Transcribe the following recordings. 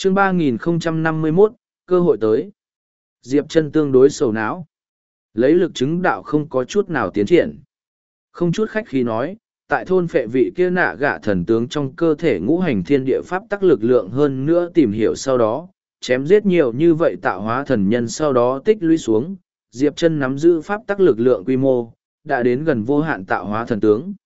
chương 3051, cơ hội tới. Diệp Chân tương đối sầu não. Lấy lực chứng đạo không có chút nào tiến triển. Không chút khách khí nói, tại thôn phệ vị kia nạ gạ thần tướng trong cơ thể ngũ hành thiên địa pháp tắc lực lượng hơn nữa tìm hiểu sau đó, chém giết nhiều như vậy tạo hóa thần nhân sau đó tích lũy xuống, Diệp Chân nắm giữ pháp tắc lực lượng quy mô, đã đến gần vô hạn tạo hóa thần tướng.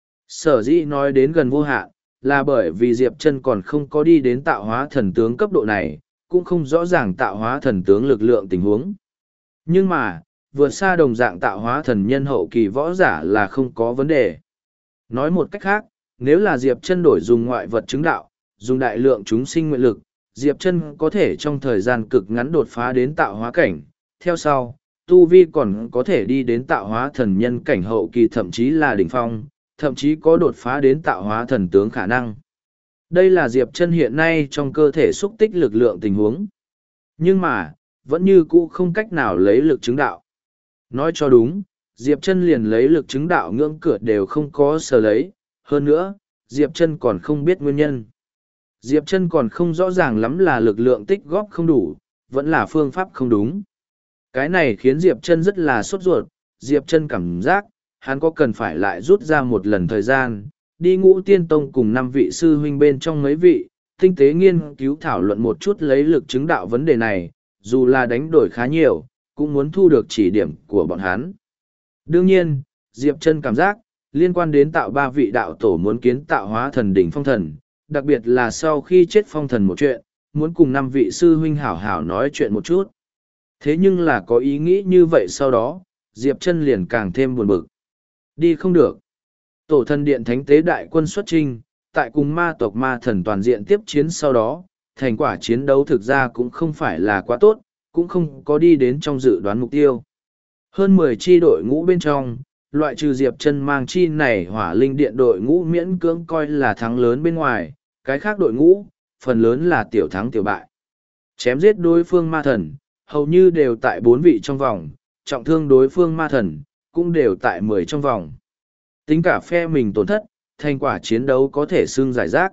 Sở dĩ nói đến gần vô hạn, là bởi vì Diệp Chân còn không có đi đến tạo hóa thần tướng cấp độ này, cũng không rõ ràng tạo hóa thần tướng lực lượng tình huống. Nhưng mà, vượt xa đồng dạng tạo hóa thần nhân hậu kỳ võ giả là không có vấn đề. Nói một cách khác, nếu là Diệp Chân đổi dùng ngoại vật chứng đạo, dùng đại lượng chúng sinh nguyện lực, Diệp Chân có thể trong thời gian cực ngắn đột phá đến tạo hóa cảnh, theo sau, tu vi còn có thể đi đến tạo hóa thần nhân cảnh hậu kỳ thậm chí là đỉnh phong, thậm chí có đột phá đến tạo hóa thần tướng khả năng. Đây là Diệp Chân hiện nay trong cơ thể xúc tích lực lượng tình huống. Nhưng mà, vẫn như cũ không cách nào lấy lực chứng đạo. Nói cho đúng, Diệp Chân liền lấy lực chứng đạo ngưỡng cửa đều không có sở lấy, hơn nữa, Diệp Chân còn không biết nguyên nhân. Diệp Chân còn không rõ ràng lắm là lực lượng tích góp không đủ, vẫn là phương pháp không đúng. Cái này khiến Diệp Chân rất là sốt ruột, Diệp Chân cảm giác, hắn có cần phải lại rút ra một lần thời gian, đi Ngũ Tiên Tông cùng 5 vị sư huynh bên trong mấy vị, tinh tế nghiên cứu thảo luận một chút lấy lực chứng đạo vấn đề này, dù là đánh đổi khá nhiều, cũng muốn thu được chỉ điểm của bọn hắn. Đương nhiên, Diệp Chân cảm giác, liên quan đến tạo 3 vị đạo tổ muốn kiến tạo hóa thần đỉnh phong thần, đặc biệt là sau khi chết phong thần một chuyện, muốn cùng 5 vị sư huynh hảo hảo nói chuyện một chút. Thế nhưng là có ý nghĩ như vậy sau đó, Diệp Chân liền càng thêm buồn bực. Đi không được. Tổ thần điện thánh tế đại quân xuất chinh, tại cùng ma tộc ma thần toàn diện tiếp chiến sau đó, thành quả chiến đấu thực ra cũng không phải là quá tốt, cũng không có đi đến trong dự đoán mục tiêu. Hơn 10 chi đội ngũ bên trong, loại trừ Diệp Chân mang chi này hỏa linh điện đội ngũ miễn cưỡng coi là thắng lớn bên ngoài, cái khác đội ngũ, phần lớn là tiểu thắng tiểu bại. Chém giết đối phương ma thần, hầu như đều tại 4 vị trong vòng, trọng thương đối phương ma thần, cũng đều tại 10 trong vòng. Tính cả phe mình tổn thất, thành quả chiến đấu có thể xưng giải rác.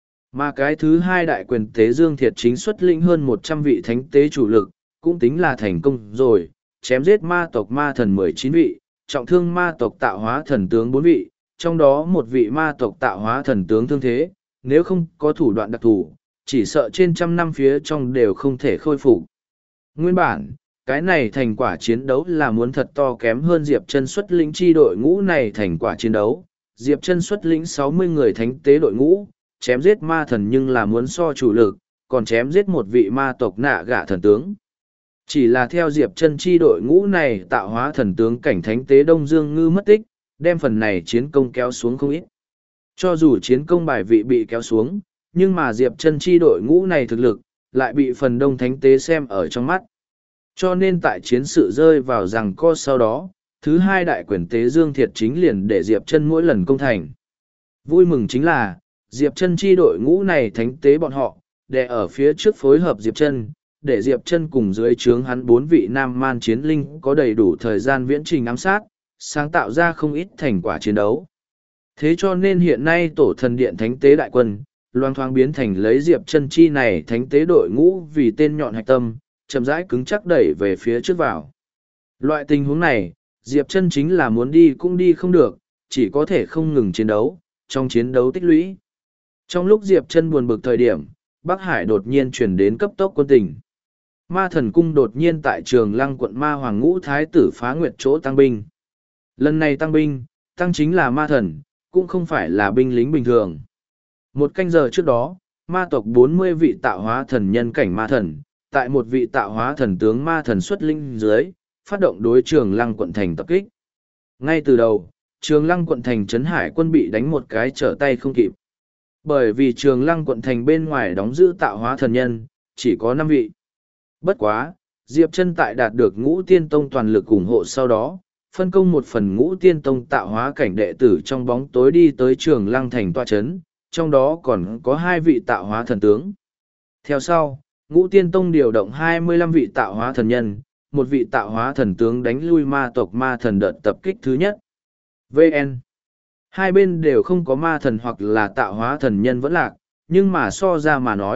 Mà cái thứ hai đại quyền tế Dương Thiệt chính xuất lĩnh hơn 100 vị thánh tế chủ lực, cũng tính là thành công rồi, chém giết ma tộc ma thần 19 vị, trọng thương ma tộc tạo hóa thần tướng 4 vị, trong đó một vị ma tộc tạo hóa thần tướng thương thế, nếu không có thủ đoạn đặc thù, chỉ sợ trên trăm năm phía trong đều không thể khôi phục. Nguyên bản, cái này thành quả chiến đấu là muốn thật to kém hơn Diệp Chân xuất lĩnh chi đội ngũ này thành quả chiến đấu. Diệp Chân xuất lĩnh 60 người thánh tế đội ngũ, chém giết ma thần nhưng là muốn so chủ lực, còn chém giết một vị ma tộc nạ gạ thần tướng. Chỉ là theo Diệp Chân chi đội ngũ này tạo hóa thần tướng cảnh thánh tế Đông Dương Ngư mất tích, đem phần này chiến công kéo xuống không ít. Cho dù chiến công bài vị bị kéo xuống, nhưng mà Diệp Chân chi đội ngũ này thực lực, lại bị phần đông thánh tế xem ở trong mắt. Cho nên tại chiến sự rơi vào giằng co sau đó, thứ hai đại quyền tế Dương Thiệt chính liền để Diệp Chân mỗi lần công thành. Vui mừng chính là, Diệp Chân chi đội ngũ này thánh tế bọn họ, để ở phía trước phối hợp Diệp Chân, để Diệp Chân cùng dưới trướng hắn 4 vị nam man chiến linh có đầy đủ thời gian viễn trình ám sát, sáng tạo ra không ít thành quả chiến đấu. Thế cho nên hiện nay tổ thần điện thánh tế đại quân, loang thoáng biến thành lấy Diệp Chân chi này thánh tế đội ngũ vì tên nhọn hạch tâm, chậm rãi cứng chắc đẩy về phía trước vào. Loại tình huống này, Diệp Chân chính là muốn đi cũng đi không được, chỉ có thể không ngừng chiến đấu, trong chiến đấu tích lũy. Trong lúc Diệp Chân buồn bực thời điểm, Bắc Hải đột nhiên chuyển đến cấp tốc quân tình. Ma thần cung đột nhiên tại Trường Lăng quận Ma Hoàng Ngũ Thái tử Phá Nguyệt chỗ tăng binh. Lần này tăng binh, tăng chính là ma thần, cũng không phải là binh lính bình thường. Một canh giờ trước đó, ma tộc 40 vị tạo hóa thần nhân cảnh ma thần, tại một vị tạo hóa thần tướng ma thần xuất linh dưới, phát động đối Trường Lăng quận thành tập kích. Ngay từ đầu, Trường Lăng quận thành trấn hải quân bị đánh một cái trở tay không kịp. Bởi vì Trường Lăng quận thành bên ngoài đóng giữ tạo hóa thần nhân, chỉ có 5 vị. Bất quá, Diệp Chân tại đạt được Ngũ Tiên Tông toàn lực ủng hộ sau đó, phân công một phần Ngũ Tiên Tông tạo hóa cảnh đệ tử trong bóng tối đi tới Trường Lăng thành tọa trấn, trong đó còn có 2 vị tạo hóa thần tướng. Theo sau, Ngũ Tiên Tông điều động 25 vị tạo hóa thần nhân, một vị tạo hóa thần tướng đánh lui ma tộc ma thần đợt tập kích thứ nhất. VN. Hai bên đều không có ma thần hoặc là tạo hóa thần nhân vẫn lạc, nhưng mà so ra mà nói,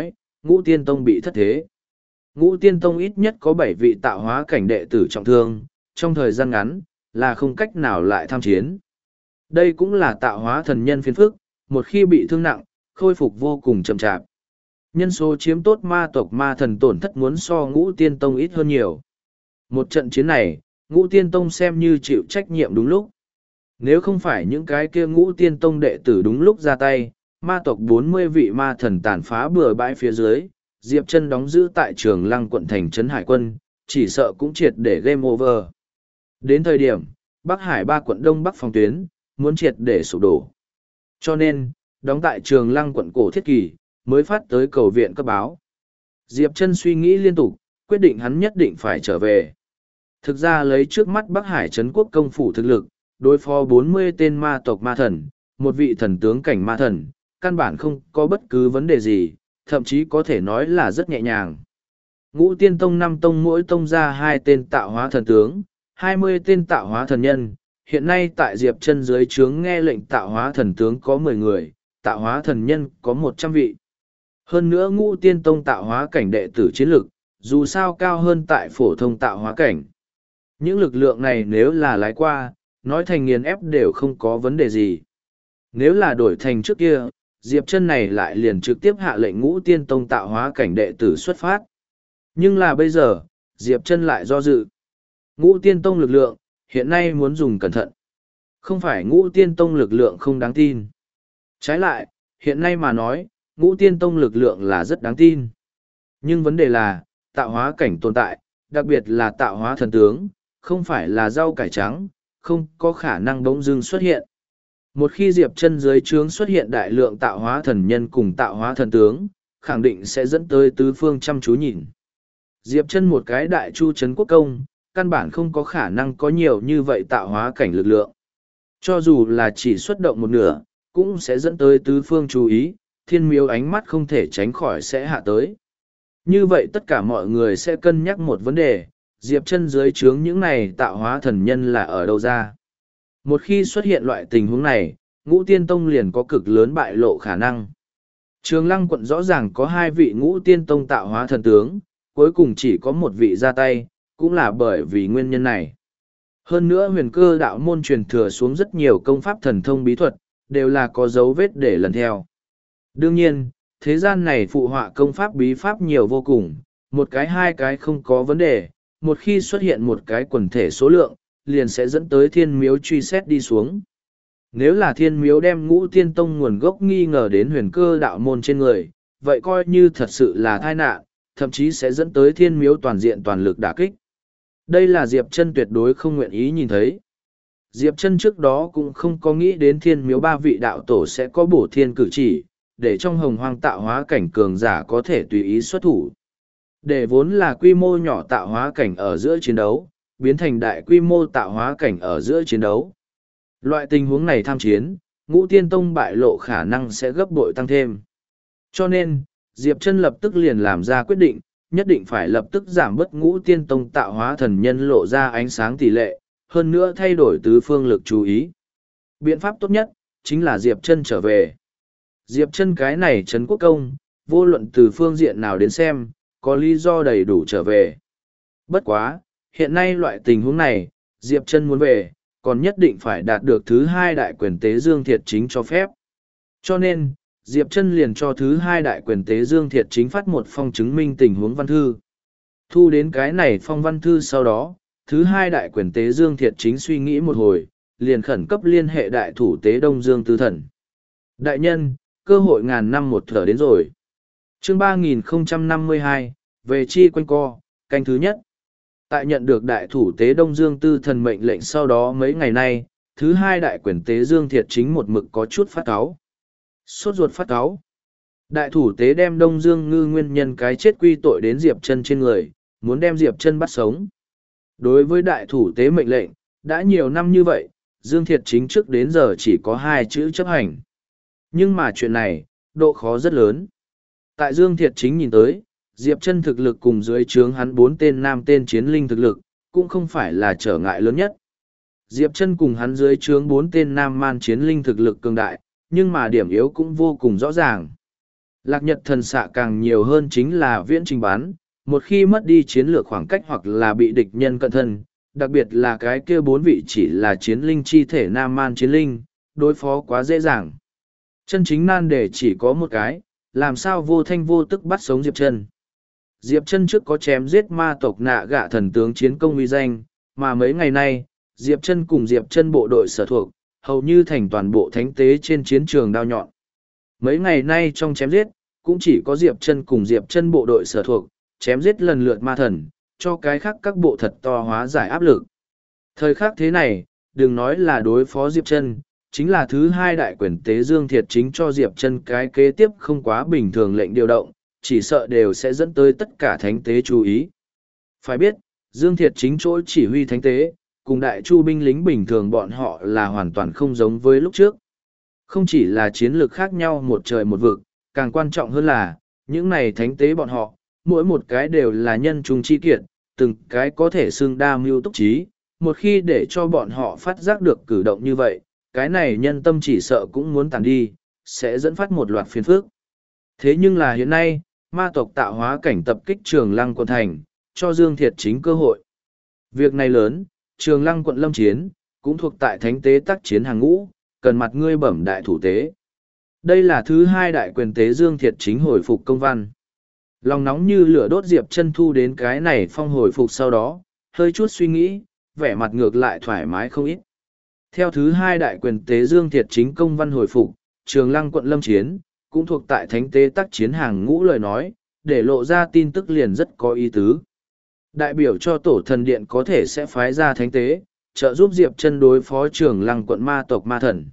Ngũ Tiên Tông bị thất thế. Ngũ Tiên Tông ít nhất có 7 vị tạo hóa cảnh đệ tử trọng thương, trong thời gian ngắn, là không cách nào lại tham chiến. Đây cũng là tạo hóa thần nhân phiền phức, một khi bị thương nặng, khôi phục vô cùng chậm chạp. Nhân số chiếm tốt ma tộc ma thần tổn thất muốn so Ngũ Tiên Tông ít hơn nhiều. Một trận chiến này, Ngũ Tiên Tông xem như chịu trách nhiệm đúng lúc. Nếu không phải những cái kia Ngũ Tiên Tông đệ tử đúng lúc ra tay, ma tộc 40 vị ma thần tàn phá bừa bãi phía dưới, Diệp Chân đóng giữ tại Trường Lăng quận thành trấn Hải quân, chỉ sợ cũng triệt để game over. Đến thời điểm, Bắc Hải 3 quận Đông Bắc phòng tuyến, muốn triệt để sụp đổ. Cho nên, đóng tại Trường Lăng quận cổ Thiết Kỳ, mới phát tới cầu viện cấp báo. Diệp Chân suy nghĩ liên tục, quyết định hắn nhất định phải trở về. Thực ra lấy trước mắt Bắc Hải trấn quốc công phủ thực lực, đối phó 40 tên ma tộc ma thần, một vị thần tướng cảnh ma thần, căn bản không có bất cứ vấn đề gì, thậm chí có thể nói là rất nhẹ nhàng. Ngũ Tiên Tông 5 tông mỗi tông ra 2 tên tạo hóa thần tướng, 20 tên tạo hóa thần nhân, hiện nay tại Diệp Chân dưới trướng nghe lệnh tạo hóa thần tướng có 10 người, tạo hóa thần nhân có 100 vị. Hơn nữa Ngũ Tiên Tông tạo hóa cảnh đệ tử chiến lực, dù sao cao hơn tại phổ thông tạo hóa cảnh. Những lực lượng này nếu là lái qua, nói thành nghiền ép đều không có vấn đề gì. Nếu là đổi thành trước kia, Diệp Chân này lại liền trực tiếp hạ lệnh Ngũ Tiên Tông tạo hóa cảnh đệ tử xuất phát. Nhưng là bây giờ, Diệp Chân lại do dự. Ngũ Tiên Tông lực lượng, hiện nay muốn dùng cẩn thận. Không phải Ngũ Tiên Tông lực lượng không đáng tin. Trái lại, hiện nay mà nói, Ngũ Tiên Tông lực lượng là rất đáng tin. Nhưng vấn đề là, tạo hóa cảnh tồn tại, đặc biệt là tạo hóa thần tướng, không phải là rau cải trắng, không có khả năng bỗng dưng xuất hiện. Một khi Diệp Chân dưới trướng xuất hiện đại lượng tạo hóa thần nhân cùng tạo hóa thần tướng, khẳng định sẽ dẫn tới tứ phương chăm chú nhìn. Diệp Chân một cái đại chu trấn quốc công, căn bản không có khả năng có nhiều như vậy tạo hóa cảnh lực lượng. Cho dù là chỉ xuất động một nửa, cũng sẽ dẫn tới tứ phương chú ý, thiên miếu ánh mắt không thể tránh khỏi sẽ hạ tới. Như vậy tất cả mọi người sẽ cân nhắc một vấn đề, Diệp Chân dưới trướng những này tạo hóa thần nhân là ở đâu ra. Một khi xuất hiện loại tình huống này, Ngũ Tiên Tông liền có cực lớn bại lộ khả năng. Trường Lăng quận rõ ràng có 2 vị Ngũ Tiên Tông tạo hóa thần tướng, cuối cùng chỉ có một vị ra tay, cũng là bởi vì nguyên nhân này. Hơn nữa Huyền Cơ đạo môn truyền thừa xuống rất nhiều công pháp thần thông bí thuật, đều là có dấu vết để lần theo. Đương nhiên, thế gian này phụ họa công pháp bí pháp nhiều vô cùng, một cái hai cái không có vấn đề, một khi xuất hiện một cái quần thể số lượng, liền sẽ dẫn tới thiên miếu truy xét đi xuống. Nếu là thiên miếu đem Ngũ Tiên Tông nguồn gốc nghi ngờ đến Huyền Cơ đạo môn trên người, vậy coi như thật sự là tai nạn, thậm chí sẽ dẫn tới thiên miếu toàn diện toàn lực đả kích. Đây là Diệp Chân tuyệt đối không nguyện ý nhìn thấy. Diệp Chân trước đó cũng không có nghĩ đến thiên miếu 3 vị đạo tổ sẽ có bổ thiên cử chỉ, để trong hồng hoang tạo hóa cảnh cường giả có thể tùy ý xuất thủ. Để vốn là quy mô nhỏ tạo hóa cảnh ở giữa chiến đấu, biến thành đại quy mô tạo hóa cảnh ở giữa chiến đấu. Loại tình huống này tham chiến, Ngũ Tiên Tông bại lộ khả năng sẽ gấp bội tăng thêm. Cho nên, Diệp Chân lập tức liền làm ra quyết định, nhất định phải lập tức giảm bớt Ngũ Tiên Tông tạo hóa thần nhân lộ ra ánh sáng tỷ lệ, hơn nữa thay đổi tứ phương lực chú ý. Biện pháp tốt nhất, chính là Diệp Chân trở về. Diệp Chân cái này trấn quốc công, vô luận từ phương diện nào đến xem, có lý do đầy đủ trở về. Bất quá, hiện nay loại tình huống này, Diệp Chân muốn về, còn nhất định phải đạt được thứ 2 đại quyền tế Dương Thiệt Chính cho phép. Cho nên, Diệp Chân liền cho thứ 2 đại quyền tế Dương Thiệt Chính phát một phong chứng minh tình huống văn thư. Thu đến cái này phong văn thư sau đó, thứ 2 đại quyền tế Dương Thiệt Chính suy nghĩ một hồi, liền khẩn cấp liên hệ đại thủ tế Đông Dương Tư Thần. Đại nhân, cơ hội ngàn năm một thở đến rồi. Chương 3052, về chi quanh co, canh thứ nhất. Tại nhận được đại thủ tế Đông Dương Tư Thần mệnh lệnh sau đó mấy ngày nay, thứ 2 đại quyền tế Dương Thiệt Chính một mực có chút phát cáu. Sốt ruột phát cáu. Đại thủ tế đem Đông Dương Ngư nguyên nhân cái chết quy tội đến Diệp Chân trên người, muốn đem Diệp Chân bắt sống. Đối với đại thủ tế mệnh lệnh, đã nhiều năm như vậy, Dương Thiệt Chính trước đến giờ chỉ có 2 chữ chấp hành. Nhưng mà chuyện này, độ khó rất lớn. Tại Dương Thiệt Chính nhìn tới, Diệp Chân thực lực cùng dưới trướng hắn 4 tên nam tên chiến linh thực lực, cũng không phải là trở ngại lớn nhất. Diệp Chân cùng hắn dưới trướng 4 tên nam man chiến linh thực lực cường đại, nhưng mà điểm yếu cũng vô cùng rõ ràng. Lạc Nhật thần xạ càng nhiều hơn chính là viễn trình bắn, một khi mất đi chiến lược khoảng cách hoặc là bị địch nhân cận thân, đặc biệt là cái kia bốn vị chỉ là chiến linh chi thể nam man chiến linh, đối phó quá dễ dàng. Chân chính nan đề chỉ có một cái, làm sao vô thanh vô tức bắt sống Diệp Chân. Diệp Chân trước có chém giết ma tộc nạ gạ thần tướng chiến công uy danh, mà mấy ngày nay, Diệp Chân cùng Diệp Chân bộ đội sở thuộc, hầu như thành toàn bộ thánh tế trên chiến trường đao nhọn. Mấy ngày nay trong chém giết, cũng chỉ có Diệp Chân cùng Diệp Chân bộ đội sở thuộc, chém giết lần lượt ma thần, cho cái khác các bộ thật to hóa giải áp lực. Thời khắc thế này, đừng nói là đối phó Diệp Chân, chính là thứ hai đại quyền tế Dương Thiệt chính cho Diệp Chân cái kế tiếp không quá bình thường lệnh điều động, chỉ sợ đều sẽ dẫn tới tất cả thánh tế chú ý. Phải biết, Dương Thiệt chính chỗ chỉ huy thánh tế, cùng đại chu binh lính bình thường bọn họ là hoàn toàn không giống với lúc trước. Không chỉ là chiến lược khác nhau một trời một vực, càng quan trọng hơn là, những này thánh tế bọn họ, mỗi một cái đều là nhân trung chi kiệt, từng cái có thể xưng đa mưu túc trí, một khi để cho bọn họ phát giác được cử động như vậy, cái này nhân tâm chỉ sợ cũng muốn tàn đi, sẽ dẫn phát một loạt phiền phức. Thế nhưng là hiện nay, ma tộc tạo hóa cảnh tập kích Trường Lăng quận thành, cho Dương Thiệt chính cơ hội. Việc này lớn, Trường Lăng quận lâm chiến, cũng thuộc tại thánh tế tác chiến hàng ngũ, cần mặt ngươi bẩm đại thủ tế. Đây là thứ hai đại quyền tế Dương Thiệt chính hồi phục công văn. Lòng nóng như lửa đốt Diệp Chân thu đến cái này phong hồi phục sau đó, hơi chút suy nghĩ, vẻ mặt ngược lại thoải mái không ít. Theo thứ hai đại quyền tế Dương Thiệt chính công văn hồi phục, Trường Lăng quận lâm chiến, cũng thuộc tại thánh tế tác chiến hàng ngũ lời nói, để lộ ra tin tức liền rất có ý tứ. Đại biểu cho tổ thần điện có thể sẽ phái ra thánh tế, trợ giúp Diệp Chân đối phó Trường Lăng quận ma tộc ma thần.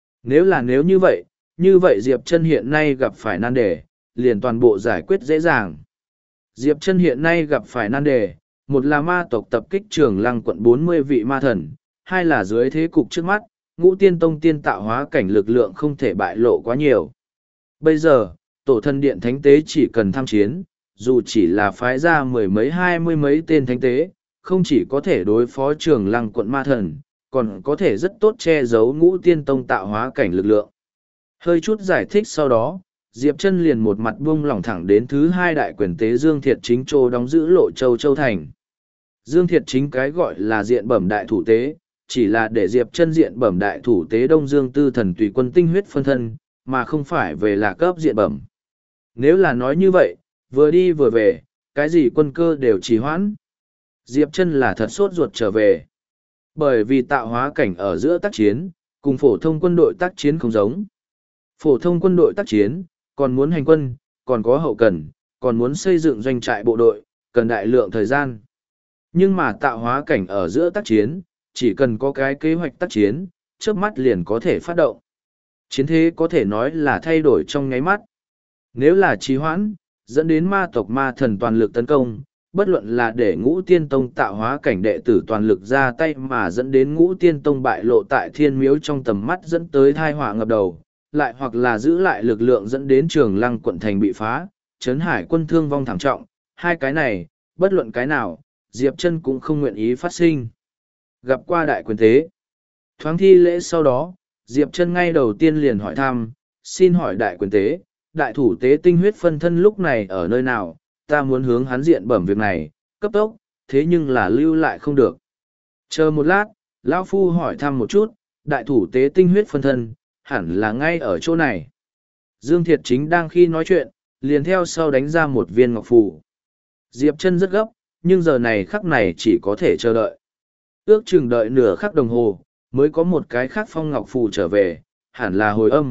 Nếu như vậy Diệp Chân hiện nay gặp phải nan đề, liền toàn bộ giải quyết dễ dàng. Diệp Chân hiện nay gặp phải nan đề, một là ma tộc tập kích Trường Lăng quận 40 vị ma thần, hai là dưới thế cục trước mắt, Ngũ Tiên Tông tiên tạo hóa cảnh lực lượng không thể bại lộ quá nhiều. Bây giờ, tổ thần điện thánh tế chỉ cần tham chiến, dù chỉ là phái ra mười mấy hai mươi mấy tên thánh tế, không chỉ có thể đối phó Trường Lăng quận ma thần, còn có thể rất tốt che giấu Ngũ Tiên Tông tạo hóa cảnh lực lượng. Hơi chút giải thích sau đó, Diệp Chân liền một mặt buông lỏng thẳng đến thứ hai đại quyền tế Dương Thiệt chính trô đóng giữ Lộ Châu thành. Dương Thiệt chính cái gọi là diện bẩm đại thủ tế, chỉ là để Diệp Chân diện bẩm đại thủ tế Đông Dương Tư Thần tùy quân tinh huyết phân thân, mà không phải về là cấp diện bẩm. Nếu là nói như vậy, vừa đi vừa về, cái gì quân cơ đều trì hoãn. Diệp Chân là thật sốt ruột trở về. Bởi vì tạo hóa cảnh ở giữa tác chiến, cùng phổ thông quân đội tác chiến không giống. Phổ thông quân đội tác chiến, còn muốn hành quân, còn có hậu cần, còn muốn xây dựng doanh trại bộ đội, cần đại lượng thời gian. Nhưng mà tạo hóa cảnh ở giữa tác chiến, chỉ cần có cái kế hoạch tác chiến, chớp mắt liền có thể phát động. Chiến thế có thể nói là thay đổi trong nháy mắt. Nếu là trì hoãn, dẫn đến ma tộc ma thần toàn lực tấn công, bất luận là để Ngũ Tiên Tông tạo hóa cảnh đệ tử toàn lực ra tay mà dẫn đến Ngũ Tiên Tông bại lộ tại thiên miếu trong tầm mắt dẫn tới thai họa ngập đầu, lại hoặc là giữ lại lực lượng dẫn đến Trường Lăng quận thành bị phá, Trấn Hải quân thương vong thảm trọng, hai cái này, bất luận cái nào, Diệp Chân cũng không nguyện ý phát sinh. Gặp qua đại quyền tế. Thoáng thi lễ sau đó, Diệp Chân ngay đầu tiên liền hỏi thăm, xin hỏi đại quyền tế, đại thủ tế tinh huyết phân thân lúc này ở nơi nào, ta muốn hướng hắn diện bẩm việc này, cấp tốc, thế nhưng là lưu lại không được. Chờ một lát, lão phu hỏi thăm một chút, đại thủ tế tinh huyết phân thân, hẳn là ngay ở chỗ này. Dương Thiệt chính đang khi nói chuyện, liền theo sau đánh ra một viên ngọc phù. Diệp Chân rất gấp, nhưng giờ này khắc này chỉ có thể chờ đợi. Ước chừng đợi nửa khắc đồng hồ, mới có một cái khác phong ngọc phù trở về, hẳn là hồi âm.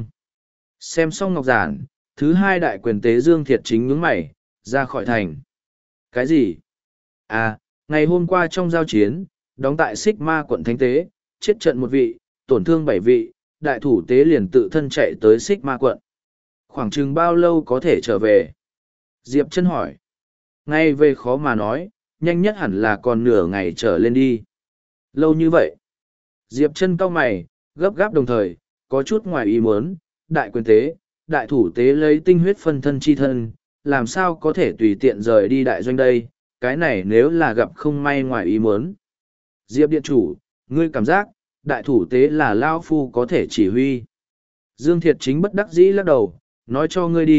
Xem xong ngọc giản, thứ hai đại quyền tế Dương Thiệt chính nhướng mày, ra khỏi thành. Cái gì? À, ngày hôm qua trong giao chiến, đóng tại Xích Ma quận Thánh Tế, chết trận một vị, tổn thương 7 vị, đại thủ tế liền tự thân chạy tới Xích Ma quận. Khoảng chừng bao lâu có thể trở về? Diệp Chân hỏi. Ngay về khó mà nói, nhanh nhất hẳn là còn nửa ngày trở lên đi. Lâu như vậy. Diệp Chân cau mày, gấp gáp đồng thời, có chút ngoài ý muốn, đại quyền tế, đại thủ tế lấy tinh huyết phân thân chi thân, làm sao có thể tùy tiện rời đi đại doanh đây, cái này nếu là gặp không may ngoài ý muốn. Diệp điện chủ, ngươi cảm giác, đại thủ tế là Lao Phu có thể chỉ huy. Dương Thiệt chính bất đắc dĩ lắc đầu, nói cho ngươi đi,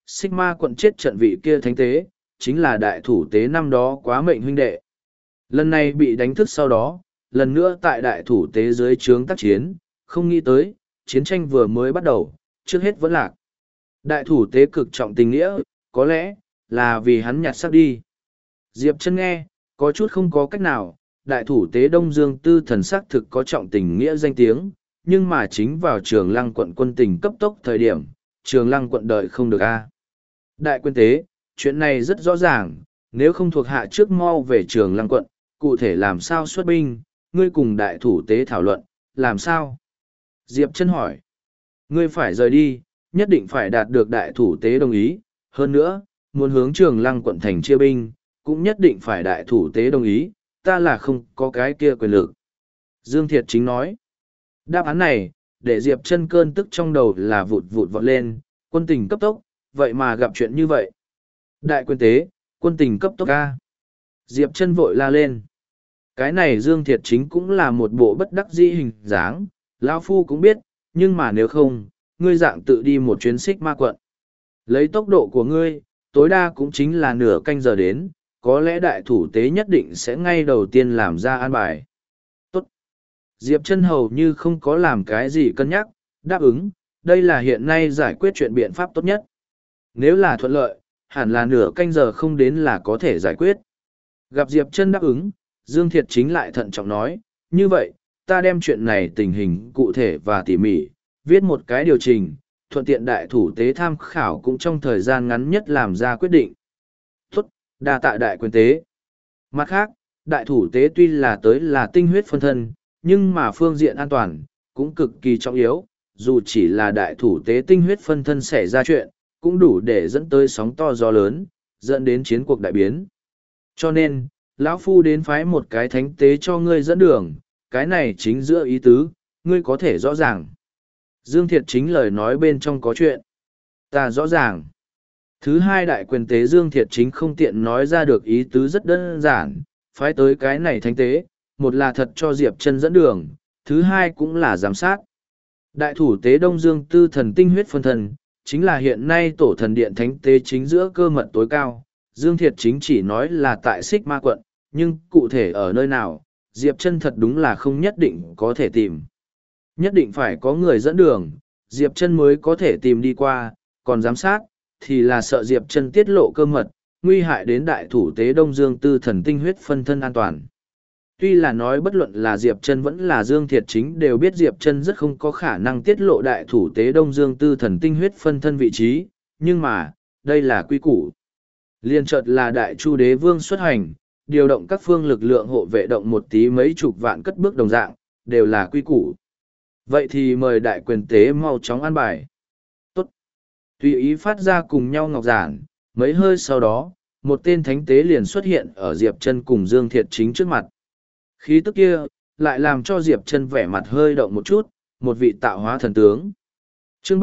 Sigma quận chết trận vị kia thánh tế, chính là đại thủ tế năm đó quá mệnh huynh đệ. Lần này bị đánh thức sau đó, lần nữa tại đại thủ tế dưới trướng tác chiến, không nghĩ tới, chiến tranh vừa mới bắt đầu, trước hết vẫn lạc. Đại thủ tế cực trọng tình nghĩa, có lẽ, là vì hắn nhặt xác đi. Diệp Chân nghe, có chút không có cách nào, đại thủ tế Đông Dương Tư thần xác thực có trọng tình nghĩa danh tiếng, nhưng mà chính vào Trường Lăng quận quân tình cấp tốc thời điểm, Trường Lăng quận đợi không được a. Đại quân tế, chuyện này rất rõ ràng, nếu không thuộc hạ trước mau về Trường Lăng quận, cụ thể làm sao xuất binh, ngươi cùng đại thủ tế thảo luận, làm sao? Diệp Chân hỏi, ngươi phải rời đi, nhất định phải đạt được đại thủ tế đồng ý, hơn nữa, muốn hướng Trường Lăng quận thành chia binh, cũng nhất định phải đại thủ tế đồng ý, ta là không có cái kia quyền lực. Dương Thiệt Chính nói, đáp án này, để Diệp Chân cơn tức trong đầu là vụt vụt vọt lên, quân tình cấp tốc, vậy mà gặp chuyện như vậy. Đại quyền tế, quân tình cấp tốc ca. Diệp Chân vội la lên. Cái này Dương Thiệt Chính cũng là một bộ bất đắc dĩ hình dáng, lão phu cũng biết, nhưng mà nếu không, ngươi dạng tự đi một chuyến xích ma quận. Lấy tốc độ của ngươi, tối đa cũng chính là nửa canh giờ đến, có lẽ đại thủ tế nhất định sẽ ngay đầu tiên làm ra an bài. Tốt. Diệp Chân hầu như không có làm cái gì cân nhắc, đáp ứng, đây là hiện nay giải quyết chuyện biện pháp tốt nhất. Nếu là thuận lợi, hẳn là nửa canh giờ không đến là có thể giải quyết. Gặp Diệp Chân đáp ứng, Dương Thiệt Chính lại thận trọng nói, như vậy, ta đem chuyện này tình hình cụ thể và tỉ mỉ, viết một cái điều trình, thuận tiện đại thủ tế tham khảo cũng trong thời gian ngắn nhất làm ra quyết định. Tốt, đa tạ đại quyền tế. Mặt khác, đại thủ tế tuy là tới là tinh huyết phân thân, nhưng mà phương diện an toàn, cũng cực kỳ trọng yếu, dù chỉ là đại thủ tế tinh huyết phân thân xảy ra chuyện, cũng đủ để dẫn tới sóng to gió lớn, dẫn đến chiến cuộc đại biến. Cho nên, lão phu đến phái một cái thánh tế cho ngươi dẫn đường, cái này chính giữa ý tứ, ngươi có thể rõ ràng. Dương Thiệt Chính lời nói bên trong có chuyện. Ta rõ ràng. Thứ hai đại quyền tế Dương Thiệt Chính không tiện nói ra được ý tứ rất đơn giản, phái tới cái này thánh tế, một là thật cho Diệp Chân dẫn đường, thứ hai cũng là giám sát. Đại thủ tế Đông Dương Tư thần tinh huyết phân thần, chính là hiện nay tổ thần điện thánh tế chính giữa cơ mật tối cao. Dương Thiệt Chính chỉ nói là tại Xích Ma quận, nhưng cụ thể ở nơi nào, Diệp Chân thật đúng là không nhất định có thể tìm. Nhất định phải có người dẫn đường, Diệp Chân mới có thể tìm đi qua, còn giám sát, thì là sợ Diệp Chân tiết lộ cơ mật, nguy hại đến đại thủ tế Đông Dương Tư thần tinh huyết phân thân an toàn. Tuy là nói bất luận là Diệp Chân vẫn là Dương Thiệt Chính đều biết Diệp Chân rất không có khả năng tiết lộ đại thủ tế Đông Dương Tư thần tinh huyết phân thân vị trí, nhưng mà, đây là quy củ. Liên chợt là đại chu đế vương xuất hành, điều động các phương lực lượng hộ vệ động một tí mấy chục vạn cất bước đồng dạng, đều là quy củ. Vậy thì mời đại quyền tế mau chóng an bài. Tốt. Tùy ý phát ra cùng nhau ngọc giản, mấy hơi sau đó, một tên thánh tế liền xuất hiện ở Diệp Chân cùng Dương Thiệt Chính trước mặt. Khí tức kia, lại làm cho Diệp Chân vẻ mặt hơi động một chút, một vị tạo hóa thần tướng. Chương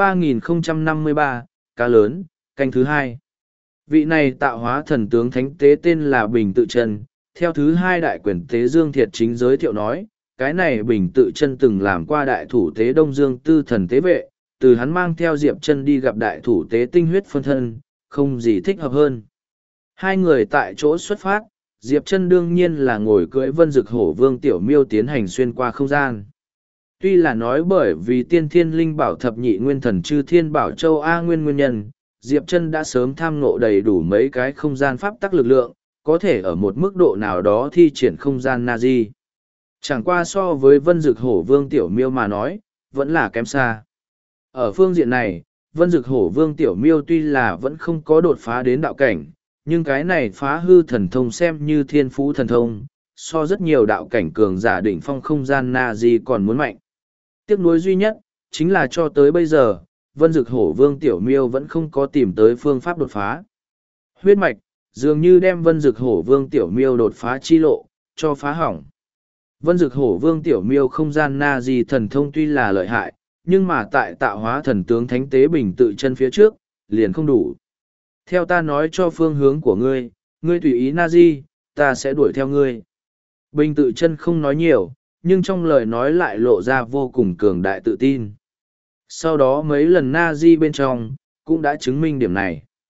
3053, cá lớn, canh thứ hai. Vị này tạo hóa thần tướng thánh tế tên là Bình Tự Chân, theo thứ hai đại quyền tế Dương Thiệt Chính giới thiệu nói, cái này Bình Tự Chân từng làm qua đại thủ tế Đông Dương Tư thần tế vệ, từ hắn mang theo Diệp Chân đi gặp đại thủ tế tinh huyết phân thân, không gì thích hợp hơn. Hai người tại chỗ xuất phát, Diệp Chân đương nhiên là ngồi cưỡi Vân Dực Hổ Vương Tiểu Miêu tiến hành xuyên qua không gian. Tuy là nói bởi vì tiên thiên linh bảo thập nhị nguyên thần chư thiên bảo châu A nguyên nhân, Diệp Chân đã sớm tham ngộ đầy đủ mấy cái không gian pháp tắc lực lượng, có thể ở một mức độ nào đó thi triển không gian Nazi. Chẳng qua so với Vân Dực Hổ Vương Tiểu Miêu mà nói, vẫn là kém xa. Ở phương diện này, Vân Dực Hổ Vương Tiểu Miêu tuy là vẫn không có đột phá đến đạo cảnh, nhưng cái này phá hư thần thông xem như thiên phú thần thông, so rất nhiều đạo cảnh cường giả đỉnh phong không gian Nazi còn muốn mạnh. Tiếc nuối duy nhất, chính là cho tới bây giờ, Vân Dực Hổ Vương Tiểu Miêu vẫn không có tìm tới phương pháp đột phá. Huyết mạch, dường như đem Vân Dực Hổ Vương Tiểu Miêu đột phá chi lộ, cho phá hỏng. Vân Dực Hổ Vương Tiểu Miêu không gian Nazi thần thông tuy là lợi hại, nhưng mà tại tạo hóa thần tướng Thánh Tế Bình Tự Chân phía trước, liền không đủ. Theo ta nói cho phương hướng của ngươi, ngươi tùy ý Nazi, ta sẽ đuổi theo ngươi. Bình Tự Chân không nói nhiều, nhưng trong lời nói lại lộ ra vô cùng cường đại tự tin. Sau đó mấy lần Nazi bên trong, cũng đã chứng minh điểm này.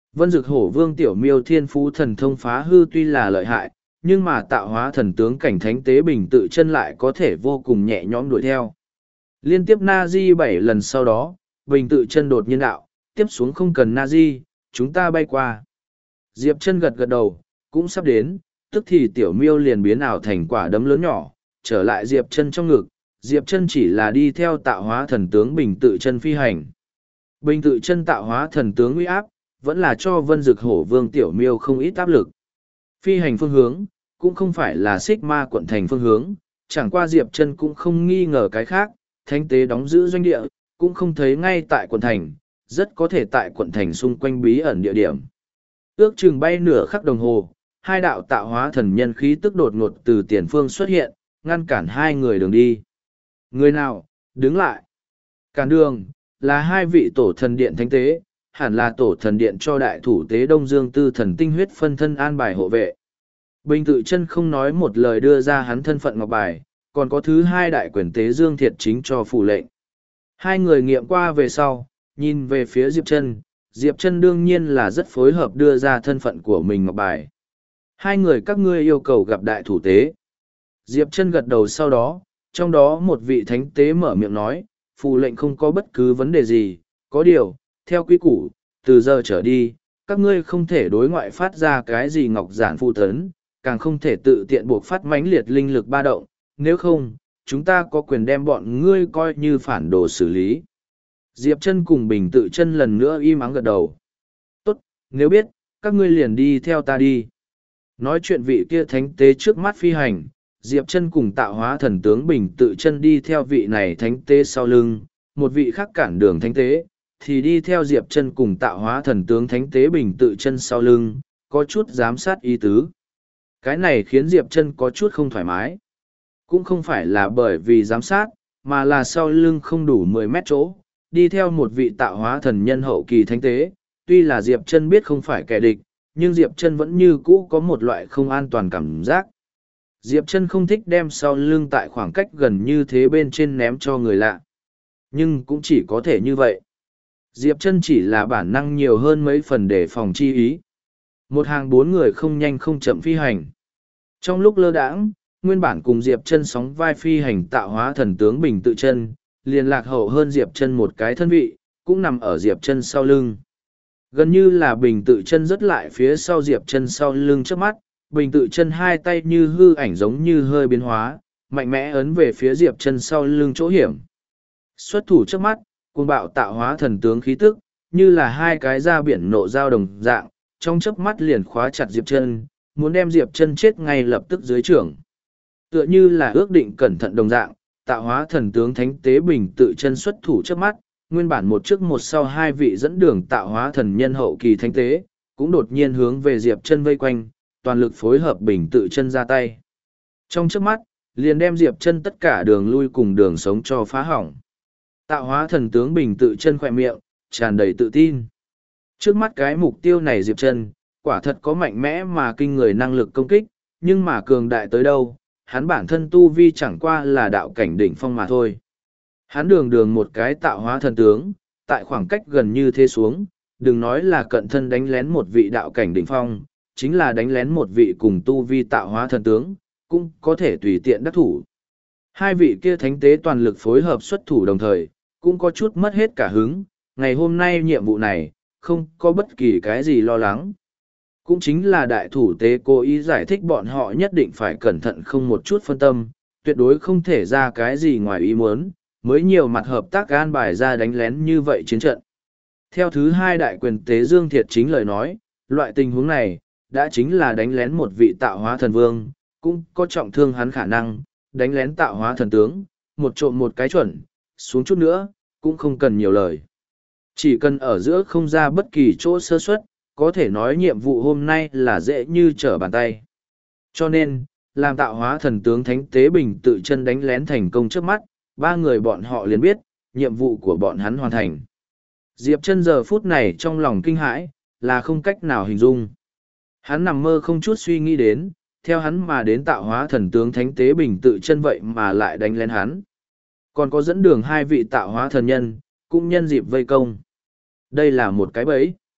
Vân Dực Hổ Vương Tiểu Miêu thiên phú thần thông phá hư tuy là lợi hại, nhưng mà tạo hóa thần tướng cảnh thánh tế bình tự chân lại có thể vô cùng nhẹ nhõm đuổi theo. Liên tiếp Na-di 7 lần sau đó, bình tự chân đột nhiên đạo, tiếp xuống không cần Na-di, chúng ta bay qua. Diệp chân gật gật đầu, cũng sắp đến, tức thì Tiểu Miêu liền biến ảo thành quả đấm lớn nhỏ, trở lại Diệp chân trong ngực. Diệp chân chỉ là đi theo tạo hóa thần tướng bình tự chân phi hành. Bình tự chân tạo hóa thần tướng uy áp, vẫn là cho Vân Dực Hổ Vương Tiểu Miêu không ít áp lực. Phi hành phương hướng, cũng không phải là xích ma quận thành phương hướng, chẳng qua Diệp chân cũng không nghi ngờ cái khác, thánh tế đóng giữ doanh địa, cũng không thấy ngay tại quận thành, rất có thể tại quận thành xung quanh bí ẩn địa điểm. Ước chừng bay nửa khắc đồng hồ, hai đạo tạo hóa thần nhân khí tức đột ngột từ tiền phương xuất hiện, ngăn cản hai người đường đi. Người nào, đứng lại. Cản đường, là hai vị tổ thần điện thánh tế, hẳn là tổ thần điện cho đại thủ tế Đông Dương Tư thần tinh huyết phân thân an bài hộ vệ. Bình tự chân không nói một lời đưa ra hắn thân phận ngọc bài, còn có thứ hai đại quyền tế Dương Thiệt chính cho phủ lệnh. Hai người nghiệm qua về sau, nhìn về phía Diệp chân đương nhiên là rất phối hợp đưa ra thân phận của mình ngọc bài. Hai người các ngươi yêu cầu gặp đại thủ tế. Diệp chân gật đầu sau đó, trong đó một vị thánh tế mở miệng nói, phù lệnh không có bất cứ vấn đề gì, có điều, theo quy củ, từ giờ trở đi, các ngươi không thể đối ngoại phát ra cái gì ngọc giản phụ tấn, càng không thể tự tiện buộc phát mãnh liệt linh lực ba động, nếu không, chúng ta có quyền đem bọn ngươi coi như phản đồ xử lý. Diệp chân cùng bình tự chân lần nữa im ắng gật đầu. Tốt, nếu biết, các ngươi liền đi theo ta đi. Nói chuyện vị kia thánh tế trước mắt phi hành, Diệp chân cùng tạo hóa thần tướng bình tự chân đi theo vị này thánh tế sau lưng, một vị khác cản đường thánh tế, thì đi theo Diệp chân cùng tạo hóa thần tướng thánh tế bình tự chân sau lưng, có chút giám sát ý tứ. Cái này khiến Diệp chân có chút không thoải mái. Cũng không phải là bởi vì giám sát, mà là sau lưng không đủ 10 mét chỗ, đi theo một vị tạo hóa thần nhân hậu kỳ thánh tế. Tuy là Diệp chân biết không phải kẻ địch, nhưng Diệp chân vẫn như cũ có một loại không an toàn cảm giác. Diệp chân không thích đem sau lưng tại khoảng cách gần như thế bên trên ném cho người lạ. Nhưng cũng chỉ có thể như vậy. Diệp chân chỉ là bản năng nhiều hơn mấy phần để phòng chi ý. Một hàng 4 người không nhanh không chậm phi hành. Trong lúc lơ đãng, nguyên bản cùng Diệp chân sóng vai phi hành tạo hóa thần tướng bình tự chân, liền lạc hậu hơn Diệp chân một cái thân vị, cũng nằm ở Diệp chân sau lưng. Gần như là bình tự chân rất lại phía sau Diệp chân sau lưng trước mắt, bình tự chân hai tay như hư ảnh giống như hơi biến hóa, mạnh mẽ ấn về phía Diệp chân sau lưng chỗ hiểm. Xuất thủ trước mắt, cuồng bạo tạo hóa thần tướng khí tức, như là hai cái da biển nộ dao đồng dạng, trong chớp mắt liền khóa chặt Diệp chân, muốn đem Diệp chân chết ngay lập tức dưới trưởng. Tựa như là ước định cẩn thận đồng dạng, tạo hóa thần tướng thánh tế bình tự chân xuất thủ trước mắt, nguyên bản một trước một sau hai vị dẫn đường tạo hóa thần nhân hậu kỳ thánh tế, cũng đột nhiên hướng về Diệp chân vây quanh, toàn lực phối hợp bình tự chân ra tay. Trong chớp mắt, liền đem Diệp chân tất cả đường lui cùng đường sống cho phá hỏng. Tạo hóa thần tướng bình tự chân khỏe miệng, tràn đầy tự tin. Trước mắt cái mục tiêu này Diệp chân, quả thật có mạnh mẽ mà kinh người năng lực công kích, nhưng mà cường đại tới đâu, hắn bản thân tu vi chẳng qua là đạo cảnh đỉnh phong mà thôi. Hắn đường một cái tạo hóa thần tướng, tại khoảng cách gần như thế xuống, đừng nói là cận thân đánh lén một vị đạo cảnh đỉnh phong, chính là đánh lén một vị cùng tu vi tạo hóa thần tướng, cũng có thể tùy tiện đắc thủ. Hai vị kia thánh tế toàn lực phối hợp xuất thủ đồng thời, cũng có chút mất hết cả hứng, ngày hôm nay nhiệm vụ này, không có bất kỳ cái gì lo lắng. Cũng chính là đại thủ tế cố ý giải thích bọn họ nhất định phải cẩn thận không một chút phân tâm, tuyệt đối không thể ra cái gì ngoài ý muốn, mới nhiều mặt hợp tác an bài ra đánh lén như vậy chiến trận. Theo thứ hai đại quyền tế Dương Thiệt chính lời nói, loại tình huống này, đã chính là đánh lén một vị tạo hóa thần vương, cũng có trọng thương hắn khả năng, đánh lén tạo hóa thần tướng, một trộm một cái chuẩn, xuống chút nữa, cũng không cần nhiều lời. Chỉ cần ở giữa không ra bất kỳ chỗ sơ suất, có thể nói nhiệm vụ hôm nay là dễ như trở bàn tay. Cho nên, làm tạo hóa thần tướng Thánh Tế Bình tự chân đánh lén thành công trước mắt, ba người bọn họ liền biết, nhiệm vụ của bọn hắn hoàn thành. Diệp chân giờ phút này trong lòng kinh hãi, là không cách nào hình dung. Hắn nằm mơ không chút suy nghĩ đến, theo hắn mà đến tạo hóa thần tướng Thánh Tế Bình tự chân vậy mà lại đánh lén hắn. Còn có dẫn đường hai vị tạo hóa thần nhân, cũng nhân dịp vây công. Đây là một cái bẫy.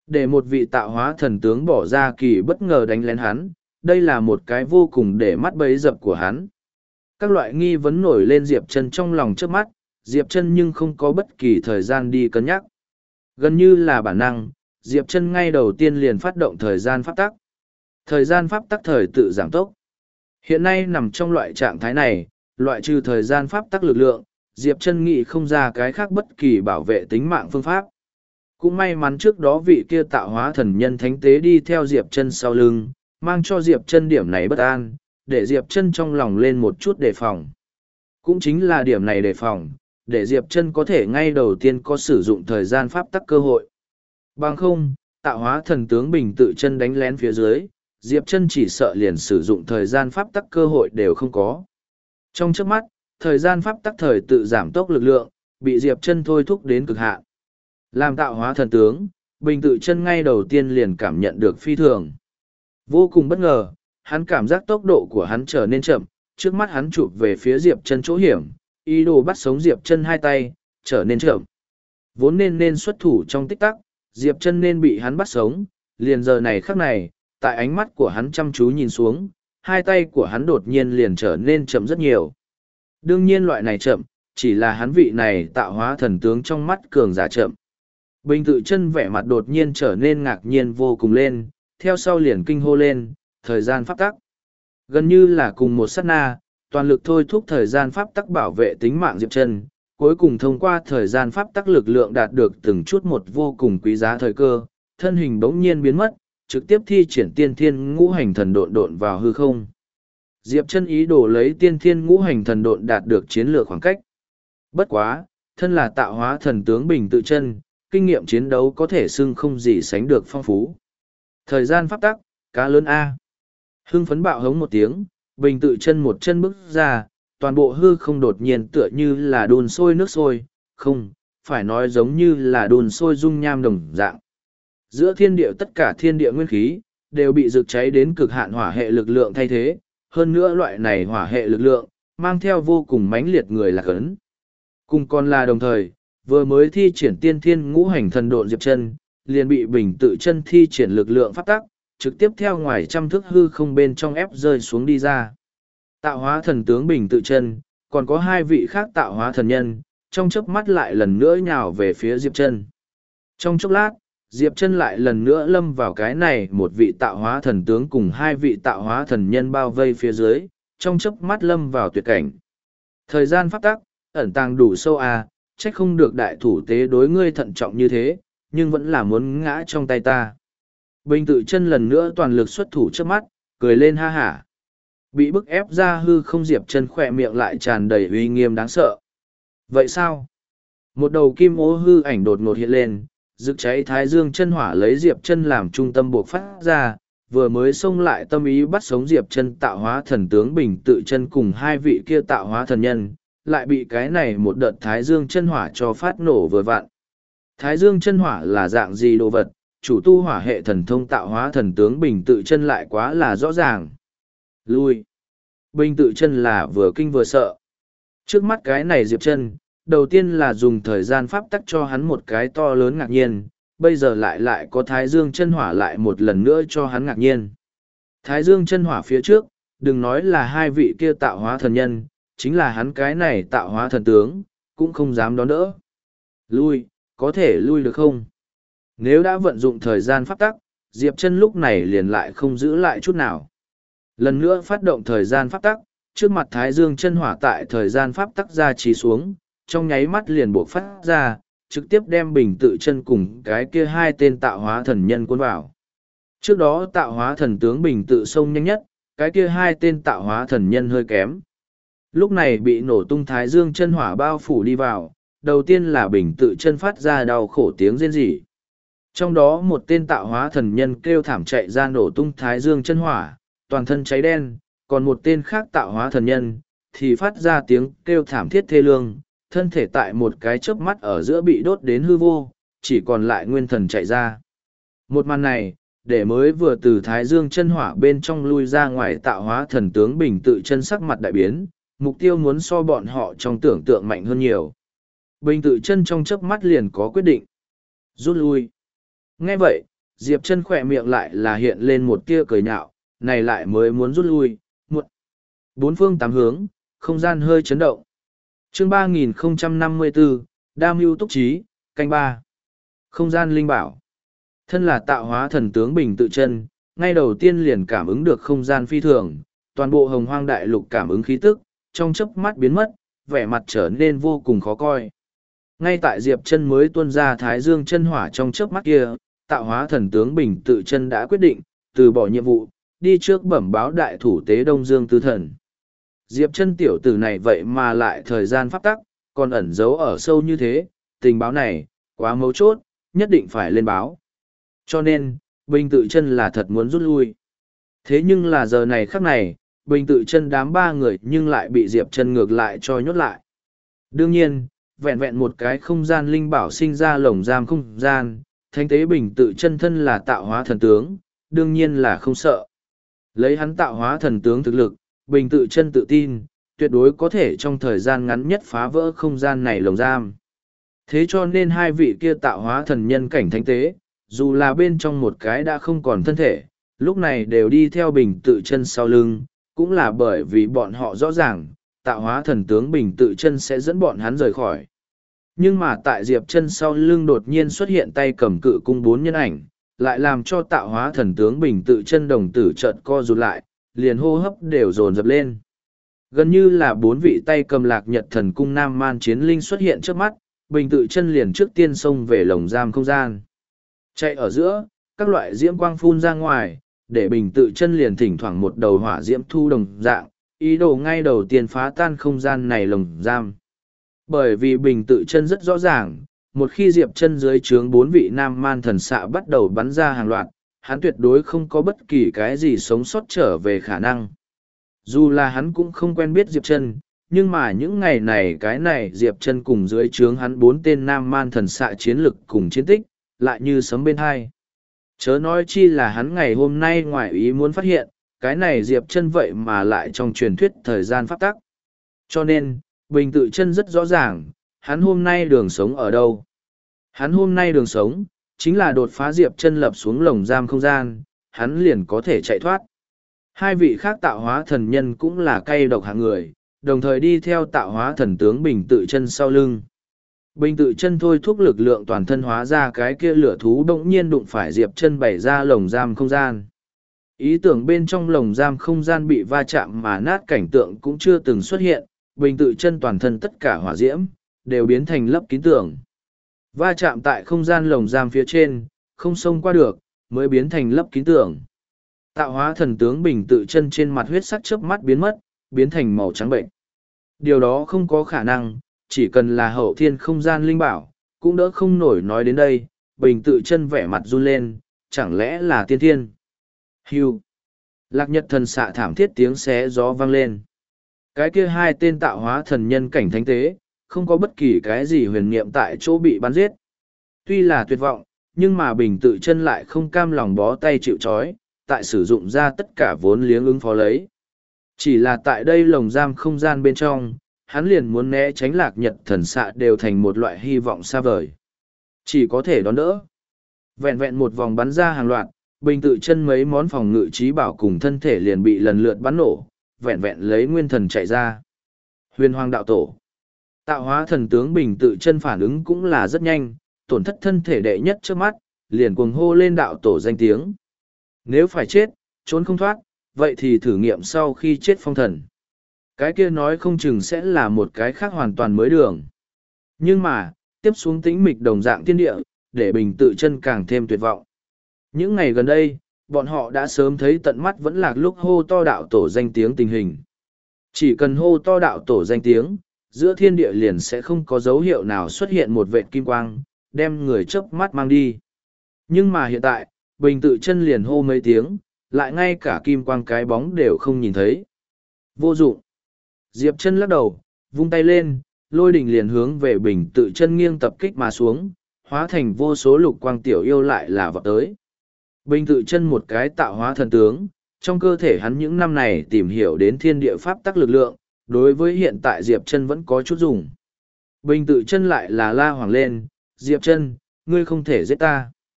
Để một vị tạo hóa thần tướng bỏ ra kỳ bất ngờ đánh lén hắn, đây là một cái vô cùng để mắt bấy dập của hắn. Các loại nghi vấn nổi lên Diệp Chân trong lòng trước mắt, Diệp Chân nhưng không có bất kỳ thời gian đi cân nhắc. Gần như là bản năng, Diệp Chân ngay đầu tiên liền phát động thời gian pháp tắc. Thời gian pháp tắc thời tự giảm tốc. Hiện nay nằm trong loại trạng thái này, loại trừ thời gian pháp tắc lực lượng, Diệp Chân nghĩ không ra cái khác bất kỳ bảo vệ tính mạng phương pháp. Cũng may mắn trước đó vị kia tạo hóa thần nhân thánh tế đi theo Diệp Chân sau lưng, mang cho Diệp Chân điểm này bất an, để Diệp Chân trong lòng lên một chút đề phòng. Cũng chính là điểm này đề phòng, để Diệp Chân có thể ngay đầu tiên có sử dụng thời gian pháp tắc cơ hội. Bằng không, tạo hóa thần tướng Bình Tự Chân đánh lén phía dưới, Diệp Chân chỉ sợ liền sử dụng thời gian pháp tắc cơ hội đều không có. Trong chớp mắt, thời gian pháp tắc thời tự giảm tốc lực lượng, bị Diệp Chân thôi thúc đến cực hạn. Làm tạo hóa thần tướng, Bình Tự Chân ngay đầu tiên liền cảm nhận được phi thường. Vô cùng bất ngờ, hắn cảm giác tốc độ của hắn trở nên chậm, trước mắt hắn chụp về phía Diệp Chân chỗ hiểm, ý đồ bắt sống Diệp Chân hai tay, trở nên chậm. Vốn nên xuất thủ trong tích tắc, Diệp Chân nên bị hắn bắt sống, liền giờ này khắc này, tại ánh mắt của hắn chăm chú nhìn xuống, hai tay của hắn đột nhiên liền trở nên chậm rất nhiều. Đương nhiên loại này chậm, chỉ là hắn vị này tạo hóa thần tướng trong mắt cường giả chậm. Bình Tự Chân vẻ mặt đột nhiên trở nên ngạc nhiên vô cùng lên, theo sau liền kinh hô lên, thời gian pháp tắc. Gần như là cùng một sát na, toàn lực thôi thúc thời gian pháp tắc bảo vệ tính mạng Diệp Chân, cuối cùng thông qua thời gian pháp tắc lực lượng đạt được từng chút một vô cùng quý giá thời cơ, thân hình bỗng nhiên biến mất, trực tiếp thi triển tiên thiên ngũ hành thần độn vào hư không. Diệp Chân ý đồ lấy tiên thiên ngũ hành thần độn đạt được chiến lược khoảng cách. Bất quá, thân là tạo hóa thần tướng Bình Tự Chân, kinh nghiệm chiến đấu có thể xưng không gì sánh được phong phú. Thời gian pháp tắc, cá lớn A. Hưng phấn bạo hống một tiếng, Bình Tự Chân một chân bước ra, toàn bộ hư không đột nhiên tựa như là đun sôi nước sôi, không, phải nói giống như là đun sôi dung nham đồng dạng. Giữa thiên địa tất cả thiên địa nguyên khí, đều bị rực cháy đến cực hạn hỏa hệ lực lượng thay thế, hơn nữa loại này hỏa hệ lực lượng, mang theo vô cùng mãnh liệt người lạc ấn. Cùng còn là đồng thời, vừa mới thi triển tiên thiên ngũ hành thần độn Diệp Chân, liền bị Bình Tự Chân thi triển lực lượng pháp tắc, trực tiếp theo ngoài trăm thước hư không bên trong ép rơi xuống đi ra. Tạo hóa thần tướng Bình Tự Chân, còn có hai vị khác tạo hóa thần nhân, trong chớp mắt lại lần nữa nhào về phía Diệp Chân. Trong chốc lát, Diệp Chân lại lần nữa lâm vào cái này một vị tạo hóa thần tướng cùng hai vị tạo hóa thần nhân bao vây phía dưới, trong chớp mắt lâm vào tuyệt cảnh. Thời gian pháp tắc, ẩn tàng đủ sâu à, trách không được đại thủ tế đối ngươi thận trọng như thế, nhưng vẫn là muốn ngã trong tay ta. Bình Tự Chân lần nữa toàn lực xuất thủ trước mắt, cười lên ha hả. Bị bức ép ra hư không Diệp Chân khỏe miệng lại tràn đầy uy nghiêm đáng sợ. Vậy sao? Một đầu kim ô hư ảnh đột ngột hiện lên, rực cháy thái dương chân hỏa lấy Diệp Chân làm trung tâm buộc phát ra, vừa mới xông lại tâm ý bắt sống Diệp Chân tạo hóa thần tướng Bình Tự Chân cùng hai vị kia tạo hóa thần nhân, lại bị cái này một đợt thái dương chân hỏa cho phát nổ vừa vặn. Thái dương chân hỏa là dạng gì đồ vật, chủ tu hỏa hệ thần thông tạo hóa thần tướng Bình Tự Chân lại quá là rõ ràng. Lui. Bình Tự Chân là vừa kinh vừa sợ. Trước mắt cái này Diệp Chân, đầu tiên là dùng thời gian pháp tắc cho hắn một cái to lớn ngạc nhiên, bây giờ lại có Thái Dương chân hỏa lại một lần nữa cho hắn ngạc nhiên. Thái Dương chân hỏa phía trước, đừng nói là hai vị kia tạo hóa thần nhân, chính là hắn cái này tạo hóa thần tướng, cũng không dám đón đỡ. Lui, có thể lui được không? Nếu đã vận dụng thời gian pháp tắc, Diệp Chân lúc này liền lại không giữ lại chút nào. Lần nữa phát động thời gian pháp tắc, trước mặt Thái Dương chân hỏa tại thời gian pháp tắc ra trì xuống, trong nháy mắt liền buộc phát ra, trực tiếp đem Bình Tự Chân cùng cái kia hai tên tạo hóa thần nhân cuốn vào. Trước đó tạo hóa thần tướng Bình Tự xông nhanh nhất, cái kia hai tên tạo hóa thần nhân hơi kém. Lúc này bị nổ tung Thái Dương chân hỏa bao phủ đi vào, đầu tiên là Bình Tự Chân phát ra đau khổ tiếng rên rỉ. Trong đó một tên tạo hóa thần nhân kêu thảm chạy ra nổ tung Thái Dương chân hỏa, toàn thân cháy đen, còn một tên khác tạo hóa thần nhân, thì phát ra tiếng kêu thảm thiết thê lương, thân thể tại một cái chớp mắt ở giữa bị đốt đến hư vô, chỉ còn lại nguyên thần chạy ra. Một màn này, để mới vừa từ Thái Dương chân hỏa bên trong lui ra ngoài tạo hóa thần tướng Bình Tự Chân sắc mặt đại biến, mục tiêu muốn so bọn họ trong tưởng tượng mạnh hơn nhiều. Bình Tự Chân trong chớp mắt liền có quyết định. Rút lui. Nghe vậy, Diệp chân khỏe miệng lại là hiện lên một tia cười nhạo, này lại mới muốn rút lui, muộn. Bốn phương tám hướng, không gian hơi chấn động. Chương 3054, Đa Mưu Túc Trí, canh ba. Không gian linh bảo. Thân là tạo hóa thần tướng Bình Tự Chân, ngay đầu tiên liền cảm ứng được không gian phi thường, toàn bộ hồng hoang đại lục cảm ứng khí tức, trong chớp mắt biến mất, vẻ mặt trở nên vô cùng khó coi. Ngay tại Diệp Chân mới tuôn ra Thái Dương chân hỏa trong chớp mắt kia, tạo hóa thần tướng Bình Tự Chân đã quyết định, từ bỏ nhiệm vụ, đi trước bẩm báo đại thủ tế Đông Dương Tư Thần. Diệp Chân tiểu tử này vậy mà lại thời gian pháp tắc, còn ẩn giấu ở sâu như thế, tình báo này, quá mấu chốt, nhất định phải lên báo. Cho nên, Bình Tự Chân là thật muốn rút lui. Thế nhưng là giờ này khắc này, Bình Tự Chân đám ba người nhưng lại bị Diệp Chân ngược lại cho nhốt lại. Đương nhiên, vẹn vẹn một cái không gian linh bảo sinh ra lồng giam không gian, thánh tế Bình Tự Chân thân là tạo hóa thần tướng, đương nhiên là không sợ. Lấy hắn tạo hóa thần tướng thực lực, Bình Tự Chân tự tin, tuyệt đối có thể trong thời gian ngắn nhất phá vỡ không gian này lồng giam. Thế cho nên hai vị kia tạo hóa thần nhân cảnh thánh tế, dù là bên trong một cái đã không còn thân thể, lúc này đều đi theo Bình Tự Chân sau lưng, cũng là bởi vì bọn họ rõ ràng, tạo hóa thần tướng Bình Tự Chân sẽ dẫn bọn hắn rời khỏi. Nhưng mà tại Diệp Chân sau lưng đột nhiên xuất hiện tay cầm cự cung bốn nhân ảnh, lại làm cho tạo hóa thần tướng Bình Tự Chân đồng tử chợt co rụt lại, liền hô hấp đều dồn dập lên. Gần như là bốn vị tay cầm Lạc Nhật thần cung nam man chiến linh xuất hiện trước mắt, Bình Tự Chân liền trước tiên xông về lồng giam không gian. Chạy ở giữa, các loại diễm quang phun ra ngoài, để Bình Tự Chân liền thỉnh thoảng một đầu hỏa diễm thu đồng dạng, ý đồ ngay đầu tiên phá tan không gian này lồng giam. Bởi vì Bình Tự Chân rất rõ ràng, một khi Diệp Chân dưới trướng bốn vị nam man thần xạ bắt đầu bắn ra hàng loạt, hắn tuyệt đối không có bất kỳ cái gì sống sót trở về khả năng. Dù là hắn cũng không quen biết Diệp Chân, nhưng mà những ngày này cái này Diệp Chân cùng dưới trướng hắn bốn tên nam man thần xạ chiến lực cùng chiến tích, lại như sấm bên hai. Chớ nói chi là hắn ngày hôm nay ngoài ý muốn phát hiện, cái này Diệp Chân vậy mà lại trong truyền thuyết thời gian pháp tắc. Cho nên, Bình Tự Chân rất rõ ràng, hắn hôm nay đường sống ở đâu. Hắn hôm nay đường sống, chính là đột phá Diệp Chân lập xuống lồng giam không gian, hắn liền có thể chạy thoát. Hai vị khác tạo hóa thần nhân cũng là cay độc hạng người, đồng thời đi theo tạo hóa thần tướng Bình Tự Chân sau lưng. Bình Tự Chân thôi thúc lực lượng toàn thân hóa ra cái kia lửa thú bỗng nhiên đụng phải Diệp Chân bày ra lồng giam không gian. Ý tưởng bên trong lồng giam không gian bị va chạm mà nát cảnh tượng cũng chưa từng xuất hiện, Bình Tự Chân toàn thân tất cả hỏa diễm, đều biến thành lấp kín tường. Va chạm tại không gian lồng giam phía trên, không xông qua được, mới biến thành lấp kín tường. Tạo hóa thần tướng Bình Tự Chân trên mặt huyết sắc chớp mắt biến mất, biến thành màu trắng bệnh. Điều đó không có khả năng, chỉ cần là hậu thiên không gian linh bảo, cũng đỡ không nổi. Nói đến đây, Bình Tự Chân vẻ mặt run lên, chẳng lẽ là tiên thiên? Hưu. Lạc Nhật thần xạ thảm thiết tiếng xé gió vang lên. Cái kia hai tên tạo hóa thần nhân cảnh thánh tế, không có bất kỳ cái gì huyền niệm tại chỗ bị bắn giết. Tuy là tuyệt vọng, nhưng mà Bình Tự Chân lại không cam lòng bó tay chịu trói, tại sử dụng ra tất cả vốn liếng ứng phó lấy. Chỉ là tại đây lồng giam không gian bên trong, hắn liền muốn né tránh Lạc Nhật thần xạ đều thành một loại hy vọng xa vời. Chỉ có thể đón đỡ. Vẹn vẹn một vòng bắn ra hàng loạt, Bình Tự Chân mấy món phòng ngự trí bảo cùng thân thể liền bị lần lượt bắn nổ, vẹn vẹn lấy nguyên thần chạy ra. Huyền Hoàng đạo tổ. Tạo hóa thần tướng Bình Tự Chân phản ứng cũng là rất nhanh, tổn thất thân thể đệ nhất trước mắt, liền cuồng hô lên đạo tổ danh tiếng. Nếu phải chết, trốn không thoát, vậy thì thử nghiệm sau khi chết phong thần. Cái kia nói không chừng sẽ là một cái khác hoàn toàn mới đường. Nhưng mà, tiếp xuống tĩnh mịch đồng dạng thiên địa, để Bình Tự Chân càng thêm tuyệt vọng. Những ngày gần đây, bọn họ đã sớm thấy tận mắt vẫn lạc lúc hô to đạo tổ danh tiếng tình hình. Chỉ cần hô to đạo tổ danh tiếng, giữa thiên địa liền sẽ không có dấu hiệu nào xuất hiện một vệt kim quang, đem người chớp mắt mang đi. Nhưng mà hiện tại, Bình Tự Chân liền hô mấy tiếng, lại ngay cả kim quang cái bóng đều không nhìn thấy. Vô dụng. Diệp Chân lắc đầu, vung tay lên, lôi đỉnh liền hướng về Bình Tự Chân nghiêng tập kích mà xuống, hóa thành vô số lục quang tiểu yêu lại là vọt tới. Bình Tự Chân một cái tạo hóa thần tướng, trong cơ thể hắn những năm này tìm hiểu đến thiên địa pháp tắc lực lượng, đối với hiện tại Diệp Chân vẫn có chút dùng. Bình Tự Chân lại là la hoảng lên, Diệp Chân, ngươi không thể giết ta.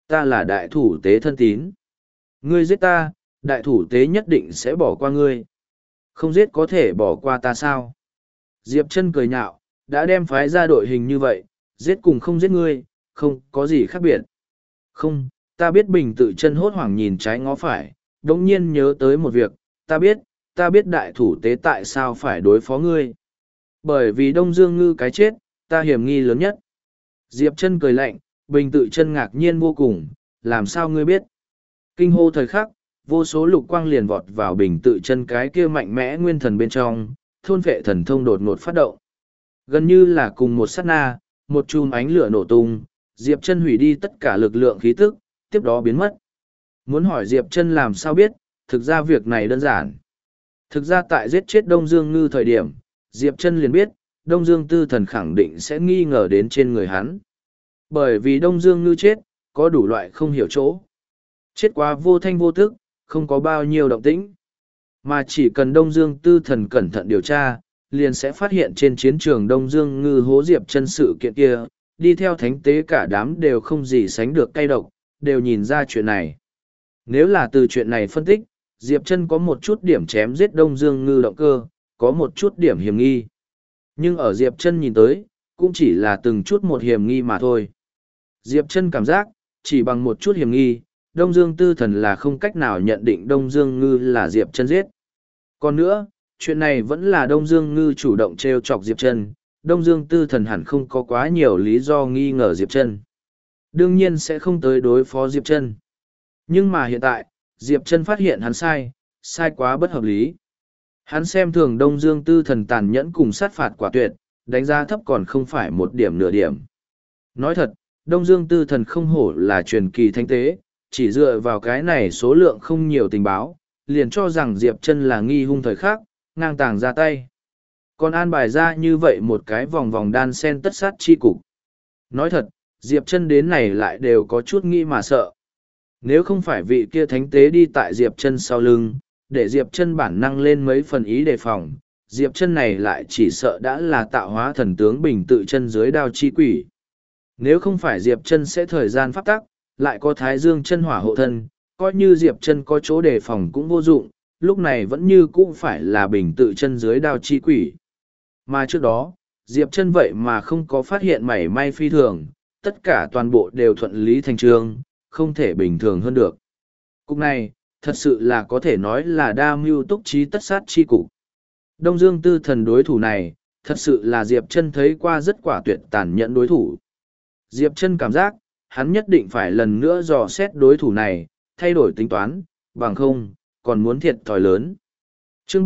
Ta là đại thủ tế thân tín. Ngươi giết ta, đại thủ tế nhất định sẽ bỏ qua ngươi. Không giết có thể bỏ qua ta sao? Diệp Chân cười nhạo, đã đem phái ra đội hình như vậy, giết cùng không giết ngươi, không có gì khác biệt. Không, ta biết Bình Tự Chân hốt hoảng nhìn trái ngó phải, đống nhiên nhớ tới một việc, ta biết đại thủ tế tại sao phải đối phó ngươi. Bởi vì Đông Dương Ngư cái chết, ta hiểm nghi lớn nhất. Diệp Chân cười lạnh, Bình Tự Chân ngạc nhiên vô cùng, làm sao ngươi biết? Kinh hô thời khắc, vô số lục quang liền vọt vào Bình Tự Chân cái kia mạnh mẽ nguyên thần bên trong, thôn vệ thần thông đột ngột phát động. Gần như là cùng một sát na, một chùm ánh lửa nổ tung, Diệp Chân hủy đi tất cả lực lượng khí tức, tiếp đó biến mất. Muốn hỏi Diệp Chân làm sao biết, thực ra việc này đơn giản. Thực ra tại giết chết Đông Dương Ngư thời điểm, Diệp Chân liền biết, Đông Dương Tư Thần khẳng định sẽ nghi ngờ đến trên người hắn. Bởi vì Đông Dương Ngư chết, có đủ loại không hiểu chỗ. Chết quá vô thanh vô tức, không có bao nhiêu động tĩnh. Mà chỉ cần Đông Dương Tư Thần cẩn thận điều tra, liền sẽ phát hiện trên chiến trường Đông Dương Ngư hố Diệp Chân sự kiện kia, đi theo thánh tế cả đám đều không gì sánh được cay độc, đều nhìn ra chuyện này. Nếu là từ chuyện này phân tích, Diệp Chân có một chút điểm chém giết Đông Dương Ngư động cơ, có một chút điểm hiểm nghi. Nhưng ở Diệp Chân nhìn tới, cũng chỉ là từng chút một hiểm nghi mà thôi. Diệp Chân cảm giác, chỉ bằng một chút hiểm nghi, Đông Dương Tư Thần là không cách nào nhận định Đông Dương Ngư là Diệp Chân giết. Còn nữa, chuyện này vẫn là Đông Dương Ngư chủ động trêu chọc Diệp Chân, Đông Dương Tư Thần hẳn không có quá nhiều lý do nghi ngờ Diệp Chân. Đương nhiên sẽ không tới đối phó Diệp Chân. Nhưng mà hiện tại, Diệp Chân phát hiện hắn sai, sai quá bất hợp lý. Hắn xem thường Đông Dương Tư Thần tàn nhẫn cùng sát phạt quả tuyệt, đánh giá thấp còn không phải một điểm nửa điểm. Nói thật, Đông Dương Tư Thần không hổ là truyền kỳ thánh tế, chỉ dựa vào cái này số lượng không nhiều tình báo, liền cho rằng Diệp Chân là nghi hung thời khắc, ngang tàng ra tay. Còn an bài ra như vậy một cái vòng vòng đan sen tất sát chi cục. Nói thật, Diệp Chân đến này lại đều có chút nghi mà sợ. Nếu không phải vị kia thánh tế đi tại Diệp Chân sau lưng, để Diệp Chân bản năng lên mấy phần ý đề phòng, Diệp Chân này lại chỉ sợ đã là tạo hóa thần tướng Bình Tự Chân dưới đao chi quỷ. Nếu không phải Diệp Chân sẽ thời gian pháp tắc, lại có Thái Dương chân hỏa hộ thân, coi như Diệp Chân có chỗ đề phòng cũng vô dụng, lúc này vẫn như cũ phải là Bình Tự Chân dưới đao chi quỷ. Mà trước đó, Diệp Chân vậy mà không có phát hiện mảy may phi thường, tất cả toàn bộ đều thuận lý thành chương, không thể bình thường hơn được. Cục này, thật sự là có thể nói là đa mưu túc trí tất sát chi cục. Đông Dương Tư Thần đối thủ này, thật sự là Diệp Chân thấy qua rất quả tuyệt tàn nhẫn đối thủ. Diệp Chân cảm giác, hắn nhất định phải lần nữa dò xét đối thủ này, thay đổi tính toán, bằng không, còn muốn thiệt thòi lớn. Chương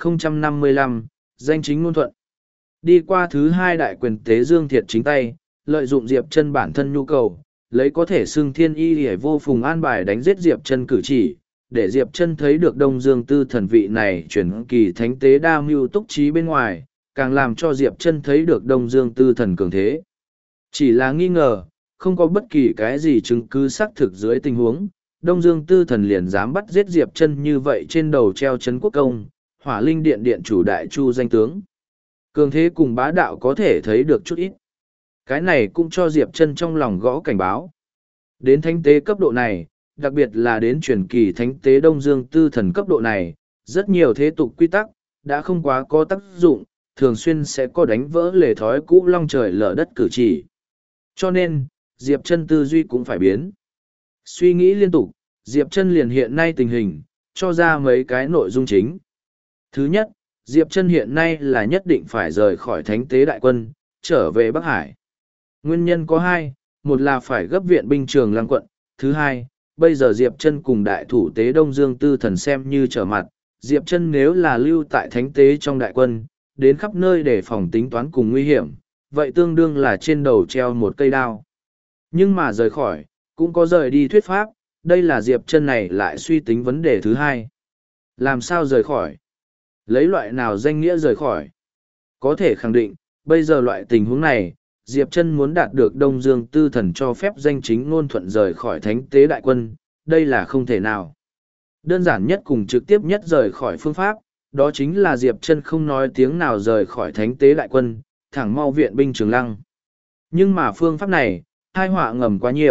3055, danh chính ngôn thuận. Đi qua thứ hai đại quyền tế Dương Thiệt chính tay, lợi dụng Diệp Chân bản thân nhu cầu, lấy có thể xưng thiên y hề vô phùng an bài đánh giết Diệp Chân cử chỉ, để Diệp Chân thấy được Đông Dương Tư Thần vị này chuyển kỳ thánh tế đa mưu túc trí bên ngoài, càng làm cho Diệp Chân thấy được Đông Dương Tư Thần cường thế. Chỉ là nghi ngờ, không có bất kỳ cái gì chứng cứ xác thực dưới tình huống, Đông Dương Tư Thần liền dám bắt giết Diệp Chân như vậy trên đầu treo trấn quốc công, Hỏa Linh Điện điện chủ đại chu danh tướng. Cường thế cùng bá đạo có thể thấy được chút ít. Cái này cũng cho Diệp Chân trong lòng gõ cảnh báo. Đến thánh tế cấp độ này, đặc biệt là đến truyền kỳ thánh tế Đông Dương Tư Thần cấp độ này, rất nhiều thế tục quy tắc, đã không quá có tác dụng, thường xuyên sẽ có đánh vỡ lề thói cũ long trời lở đất cử chỉ. Cho nên, Diệp Chân tư duy cũng phải biến. Suy nghĩ liên tục, Diệp Chân liền hiện nay tình hình, cho ra mấy cái nội dung chính. Thứ nhất, Diệp Chân hiện nay là nhất định phải rời khỏi thánh tế đại quân, trở về Bắc Hải. Nguyên nhân có hai, một là phải gấp viện binh Trường Lăng quận, thứ hai, bây giờ Diệp Chân cùng đại thủ tế Đông Dương Tư Thần xem như trở mặt, Diệp Chân nếu là lưu tại thánh tế trong đại quân, đến khắp nơi để phòng tính toán cùng nguy hiểm, vậy tương đương là trên đầu treo một cây đao. Nhưng mà rời khỏi, cũng có rời đi thuyết pháp, đây là Diệp Chân này lại suy tính vấn đề thứ hai. Làm sao rời khỏi? Lấy loại nào danh nghĩa rời khỏi? Có thể khẳng định, bây giờ loại tình huống này, Diệp Chân muốn đạt được Đông Dương Tư Thần cho phép danh chính ngôn thuận rời khỏi thánh tế đại quân, đây là không thể nào. Đơn giản nhất cùng trực tiếp nhất rời khỏi phương pháp, đó chính là Diệp Chân không nói tiếng nào rời khỏi thánh tế đại quân, thẳng mau viện binh Trường Lăng. Nhưng mà phương pháp này, tai họa ngầm quá nhiều,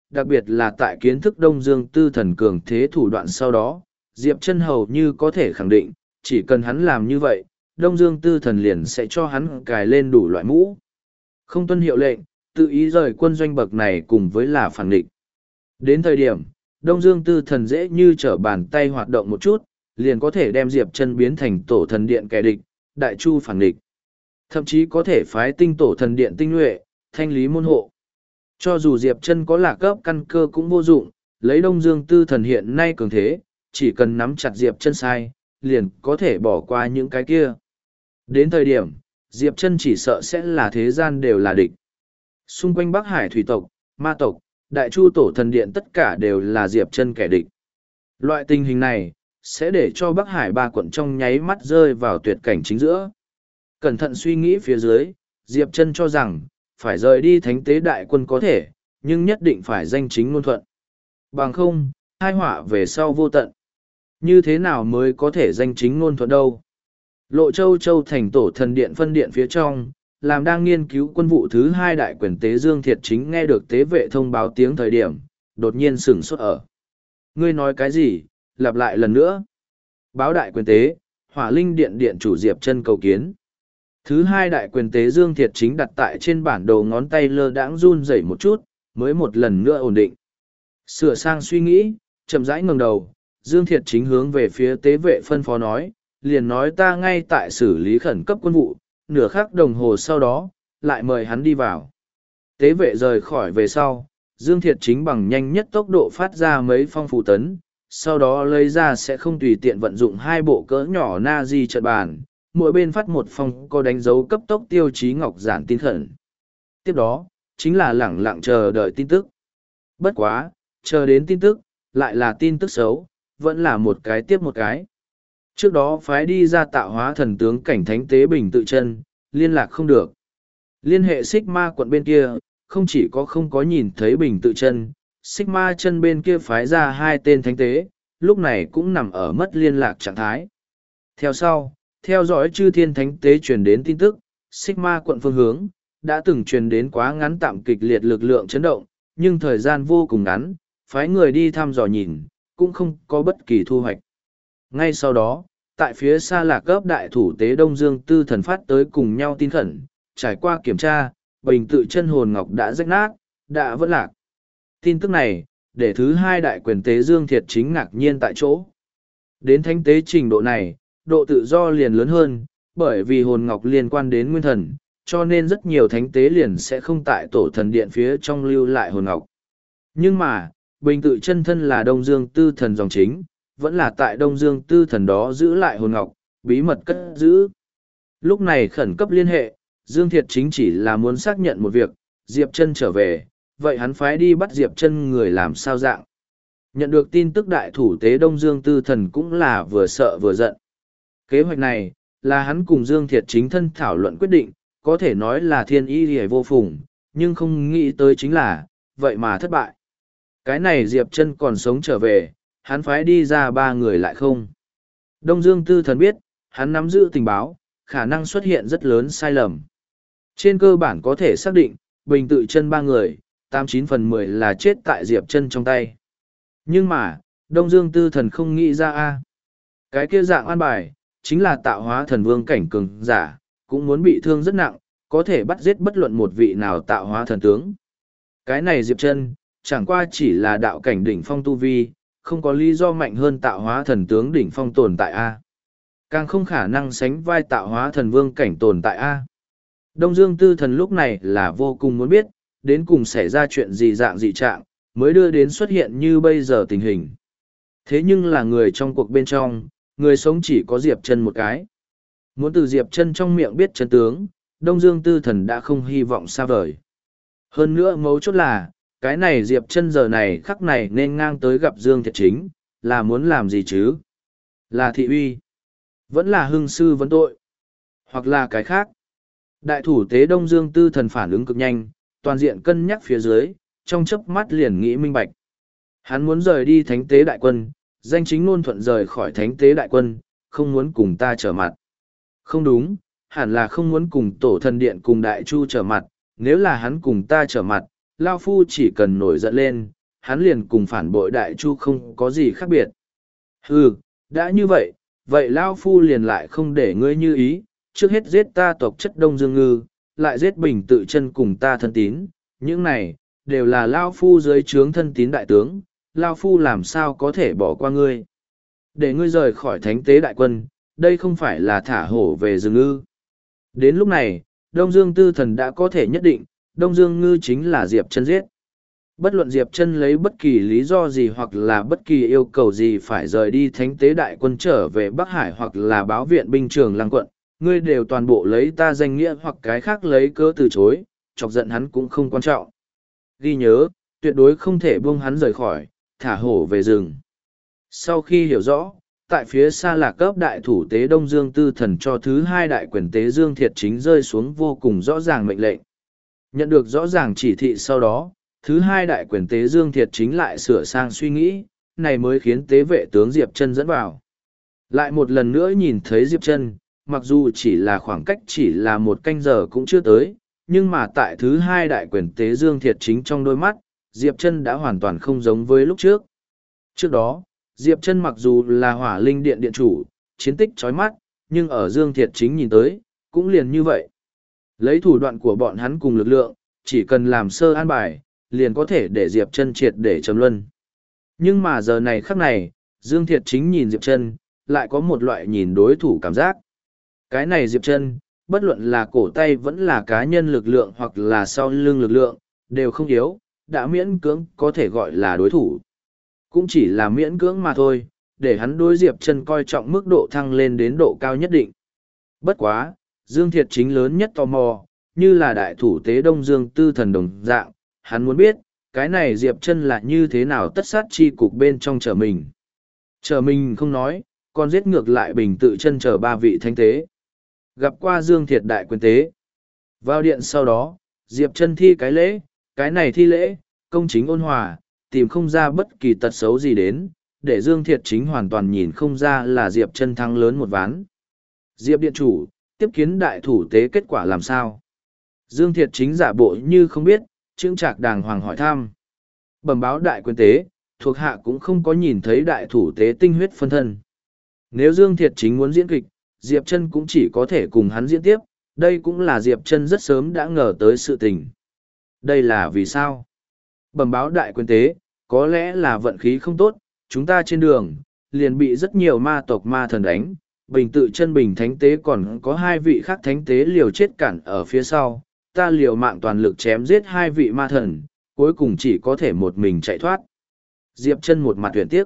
đặc biệt là tại kiến thức Đông Dương Tư Thần cường thế thủ đoạn sau đó, Diệp Chân hầu như có thể khẳng định, chỉ cần hắn làm như vậy, Đông Dương Tư Thần liền sẽ cho hắn cài lên đủ loại mũ. Không tuân hiệu lệnh, tự ý rời quân doanh bậc này cùng với là phản địch. Đến thời điểm, Đông Dương Tư Thần dễ như trở bàn tay hoạt động một chút, liền có thể đem Diệp Chân biến thành tổ thần điện kẻ địch, đại chu phản địch. Thậm chí có thể phái tinh tổ thần điện tinh nhuệ, thanh lý môn hộ. Cho dù Diệp Chân có là cấp căn cơ cũng vô dụng, lấy Đông Dương Tư Thần hiện nay cường thế, chỉ cần nắm chặt Diệp Chân sai, liền có thể bỏ qua những cái kia. Đến thời điểm, Diệp Chân chỉ sợ sẽ là thế gian đều là địch. Xung quanh Bắc Hải thủy tộc, ma tộc, Đại Chu tổ thần điện tất cả đều là Diệp Chân kẻ địch. Loại tình hình này, sẽ để cho Bắc Hải ba quận trong nháy mắt rơi vào tuyệt cảnh chính giữa. Cẩn thận suy nghĩ phía dưới, Diệp Chân cho rằng, phải rời đi thánh tế đại quân có thể, nhưng nhất định phải danh chính ngôn thuận. Bằng không, tai họa về sau vô tận. Như thế nào mới có thể danh chính ngôn thuận đâu? Lộ Châu Châu thành tổ thần điện phân điện phía trong, làm đang nghiên cứu quân vụ thứ hai đại quyền tế Dương Thiệt Chính nghe được tế vệ thông báo tiếng thời điểm, đột nhiên sửng sốt ở. Ngươi nói cái gì, lặp lại lần nữa. Báo đại quyền tế, Hỏa Linh điện điện chủ Diệp Chân cầu kiến. Thứ hai đại quyền tế Dương Thiệt Chính đặt tại trên bản đồ ngón tay lơ đãng run rẩy một chút, mới một lần nữa ổn định. Sửa sang suy nghĩ, chậm rãi ngẩng đầu, Dương Thiệt Chính hướng về phía tế vệ phân phó nói, liền nói ta ngay tại xử lý khẩn cấp quân vụ, nửa khắc đồng hồ sau đó, lại mời hắn đi vào. Tế vệ rời khỏi về sau, Dương Thiệt Chính bằng nhanh nhất tốc độ phát ra mấy phong phù tấn, sau đó lấy ra sẽ không tùy tiện vận dụng hai bộ cỡ nhỏ na di trận bàn, mỗi bên phát một phong có đánh dấu cấp tốc tiêu chí ngọc giản tin khẩn. Tiếp đó, chính là lẳng lặng chờ đợi tin tức. Bất quá, chờ đến tin tức, lại là tin tức xấu, vẫn là một cái tiếp một cái. Trước đó phái đi ra tạo hóa thần tướng cảnh thánh tế bình tự chân, liên lạc không được. Liên hệ xích ma quận bên kia, không chỉ có không có nhìn thấy bình tự chân, xích ma chân bên kia phái ra hai tên thánh tế, lúc này cũng nằm ở mất liên lạc trạng thái. Theo sau, theo dõi chư thiên thánh tế truyền đến tin tức, xích ma quận phương hướng, đã từng truyền đến quá ngắn tạm kịch liệt lực lượng chấn động, nhưng thời gian vô cùng ngắn, phái người đi thăm dò nhìn, cũng không có bất kỳ thu hoạch. Ngay sau đó, tại phía xa lạc cấp đại thủ tế Đông Dương Tư Thần phát tới cùng nhau tin khẩn, trải qua kiểm tra, bình tự chân hồn ngọc đã rách nát, đã vỡ lạc. Tin tức này, để thứ hai đại quyền tế Dương Thiệt Chính ngạc nhiên tại chỗ. Đến thánh tế trình độ này, độ tự do liền lớn hơn, bởi vì hồn ngọc liên quan đến nguyên thần, cho nên rất nhiều thánh tế liền sẽ không tại tổ thần điện phía trong lưu lại hồn ngọc. Nhưng mà, bình tự chân thân là Đông Dương Tư Thần dòng chính, vẫn là tại Đông Dương Tư Thần đó giữ lại hồn ngọc, bí mật cất giữ. Lúc này khẩn cấp liên hệ, Dương Thiệt Chính chỉ là muốn xác nhận một việc, Diệp Chân trở về, vậy hắn phái đi bắt Diệp Chân người làm sao dạng. Nhận được tin tức đại thủ tế Đông Dương Tư Thần cũng là vừa sợ vừa giận. Kế hoạch này, là hắn cùng Dương Thiệt Chính thân thảo luận quyết định, có thể nói là thiên y hề vô phùng, nhưng không nghĩ tới chính là, vậy mà thất bại. Cái này Diệp Chân còn sống trở về, hắn phái đi ra ba người lại không. Đông Dương Tư Thần biết, hắn nắm giữ tình báo, khả năng xuất hiện rất lớn sai lầm. Trên cơ bản có thể xác định, bình tự chân ba người, 89/10 là chết tại Diệp Chân trong tay. Nhưng mà, Đông Dương Tư Thần không nghĩ ra a. Cái kia dạng an bài, chính là tạo hóa thần vương cảnh cường giả, cũng muốn bị thương rất nặng, có thể bắt giết bất luận một vị nào tạo hóa thần tướng. Cái này Diệp Chân, chẳng qua chỉ là đạo cảnh đỉnh phong tu vi, không có lý do mạnh hơn tạo hóa thần tướng đỉnh phong tồn tại a. Càng không khả năng sánh vai tạo hóa thần vương cảnh tồn tại a. Đông Dương Tư Thần lúc này là vô cùng muốn biết, đến cùng xảy ra chuyện gì dạng dị trạng, mới đưa đến xuất hiện như bây giờ tình hình. Thế nhưng là người trong cuộc bên trong, người sống chỉ có Diệp Chân một cái. Muốn từ Diệp Chân trong miệng biết chân tướng, Đông Dương Tư Thần đã không hy vọng xa vời. Hơn nữa mấu chốt là, cái này Diệp Chân giờ này khắc này nên ngang tới gặp Dương Thiệt Chính, là muốn làm gì chứ? Là thị uy? Vẫn là hưng sư vấn tội? Hoặc là cái khác? Đại thủ tế Đông Dương Tư Thần phản ứng cực nhanh, toàn diện cân nhắc phía dưới, trong chớp mắt liền nghĩ minh bạch. Hắn muốn rời đi thánh tế đại quân, danh chính ngôn thuận rời khỏi thánh tế đại quân, không muốn cùng ta trở mặt. Không đúng, hẳn là không muốn cùng tổ thần điện cùng đại chu trở mặt, nếu là hắn cùng ta trở mặt, Lao Phu chỉ cần nổi giận lên, hắn liền cùng phản bội Đại Chu không có gì khác biệt. Ừ, đã như vậy, vậy Lao Phu liền lại không để ngươi như ý, trước hết giết ta tộc chất Đông Dương Ngư, lại giết Bình Tự Chân cùng ta thân tín, những này, đều là Lao Phu dưới trướng thân tín đại tướng, Lao Phu làm sao có thể bỏ qua ngươi. Để ngươi rời khỏi thánh tế đại quân, đây không phải là thả hổ về rừng ư. Đến lúc này, Đông Dương Tư Thần đã có thể nhất định, Đông Dương Ngư chính là Diệp Chân giết. Bất luận Diệp Chân lấy bất kỳ lý do gì hoặc là bất kỳ yêu cầu gì phải rời đi thánh tế đại quân trở về Bắc Hải hoặc là báo viện binh trường Lăng quận, ngươi đều toàn bộ lấy ta danh nghĩa hoặc cái khác lấy cớ từ chối, chọc giận hắn cũng không quan trọng. Ghi nhớ, tuyệt đối không thể buông hắn rời khỏi, thả hổ về rừng. Sau khi hiểu rõ, tại phía xa là cấp đại thủ tế Đông Dương Tư Thần cho thứ hai đại quyền tế Dương Thiệt Chính rơi xuống vô cùng rõ ràng mệnh lệnh. Nhận được rõ ràng chỉ thị sau đó, thứ hai đại quyền tế Dương Thiệt Chính lại sửa sang suy nghĩ, này mới khiến tế vệ tướng Diệp Chân dẫn vào. Lại một lần nữa nhìn thấy Diệp Chân, mặc dù chỉ là khoảng cách chỉ là một canh giờ cũng chưa tới, nhưng mà tại thứ hai đại quyền tế Dương Thiệt Chính trong đôi mắt, Diệp Chân đã hoàn toàn không giống với lúc trước. Trước đó, Diệp Chân mặc dù là Hỏa Linh Điện điện chủ, chiến tích chói mắt, nhưng ở Dương Thiệt Chính nhìn tới, cũng liền như vậy. Lấy thủ đoạn của bọn hắn cùng lực lượng, chỉ cần làm sơ an bài, liền có thể để Diệp Chân triệt để trầm luân. Nhưng mà giờ này khắc này, Dương Thiệt Chính nhìn Diệp Chân, lại có một loại nhìn đối thủ cảm giác. Cái này Diệp Chân, bất luận là cổ tay vẫn là cá nhân lực lượng hoặc là sau lưng lực lượng, đều không yếu, đã miễn cưỡng có thể gọi là đối thủ. Cũng chỉ là miễn cưỡng mà thôi, để hắn đối Diệp Chân coi trọng mức độ thăng lên đến độ cao nhất định. Bất quá, Dương Thiệt Chính lớn nhất tò mò, như là đại thủ tế Đông Dương Tư Thần đồng dạng, hắn muốn biết, cái này Diệp Chân là như thế nào tất sát chi cục bên trong trở mình. Trở mình không nói, còn giết ngược lại Bình Tự Chân chờ ba vị thánh tế. Gặp qua Dương Thiệt đại quyền tế. Vào điện sau đó, Diệp Chân thi cái lễ, cái này thi lễ, công chính ôn hòa, tìm không ra bất kỳ tật xấu gì đến, để Dương Thiệt Chính hoàn toàn nhìn không ra là Diệp Chân thắng lớn một ván. Diệp điện chủ, tiếp kiến đại thủ tế kết quả làm sao? Dương Thiệt Chính giả bộ như không biết, chững chạc đàng hoàng hỏi thăm. Bẩm báo đại quyền tế, thuộc hạ cũng không có nhìn thấy đại thủ tế tinh huyết phân thân. Nếu Dương Thiệt Chính muốn diễn kịch, Diệp Chân cũng chỉ có thể cùng hắn diễn tiếp, đây cũng là Diệp Chân rất sớm đã ngờ tới sự tình. Đây là vì sao? Bẩm báo đại quyền tế, có lẽ là vận khí không tốt, chúng ta trên đường, liền bị rất nhiều ma tộc ma thần đánh, Bình Tự Chân Bình thánh tế còn có hai vị khác thánh tế liều chết cản ở phía sau, ta liều mạng toàn lực chém giết hai vị ma thần, cuối cùng chỉ có thể một mình chạy thoát. Diệp Chân một mặt tuyển tiếc.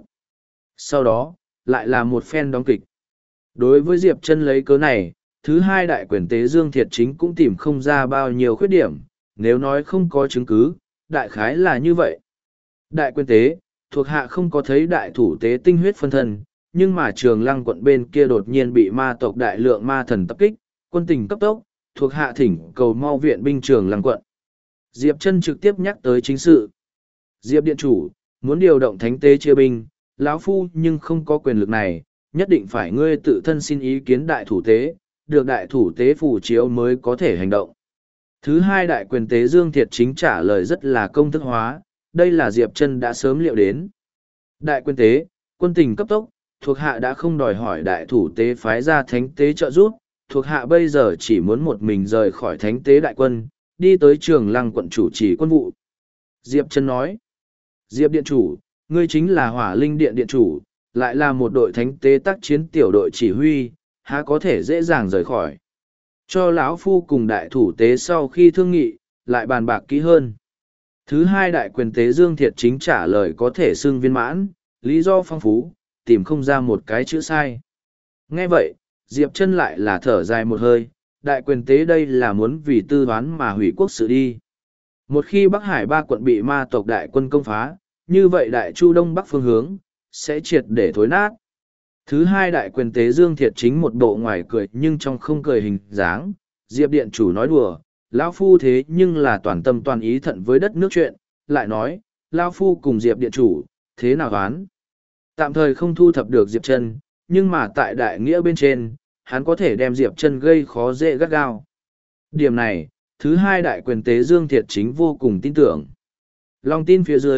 Sau đó, lại là một phen đóng kịch. Đối với Diệp Chân lấy cớ này, thứ hai đại quyền tế Dương Thiệt Chính cũng tìm không ra bao nhiêu khuyết điểm, nếu nói không có chứng cứ, đại khái là như vậy. Đại quyền tế, thuộc hạ không có thấy đại thủ tế tinh huyết phân thân, nhưng mà Trường Lăng quận bên kia đột nhiên bị ma tộc đại lượng ma thần tập kích, quân tình cấp tốc, thuộc hạ thỉnh cầu mau viện binh Trường Lăng quận. Diệp Chân trực tiếp nhắc tới chính sự. Diệp điện chủ, muốn điều động thánh tế chia binh, lão phu nhưng không có quyền lực này, nhất định phải ngươi tự thân xin ý kiến đại thủ tế, được đại thủ tế phù chiếu mới có thể hành động. Thứ hai đại quyền tế Dương Thiệt Chính trả lời rất là công thức hóa, đây là Diệp Chân đã sớm liệu đến. Đại quyền tế, quân tình cấp tốc, thuộc hạ đã không đòi hỏi đại thủ tế phái ra thánh tế trợ giúp, thuộc hạ bây giờ chỉ muốn một mình rời khỏi thánh tế đại quân, đi tới Trường Lăng quận chủ trì quân vụ. Diệp Chân nói, Diệp điện chủ, ngươi chính là Hỏa Linh Điện điện chủ, lại là một đội thánh tế tác chiến tiểu đội chỉ huy, há có thể dễ dàng rời khỏi. Cho lão phu cùng đại thủ tế sau khi thương nghị, lại bàn bạc kỹ hơn. Thứ hai đại quyền tế Dương Thiệt Chính trả lời có thể xưng viên mãn, lý do phong phú, tìm không ra một cái chữ sai. Nghe vậy, Diệp Chân lại là thở dài một hơi, đại quyền tế đây là muốn vì tư toán mà hủy quốc sự đi. Một khi Bắc Hải ba quận bị ma tộc đại quân công phá, như vậy đại chu đông bắc phương hướng, sẽ triệt để thối nát. Thứ hai đại quyền tế Dương Thiệt Chính một bộ ngoài cười nhưng trong không cười hình dáng, Diệp điện chủ nói đùa, lão phu thế nhưng là toàn tâm toàn ý thận với đất nước chuyện, lại nói, lão phu cùng Diệp điện chủ, thế nào đoán? Tạm thời không thu thập được Diệp Chân, nhưng mà tại đại nghĩa bên trên, hắn có thể đem Diệp Chân gây khó dễ gắt gao. Điểm này, thứ hai đại quyền tế Dương Thiệt Chính vô cùng tin tưởng. Lòng tin phía dưới,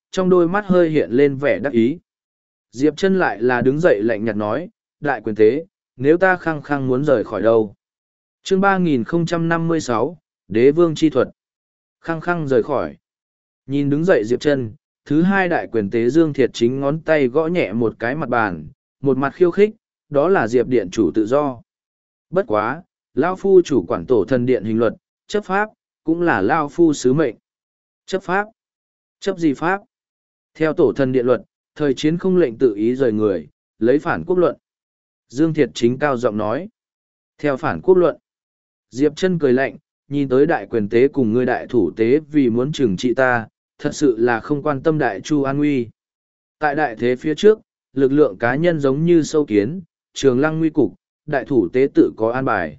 trong đôi mắt hơi hiện lên vẻ đắc ý. Diệp Chân lại là đứng dậy lạnh nhạt nói, đại quyền tế, nếu ta khăng khăng muốn rời khỏi đâu. Chương 3056, Đế Vương chi thuật. Khăng khăng rời khỏi. Nhìn đứng dậy Diệp Chân, thứ hai đại quyền tế Dương Thiệt Chính ngón tay gõ nhẹ một cái mặt bàn, một mặt khiêu khích, đó là Diệp Điện chủ tự do. Bất quá, Lao Phu chủ quản tổ thần điện hình luật, chấp pháp, cũng là Lao Phu sứ mệnh. Chấp pháp? Chấp gì pháp? Theo tổ thần điện luật, thời chiến không lệnh tự ý rời người, lấy phản quốc luận. Dương Thiệt Chính cao giọng nói. Theo phản quốc luận. Diệp Chân cười lạnh, nhìn tới đại quyền tế cùng ngươi đại thủ tế vì muốn trừng trị ta, thật sự là không quan tâm đại chu an nguy. Tại đại thế phía trước, lực lượng cá nhân giống như sâu kiến, trường lăng nguy cục, đại thủ tế tự có an bài.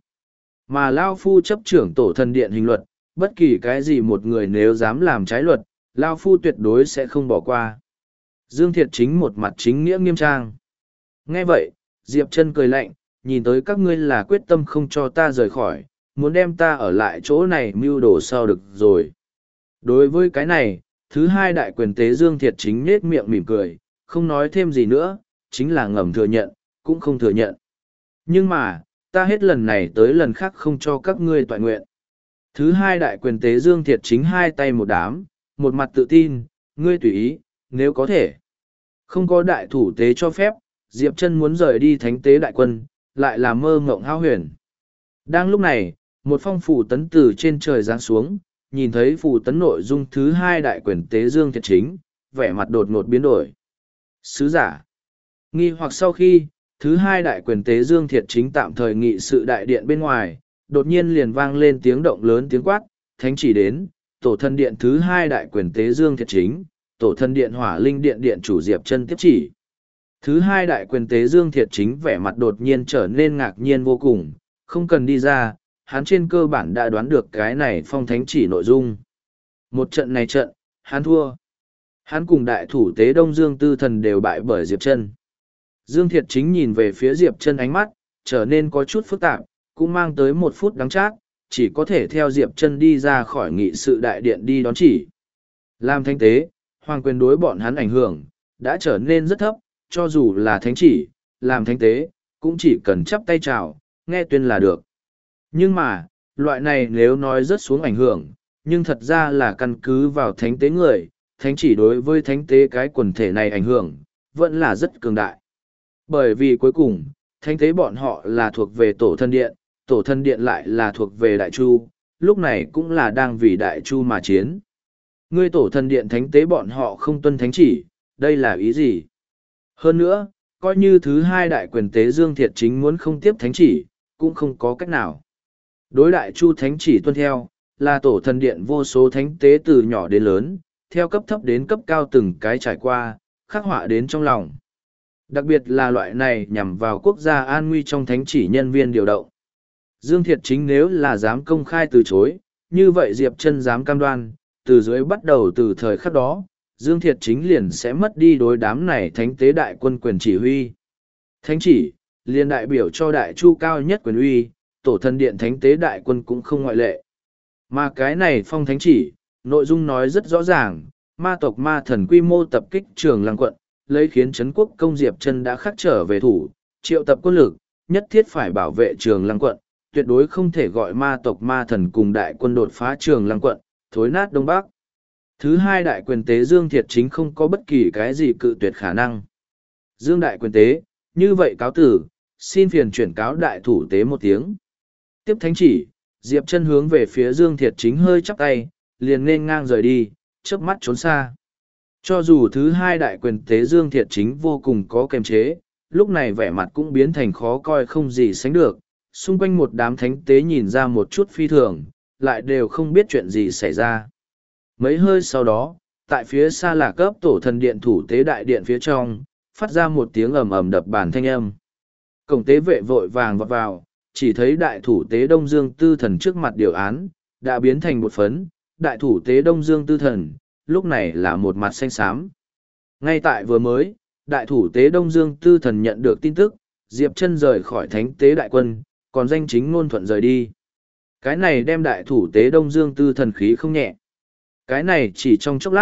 Mà Lao Phu chấp trưởng tổ thần điện hình luật, bất kỳ cái gì một người nếu dám làm trái luật, Lao Phu tuyệt đối sẽ không bỏ qua. Dương Thiệt Chính một mặt chính nghĩa nghiêm trang. Nghe vậy, Diệp Chân cười lạnh, nhìn tới các ngươi là quyết tâm không cho ta rời khỏi, muốn đem ta ở lại chỗ này mưu đồ sao được rồi. Đối với cái này, thứ hai đại quyền tế Dương Thiệt Chính nết miệng mỉm cười, không nói thêm gì nữa, chính là ngầm thừa nhận, cũng không thừa nhận. Nhưng mà, ta hết lần này tới lần khác không cho các ngươi toại nguyện. Thứ hai đại quyền tế Dương Thiệt Chính hai tay một đám, một mặt tự tin, ngươi tùy ý, nếu có thể. Không có đại thủ tế cho phép, Diệp Chân muốn rời đi thánh tế đại quân, lại là mơ mộng hão huyền. Đang lúc này, một phong phù tấn từ trên trời giáng xuống, nhìn thấy phù tấn nội dung thứ hai đại quyền tế Dương Thiệt Chính, vẻ mặt đột ngột biến đổi. Sứ giả. Nghi hoặc sau khi, thứ hai đại quyền tế Dương Thiệt Chính tạm thời nghị sự đại điện bên ngoài, đột nhiên liền vang lên tiếng động lớn tiếng quát, thánh chỉ đến, tổ thân điện thứ hai đại quyền tế Dương Thiệt Chính, tổ thân điện hỏa linh điện điện chủ Diệp Chân tiếp chỉ. Thứ hai đại quyền tế Dương Thiệt Chính vẻ mặt đột nhiên trở nên ngạc nhiên vô cùng, không cần đi ra, hắn trên cơ bản đã đoán được cái này phong thánh chỉ nội dung. Một trận này trận, hắn thua. Hắn cùng đại thủ tế Đông Dương Tư Thần đều bại bởi Diệp Chân. Dương Thiệt Chính nhìn về phía Diệp Chân ánh mắt, trở nên có chút phức tạp, cũng mang tới một phút đắng chát, chỉ có thể theo Diệp Chân đi ra khỏi nghị sự đại điện đi đón chỉ. Làm thánh tế, hoàng quyền đối bọn hắn ảnh hưởng, đã trở nên rất thấp, cho dù là thánh chỉ, làm thánh tế, cũng chỉ cần chắp tay chào, nghe tuyên là được. Nhưng mà, loại này nếu nói rất xuống ảnh hưởng, nhưng thật ra là căn cứ vào thánh tế người, thánh chỉ đối với thánh tế cái quần thể này ảnh hưởng, vẫn là rất cường đại. Bởi vì cuối cùng, thánh tế bọn họ là thuộc về tổ thân điện lại là thuộc về đại chu, lúc này cũng là đang vì đại chu mà chiến. Ngươi tổ thân điện thánh tế bọn họ không tuân thánh chỉ, đây là ý gì? Hơn nữa, coi như thứ hai đại quyền tế Dương Thiệt Chính muốn không tiếp thánh chỉ, cũng không có cách nào. Đối đại chu thánh chỉ tuân theo, là tổ thần điện vô số thánh tế từ nhỏ đến lớn, theo cấp thấp đến cấp cao từng cái trải qua, khắc họa đến trong lòng. Đặc biệt là loại này nhằm vào quốc gia an nguy trong thánh chỉ nhân viên điều động. Dương Thiệt Chính nếu là dám công khai từ chối, như vậy Diệp Chân dám cam đoan, từ dưới bắt đầu từ thời khắc đó, Dương Thiệt Chính liền sẽ mất đi đối đám này thánh tế đại quân quyền chỉ huy. Thánh chỉ, liền đại biểu cho đại chu cao nhất quyền uy, tổ thần điện thánh tế đại quân cũng không ngoại lệ. Mà cái này phong thánh chỉ, nội dung nói rất rõ ràng, ma tộc ma thần quy mô tập kích Trường Lăng quận, lấy khiến Trấn quốc công Diệp Chân đã khắc trở về thủ, triệu tập quân lực, nhất thiết phải bảo vệ Trường Lăng quận, tuyệt đối không thể gọi ma tộc ma thần cùng đại quân đột phá Trường Lăng quận, thối nát Đông Bắc. Thứ hai đại quyền tế Dương Thiệt Chính không có bất kỳ cái gì cự tuyệt khả năng. Dương đại quyền tế, như vậy cáo tử, xin phiền chuyển cáo đại thủ tế một tiếng. Tiếp thánh chỉ, Diệp Chân hướng về phía Dương Thiệt Chính hơi chắp tay, liền nên ngang rời đi, chớp mắt trốn xa. Cho dù thứ hai đại quyền tế Dương Thiệt Chính vô cùng có kềm chế, lúc này vẻ mặt cũng biến thành khó coi không gì sánh được, xung quanh một đám thánh tế nhìn ra một chút phi thường, lại đều không biết chuyện gì xảy ra. Mấy hơi sau đó, tại phía xa là cấp tổ thần điện thủ tế đại điện phía trong, phát ra một tiếng ầm ầm đập bàn thanh âm. Cổng tế vệ vội vàng vọt vào, chỉ thấy đại thủ tế Đông Dương Tư Thần trước mặt điều án, đã biến thành một phấn, đại thủ tế Đông Dương Tư Thần, lúc này là một mặt xanh xám. Ngay tại vừa mới, đại thủ tế Đông Dương Tư Thần nhận được tin tức, Diệp Chân rời khỏi thánh tế đại quân, còn danh chính ngôn thuận rời đi. Cái này đem đại thủ tế Đông Dương Tư Thần khí không nhẹ. Cái này chỉ trong chốc lát,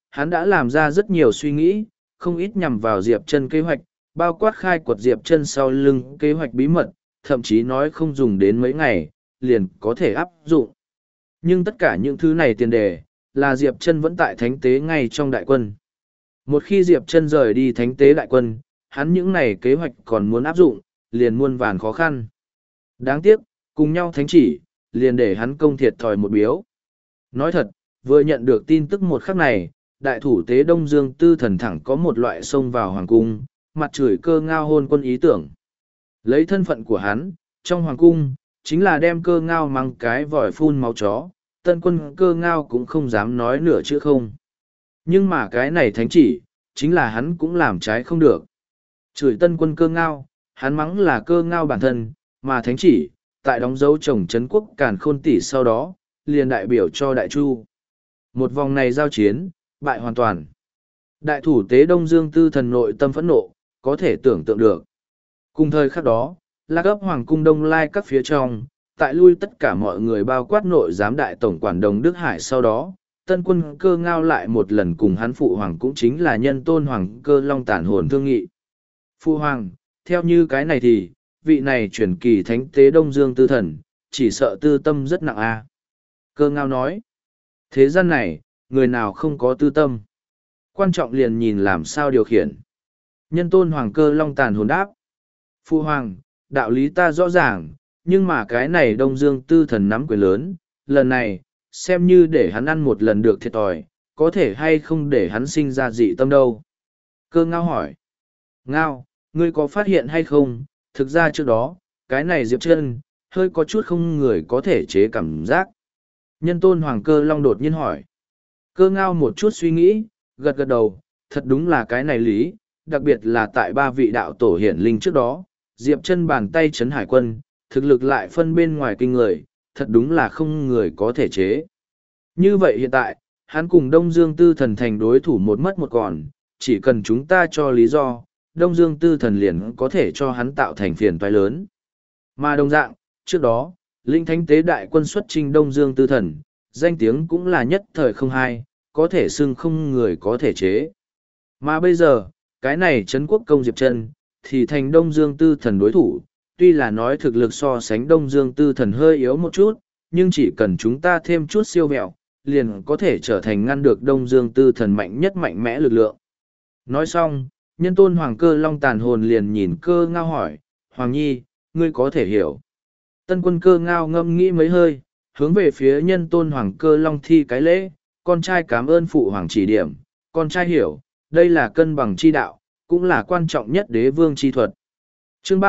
hắn đã làm ra rất nhiều suy nghĩ, không ít nhằm vào Diệp Chân kế hoạch, bao quát khai quật Diệp Chân sau lưng kế hoạch bí mật, thậm chí nói không dùng đến mấy ngày, liền có thể áp dụng. Nhưng tất cả những thứ này tiền đề, là Diệp Chân vẫn tại thánh tế ngay trong đại quân. Một khi Diệp Chân rời đi thánh tế đại quân, hắn những này kế hoạch còn muốn áp dụng, liền muôn vàn khó khăn. Đáng tiếc, cùng nhau thánh chỉ, liền để hắn công thiệt thòi một biếu. Nói thật, vừa nhận được tin tức một khắc này, đại thủ tế Đông Dương Tư Thần thẳng có một loại xông vào hoàng cung, mặt chửi Cơ Ngao hôn quân ý tưởng. Lấy thân phận của hắn, trong hoàng cung, chính là đem Cơ Ngao mang cái vòi phun máu chó, tân quân Cơ Ngao cũng không dám nói nửa chữ không. Nhưng mà cái này thánh chỉ, chính là hắn cũng làm trái không được. Chửi tân quân Cơ Ngao, hắn mắng là Cơ Ngao bản thân, mà thánh chỉ, tại đóng dấu chồng Trấn quốc Càn Khôn Tỷ sau đó, liền đại biểu cho Đại Chu. Một vòng này giao chiến, bại hoàn toàn. Đại thủ tế Đông Dương Tư Thần nội tâm phẫn nộ, có thể tưởng tượng được. Cùng thời khắc đó, Lạc ấp Hoàng cung Đông Lai các phía trong, tại lui tất cả mọi người bao quát nội giám đại tổng quản Đồng Đức Hải sau đó, tân quân Cơ Ngao lại một lần cùng hắn phụ hoàng cũng chính là Nhân Tôn Hoàng Cơ Long tản hồn thương nghị. Phụ hoàng, theo như cái này thì, vị này chuyển kỳ thánh tế Đông Dương Tư Thần, chỉ sợ tư tâm rất nặng a. Cơ Ngao nói, thế gian này, người nào không có tư tâm. Quan trọng liền nhìn làm sao điều khiển. Nhân Tôn Hoàng Cơ Long tàn hồn đáp. Phụ hoàng, đạo lý ta rõ ràng, nhưng mà cái này Đông Dương Tư Thần nắm quyền lớn, lần này, xem như để hắn ăn một lần được thiệt thòi, có thể hay không để hắn sinh ra dị tâm đâu. Cơ Ngao hỏi. Ngao, ngươi có phát hiện hay không, thực ra trước đó, cái này Diệp Chân hơi có chút không người có thể chế cảm giác. Nhân Tôn Hoàng Cơ Long đột nhiên hỏi. Cơ Ngao một chút suy nghĩ, gật gật đầu, thật đúng là cái này lý, đặc biệt là tại ba vị đạo tổ hiển linh trước đó, Diệp Chân bàn tay chấn hải quân, thực lực lại phân bên ngoài kinh người, thật đúng là không người có thể chế. Như vậy hiện tại, hắn cùng Đông Dương Tư Thần thành đối thủ một mất một còn, chỉ cần chúng ta cho lý do, Đông Dương Tư Thần liền có thể cho hắn tạo thành phiền toái lớn. Mà đồng dạng, trước đó, linh thánh tế đại quân xuất chinh Đông Dương Tư Thần, danh tiếng cũng là nhất thời không hai, có thể xưng không người có thể chế. Mà bây giờ, cái này Trấn quốc công Diệp Chân thì thành Đông Dương Tư Thần đối thủ, tuy là nói thực lực so sánh Đông Dương Tư Thần hơi yếu một chút, nhưng chỉ cần chúng ta thêm chút siêu vẹo, liền có thể trở thành ngăn được Đông Dương Tư Thần mạnh nhất mạnh mẽ lực lượng. Nói xong, Nhân Tôn Hoàng Cơ Long tàn hồn liền nhìn Cơ Ngao hỏi, Hoàng Nhi, ngươi có thể hiểu. Tân quân Cơ Ngao ngâm nghĩ mấy hơi, hướng về phía Nhân Tôn Hoàng Cơ Long thi cái lễ, con trai cảm ơn phụ hoàng chỉ điểm, con trai hiểu, đây là cân bằng chi đạo, cũng là quan trọng nhất đế vương chi thuật. Chương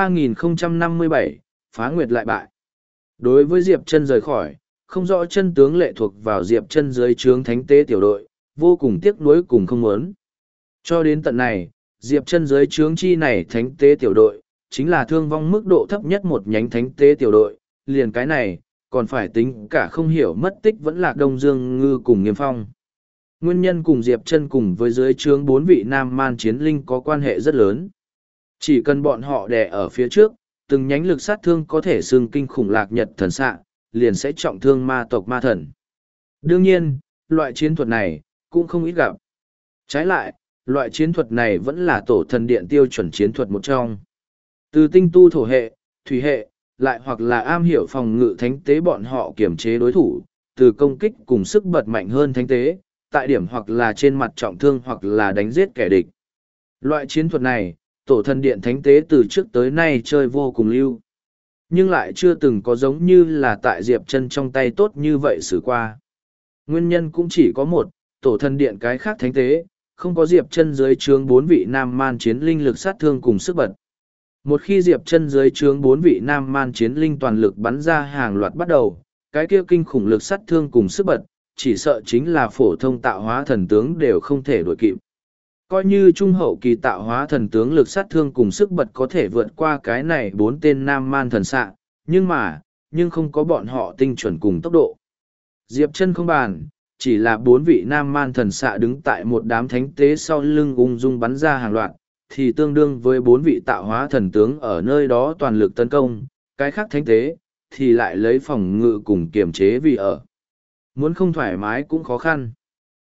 3057, Phá Nguyệt lại bại. Đối với Diệp Chân rời khỏi, không rõ chân tướng lệ thuộc vào Diệp Chân dưới trướng thánh tế tiểu đội, vô cùng tiếc nuối cùng không muốn. Cho đến tận này, Diệp Chân dưới trướng chi này thánh tế tiểu đội, chính là thương vong mức độ thấp nhất một nhánh thánh tế tiểu đội, liền cái này, còn phải tính cả không hiểu mất tích vẫn là Đông Dương Ngư cùng Nghiêm Phong. Nguyên nhân cùng Diệp Chân cùng với dưới trướng 4 vị nam man chiến linh có quan hệ rất lớn. Chỉ cần bọn họ đè ở phía trước, từng nhánh lực sát thương có thể xương kinh khủng lạc nhật thần xạ, liền sẽ trọng thương ma tộc ma thần. Đương nhiên, loại chiến thuật này, cũng không ít gặp. Trái lại, loại chiến thuật này vẫn là tổ thần điện tiêu chuẩn chiến thuật một trong. Từ tinh tu thổ hệ, thủy hệ, lại hoặc là am hiểu phòng ngự thánh tế bọn họ kiểm chế đối thủ, từ công kích cùng sức bật mạnh hơn thánh tế, tại điểm hoặc là trên mặt trọng thương hoặc là đánh giết kẻ địch. Loại chiến thuật này, tổ thần điện thánh tế từ trước tới nay chơi vô cùng lưu. Nhưng lại chưa từng có giống như là tại Diệp Chân trong tay tốt như vậy xử qua. Nguyên nhân cũng chỉ có một, tổ thần điện cái khác thánh tế, không có Diệp Chân dưới trướng 4 vị nam man chiến linh lực sát thương cùng sức bật. Một khi Diệp Chân dưới trướng 4 vị nam man chiến linh toàn lực bắn ra hàng loạt bắt đầu, cái kia kinh khủng lực sát thương cùng sức bật, chỉ sợ chính là phổ thông tạo hóa thần tướng đều không thể đuổi kịp. Coi như trung hậu kỳ tạo hóa thần tướng lực sát thương cùng sức bật có thể vượt qua cái này 4 tên nam man thần xạ, nhưng không có bọn họ tinh chuẩn cùng tốc độ. Diệp Chân không bàn, chỉ là 4 vị nam man thần xạ đứng tại một đám thánh tế sau lưng ung dung bắn ra hàng loạt, thì tương đương với 4 vị tạo hóa thần tướng ở nơi đó toàn lực tấn công, cái khác thánh tế, thì lại lấy phòng ngự cùng kiềm chế vì ở. Muốn không thoải mái cũng khó khăn.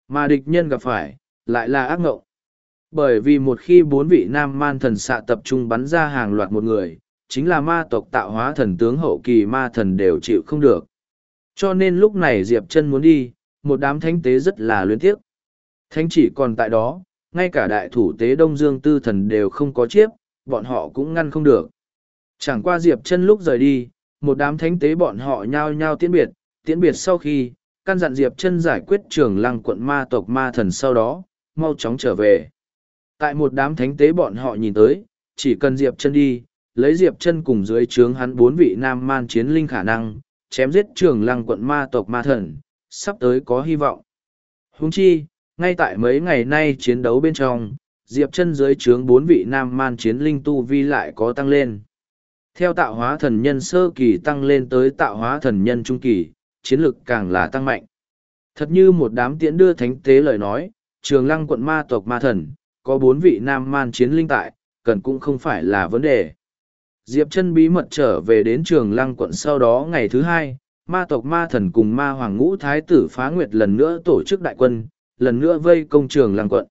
Mà địch nhân gặp phải, lại là ác ngộng. Bởi vì một khi bốn vị nam man thần xạ tập trung bắn ra hàng loạt một người, chính là ma tộc tạo hóa thần tướng hậu kỳ ma thần đều chịu không được. Cho nên lúc này Diệp Chân muốn đi, một đám thánh tế rất là luyến tiếc. Thánh chỉ còn tại đó, ngay cả đại thủ tế Đông Dương Tư Thần đều không có chiếp, bọn họ cũng ngăn không được. Chẳng qua Diệp Chân lúc rời đi, một đám thánh tế bọn họ nhao nhao tiễn biệt sau khi, căn dặn Diệp Chân giải quyết Trường Lăng quận ma tộc ma thần sau đó, mau chóng trở về. Tại một đám thánh tế bọn họ nhìn tới, chỉ cần Diệp Chân đi, lấy Diệp Chân cùng dưới trướng hắn bốn vị nam man chiến linh khả năng, chém giết Trường Lăng quận ma tộc ma thần, sắp tới có hy vọng. Huống chi, ngay tại mấy ngày nay chiến đấu bên trong, Diệp Chân dưới trướng bốn vị nam man chiến linh tu vi lại có tăng lên. Theo tạo hóa thần nhân sơ kỳ tăng lên tới tạo hóa thần nhân trung kỳ, chiến lực càng là tăng mạnh. Thật như một đám tiễn đưa thánh tế lời nói, Trường Lăng quận ma tộc ma thần, có bốn vị nam man chiến linh tại, cần cũng không phải là vấn đề. Diệp Chân bí mật trở về đến Trường Lăng quận sau đó ngày thứ hai, ma tộc ma thần cùng ma hoàng ngũ thái tử Phá Nguyệt lần nữa tổ chức đại quân, lần nữa vây công Trường Lăng quận.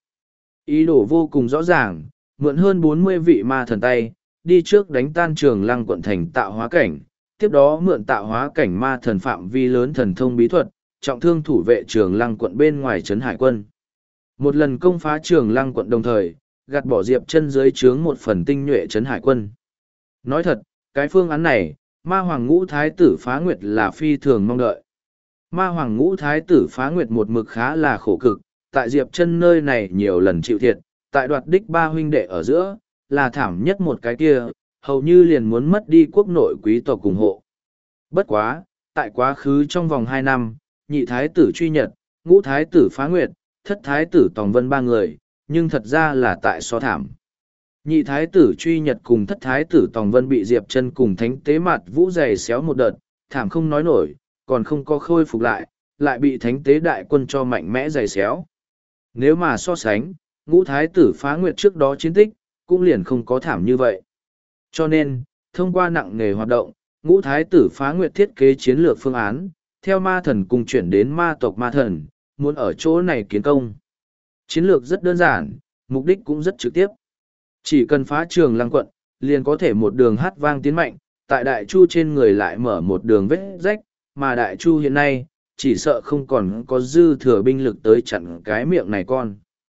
Ý đồ vô cùng rõ ràng, mượn hơn 40 vị ma thần tay, đi trước đánh tan Trường Lăng quận thành tạo hóa cảnh, tiếp đó mượn tạo hóa cảnh ma thần phạm vi lớn thần thông bí thuật, trọng thương thủ vệ Trường Lăng quận bên ngoài trấn hải quân. Một lần công phá Trường Lăng quận đồng thời, gạt bỏ Diệp Chân dưới trướng một phần tinh nhuệ trấn hải quân. Nói thật, cái phương án này, ma hoàng ngũ thái tử Phá Nguyệt là phi thường mong đợi. Ma hoàng ngũ thái tử Phá Nguyệt một mực khá là khổ cực, tại Diệp Chân nơi này nhiều lần chịu thiệt, tại đoạt đích ba huynh đệ ở giữa, là thảm nhất một cái kia, hầu như liền muốn mất đi quốc nội quý tộc ủng hộ. Bất quá, tại quá khứ trong vòng 2 năm, nhị thái tử Truy Nhật, ngũ thái tử Phá Nguyệt, thất thái tử Tòng Vân ba người, nhưng thật ra là tại so thảm. Nhị thái tử Truy Nhật cùng thất thái tử Tòng Vân bị Diệp Chân cùng thánh tế mặt vũ dày xéo một đợt, thảm không nói nổi, còn không có khôi phục lại bị thánh tế đại quân cho mạnh mẽ dày xéo. Nếu mà so sánh, ngũ thái tử Phá Nguyệt trước đó chiến tích, cũng liền không có thảm như vậy. Cho nên, thông qua nặng nghề hoạt động, ngũ thái tử Phá Nguyệt thiết kế chiến lược phương án, theo ma thần cùng chuyển đến ma tộc ma thần, muốn ở chỗ này kiến công. Chiến lược rất đơn giản, mục đích cũng rất trực tiếp. Chỉ cần phá Trường Lăng quận, liền có thể một đường hát vang tiến mạnh, tại Đại Chu trên người lại mở một đường vết rách, mà Đại Chu hiện nay, chỉ sợ không còn có dư thừa binh lực tới chặn cái miệng này con.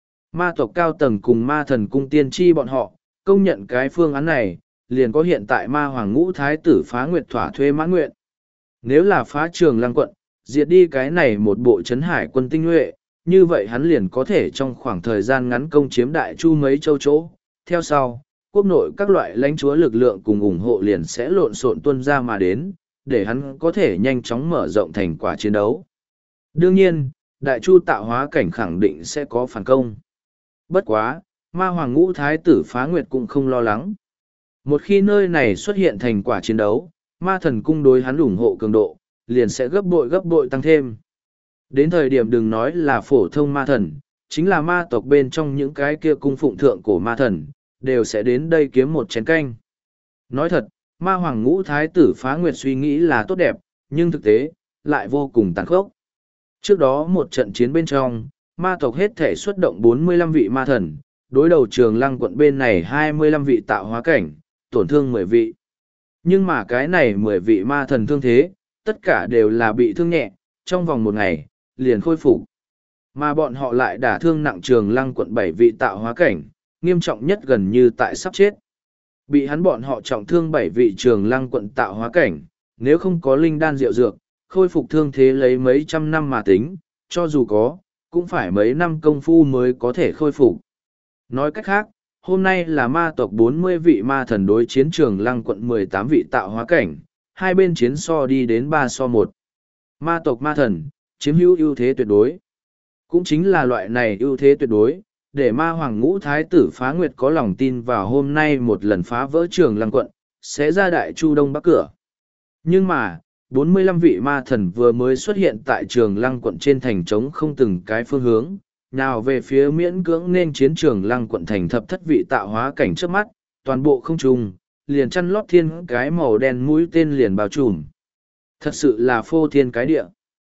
Ma tộc cao tầng cùng ma thần cung tiên tri bọn họ, công nhận cái phương án này, liền có hiện tại ma hoàng ngũ thái tử Phá Nguyệt thỏa thuê mãn nguyện. Nếu là phá Trường Lăng quận, diệt đi cái này một bộ trấn hải quân tinh nhuệ, như vậy hắn liền có thể trong khoảng thời gian ngắn công chiếm Đại Chu mấy châu chỗ. Theo sau, quốc nội các loại lãnh chúa lực lượng cùng ủng hộ liền sẽ lộn xộn tuân ra mà đến, để hắn có thể nhanh chóng mở rộng thành quả chiến đấu. Đương nhiên, Đại Chu tạo hóa cảnh khẳng định sẽ có phản công. Bất quá, ma hoàng ngũ thái tử Phá Nguyệt cũng không lo lắng. Một khi nơi này xuất hiện thành quả chiến đấu, ma thần cung đối hắn ủng hộ cường độ, liền sẽ gấp bội tăng thêm. Đến thời điểm đừng nói là phổ thông ma thần, chính là ma tộc bên trong những cái kia cung phụng thượng cổ ma thần, đều sẽ đến đây kiếm một chén canh. Nói thật, ma hoàng ngũ thái tử Phá Nguyệt suy nghĩ là tốt đẹp, nhưng thực tế, lại vô cùng tàn khốc. Trước đó một trận chiến bên trong, ma tộc hết thể xuất động 45 vị ma thần, đối đầu Trường Lăng quận bên này 25 vị tạo hóa cảnh, tổn thương 10 vị. Nhưng mà cái này 10 vị ma thần thương thế, tất cả đều là bị thương nhẹ, trong vòng một ngày, liền khôi phục. Mà bọn họ lại đả thương nặng Trường Lăng quận 7 vị tạo hóa cảnh, nghiêm trọng nhất gần như tại sắp chết. Bị hắn bọn họ trọng thương 7 vị Trường Lăng quận tạo hóa cảnh, nếu không có linh đan diệu dược, khôi phục thương thế lấy mấy trăm năm mà tính, cho dù có, cũng phải mấy năm công phu mới có thể khôi phục. Nói cách khác, hôm nay là ma tộc 40 vị ma thần đối chiến Trường Lăng quận 18 vị tạo hóa cảnh, hai bên chiến so đi đến 3-1. Ma tộc ma thần, chiếm hữu ưu thế tuyệt đối. Cũng chính là loại này ưu thế tuyệt đối, để ma hoàng ngũ thái tử Phá Nguyệt có lòng tin vào hôm nay một lần phá vỡ Trường Lăng quận, sẽ ra Đại Chu Đông Bắc cửa. Nhưng mà, 45 vị ma thần vừa mới xuất hiện tại Trường Lăng quận trên thành trống không từng cái phương hướng, nào về phía miễn cưỡng nên chiến Trường Lăng quận thành thập thất vị tạo hóa cảnh trước mắt, toàn bộ không trùng, liền chăn lót thiên cái màu đen mũi tên liền bao trùm. Thật sự là phô thiên cái địa.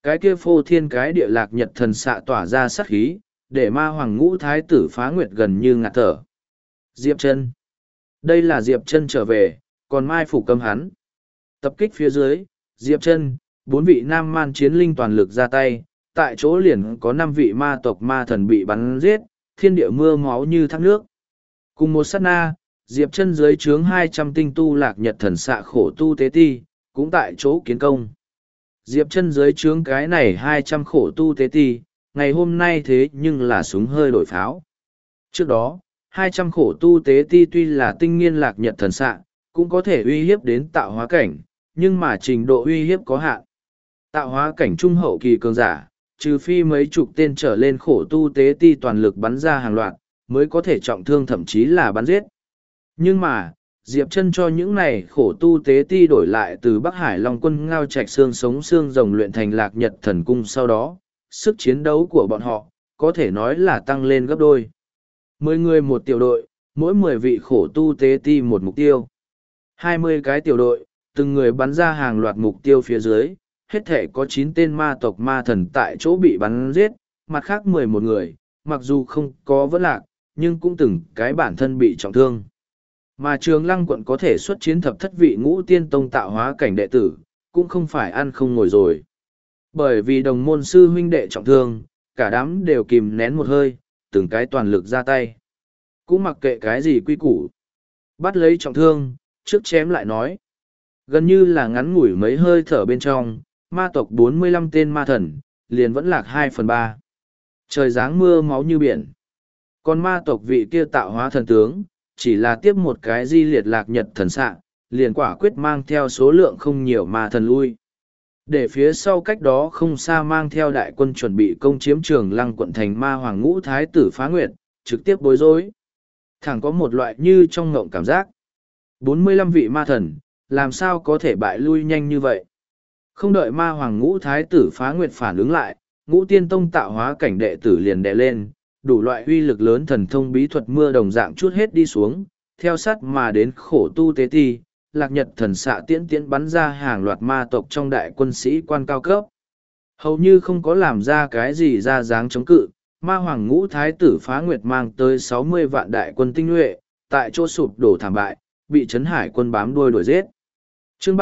Cái kia phô thiên cái địa lạc nhật thần xạ tỏa ra sát khí, để ma hoàng ngũ thái tử Phá Nguyệt gần như ngạt thở. Diệp Chân. Đây là Diệp Chân trở về, còn mai phục cấm hắn. Tập kích phía dưới, Diệp Chân, 4 vị nam man chiến linh toàn lực ra tay, tại chỗ liền có 5 vị ma tộc ma thần bị bắn giết, thiên địa mưa máu như thác nước. Cùng một sát na, Diệp Chân dưới trướng 200 tinh tu lạc nhật thần xạ khổ tu tế ti, cũng tại chỗ kiến công. Diệp Chân dưới trướng cái này 200 khổ tu tế ti, ngày hôm nay thế nhưng là súng hơi đổi pháo. Trước đó, 200 khổ tu tế ti tuy là tinh nghiên lạc nhật thần xạ, cũng có thể uy hiếp đến tạo hóa cảnh, nhưng mà trình độ uy hiếp có hạn. Tạo hóa cảnh trung hậu kỳ cường giả, trừ phi mấy chục tên trở lên khổ tu tế ti toàn lực bắn ra hàng loạt, mới có thể trọng thương thậm chí là bắn giết. Nhưng mà, Diệp Chân cho những này khổ tu tế ti đổi lại từ Bắc Hải Long quân ngao trạch xương sống xương rồng luyện thành lạc nhật thần cung sau đó, sức chiến đấu của bọn họ, có thể nói là tăng lên gấp đôi. 10 người một tiểu đội, mỗi 10 vị khổ tu tế ti một mục tiêu. 20 cái tiểu đội, từng người bắn ra hàng loạt mục tiêu phía dưới, hết thể có 9 tên ma tộc ma thần tại chỗ bị bắn giết, mặt khác 11 người, mặc dù không có vẫn lạc, nhưng cũng từng cái bản thân bị trọng thương. Mà Trường Lăng quận có thể xuất chiến thập thất vị ngũ tiên tông tạo hóa cảnh đệ tử, cũng không phải ăn không ngồi rồi. Bởi vì đồng môn sư huynh đệ trọng thương, cả đám đều kìm nén một hơi, từng cái toàn lực ra tay. Cũng mặc kệ cái gì quy củ. Bắt lấy trọng thương, trước chém lại nói. Gần như là ngắn ngủi mấy hơi thở bên trong, ma tộc 45 tên ma thần, liền vẫn lạc 2/3. Trời giáng mưa máu như biển. Còn ma tộc vị kia tạo hóa thần tướng, chỉ là tiếp một cái di liệt lạc nhật thần xạ, liền quả quyết mang theo số lượng không nhiều ma thần lui. Để phía sau cách đó không xa mang theo đại quân chuẩn bị công chiếm Trường Lăng quận thành ma hoàng ngũ thái tử Phá Nguyệt, trực tiếp bối rối. Thẳng có một loại như trong ngộng cảm giác. 45 vị ma thần, làm sao có thể bại lui nhanh như vậy? Không đợi ma hoàng ngũ thái tử Phá Nguyệt phản ứng lại, ngũ tiên tông tạo hóa cảnh đệ tử liền đè lên, đủ loại uy lực lớn thần thông bí thuật mưa đồng dạng chút hết đi xuống, theo sát mà đến khổ tu tế ti, lạc nhật thần xạ tiễn tiễn bắn ra hàng loạt ma tộc trong đại quân sĩ quan cao cấp. Hầu như không có làm ra cái gì ra dáng chống cự, ma hoàng ngũ thái tử Phá Nguyệt mang tới 60 vạn đại quân tinh nhuệ, tại chỗ sụp đổ thảm bại, bị Trấn Hải quân bám đuôi đuổi giết. Chương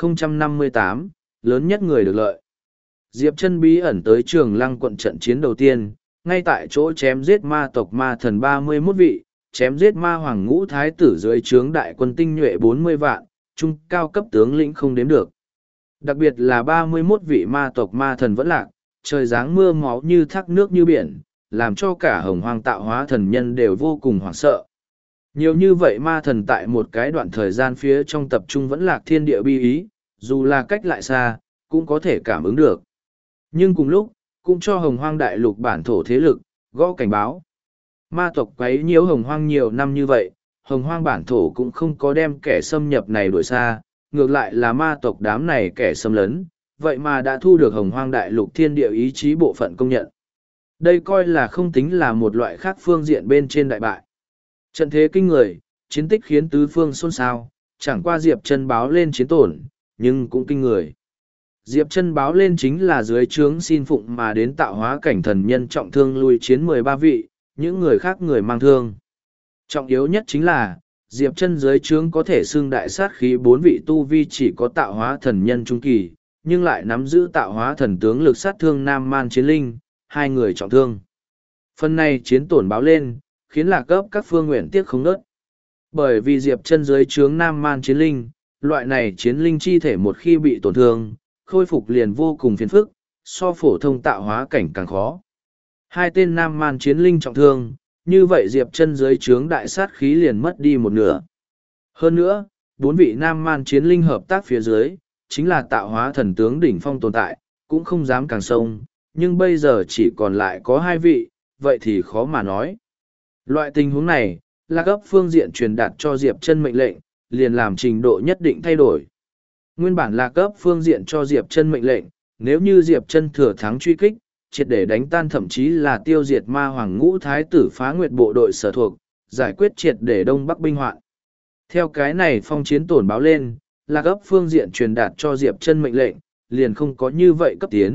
3058, lớn nhất người được lợi. Diệp Chân bí ẩn tới Trường Lăng quận trận chiến đầu tiên, ngay tại chỗ chém giết ma tộc ma thần 31 vị, chém giết ma hoàng ngũ thái tử dưới trướng đại quân tinh nhuệ 40 vạn, trung cao cấp tướng lĩnh không đếm được. Đặc biệt là 31 vị ma tộc ma thần vẫn lạc, trời giáng mưa máu như thác nước như biển, làm cho cả hồng hoang tạo hóa thần nhân đều vô cùng hoảng sợ. Nhiều như vậy ma thần tại một cái đoạn thời gian phía trong tập trung vẫn lạc thiên địa bi ý, dù là cách lại xa, cũng có thể cảm ứng được. Nhưng cùng lúc, cũng cho hồng hoang đại lục bản thổ thế lực, gõ cảnh báo. Ma tộc quấy nhiễu hồng hoang nhiều năm như vậy, hồng hoang bản thổ cũng không có đem kẻ xâm nhập này đuổi xa, ngược lại là ma tộc đám này kẻ xâm lấn, vậy mà đã thu được hồng hoang đại lục thiên địa ý chí bộ phận công nhận. Đây coi là không tính là một loại khác phương diện bên trên đại bại. Trận thế kinh người, chiến tích khiến tứ phương xôn xao, chẳng qua Diệp Chân báo lên chiến tổn, nhưng cũng kinh người. Diệp Chân báo lên chính là dưới trướng xin phụng mà đến tạo hóa cảnh thần nhân trọng thương lui chiến 13 vị, những người khác người mang thương. Trọng yếu nhất chính là, Diệp Chân dưới trướng có thể xưng đại sát khí 4 vị tu vi chỉ có tạo hóa thần nhân trung kỳ, nhưng lại nắm giữ tạo hóa thần tướng lực sát thương Nam Man Chiến Linh, 2 người trọng thương. Phần này chiến tổn báo lên, khiến Lạc Cấp các phương nguyện tiếc không nớt. Bởi vì Diệp Chân dưới trướng Nam Man Chiến Linh, loại này chiến linh chi thể một khi bị tổn thương, khôi phục liền vô cùng phiền phức, so phổ thông tạo hóa cảnh càng khó. 2 tên Nam Man Chiến Linh trọng thương, như vậy Diệp Chân dưới trướng đại sát khí liền mất đi một nửa. Hơn nữa, 4 vị Nam Man Chiến Linh hợp tác phía dưới, chính là tạo hóa thần tướng đỉnh phong tồn tại, cũng không dám càng sông, nhưng bây giờ chỉ còn lại có 2 vị, vậy thì khó mà nói. Loại tình huống này, Lạc Cấp phương diện truyền đạt cho Diệp Chân mệnh lệnh, liền làm trình độ nhất định thay đổi. Nguyên bản Lạc Cấp phương diện cho Diệp Chân mệnh lệnh, nếu như Diệp Chân thừa thắng truy kích, triệt để đánh tan thậm chí là tiêu diệt ma hoàng ngũ thái tử Phá Nguyệt bộ đội sở thuộc, giải quyết triệt để Đông Bắc binh hoạn. Theo cái này phong chiến tổn báo lên, Lạc Cấp phương diện truyền đạt cho Diệp Chân mệnh lệnh, liền không có như vậy cấp tiến,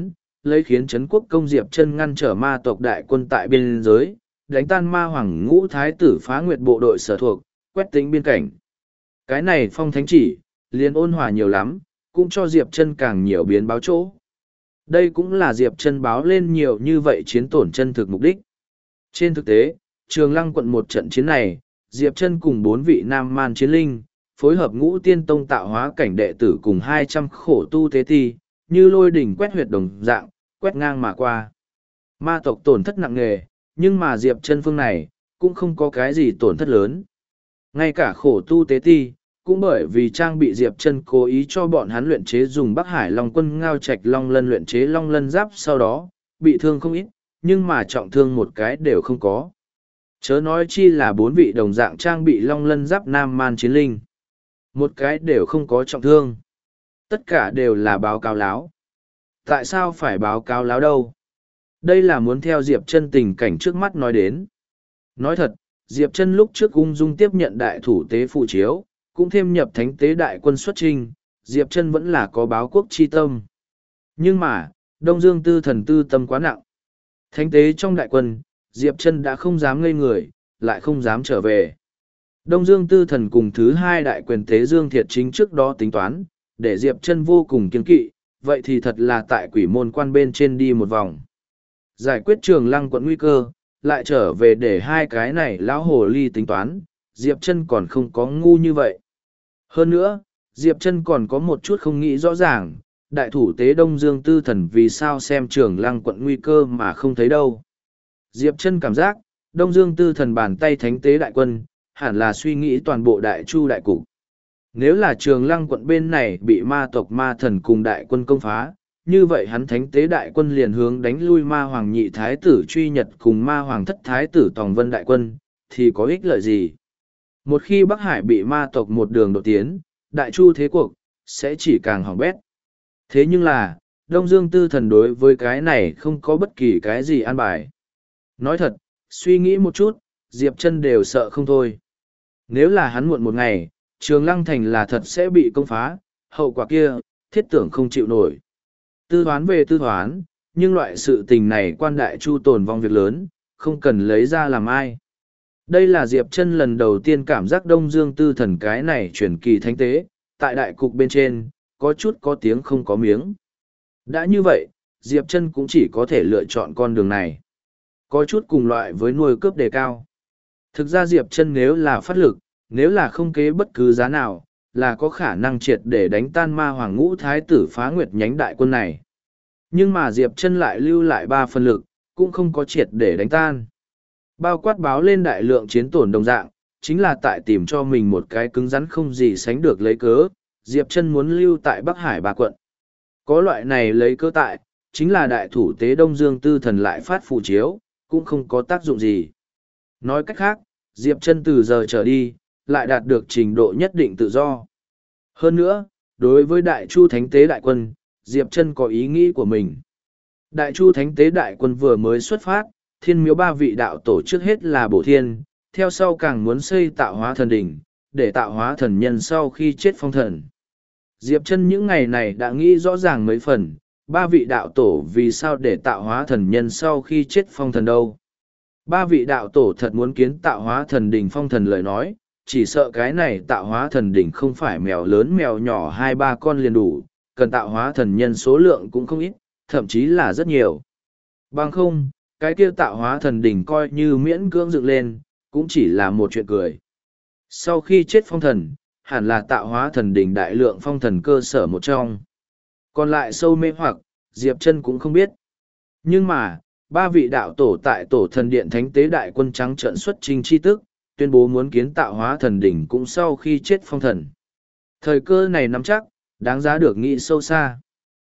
lấy khiến Trấn quốc công Diệp Chân ngăn trở ma tộc đại quân tại biên giới, đánh tan ma hoàng ngũ thái tử Phá Nguyệt bộ đội sở thuộc, quét tính biên cảnh. Cái này phong thánh chỉ, liền ôn hòa nhiều lắm, cũng cho Diệp Chân càng nhiều biến báo chỗ. Đây cũng là Diệp Chân báo lên nhiều như vậy chiến tổn chân thực mục đích. Trên thực tế, Trường Lăng quận một trận chiến này, Diệp Chân cùng 4 vị nam man chiến linh, phối hợp Ngũ Tiên Tông tạo hóa cảnh đệ tử cùng 200 khổ tu tế thi, như lôi đỉnh quét huyệt đồng dạng, quét ngang mà qua. Ma tộc tổn thất nặng nề, nhưng mà Diệp Chân phương này, cũng không có cái gì tổn thất lớn. Ngay cả khổ tu tế thi, cũng bởi vì trang bị Diệp Chân cố ý cho bọn hắn luyện chế dùng Bắc Hải Long Quân Ngao Trạch Long Lân luyện chế Long Lân giáp, sau đó bị thương không ít, nhưng mà trọng thương một cái đều không có. Chớ nói chi là 4 vị đồng dạng trang bị Long Lân giáp nam man chiến linh, một cái đều không có trọng thương. Tất cả đều là báo cáo láo. Tại sao phải báo cáo láo đâu? Đây là muốn theo Diệp Chân tình cảnh trước mắt nói đến. Nói thật, Diệp Chân lúc trước ung dung tiếp nhận đại thủ tế phụ chiếu, cũng thêm nhập thánh tế đại quân xuất trinh, Diệp Chân vẫn là có báo quốc chi tâm. Nhưng mà, Đông Dương tư thần tư tâm quá nặng. Thánh tế trong đại quân, Diệp Chân đã không dám ngây người, lại không dám trở về. Đông Dương tư thần cùng thứ 2 đại quyền tế Dương Thiệt Chính trước đó tính toán, để Diệp Chân vô cùng kiêng kỵ, vậy thì thật là tại quỷ môn quan bên trên đi một vòng. Giải quyết Trường Lăng quận nguy cơ, lại trở về để 2 cái này lão hồ ly tính toán, Diệp Chân còn không có ngu như vậy. Hơn nữa, Diệp Chân còn có một chút không nghĩ rõ ràng, đại thủ tế Đông Dương tư thần vì sao xem Trường Lăng quận nguy cơ mà không thấy đâu. Diệp Chân cảm giác, Đông Dương tư thần bàn tay thánh tế đại quân, hẳn là suy nghĩ toàn bộ đại chu đại cục. Nếu là Trường Lăng quận bên này bị ma tộc ma thần cùng đại quân công phá, như vậy hắn thánh tế đại quân liền hướng đánh lui ma hoàng nhị thái tử truy nhật cùng ma hoàng thất thái tử Tòng Vân đại quân, thì có ích lợi gì? Một khi Bắc Hải bị ma tộc một đường đột tiến, đại chu thế cuộc, sẽ chỉ càng hỏng bét. Thế nhưng là, Đông Dương tư thần đối với cái này không có bất kỳ cái gì an bài. Nói thật, suy nghĩ một chút, Diệp Chân đều sợ không thôi. Nếu là hắn muộn một ngày, Trường Lăng thành là thật sẽ bị công phá, hậu quả kia, thiết tưởng không chịu nổi. Tư toán về tư toán, nhưng loại sự tình này quan đại chu tồn vong việc lớn, không cần lấy ra làm ai. Đây là Diệp Chân lần đầu tiên cảm giác Đông Dương tư thần cái này truyền kỳ thánh tế, tại đại cục bên trên, có chút có tiếng không có miếng. Đã như vậy, Diệp Chân cũng chỉ có thể lựa chọn con đường này. Có chút cùng loại với nuôi cướp đề cao. Thực ra Diệp Chân nếu là phát lực, nếu là không kế bất cứ giá nào, là có khả năng triệt để đánh tan ma hoàng ngũ thái tử Phá Nguyệt nhánh đại quân này. Nhưng mà Diệp Chân lại lưu lại 3 phần lực, cũng không có triệt để đánh tan. Bao quát báo lên đại lượng chiến tổn đồng dạng, chính là tại tìm cho mình một cái cứng rắn không gì sánh được lấy cớ, Diệp Chân muốn lưu tại Bắc Hải 3 quận. Có loại này lấy cớ tại, chính là đại thủ tế Đông Dương tư thần lại phát phù chiếu, cũng không có tác dụng gì. Nói cách khác, Diệp Chân từ giờ trở đi, lại đạt được trình độ nhất định tự do. Hơn nữa, đối với Đại Chu Thánh Tế Đại Quân, Diệp Chân có ý nghĩ của mình. Đại Chu Thánh Tế Đại Quân vừa mới xuất phát, Thiên Miếu 3 vị đạo tổ trước hết là bổ thiên, theo sau càng muốn xây tạo hóa thần đỉnh, để tạo hóa thần nhân sau khi chết phong thần. Diệp Chân những ngày này đã nghĩ rõ ràng mấy phần, 3 vị đạo tổ vì sao để tạo hóa thần nhân sau khi chết phong thần đâu. 3 vị đạo tổ thật muốn kiến tạo hóa thần đỉnh phong thần lời nói, chỉ sợ cái này tạo hóa thần đỉnh không phải mèo lớn mèo nhỏ 2-3 con liền đủ, cần tạo hóa thần nhân số lượng cũng không ít, thậm chí là rất nhiều. Bằng không, cái kia tạo hóa thần đỉnh coi như miễn cưỡng dựng lên, cũng chỉ là một chuyện cười. Sau khi chết phong thần, hẳn là tạo hóa thần đỉnh đại lượng phong thần cơ sở một trong. Còn lại sâu mê hoặc, Diệp Chân cũng không biết. Nhưng mà, 3 vị đạo tổ tại tổ thần điện thánh tế đại quân trắng trợn xuất trình chi tức, tuyên bố muốn kiến tạo hóa thần đỉnh cũng sau khi chết phong thần. Thời cơ này nắm chắc, đáng giá được nghĩ sâu xa.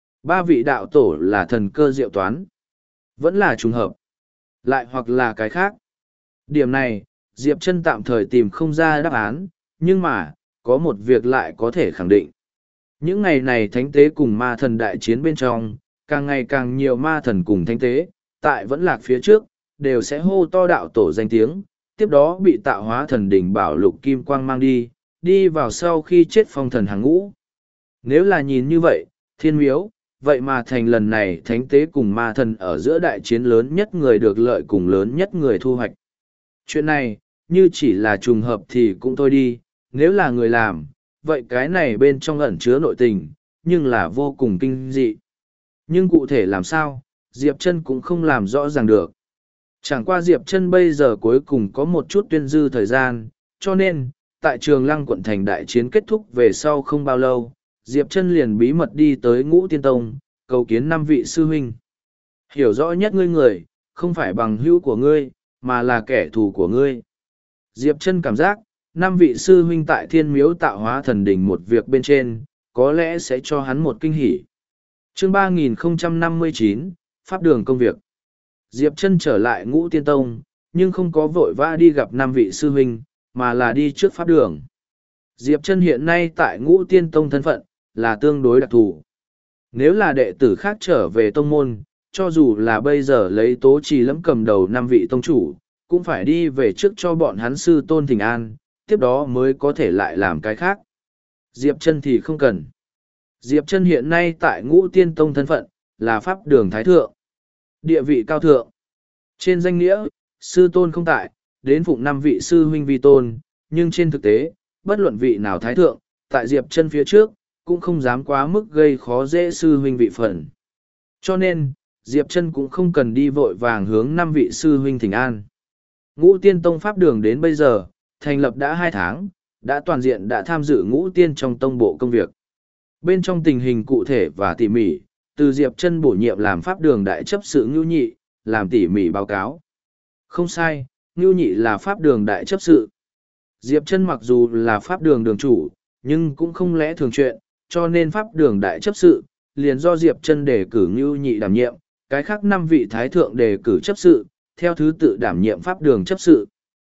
3 vị đạo tổ là thần cơ diệu toán. Vẫn là trùng hợp. Lại hoặc là cái khác. Điểm này, Diệp Chân tạm thời tìm không ra đáp án, nhưng mà, có một việc lại có thể khẳng định. Những ngày này thánh tế cùng ma thần đại chiến bên trong, càng ngày càng nhiều ma thần cùng thánh tế, tại vẫn lạc phía trước, đều sẽ hô to đạo tổ danh tiếng, tiếp đó bị tạo hóa thần đỉnh bảo lục kim quang mang đi, đi vào sau khi chết phong thần hàng ngũ. Nếu là nhìn như vậy, Thiên Miếu, vậy mà thành lần này thánh tế cùng ma thần ở giữa đại chiến lớn nhất người được lợi cùng lớn nhất người thu hoạch. Chuyện này, như chỉ là trùng hợp thì cũng thôi đi, nếu là người làm, vậy cái này bên trong ẩn chứa nội tình, nhưng là vô cùng kinh dị. Nhưng cụ thể làm sao, Diệp Trân cũng không làm rõ ràng được. Chẳng qua Diệp Trân bây giờ cuối cùng có một chút tuyên dư thời gian, cho nên, tại Trường Lăng quận thành đại chiến kết thúc về sau không bao lâu, Diệp Trân liền bí mật đi tới Ngũ Tiên Tông, cầu kiến 5 vị sư huynh. Hiểu rõ nhất ngươi người, không phải bằng hữu của ngươi, mà là kẻ thù của ngươi. Diệp Trân cảm giác, 5 vị sư huynh tại Thiên Miếu Tạo Hóa Thần Đỉnh một việc bên trên, có lẽ sẽ cho hắn một kinh hỉ. Chương 3059, Pháp đường công việc. Diệp Trân trở lại Ngũ Tiên Tông, nhưng không có vội vã đi gặp 5 vị sư huynh, mà là đi trước Pháp đường. Diệp Trân hiện nay tại Ngũ Tiên Tông thân phận, là tương đối đặc thù. Nếu là đệ tử khác trở về tông môn, cho dù là bây giờ lấy Tố Trì Lẫm cầm đầu 5 vị tông chủ, cũng phải đi về trước cho bọn hắn sư tôn thỉnh an, tiếp đó mới có thể lại làm cái khác. Diệp Trân thì không cần. Diệp Trân hiện nay tại Ngũ Tiên Tông thân phận, là Pháp đường Thái Thượng. Địa vị cao thượng. Trên danh nghĩa, sư tôn không tại, đến phụng 5 vị sư huynh vi tôn, nhưng trên thực tế, bất luận vị nào Thái Thượng, tại Diệp Trân phía trước, cũng không dám quá mức gây khó dễ sư huynh vị phần. Cho nên, Diệp Trân cũng không cần đi vội vàng hướng 5 vị sư huynh thỉnh an. Ngũ Tiên Tông Pháp đường đến bây giờ, thành lập đã 2 tháng, đã toàn diện đã tham dự Ngũ Tiên trong tông bộ công việc. Bên trong tình hình cụ thể và tỉ mỉ, từ Diệp Trân bổ nhiệm làm Pháp đường đại chấp sự Ngưu Nhị, làm tỉ mỉ báo cáo. Không sai, Ngưu Nhị là Pháp đường đại chấp sự. Diệp Trân mặc dù là Pháp đường đường chủ, nhưng cũng không lẽ thường chuyện, cho nên Pháp đường đại chấp sự, liền do Diệp Trân đề cử Ngưu Nhị đảm nhiệm, cái khác 5 vị thái thượng đề cử chấp sự, theo thứ tự đảm nhiệm Pháp đường chấp sự.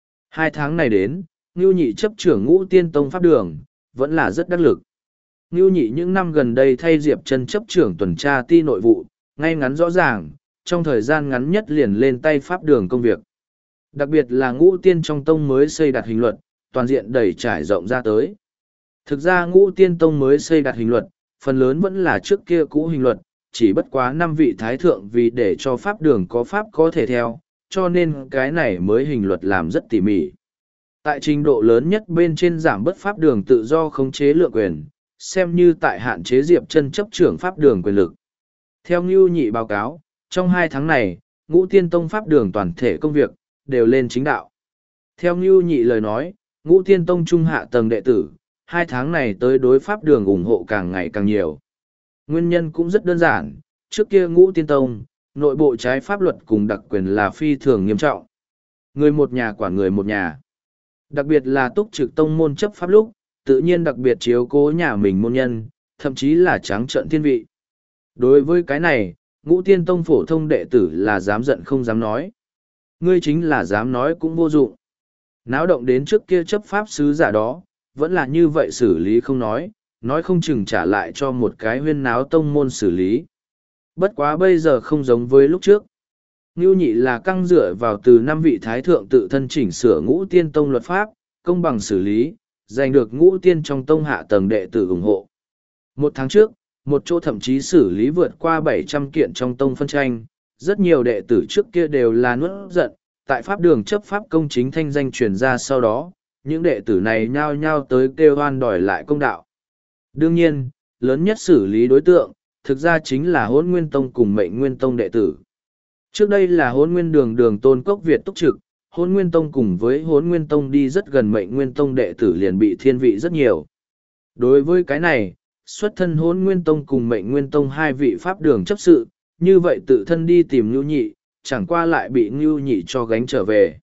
2 tháng này đến, Ngưu Nhị chấp trưởng Ngũ Tiên Tông Pháp đường, vẫn là rất đắc lực. Ngưu Nhị những năm gần đây thay Diệp Trân chấp trưởng tuần tra ti nội vụ, ngay ngắn rõ ràng, trong thời gian ngắn nhất liền lên tay Pháp đường công việc. Đặc biệt là Ngũ Tiên trong tông mới xây đặt hình luật, toàn diện đẩy trải rộng ra tới. Thực ra Ngũ Tiên tông mới xây đặt hình luật, phần lớn vẫn là trước kia cũ hình luật, chỉ bất quá 5 vị thái thượng vì để cho Pháp đường có pháp có thể theo, cho nên cái này mới hình luật làm rất tỉ mỉ. Tại trình độ lớn nhất bên trên giảm bớt Pháp đường tự do khống chế lượng quyền, xem như tại hạn chế Diệp Trân chấp trưởng Pháp đường quyền lực. Theo Ngưu Nhị báo cáo, trong 2 tháng này, Ngũ Tiên Tông Pháp đường toàn thể công việc, đều lên chính đạo. Theo Ngưu Nhị lời nói, Ngũ Tiên Tông trung hạ tầng đệ tử, 2 tháng này tới đối Pháp đường ủng hộ càng ngày càng nhiều. Nguyên nhân cũng rất đơn giản, trước kia Ngũ Tiên Tông, nội bộ trái pháp luật cùng đặc quyền là phi thường nghiêm trọng. Người một nhà quản người một nhà. Đặc biệt là túc trực tông môn chấp pháp lúc, tự nhiên đặc biệt chiếu cố nhà mình môn nhân, thậm chí là trắng trợn thiên vị. Đối với cái này, Ngũ Tiên Tông phổ thông đệ tử là dám giận không dám nói. Ngươi chính là dám nói cũng vô dụng. Náo động đến trước kia chấp pháp sứ giả đó, vẫn là như vậy xử lý không nói không chừng trả lại cho một cái huyên náo tông môn xử lý. Bất quá bây giờ không giống với lúc trước. Ngưu Nhị là căng dựa vào từ 5 vị thái thượng tự thân chỉnh sửa Ngũ Tiên Tông luật pháp, công bằng xử lý, giành được Ngũ Tiên trong tông hạ tầng đệ tử ủng hộ. 1 tháng trước, một chỗ thậm chí xử lý vượt qua 700 kiện trong tông phân tranh, rất nhiều đệ tử trước kia đều là nuốt giận, tại pháp đường chấp pháp công chính thanh danh truyền ra sau đó, những đệ tử này nhao nhao tới kêu oan đòi lại công đạo. Đương nhiên, lớn nhất xử lý đối tượng, thực ra chính là Hỗn Nguyên Tông cùng Mệnh Nguyên Tông đệ tử. Trước đây là Hỗn Nguyên Đường Tôn Cốc Việt túc trực, Hỗn Nguyên Tông cùng với Hỗn Nguyên Tông đi rất gần Mệnh Nguyên Tông đệ tử liền bị thiên vị rất nhiều. Đối với cái này, xuất thân Hỗn Nguyên Tông cùng Mệnh Nguyên Tông 2 vị pháp đường chấp sự, như vậy tự thân đi tìm Ngưu Nhị, chẳng qua lại bị Ngưu Nhị cho gánh trở về.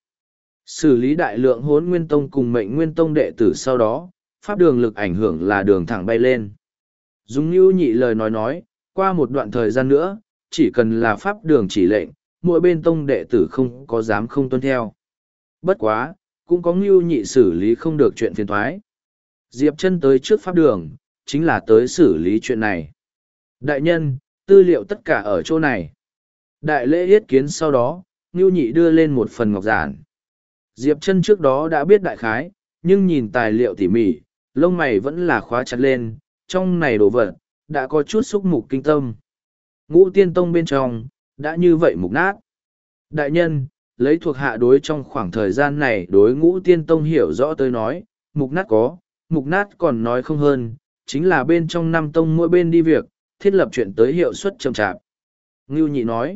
Xử lý đại lượng Hỗn Nguyên Tông cùng Mệnh Nguyên Tông đệ tử sau đó, pháp đường lực ảnh hưởng là đường thẳng bay lên. Dùng Ngưu Nhị lời nói, qua một đoạn thời gian nữa, chỉ cần là pháp đường chỉ lệnh, mỗi bên tông đệ tử không có dám không tuân theo. Bất quá, cũng có Ngưu Nhị xử lý không được chuyện phiền thoái. Diệp Trân tới trước pháp đường, chính là tới xử lý chuyện này. Đại nhân, tư liệu tất cả ở chỗ này. Đại lễ yết kiến sau đó, Ngưu Nhị đưa lên một phần ngọc giản. Diệp Trân trước đó đã biết đại khái, nhưng nhìn tài liệu tỉ mỉ, lông mày vẫn là khóa chặt lên, trong này đồ vật, đã có chút xúc mục kinh tâm. Ngũ Tiên Tông bên trong, đã như vậy mục nát. Đại nhân, lấy thuộc hạ đối trong khoảng thời gian này đối Ngũ Tiên Tông hiểu rõ tới nói, mục nát có, mục nát còn nói không hơn, chính là bên trong năm tông mỗi bên đi việc, thiết lập chuyện tới hiệu suất chậm chạp. Ngưu Nhị nói,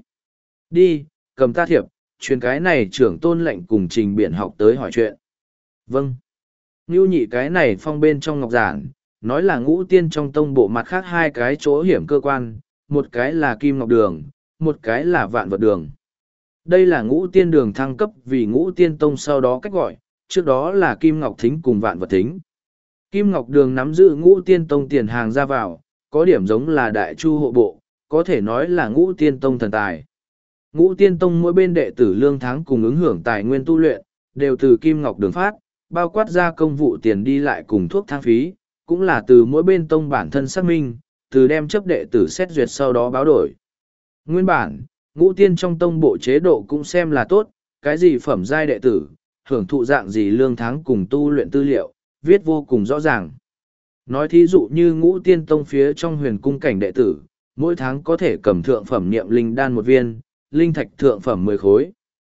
đi, cầm ta thiệp, truyền cái này trưởng tôn lệnh cùng trình biện học tới hỏi chuyện. Vâng. Ngưu Nhị cái này phong bên trong ngọc giản, nói là Ngũ Tiên trong tông bộ mặt khác hai cái chỗ hiểm cơ quan, một cái là Kim Ngọc Đường, một cái là Vạn Vật Đường. Đây là Ngũ Tiên Đường thăng cấp vì Ngũ Tiên Tông sau đó cách gọi, trước đó là Kim Ngọc Thính cùng Vạn Vật Thính. Kim Ngọc Đường nắm giữ Ngũ Tiên Tông tiền hàng ra vào, có điểm giống là Đại Chu hộ bộ, có thể nói là Ngũ Tiên Tông thần tài. Ngũ Tiên Tông mỗi bên đệ tử lương tháng cùng ứng hưởng tài nguyên tu luyện, đều từ Kim Ngọc Đường phát, bao quát ra công vụ tiền đi lại cùng thuốc thang phí, cũng là từ mỗi bên tông bản thân xác minh, từ đem chấp đệ tử xét duyệt sau đó báo đổi. Nguyên bản, Ngũ Tiên trong tông bộ chế độ cũng xem là tốt, cái gì phẩm giai đệ tử, hưởng thụ dạng gì lương tháng cùng tu luyện tư liệu, viết vô cùng rõ ràng. Nói thí dụ như Ngũ Tiên tông phía trong huyền cung cảnh đệ tử, mỗi tháng có thể cầm thượng phẩm niệm linh đan một viên, linh thạch thượng phẩm 10 khối.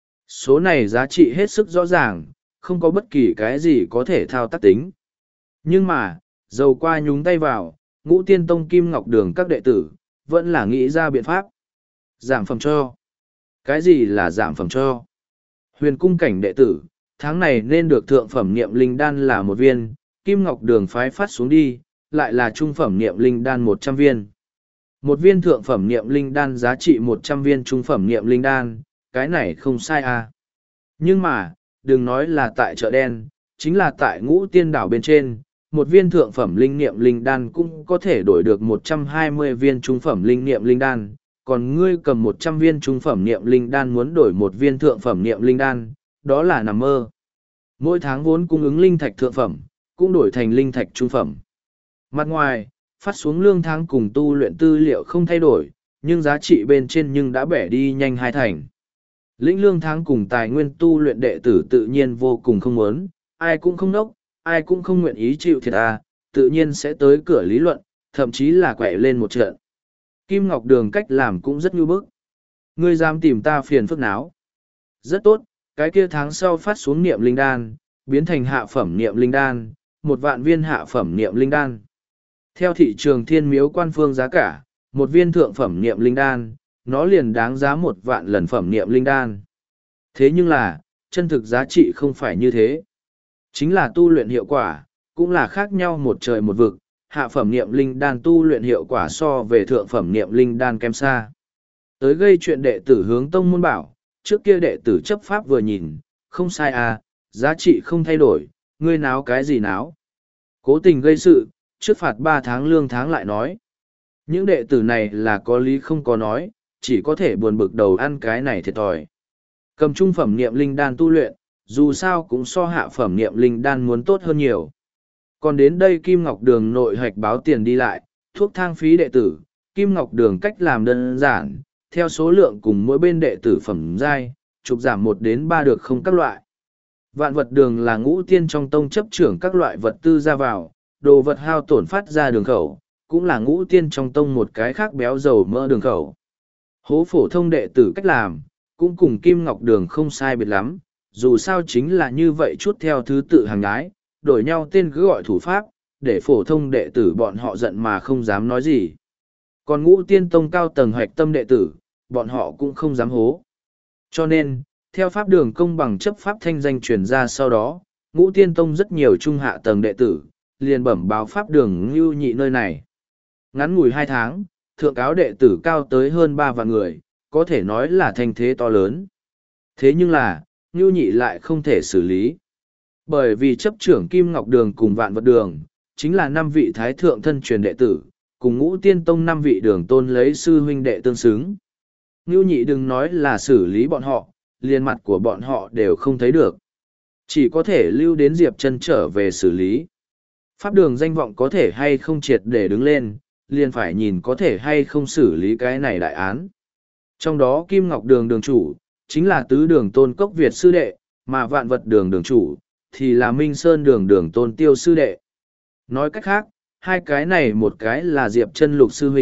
Số này giá trị hết sức rõ ràng, không có bất kỳ cái gì có thể thao tác tính. Nhưng mà, dầu qua nhúng tay vào, Ngũ Tiên tông Kim Ngọc Đường các đệ tử, vẫn là nghĩ ra biện pháp. Giảm phẩm cho. Cái gì là giảm phẩm cho? Huyền cung cảnh đệ tử, tháng này nên được thượng phẩm niệm linh đan là một viên, Kim Ngọc Đường phái phát xuống đi, lại là trung phẩm niệm linh đan 100 viên. Một viên thượng phẩm niệm linh đan giá trị 100 viên trung phẩm niệm linh đan, cái này không sai à. Nhưng mà, đừng nói là tại chợ đen, chính là tại Ngũ Tiên đảo bên trên, một viên thượng phẩm linh niệm linh đan cũng có thể đổi được 120 viên trung phẩm linh niệm linh đan, còn ngươi cầm 100 viên trung phẩm niệm linh đan muốn đổi một viên thượng phẩm niệm linh đan, đó là nằm mơ. Mỗi tháng vốn cung ứng linh thạch thượng phẩm, cũng đổi thành linh thạch trung phẩm. Mặt ngoài, phát xuống lương tháng cùng tu luyện tư liệu không thay đổi, nhưng giá trị bên trên nhưng đã bẻ đi nhanh hai thành. Lĩnh lương tháng cùng tài nguyên tu luyện đệ tử tự nhiên vô cùng không muốn, ai cũng không nốc, ai cũng không nguyện ý chịu thiệt tự nhiên sẽ tới cửa lý luận, thậm chí là quậy lên một trận. Kim Ngọc Đường cách làm cũng rất nhu bức. Ngươi dám tìm ta phiền phức náo. Rất tốt, cái kia tháng sau phát xuống niệm linh đan, biến thành hạ phẩm niệm linh đan, 1.000.000 viên hạ phẩm niệm linh đan. Theo thị trường thiên miếu quan phương giá cả, một viên thượng phẩm niệm linh đan, nó liền đáng giá 1.000.000 lần phẩm niệm linh đan. Thế nhưng là, chân thực giá trị không phải như thế. Chính là tu luyện hiệu quả, cũng là khác nhau một trời một vực, hạ phẩm niệm linh đan tu luyện hiệu quả so về thượng phẩm niệm linh đan kém xa. Tới gây chuyện đệ tử hướng tông môn bảo, trước kia đệ tử chấp pháp vừa nhìn, không sai giá trị không thay đổi, ngươi náo cái gì náo. Cố tình gây sự, trước phạt 3 tháng lương tháng lại nói. Những đệ tử này là có lý không có nói, chỉ có thể buồn bực đầu ăn cái này thiệt thòi. Cầm trung phẩm niệm linh đan tu luyện, dù sao cũng so hạ phẩm niệm linh đan muốn tốt hơn nhiều. Còn đến đây Kim Ngọc Đường nội hoạch báo tiền đi lại, thuốc thang phí đệ tử, Kim Ngọc Đường cách làm đơn giản, theo số lượng cùng mỗi bên đệ tử phẩm giai, trục giảm 1 đến 3 được không các loại. Vạn Vật Đường là Ngũ Tiên trong tông chấp trưởng các loại vật tư ra vào, đồ vật hao tổn phát ra đường khẩu, cũng là Ngũ Tiên trong tông một cái khác béo dầu mỡ đường khẩu. Hố phổ thông đệ tử cách làm, cũng cùng Kim Ngọc Đường không sai biệt lắm, dù sao chính là như vậy chút theo thứ tự hàng ái, đổi nhau tên cứ gọi thủ pháp, để phổ thông đệ tử bọn họ giận mà không dám nói gì. Còn Ngũ Tiên tông cao tầng hoạch tâm đệ tử, bọn họ cũng không dám hố. Cho nên, theo pháp đường công bằng chấp pháp thanh danh truyền ra sau đó, Ngũ Tiên tông rất nhiều trung hạ tầng đệ tử, liền bẩm báo pháp đường Ngưu Nhị nơi này. Ngắn ngủi 2 tháng, thượng cáo đệ tử cao tới hơn 3 vạn người, có thể nói là thanh thế to lớn. Thế nhưng là, Ngưu Nhị lại không thể xử lý. Bởi vì chấp trưởng Kim Ngọc Đường cùng Vạn Vật Đường, chính là 5 vị thái thượng thân truyền đệ tử, cùng Ngũ Tiên tông 5 vị đường tôn lấy sư huynh đệ tương xứng. Ngưu Nhị đừng nói là xử lý bọn họ, liền mặt của bọn họ đều không thấy được. Chỉ có thể lưu đến Diệp Chân trở về xử lý. Pháp đường danh vọng có thể hay không triệt để đứng lên, liền phải nhìn có thể hay không xử lý cái này đại án. Trong đó Kim Ngọc Đường đường chủ, chính là tứ đường tôn cốc Việt sư đệ, mà Vạn Vật Đường đường chủ, thì là Minh Sơn đường đường tôn tiêu sư đệ. Nói cách khác, hai cái này một cái là Diệp Chân lục sư huynh,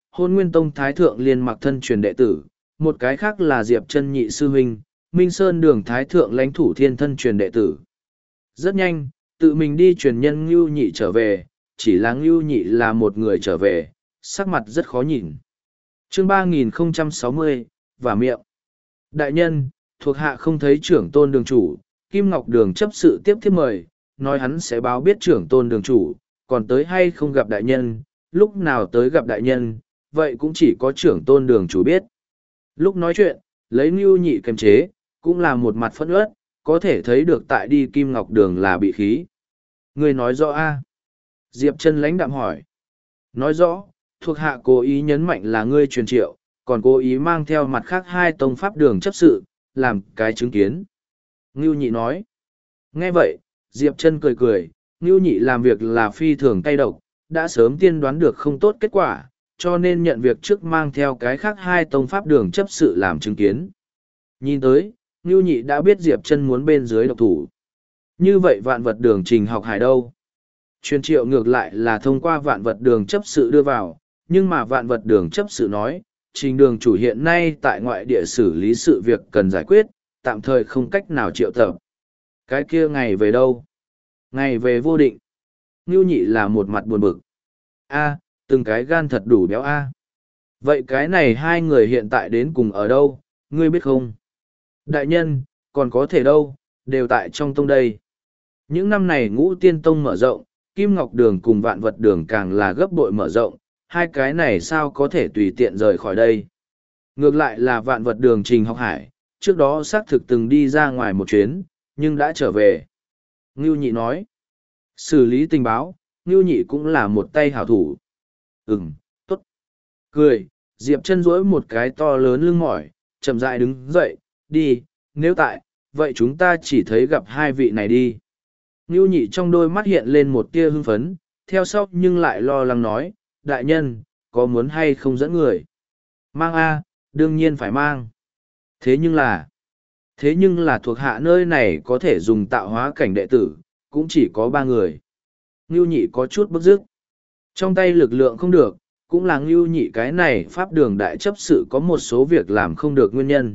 Hôn Nguyên Tông Thái Thượng Liên Mặc thân truyền đệ tử, một cái khác là Diệp Chân nhị sư huynh, Minh Sơn Đường Thái Thượng lãnh thủ thiên thân truyền đệ tử. Rất nhanh, tự mình đi truyền nhân Ngưu Nhị trở về, chỉ là Ngưu Nhị là một người trở về, sắc mặt rất khó nhìn. Chương 3060, và miệng. Đại nhân, thuộc hạ không thấy trưởng tôn đường chủ, Kim Ngọc Đường chấp sự tiếp thiếp mời, nói hắn sẽ báo biết trưởng tôn đường chủ, còn tới hay không gặp đại nhân, lúc nào tới gặp đại nhân, vậy cũng chỉ có trưởng tôn đường chủ biết. Lúc nói chuyện, lấy Ngưu Nhị kềm chế, cũng là một mặt phẫn uất, có thể thấy được tại đi Kim Ngọc Đường là bị khí. Người nói rõ a? Diệp Chân lãnh đạm hỏi. Nói rõ, thuộc hạ cố ý nhấn mạnh là ngươi truyền triệu, còn cố ý mang theo mặt khác hai tông pháp đường chấp sự, làm cái chứng kiến. Ngưu Nhị nói. Nghe vậy, Diệp Chân cười cười, Ngưu Nhị làm việc là phi thường cay độc, đã sớm tiên đoán được không tốt kết quả, cho nên nhận việc trước mang theo cái khác hai tông pháp đường chấp sự làm chứng kiến. Nhìn tới, Ngưu Nhị đã biết Diệp Chân muốn bên dưới độc thủ. Như vậy Vạn Vật Đường Trình Học Hải đâu? Truyền triệu ngược lại là thông qua Vạn Vật Đường chấp sự đưa vào, nhưng mà Vạn Vật Đường chấp sự nói, Trình đường chủ hiện nay tại ngoại địa xử lý sự việc cần giải quyết, tạm thời không cách nào triệu tập. Cái kia ngày về đâu? Ngày về vô định. Ngưu Nhị là một mặt buồn bực. A, từng cái gan thật đủ béo a. Vậy cái này hai người hiện tại đến cùng ở đâu, ngươi biết không? Đại nhân, còn có thể đâu, đều tại trong tông đây. Những năm này Ngũ Tiên Tông mở rộng, Kim Ngọc Đường cùng Vạn Vật Đường càng là gấp bội mở rộng, hai cái này sao có thể tùy tiện rời khỏi đây. Ngược lại là Vạn Vật Đường Trình Học Hải, trước đó xác thực từng đi ra ngoài một chuyến, nhưng đã trở về. Ngưu Nhị nói, xử lý tình báo, Ngưu Nhị cũng là một tay hảo thủ. Tốt. Cười, Diệp Chân duỗi một cái to lớn lưng mỏi, chậm rãi đứng dậy, đi, nếu tại, vậy chúng ta chỉ thấy gặp hai vị này đi. Ngưu Nhị trong đôi mắt hiện lên một tia hưng phấn, theo sau nhưng lại lo lắng nói, đại nhân, có muốn hay không dẫn người? Mang a, đương nhiên phải mang. Thế nhưng là thuộc hạ nơi này có thể dùng tạo hóa cảnh đệ tử, cũng chỉ có 3 người. Ngưu Nhị có chút bức dứt. Trong tay lực lượng không được, cũng là Ngưu Nhị cái này pháp đường đại chấp sự có một số việc làm không được nguyên nhân.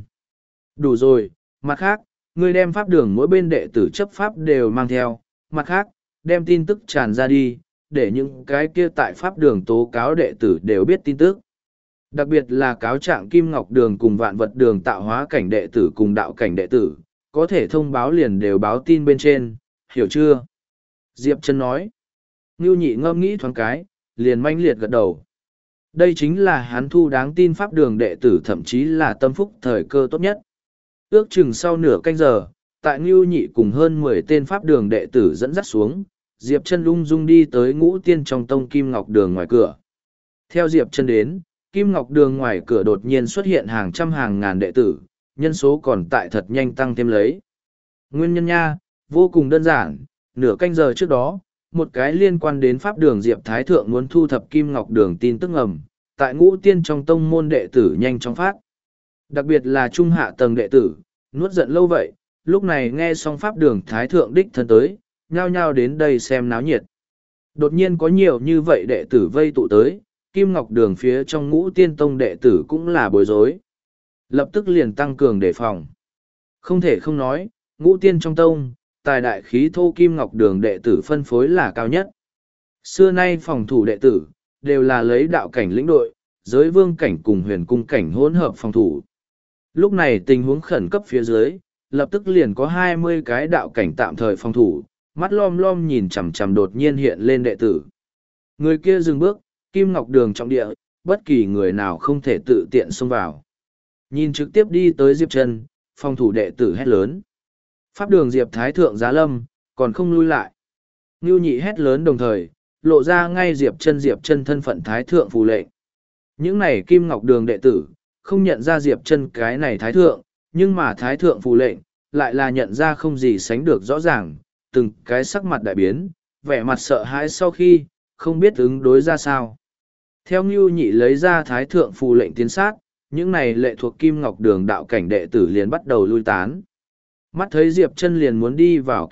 Đủ rồi, mặt khác, ngươi đem pháp đường mỗi bên đệ tử chấp pháp đều mang theo, mặt khác, đem tin tức tràn ra đi, để những cái kia tại pháp đường tố cáo đệ tử đều biết tin tức. Đặc biệt là cáo trạng Kim Ngọc Đường cùng Vạn Vật Đường tạo hóa cảnh đệ tử cùng đạo cảnh đệ tử, có thể thông báo liền đều báo tin bên trên, hiểu chưa? Diệp Chân nói. Ngưu Nhị ngâm nghĩ thoáng cái, liền manh liệt gật đầu. Đây chính là hắn thu đáng tin pháp đường đệ tử, thậm chí là tâm phúc thời cơ tốt nhất. Ước chừng sau nửa canh giờ, tại Ngưu Nhị cùng hơn 10 tên pháp đường đệ tử dẫn dắt xuống, Diệp Chân ung dung đi tới Ngũ Tiên trong tông Kim Ngọc Đường ngoài cửa. Theo Diệp Chân đến, Kim Ngọc Đường ngoài cửa đột nhiên xuất hiện hàng trăm hàng ngàn đệ tử, nhân số còn tại thật nhanh tăng thêm lấy. Nguyên nhân nha, vô cùng đơn giản, nửa canh giờ trước đó, một cái liên quan đến pháp đường Diệp Thái Thượng muốn thu thập Kim Ngọc Đường tin tức ngầm, tại Ngũ Tiên trong tông môn đệ tử nhanh chóng phát. Đặc biệt là trung hạ tầng đệ tử, nuốt giận lâu vậy, lúc này nghe xong pháp đường Thái Thượng đích thân tới, nhao nhao đến đây xem náo nhiệt. Đột nhiên có nhiều như vậy đệ tử vây tụ tới, Kim Ngọc Đường phía trong Ngũ Tiên tông đệ tử cũng là bối rối. Lập tức liền tăng cường đề phòng. Không thể không nói, Ngũ Tiên trong tông, tài đại khí thô Kim Ngọc Đường đệ tử phân phối là cao nhất. Xưa nay phòng thủ đệ tử, đều là lấy đạo cảnh lĩnh đội, giới vương cảnh cùng huyền cung cảnh hỗn hợp phòng thủ. Lúc này tình huống khẩn cấp phía dưới, lập tức liền có 20 cái đạo cảnh tạm thời phòng thủ, mắt lom lom nhìn chằm chằm đột nhiên hiện lên đệ tử. Người kia dừng bước, Kim Ngọc Đường trọng địa, bất kỳ người nào không thể tự tiện xông vào. Nhìn trực tiếp đi tới Diệp Chân, phòng thủ đệ tử hét lớn. Pháp đường Diệp Thái Thượng giá lâm, còn không lui lại. Ngưu Nhị hét lớn đồng thời, lộ ra ngay Diệp Chân thân phận Thái Thượng phù lệnh. Những này Kim Ngọc Đường đệ tử, không nhận ra Diệp Chân cái này Thái Thượng, nhưng mà Thái Thượng phù lệnh, lại là nhận ra không gì sánh được rõ ràng, từng cái sắc mặt đại biến, vẻ mặt sợ hãi sau khi, không biết ứng đối ra sao. Theo Ngưu Nhị lấy ra Thái Thượng phù lệnh tiến sát, những này lệ thuộc Kim Ngọc Đường đạo cảnh đệ tử liền bắt đầu lui tán. Mắt thấy Diệp Chân liền muốn đi vào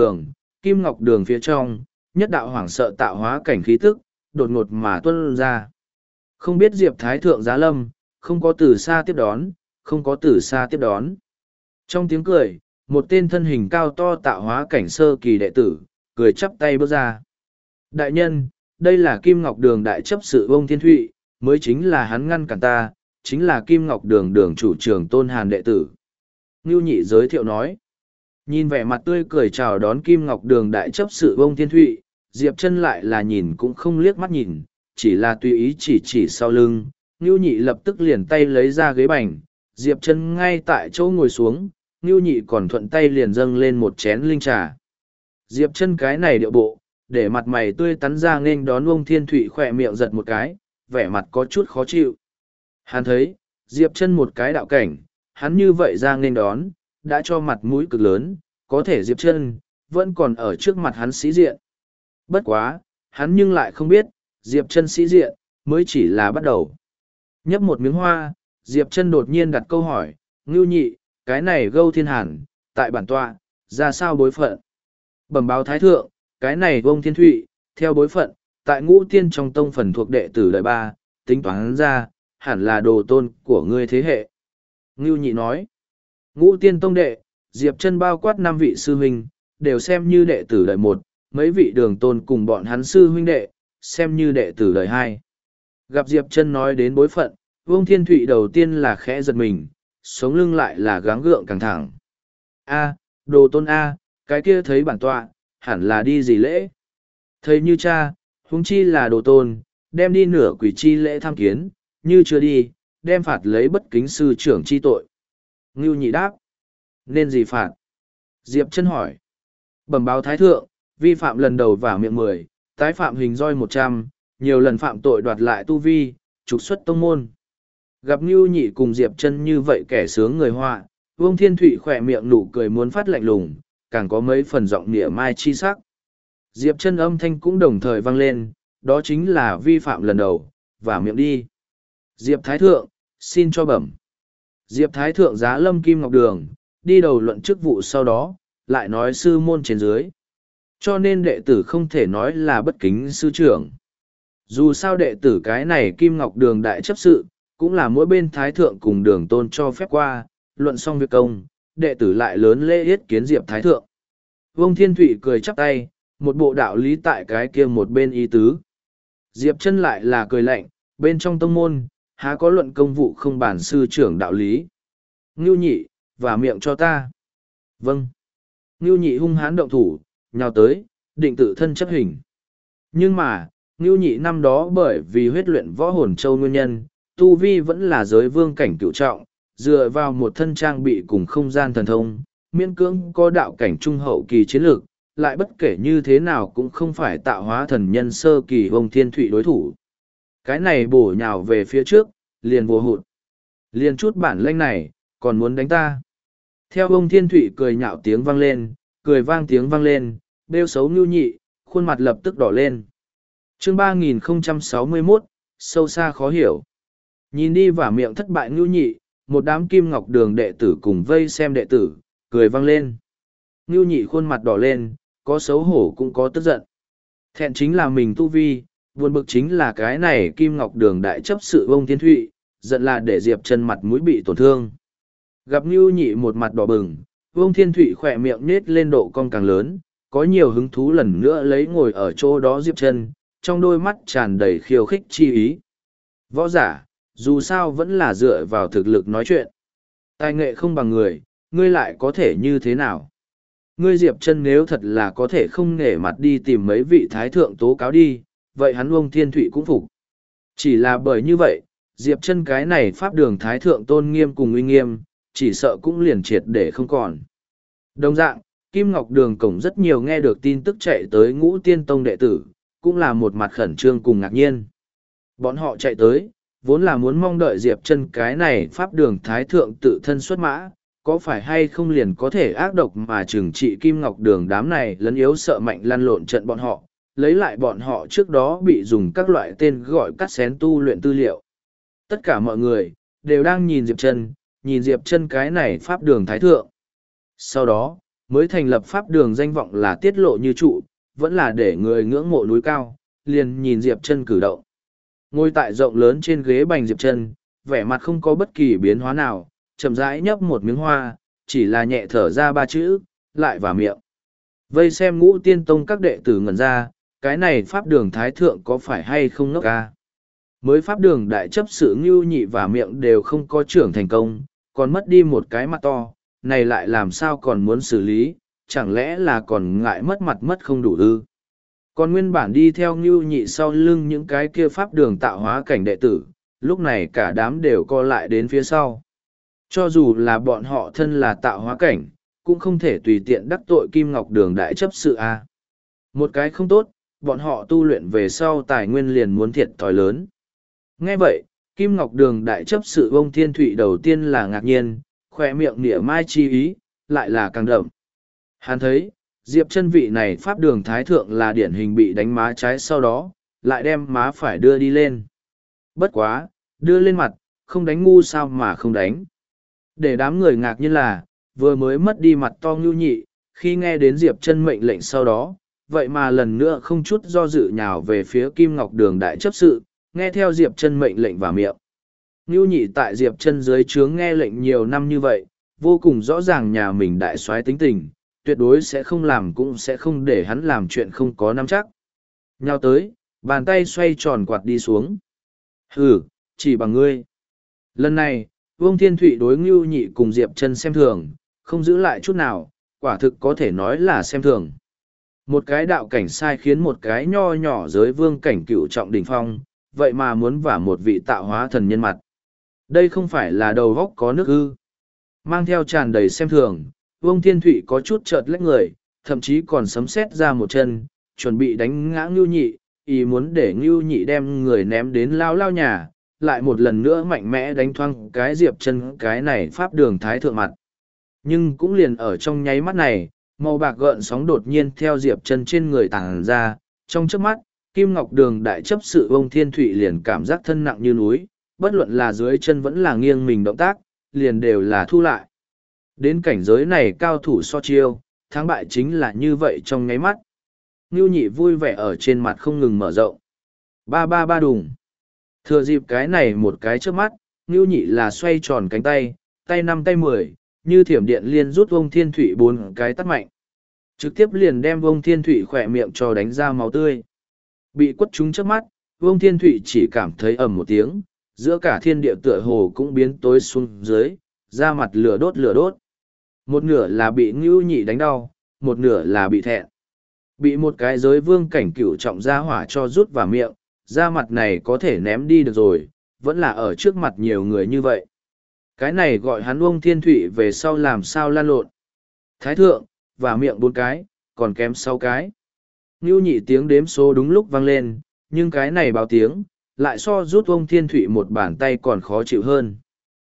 Kim Ngọc Đường phía trong, nhất đạo hoảng sợ tạo hóa cảnh khí tức, đột ngột mà tuôn ra. Không biết Diệp Thái Thượng giá lâm, không có từ xa tiếp đón, không có từ xa tiếp đón. Trong tiếng cười, một tên thân hình cao to tạo hóa cảnh sơ kỳ đệ tử, cười chắp tay bước ra. Đại nhân, đây là Kim Ngọc Đường đại chấp sự Vông Thiên Thụy, mới chính là hắn ngăn cản ta, chính là Kim Ngọc Đường đường chủ trường Tôn Hàn đệ tử. Ngưu Nhị giới thiệu nói. Nhìn vẻ mặt tươi cười chào đón Kim Ngọc Đường đại chấp sự Vông Thiên Thụy, Diệp Chân lại là nhìn cũng không liếc mắt nhìn, chỉ là tùy ý chỉ sau lưng. Ngưu Nhị lập tức liền tay lấy ra ghế bành, Diệp Chân ngay tại chỗ ngồi xuống, Ngưu Nhị còn thuận tay liền dâng lên một chén linh trà. Diệp Chân cái này điệu bộ, để mặt mày tươi tắn ra nghênh đón Vông Thiên Thụy khỏe miệng giật một cái, vẻ mặt có chút khó chịu. Hắn thấy, Diệp Chân một cái đạo cảnh, hắn như vậy ra nghênh đón, đã cho mặt mũi cực lớn, có thể Diệp Chân vẫn còn ở trước mặt hắn sĩ diện. Bất quá, hắn nhưng lại không biết, Diệp Chân sĩ diện mới chỉ là bắt đầu. Nhấp một miếng hoa, Diệp Chân đột nhiên đặt câu hỏi, Ngưu Nhị, cái này Gâu Thiên Hàn, tại bản tọa, ra sao bối phận? Bẩm báo Thái Thượng, cái này Vông Thiên Thụy, theo bối phận, tại Ngũ Tiên trong tông phần thuộc đệ tử đời ba, tính toán ra, hẳn là đồ tôn của ngươi thế hệ. Ngưu Nhị nói, Ngũ Tiên tông đệ, Diệp Chân bao quát 5 vị sư huynh, đều xem như đệ tử đời một, mấy vị đường tôn cùng bọn hắn sư huynh đệ, xem như đệ tử đời hai. Gặp Diệp Chân nói đến bối phận, Vông Thiên Thụy đầu tiên là khẽ giật mình, sống lưng lại là gắng gượng căng thẳng. A, đồ tôn A, cái kia thấy bản tọa, hẳn là đi gì lễ? Thấy như cha, huống chi là đồ tôn, đem đi nửa quỷ chi lễ tham kiến, như chưa đi, đem phạt lấy bất kính sư trưởng chi tội. Ngưu Nhị đáp, nên gì phạt? Diệp Chân hỏi. Bẩm báo Thái Thượng, vi phạm lần đầu vào miệng 10, tái phạm hình roi 100, nhiều lần phạm tội đoạt lại tu vi, trục xuất tông môn. Gặp Ngưu Nhị cùng Diệp Chân như vậy kẻ sướng người họa, Vông Thiên Thụy khỏe miệng nụ cười muốn phát lạnh lùng, càng có mấy phần giọng nịa mai chi sắc. Diệp Chân âm thanh cũng đồng thời vang lên, đó chính là vi phạm lần đầu, vào miệng đi. Diệp Thái Thượng, xin cho bẩm. Diệp Thái Thượng giá lâm Kim Ngọc Đường, đi đầu luận chức vụ sau đó, lại nói sư môn trên dưới. Cho nên đệ tử không thể nói là bất kính sư trưởng. Dù sao đệ tử cái này Kim Ngọc Đường đại chấp sự, cũng là mỗi bên Thái Thượng cùng đường tôn cho phép qua, luận xong việc công, đệ tử lại lớn lễ yết kiến Diệp Thái Thượng. Vông Thiên Thụy cười chắp tay, một bộ đạo lý tại cái kia một bên ý tứ. Diệp Chân lại là cười lạnh, bên trong tông môn, há có luận công vụ không bản sư trưởng đạo lý. Ngưu Nhị, và miệng cho ta. Vâng. Ngưu Nhị hung hãn động thủ, nhào tới, định tự thân chấp hình. Nhưng mà, Ngưu Nhị năm đó bởi vì huyết luyện võ hồn châu nguyên nhân, tu vi vẫn là giới vương cảnh cửu trọng, dựa vào một thân trang bị cùng không gian thần thông, miễn cưỡng có đạo cảnh trung hậu kỳ chiến lược, lại bất kể như thế nào cũng không phải tạo hóa thần nhân sơ kỳ Vông Thiên Thụy đối thủ. Cái này bổ nhào về phía trước, liền vô hụt. Liền chút bản lĩnh này, còn muốn đánh ta. Theo Vông Thiên Thụy cười nhạo tiếng vang lên, cười vang tiếng vang lên, bêu xấu Ngưu Nhị, khuôn mặt lập tức đỏ lên. Chương 3061, sâu xa khó hiểu. Nhìn đi vào miệng thất bại Ngưu Nhị, một đám Kim Ngọc Đường đệ tử cùng vây xem đệ tử, cười vang lên. Ngưu Nhị khuôn mặt đỏ lên, có xấu hổ cũng có tức giận. Thẹn chính là mình tu vi, buồn bực chính là cái này Kim Ngọc Đường đại chấp sự Vông Thiên Thụy, giận là để Diệp Chân mặt mũi bị tổn thương. Gặp Ngưu Nhị một mặt đỏ bừng, Vông Thiên Thụy khỏe miệng nết lên độ cong càng lớn, có nhiều hứng thú lần nữa lấy ngồi ở chỗ đó Diệp Chân, trong đôi mắt tràn đầy khiêu khích chi ý. Võ giả, dù sao vẫn là dựa vào thực lực nói chuyện. Tài nghệ không bằng người, ngươi lại có thể như thế nào? Ngươi Diệp Chân nếu thật là có thể không nể mặt đi tìm mấy vị thái thượng tố cáo đi, vậy hắn Vông Thiên Thụy cũng phục. Chỉ là bởi như vậy, Diệp Chân cái này pháp đường thái thượng tôn nghiêm cùng uy nghiêm, chỉ sợ cũng liền triệt để không còn. Đồng dạng, Kim Ngọc Đường cổng rất nhiều nghe được tin tức chạy tới Ngũ Tiên Tông đệ tử, cũng là một mặt khẩn trương cùng ngạc nhiên. Bọn họ chạy tới, vốn là muốn mong đợi Diệp Chân cái này pháp đường thái thượng tự thân xuất mã, có phải hay không liền có thể ác độc mà trừng trị Kim Ngọc Đường đám này lấn yếu sợ mạnh lăn lộn trận bọn họ, lấy lại bọn họ trước đó bị dùng các loại tên gọi cắt xén tu luyện tư liệu. Tất cả mọi người, đều đang nhìn Diệp Chân cái này pháp đường thái thượng. Sau đó, mới thành lập pháp đường danh vọng là tiết lộ như trụ, vẫn là để người ngưỡng mộ núi cao, liền nhìn Diệp Chân cử động. Ngồi tại rộng lớn trên ghế bành Diệp Chân, vẻ mặt không có bất kỳ biến hóa nào, chậm rãi nhấp một miếng hoa, chỉ là nhẹ thở ra ba chữ, lại vào miệng. Vây xem Ngũ Tiên Tông các đệ tử ngẩn ra, cái này pháp đường thái thượng có phải hay không ngốc ca? Mới pháp đường đại chấp sự Ngưu Nhị và miệng đều không có trưởng thành công, còn mất đi một cái mặt to, này lại làm sao còn muốn xử lý, chẳng lẽ là còn ngại mất mặt mất không đủ ư? Còn nguyên bản đi theo Ngưu Nhị sau lưng những cái kia pháp đường tạo hóa cảnh đệ tử, lúc này cả đám đều co lại đến phía sau. Cho dù là bọn họ thân là tạo hóa cảnh, cũng không thể tùy tiện đắc tội Kim Ngọc Đường đại chấp sự a. Một cái không tốt, bọn họ tu luyện về sau tài nguyên liền muốn thiệt thòi lớn. Nghe vậy, Kim Ngọc Đường đại chấp sự Vông Thiên Thụy đầu tiên là ngạc nhiên, khoe miệng nịa mai chi ý, lại là càng đậm. Hắn thấy, Diệp Chân vị này pháp đường thái thượng là điển hình bị đánh má trái sau đó, lại đem má phải đưa đi lên. Bất quá, đưa lên mặt, không đánh ngu sao mà không đánh. Để đám người ngạc nhiên là, vừa mới mất đi mặt to Ngưu Nhị, khi nghe đến Diệp Chân mệnh lệnh sau đó, vậy mà lần nữa không chút do dự nhào về phía Kim Ngọc Đường đại chấp sự, nghe theo Diệp Chân mệnh lệnh vào miệng. Ngưu Nhị tại Diệp Chân dưới trướng nghe lệnh nhiều năm như vậy, vô cùng rõ ràng nhà mình đại soái tính tình, tuyệt đối sẽ không làm cũng sẽ không để hắn làm chuyện không có nắm chắc. Nhào tới, bàn tay xoay tròn quạt đi xuống. Hừ, chỉ bằng ngươi. Lần này, Vương Thiên Thụy đối Ngưu Nhị cùng Diệp Chân xem thường, không giữ lại chút nào, quả thực có thể nói là xem thường. Một cái đạo cảnh sai khiến một cái nho nhỏ giới vương cảnh cựu trọng đỉnh phong, vậy mà muốn vả một vị tạo hóa thần nhân mặt. Đây không phải là đầu góc có nước ư. Mang theo tràn đầy xem thường, Vương Thiên Thụy có chút chợt lách người, thậm chí còn sấm sét ra một chân, chuẩn bị đánh ngã Ngưu Nhị, ý muốn để Ngưu Nhị đem người ném đến lao lao nhà, lại một lần nữa mạnh mẽ đánh thoang cái Diệp Chân cái này pháp đường thái thượng mặt. Nhưng cũng liền ở trong nháy mắt này, màu bạc gợn sóng đột nhiên theo Diệp Chân trên người tàng ra, trong chớp mắt, Kim Ngọc Đường đại chấp sự Vương Thiên Thụy liền cảm giác thân nặng như núi, bất luận là dưới chân vẫn là nghiêng mình động tác, liền đều là thu lại. Đến cảnh giới này cao thủ so chiêu, thắng bại chính là như vậy trong nháy mắt. Ngưu Nhị vui vẻ ở trên mặt không ngừng mở rộng. Ba ba ba đùng. Thừa dịp cái này một cái trước mắt, Ngưu Nhị là xoay tròn cánh tay, tay 5 tay 10, như thiểm điện liên rút Vương Thiên Thụy 4 cái tát mạnh. Trực tiếp liền đem Vương Thiên Thụy khỏe miệng cho đánh ra máu tươi. Bị quất trúng trước mắt, Vương Thiên Thụy chỉ cảm thấy ầm một tiếng, giữa cả thiên địa tựa hồ cũng biến tối xuống dưới, da mặt lửa đốt lửa đốt. Một nửa là bị Ngưu Nhị đánh đau, một nửa là bị thẹn. Bị một cái giới vương cảnh cửu trọng ra hỏa cho rút vào miệng, da mặt này có thể ném đi được rồi, vẫn là ở trước mặt nhiều người như vậy. Cái này gọi hắn Vương Thiên Thụy về sau làm sao lan lộn. Thái thượng, và miệng 4 cái, còn kém 6 cái. Ngưu Nhị tiếng đếm số đúng lúc vang lên, nhưng cái này báo tiếng, lại so rút Vương Thiên Thụy một bàn tay còn khó chịu hơn.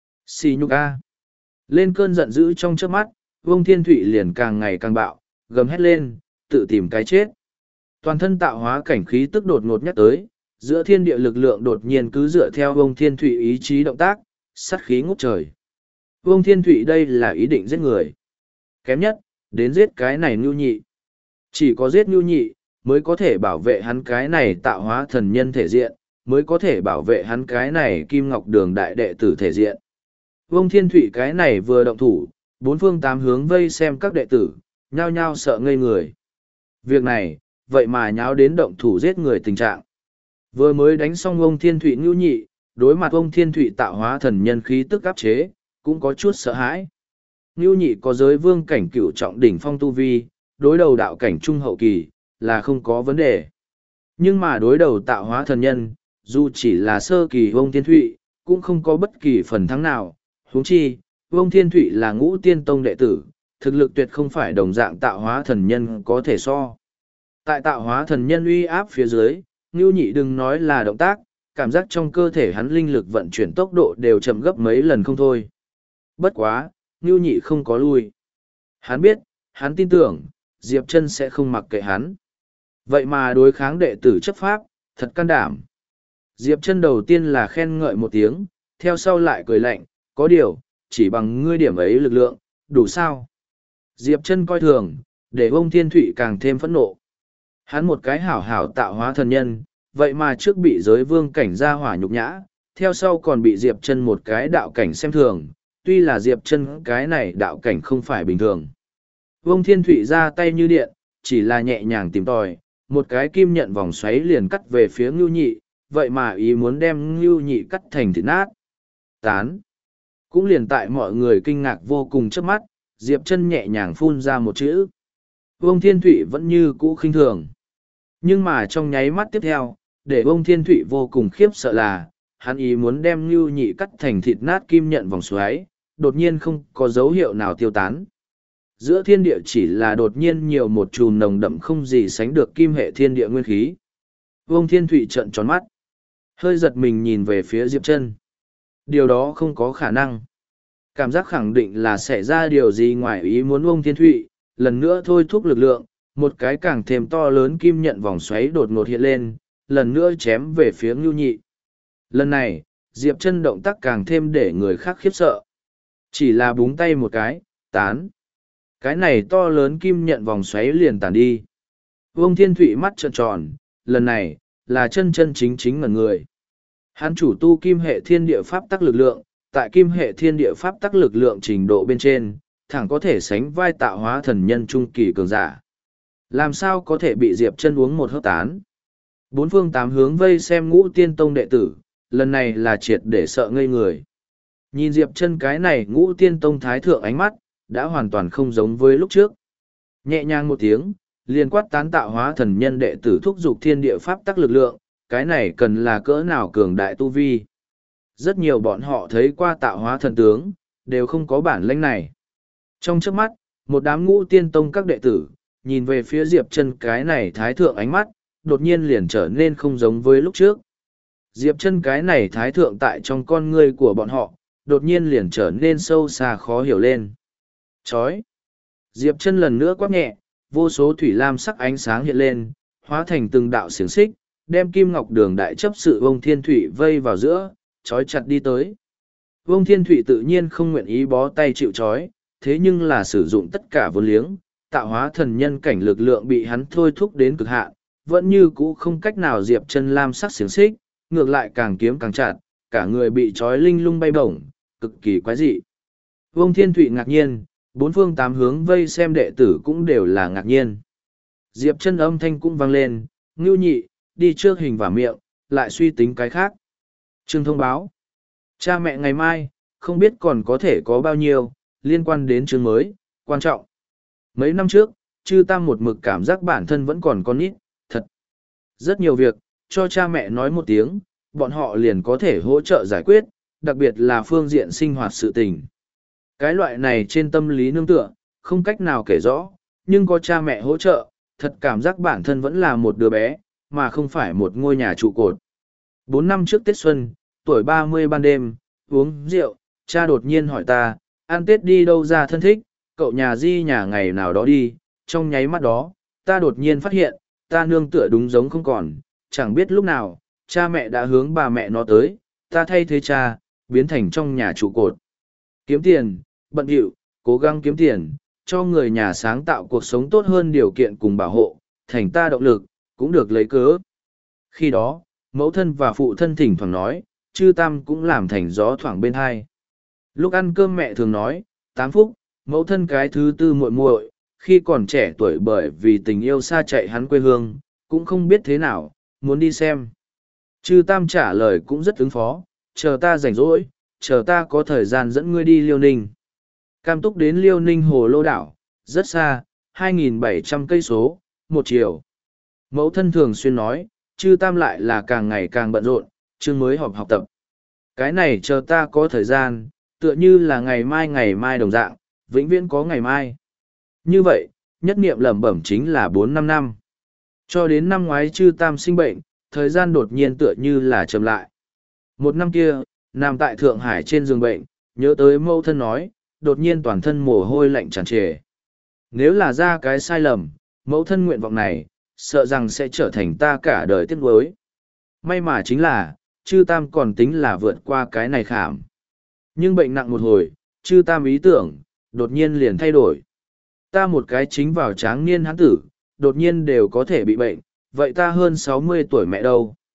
Xì nhục a. Lên cơn giận dữ trong chớp mắt, Vương Thiên Thụy liền càng ngày càng bạo, gầm hét lên, tự tìm cái chết. Toàn thân tạo hóa cảnh khí tức đột ngột nhắc tới, giữa thiên địa lực lượng đột nhiên cứ dựa theo Vương Thiên Thụy ý chí động tác, sát khí ngút trời. Vương Thiên Thụy đây là ý định giết người. Kém nhất, đến giết cái này Ngưu Nhị. Chỉ có giết Ngưu Nhị, mới có thể bảo vệ hắn cái này tạo hóa thần nhân thể diện, mới có thể bảo vệ hắn cái này Kim Ngọc Đường đại đệ tử thể diện. Vương Thiên Thụy cái này vừa động thủ, 4 phương 8 hướng vây xem các đệ tử, nhao nhao sợ ngây người. Việc này, vậy mà nháo đến động thủ giết người tình trạng. Vừa mới đánh xong Vương Thiên Thụy Ngưu Nhị, đối mặt Vương Thiên Thụy tạo hóa thần nhân khí tức áp chế, cũng có chút sợ hãi. Ngưu Nhị có giới vương cảnh cửu trọng đỉnh phong tu vi, đối đầu đạo cảnh trung hậu kỳ, là không có vấn đề. Nhưng mà đối đầu tạo hóa thần nhân, dù chỉ là sơ kỳ Vương Thiên Thụy, cũng không có bất kỳ phần thắng nào. Huống chi, Vương Thiên Thụy là Ngũ Tiên Tông đệ tử, thực lực tuyệt không phải đồng dạng tạo hóa thần nhân có thể so. Tại tạo hóa thần nhân uy áp phía dưới, Ngưu Nhị đừng nói là động tác, cảm giác trong cơ thể hắn linh lực vận chuyển tốc độ đều chậm gấp mấy lần không thôi. Bất quá, Ngưu Nhị không có lui. Hắn biết, hắn tin tưởng, Diệp Chân sẽ không mặc kệ hắn. Vậy mà đối kháng đệ tử chấp pháp, thật can đảm. Diệp Chân đầu tiên là khen ngợi một tiếng, theo sau lại cười lạnh, có điều, chỉ bằng ngươi điểm ấy lực lượng, đủ sao? Diệp Chân coi thường, để Vương Thiên Thụy càng thêm phẫn nộ. Hắn một cái hảo hảo tạo hóa thần nhân, vậy mà trước bị giới vương cảnh gia hỏa nhục nhã, theo sau còn bị Diệp Chân một cái đạo cảnh xem thường, tuy là Diệp Chân cái này đạo cảnh không phải bình thường. Vương Thiên Thụy ra tay như điện, chỉ là nhẹ nhàng tìm tòi, một cái kim nhận vòng xoáy liền cắt về phía Ngưu Nhị, vậy mà ý muốn đem Ngưu Nhị cắt thành thịt nát. Tán. Cũng liền tại mọi người kinh ngạc vô cùng trước mắt, Diệp Chân nhẹ nhàng phun ra một chữ. Vương Thiên Thụy vẫn như cũ khinh thường. Nhưng mà trong nháy mắt tiếp theo, để Vương Thiên Thụy vô cùng khiếp sợ là, hắn ý muốn đem Ngưu Nhị cắt thành thịt nát kim nhận vòng xoáy, đột nhiên không có dấu hiệu nào tiêu tán. Giữa thiên địa chỉ là đột nhiên nhiều một chùm nồng đậm không gì sánh được kim hệ thiên địa nguyên khí. Vương Thiên Thụy trợn tròn mắt, hơi giật mình nhìn về phía Diệp Chân. Điều đó không có khả năng. Cảm giác khẳng định là xảy ra điều gì ngoài ý muốn Vương Thiên Thụy, lần nữa thôi thúc lực lượng, một cái càng thêm to lớn kim nhận vòng xoáy đột ngột hiện lên, lần nữa chém về phía Ngưu Nhị. Lần này, Diệp Chân động tác càng thêm để người khác khiếp sợ. Chỉ là búng tay một cái, tán. Cái này to lớn kim nhận vòng xoáy liền tàn đi. Vương Thiên Thụy mắt trợn tròn, lần này, là chân chân chính chính ngẩn người. Hắn chủ tu kim hệ thiên địa pháp tắc lực lượng, tại kim hệ thiên địa pháp tắc lực lượng trình độ bên trên, thẳng có thể sánh vai tạo hóa thần nhân trung kỳ cường giả. Làm sao có thể bị Diệp Chân uống một hớp tán? Bốn phương tám hướng vây xem Ngũ Tiên Tông đệ tử, lần này là triệt để sợ ngây người. Nhìn Diệp Chân cái này Ngũ Tiên Tông thái thượng ánh mắt, đã hoàn toàn không giống với lúc trước. Nhẹ nhàng một tiếng, liền quát tán tạo hóa thần nhân đệ tử thúc giục thiên địa pháp tắc lực lượng, cái này cần là cỡ nào cường đại tu vi. Rất nhiều bọn họ thấy qua tạo hóa thần tướng, đều không có bản lĩnh này. Trong chớp mắt, một đám Ngũ Tiên Tông các đệ tử, nhìn về phía Diệp Chân cái này thái thượng ánh mắt, đột nhiên liền trở nên không giống với lúc trước. Diệp Chân cái này thái thượng tại trong con ngươi của bọn họ, đột nhiên liền trở nên sâu xa khó hiểu lên. Chói! Diệp Chân lần nữa quát nhẹ, vô số thủy lam sắc ánh sáng hiện lên, hóa thành từng đạo xiềng xích, đem Kim Ngọc Đường đại chấp sự Vương Thiên Thụy vây vào giữa, chói chặt đi tới. Vương Thiên Thụy tự nhiên không nguyện ý bó tay chịu chói, thế nhưng là sử dụng tất cả vốn liếng, tạo hóa thần nhân cảnh lực lượng bị hắn thôi thúc đến cực hạn, vẫn như cũ không cách nào Diệp Chân lam sắc xiềng xích, ngược lại càng kiếm càng chặt, cả người bị chói linh lung bay bổng, cực kỳ quái dị. Vương Thiên Thụy ngạc nhiên, bốn phương tám hướng vây xem đệ tử cũng đều là ngạc nhiên. Diệp Chân âm thanh cũng vang lên, Ngưu Nhị, đi trước hình và miệng, lại suy tính cái khác. Chương thông báo. Cha mẹ ngày mai, không biết còn có thể có bao nhiêu, liên quan đến chương mới, quan trọng. Mấy năm trước, Chư Tam một mực cảm giác bản thân vẫn còn con nít, thật. Rất nhiều việc, cho cha mẹ nói một tiếng, bọn họ liền có thể hỗ trợ giải quyết, đặc biệt là phương diện sinh hoạt sự tình. Cái loại này trên tâm lý nương tựa, không cách nào kể rõ, nhưng có cha mẹ hỗ trợ, thật cảm giác bản thân vẫn là một đứa bé, mà không phải một ngôi nhà trụ cột. 4 năm trước Tết Xuân, tuổi 30 ban đêm, uống rượu, cha đột nhiên hỏi ta, ăn Tết đi đâu ra thân thích, cậu nhà di nhà ngày nào đó đi, trong nháy mắt đó, ta đột nhiên phát hiện, ta nương tựa đúng giống không còn, chẳng biết lúc nào, cha mẹ đã hướng bà mẹ nó tới, ta thay thế cha, biến thành trong nhà trụ cột. Kiếm tiền, bận rộn, cố gắng kiếm tiền, cho người nhà sáng tạo cuộc sống tốt hơn điều kiện cùng bảo hộ, thành ta động lực, cũng được lấy cớ. Khi đó, mẫu thân và phụ thân thỉnh thoảng nói, Chư Tam cũng làm thành gió thoảng bên hai. Lúc ăn cơm mẹ thường nói, 8 phút, mẫu thân cái thứ tư muội muội, khi còn trẻ tuổi bởi vì tình yêu xa chạy hắn quê hương, cũng không biết thế nào, muốn đi xem. Chư Tam trả lời cũng rất ứng phó, chờ ta rảnh rỗi, chờ ta có thời gian dẫn ngươi đi Liêu Ninh. Cam Túc đến Liêu Ninh Hồ Lô Đảo, rất xa, 2.700 cây số, một chiều. Mẫu thân thường xuyên nói, Chư Tam lại là càng ngày càng bận rộn, chương mới họp học tập. Cái này chờ ta có thời gian, tựa như là ngày mai đồng dạng, vĩnh viễn có ngày mai. Như vậy, nhất niệm lẩm bẩm chính là 4-5 năm. Cho đến năm ngoái Chư Tam sinh bệnh, thời gian đột nhiên tựa như là chậm lại. Một năm kia, nằm tại Thượng Hải trên giường bệnh, nhớ tới mẫu thân nói, đột nhiên toàn thân mồ hôi lạnh tràn trề. Nếu là ra cái sai lầm, mẫu thân nguyện vọng này, sợ rằng sẽ trở thành ta cả đời tiếc nuối. May mà chính là, Chư Tam còn tính là vượt qua cái này khảm. Nhưng bệnh nặng một hồi, Chư Tam ý tưởng, đột nhiên liền thay đổi. Ta một cái chính vào tráng niên hán tử, đột nhiên đều có thể bị bệnh, vậy ta hơn 60 tuổi mẹ đâu?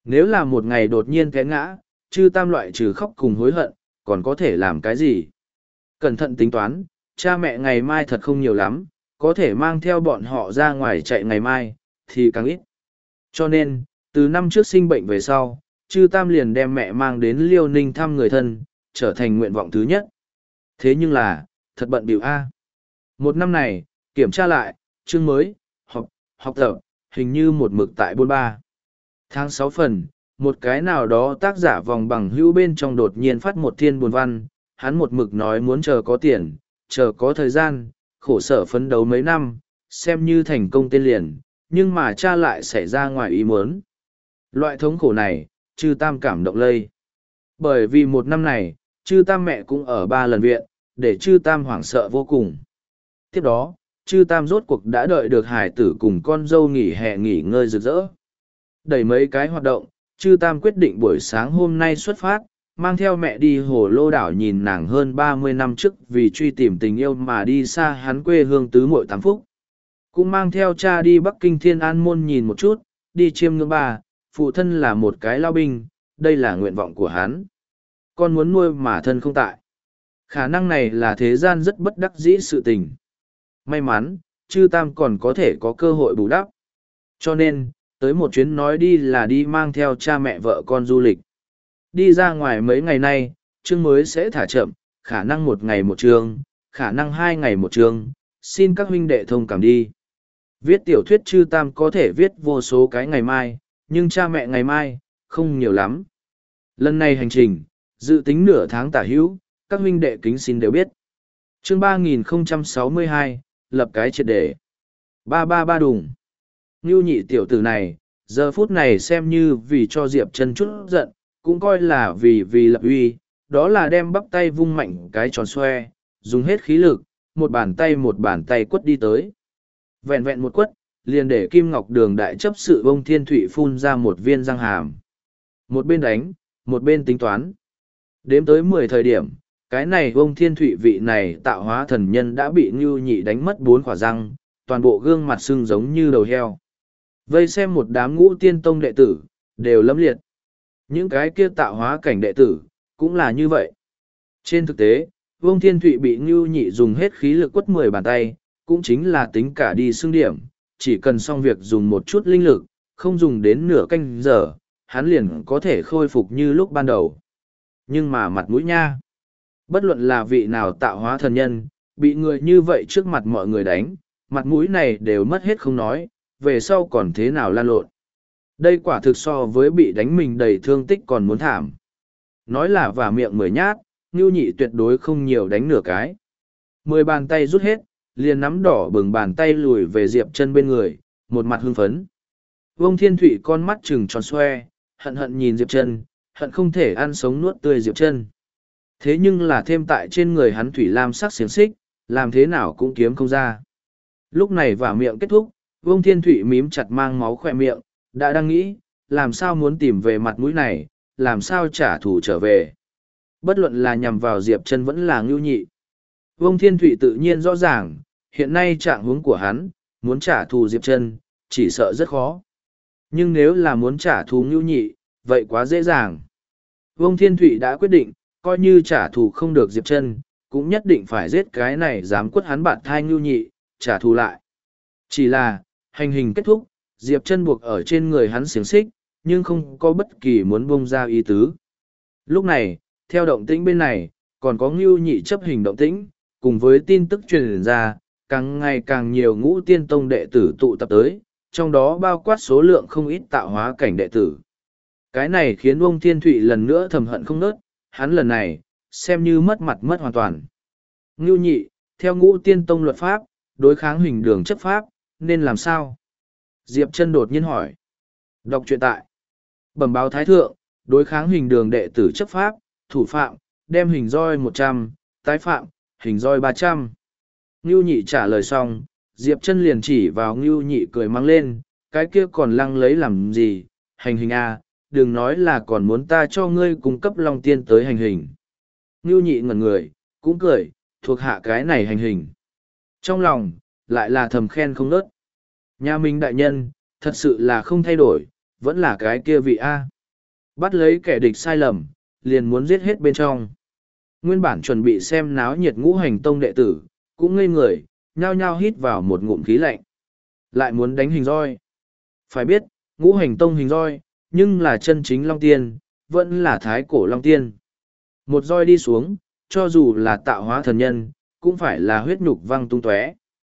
Nếu là một ngày đột nhiên té ngã, chư tam loại trừ khóc cùng hối hận, còn có thể làm cái gì? Cẩn thận tính toán, cha mẹ ngày mai thật không nhiều lắm, có thể mang theo bọn họ ra ngoài chạy ngày mai, thì càng ít. Cho nên, từ năm trước sinh bệnh về sau, chư tam liền đem mẹ mang đến Liêu Ninh thăm người thân, trở thành nguyện vọng thứ nhất. Thế nhưng là, thật bận bịu a. Một năm này, kiểm tra lại, chương mới, học tập, hình như một mực tại bôn ba. Tháng 6 phần, một cái nào đó tác giả vòng bằng hữu bên trong đột nhiên phát một thiên buồn văn, hắn một mực nói muốn chờ có tiền, chờ có thời gian, khổ sở phấn đấu mấy năm, xem như thành công tên liền, nhưng mà cha lại xảy ra ngoài ý muốn. Loại thống khổ này, chư tam cảm động lây. Bởi vì một năm này, chư tam mẹ cũng ở 3 lần viện, để chư tam hoảng sợ vô cùng. Tiếp đó, chư tam rốt cuộc đã đợi được hải tử cùng con dâu nghỉ hè nghỉ ngơi rực rỡ. Đẩy mấy cái hoạt động, chư tam quyết định buổi sáng hôm nay xuất phát, mang theo mẹ đi hồ lô đảo nhìn nàng hơn 30 năm trước vì truy tìm tình yêu mà đi xa hắn quê hương tứ muội Tám Phúc. Cũng mang theo cha đi Bắc Kinh Thiên An Môn nhìn một chút, đi chiêm ngưỡng bà, phụ thân là một cái lao binh, đây là nguyện vọng của hắn. Con muốn nuôi mà thân không tại. Khả năng này là thế gian rất bất đắc dĩ sự tình. May mắn, chư tam còn có thể có cơ hội bù đắp. Cho nên, tới một chuyến nói đi là đi mang theo cha mẹ vợ con du lịch. Đi ra ngoài mấy ngày nay, chương mới sẽ thả chậm, khả năng 1 ngày 1 chương, khả năng 2 ngày 1 chương, xin các huynh đệ thông cảm đi. Viết tiểu thuyết chư tam có thể viết vô số cái ngày mai, nhưng cha mẹ ngày mai, không nhiều lắm. Lần này hành trình, dự tính nửa tháng tả hữu, các huynh đệ kính xin đều biết. Chương 3062, lập cái triệt đề. 333 đùng. Ngưu nhị tiểu tử này, giờ phút này xem như vì cho Diệp Chân chút giận, cũng coi là vì lập uy, đó là đem bắp tay vung mạnh cái tròn xoe, dùng hết khí lực, một bàn tay quất đi tới. Vẹn vẹn một quất, liền để Kim Ngọc Đường đại chấp sự Vông Thiên Thụy phun ra một viên răng hàm. Một bên đánh, một bên tính toán. Đếm tới 10 thời điểm, cái này Vông Thiên Thụy vị này tạo hóa thần nhân đã bị Ngưu nhị đánh mất 4 khỏa răng, toàn bộ gương mặt sưng giống như đầu heo. Vây xem một đám Ngũ Tiên Tông đệ tử, đều lâm liệt. Những cái kia tạo hóa cảnh đệ tử, cũng là như vậy. Trên thực tế, Vông Thiên Thụy bị Ngưu nhị dùng hết khí lực quất 10 bàn tay, cũng chính là tính cả đi xương điểm, chỉ cần xong việc dùng một chút linh lực, không dùng đến nửa canh giờ, hắn liền có thể khôi phục như lúc ban đầu. Nhưng mà mặt mũi nha, bất luận là vị nào tạo hóa thần nhân, bị người như vậy trước mặt mọi người đánh, mặt mũi này đều mất hết không nói, về sau còn thế nào lan lộn. Đây quả thực so với bị đánh mình đầy thương tích còn muốn thảm. Nói là vả miệng 10 nhát, Ngưu nhị tuyệt đối không nhiều đánh nửa cái. 10 bàn tay rút hết, liền nắm đỏ bừng bàn tay lùi về Diệp Chân bên người, một mặt hưng phấn. Vông Thiên Thụy con mắt trừng tròn xoe, hận hận nhìn Diệp Chân, hận không thể ăn sống nuốt tươi Diệp Chân. Thế nhưng là thêm tại trên người hắn thủy lam sắc xiềng xích, làm thế nào cũng kiếm không ra. Lúc này vả miệng kết thúc, Vông Thiên Thụy mím chặt mang máu khỏe miệng, đã đang nghĩ, làm sao muốn tìm về mặt mũi này, làm sao trả thù trở về. Bất luận là nhằm vào Diệp Chân vẫn là Ngưu nhị. Vông Thiên Thụy tự nhiên rõ ràng, hiện nay trạng huống của hắn, muốn trả thù Diệp Chân, chỉ sợ rất khó. Nhưng nếu là muốn trả thù Ngưu nhị, vậy quá dễ dàng. Vông Thiên Thụy đã quyết định, coi như trả thù không được Diệp Chân, cũng nhất định phải giết cái này dám quất hắn bạn thai Ngưu nhị, trả thù lại. Chỉ là, hành hình kết thúc, Diệp Chân buộc ở trên người hắn xiềng xích, nhưng không có bất kỳ muốn bông ra ý tứ. Lúc này, theo động tĩnh bên này, còn có Ngưu nhị chấp hình động tĩnh, cùng với tin tức truyền ra, càng ngày càng nhiều Ngũ Tiên Tông đệ tử tụ tập tới, trong đó bao quát số lượng không ít tạo hóa cảnh đệ tử. Cái này khiến Vông Thiên Thụy lần nữa thầm hận không nớt, hắn lần này, xem như mất mặt mất hoàn toàn. Ngưu nhị, theo Ngũ Tiên Tông luật pháp, đối kháng Huỳnh Đường chấp pháp, nên làm sao? Diệp Chân đột nhiên hỏi. Đọc truyện tại. Bẩm báo Thái Thượng, đối kháng Huỳnh Đường đệ tử chấp pháp, thủ phạm, đem hình roi 100, tái phạm, hình roi 300. Ngưu nhị trả lời xong, Diệp Chân liền chỉ vào Ngưu nhị cười mang lên, cái kia còn lăng lấy làm gì, hành hình à, đừng nói là còn muốn ta cho ngươi cung cấp Long Tiên tới hành hình. Ngưu nhị ngẩn người, cũng cười, thuộc hạ cái này hành hình. Trong lòng, lại là thầm khen không nớt. Nhà mình đại nhân, thật sự là không thay đổi, Vẫn là cái kia vị A. Bắt lấy kẻ địch sai lầm, liền muốn giết hết bên trong. Nguyên bản chuẩn bị xem náo nhiệt Ngũ Hành Tông đệ tử, cũng ngây người, nhao nhao hít vào một ngụm khí lạnh. Lại muốn đánh hình roi. Phải biết, Ngũ Hành Tông hình roi, nhưng là chân chính Long Tiên, vẫn là thái cổ Long Tiên. Một roi đi xuống, cho dù là tạo hóa thần nhân, cũng phải là huyết nhục văng tung tóe.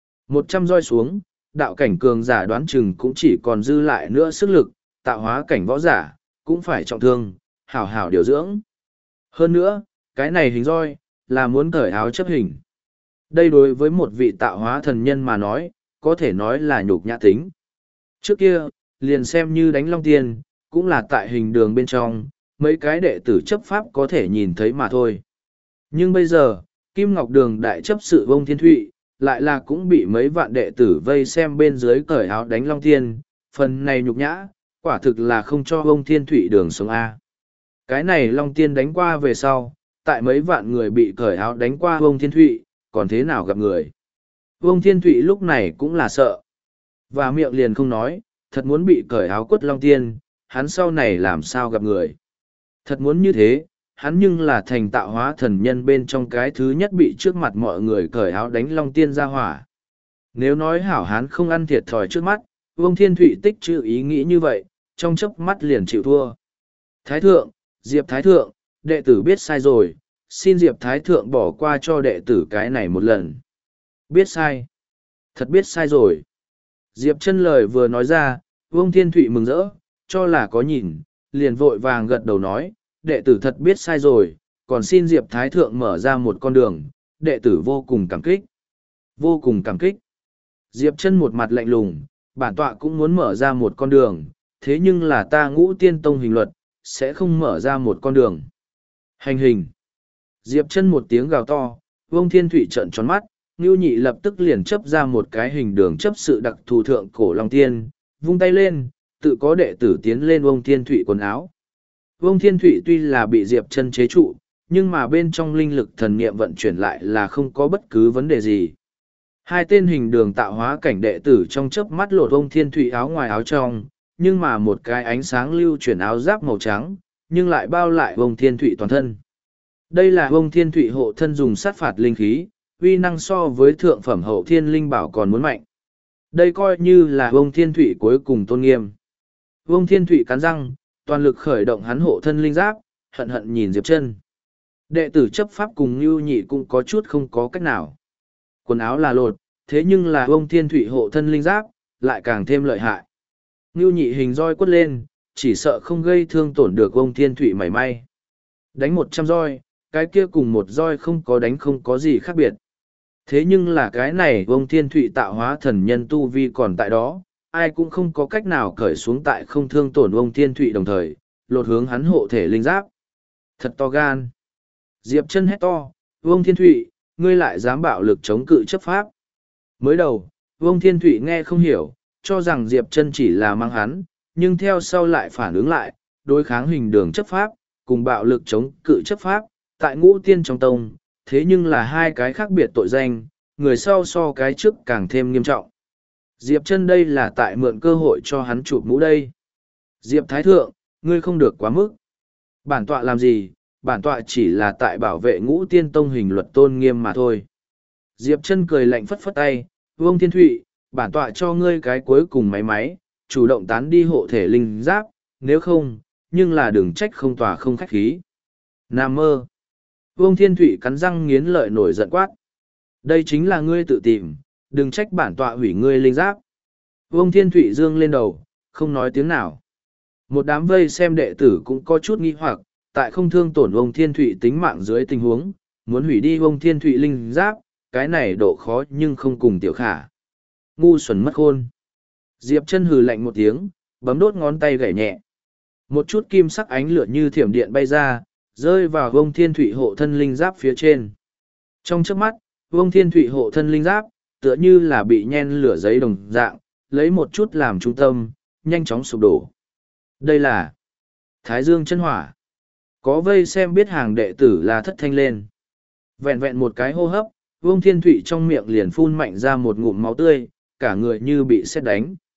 100 roi xuống, đạo cảnh cường giả đoán chừng cũng chỉ còn dư lại nữa sức lực, tạo hóa cảnh võ giả, cũng phải trọng thương, hảo hảo điều dưỡng. Hơn nữa, cái này hình roi, là muốn cởi áo chấp hình. Đây đối với một vị tạo hóa thần nhân mà nói, có thể nói là nhục nhã tính. Trước kia, liền xem như đánh Long Tiên, cũng là tại hình đường bên trong, mấy cái đệ tử chấp pháp có thể nhìn thấy mà thôi. Nhưng bây giờ, Kim Ngọc Đường đại chấp sự Vông Thiên Thụy, lại là cũng bị mấy vạn đệ tử vây xem bên dưới cởi áo đánh Long Tiên, phần này nhục nhã, quả thực là không cho Vông Thiên Thụy đường sống A. Cái này Long Tiên đánh qua về sau, tại mấy vạn người bị cởi áo đánh qua Vông Thiên Thụy, còn thế nào gặp người. Vông Thiên Thụy lúc này cũng là sợ. Và miệng liền không nói, thật muốn bị cởi áo quất Long Tiên, hắn sau này làm sao gặp người. Thật muốn như thế, hắn nhưng là thành tạo hóa thần nhân bên trong cái thứ nhất bị trước mặt mọi người cởi áo đánh Long Tiên ra hỏa. Nếu nói hảo hán không ăn thiệt thòi trước mắt, Vương Thiên Thụy tích chữ ý nghĩ như vậy, trong chớp mắt liền chịu thua. Thái thượng, Diệp Thái thượng, đệ tử biết sai rồi, xin Diệp Thái thượng bỏ qua cho đệ tử cái này một lần. Biết sai. Thật biết sai rồi. Diệp chân lời vừa nói ra, Vương Thiên Thụy mừng rỡ, cho là có nhìn, liền vội vàng gật đầu nói, đệ tử thật biết sai rồi, còn xin Diệp Thái Thượng mở ra một con đường, đệ tử vô cùng cảm kích. Vô cùng cảm kích. Diệp chân một mặt lạnh lùng, bản tọa cũng muốn mở ra một con đường, thế nhưng là ta Ngũ Tiên Tông hình luật, sẽ không mở ra một con đường. Hành hình. Diệp chân một tiếng gào to, Vương Thiên Thụy trợn tròn mắt, Ngưu Nhị lập tức liền chấp ra một cái hình đường chấp sự đặc thù thượng cổ Long Tiên, vung tay lên, tự có đệ tử tiến lên Vương Thiên Thụy quần áo. Vương Thiên Thụy tuy là bị Diệp chân chế trụ, nhưng mà bên trong linh lực thần niệm vận chuyển lại là không có bất cứ vấn đề gì. Hai tên hình đường tạo hóa cảnh đệ tử trong chớp mắt lột Vương Thiên Thụy áo ngoài áo trong, nhưng mà một cái ánh sáng lưu chuyển áo giáp màu trắng, nhưng lại bao lại Vương Thiên Thụy toàn thân. Đây là Vương Thiên Thụy hộ thân dùng sát phạt linh khí, uy năng so với thượng phẩm hậu thiên linh bảo còn muốn mạnh. Đây coi như là Vương Thiên Thụy cuối cùng tôn nghiêm. Vương Thiên Thụy cắn răng, toàn lực khởi động hắn hộ thân linh giáp, hận hận nhìn Diệp chân. Đệ tử chấp pháp cùng Nưu Nhị cũng có chút không có cách nào. Quần áo là lột, thế nhưng là Vương Thiên Thụy hộ thân linh giáp, lại càng thêm lợi hại. Nưu Nhị hình roi quất lên, chỉ sợ không gây thương tổn được Vương Thiên Thụy mảy may. Đánh 100 roi, cái kia cùng một roi không có đánh không có gì khác biệt. Thế nhưng là cái này Vương Thiên Thụy tạo hóa thần nhân tu vi còn tại đó, ai cũng không có cách nào cởi xuống tại không thương tổn Vương Thiên Thụy đồng thời, lột hướng hắn hộ thể linh giáp. Thật to gan. Diệp chân hét to, Vương Thiên Thụy, ngươi lại dám bạo lực chống cự chấp pháp. Mới đầu, Vương Thiên Thụy nghe không hiểu, cho rằng Diệp chân chỉ là mang hắn, nhưng theo sau lại phản ứng lại, đối kháng hình đường chấp pháp, cùng bạo lực chống cự chấp pháp, tại Ngũ Tiên trong tông, thế nhưng là hai cái khác biệt tội danh, người sau so cái trước càng thêm nghiêm trọng. Diệp chân đây là tại mượn cơ hội cho hắn chụp mũ đây. Diệp Thái Thượng, ngươi không được quá mức. Bản tọa làm gì, bản tọa chỉ là tại bảo vệ Ngũ Tiên Tông hình luật tôn nghiêm mà thôi. Diệp chân cười lạnh phất phất tay, Vương Thiên Thụy, bản tọa cho ngươi cái cuối cùng máy, chủ động tán đi hộ thể linh giáp, nếu không, nhưng là đừng trách không tòa không khách khí. Nam mơ. Vương Thiên Thụy cắn răng nghiến lợi nổi giận quát. Đây chính là ngươi tự tìm, đừng trách bản tọa hủy ngươi linh giáp. Vương Thiên Thụy dương lên đầu, không nói tiếng nào. Một đám vây xem đệ tử cũng có chút nghi hoặc, tại không thương tổn Vương Thiên Thụy tính mạng dưới tình huống, muốn hủy đi Vương Thiên Thụy linh giáp, cái này độ khó nhưng không cùng tiểu khả. Ngu xuẩn mất khôn. Diệp chân hừ lạnh một tiếng, bấm đốt ngón tay gảy nhẹ. Một chút kim sắc ánh lửa như thiểm điện bay ra, rơi vào Vương Thiên Thụy hộ thân linh giáp phía trên. Trong chớp mắt, Vương Thiên Thụy hộ thân linh giáp, tựa như là bị nhen lửa giấy đồng dạng, lấy một chút làm trung tâm, nhanh chóng sụp đổ. Đây là Thái Dương chân hỏa. Có vây xem biết hàng đệ tử là thất thanh lên. Vẹn vẹn một cái hô hấp, Vương Thiên Thụy trong miệng liền phun mạnh ra một ngụm máu tươi, cả người như bị sét đánh.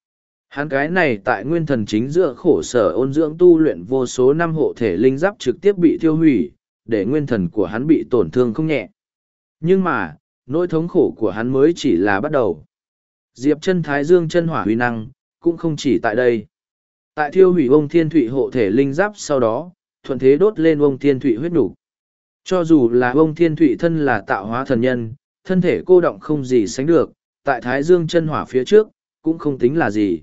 Hắn cái này tại nguyên thần chính giữa khổ sở ôn dưỡng tu luyện vô số năm hộ thể linh giáp trực tiếp bị thiêu hủy, để nguyên thần của hắn bị tổn thương không nhẹ. Nhưng mà, nỗi thống khổ của hắn mới chỉ là bắt đầu. Diệp chân thái dương chân hỏa huy năng, cũng không chỉ tại đây. Tại thiêu hủy ông thiên thụy hộ thể linh giáp sau đó, thuận thế đốt lên ông thiên thụy huyết nục. Cho dù là ông thiên thụy thân là tạo hóa thần nhân, thân thể cô động không gì sánh được, tại thái dương chân hỏa phía trước, cũng không tính là gì.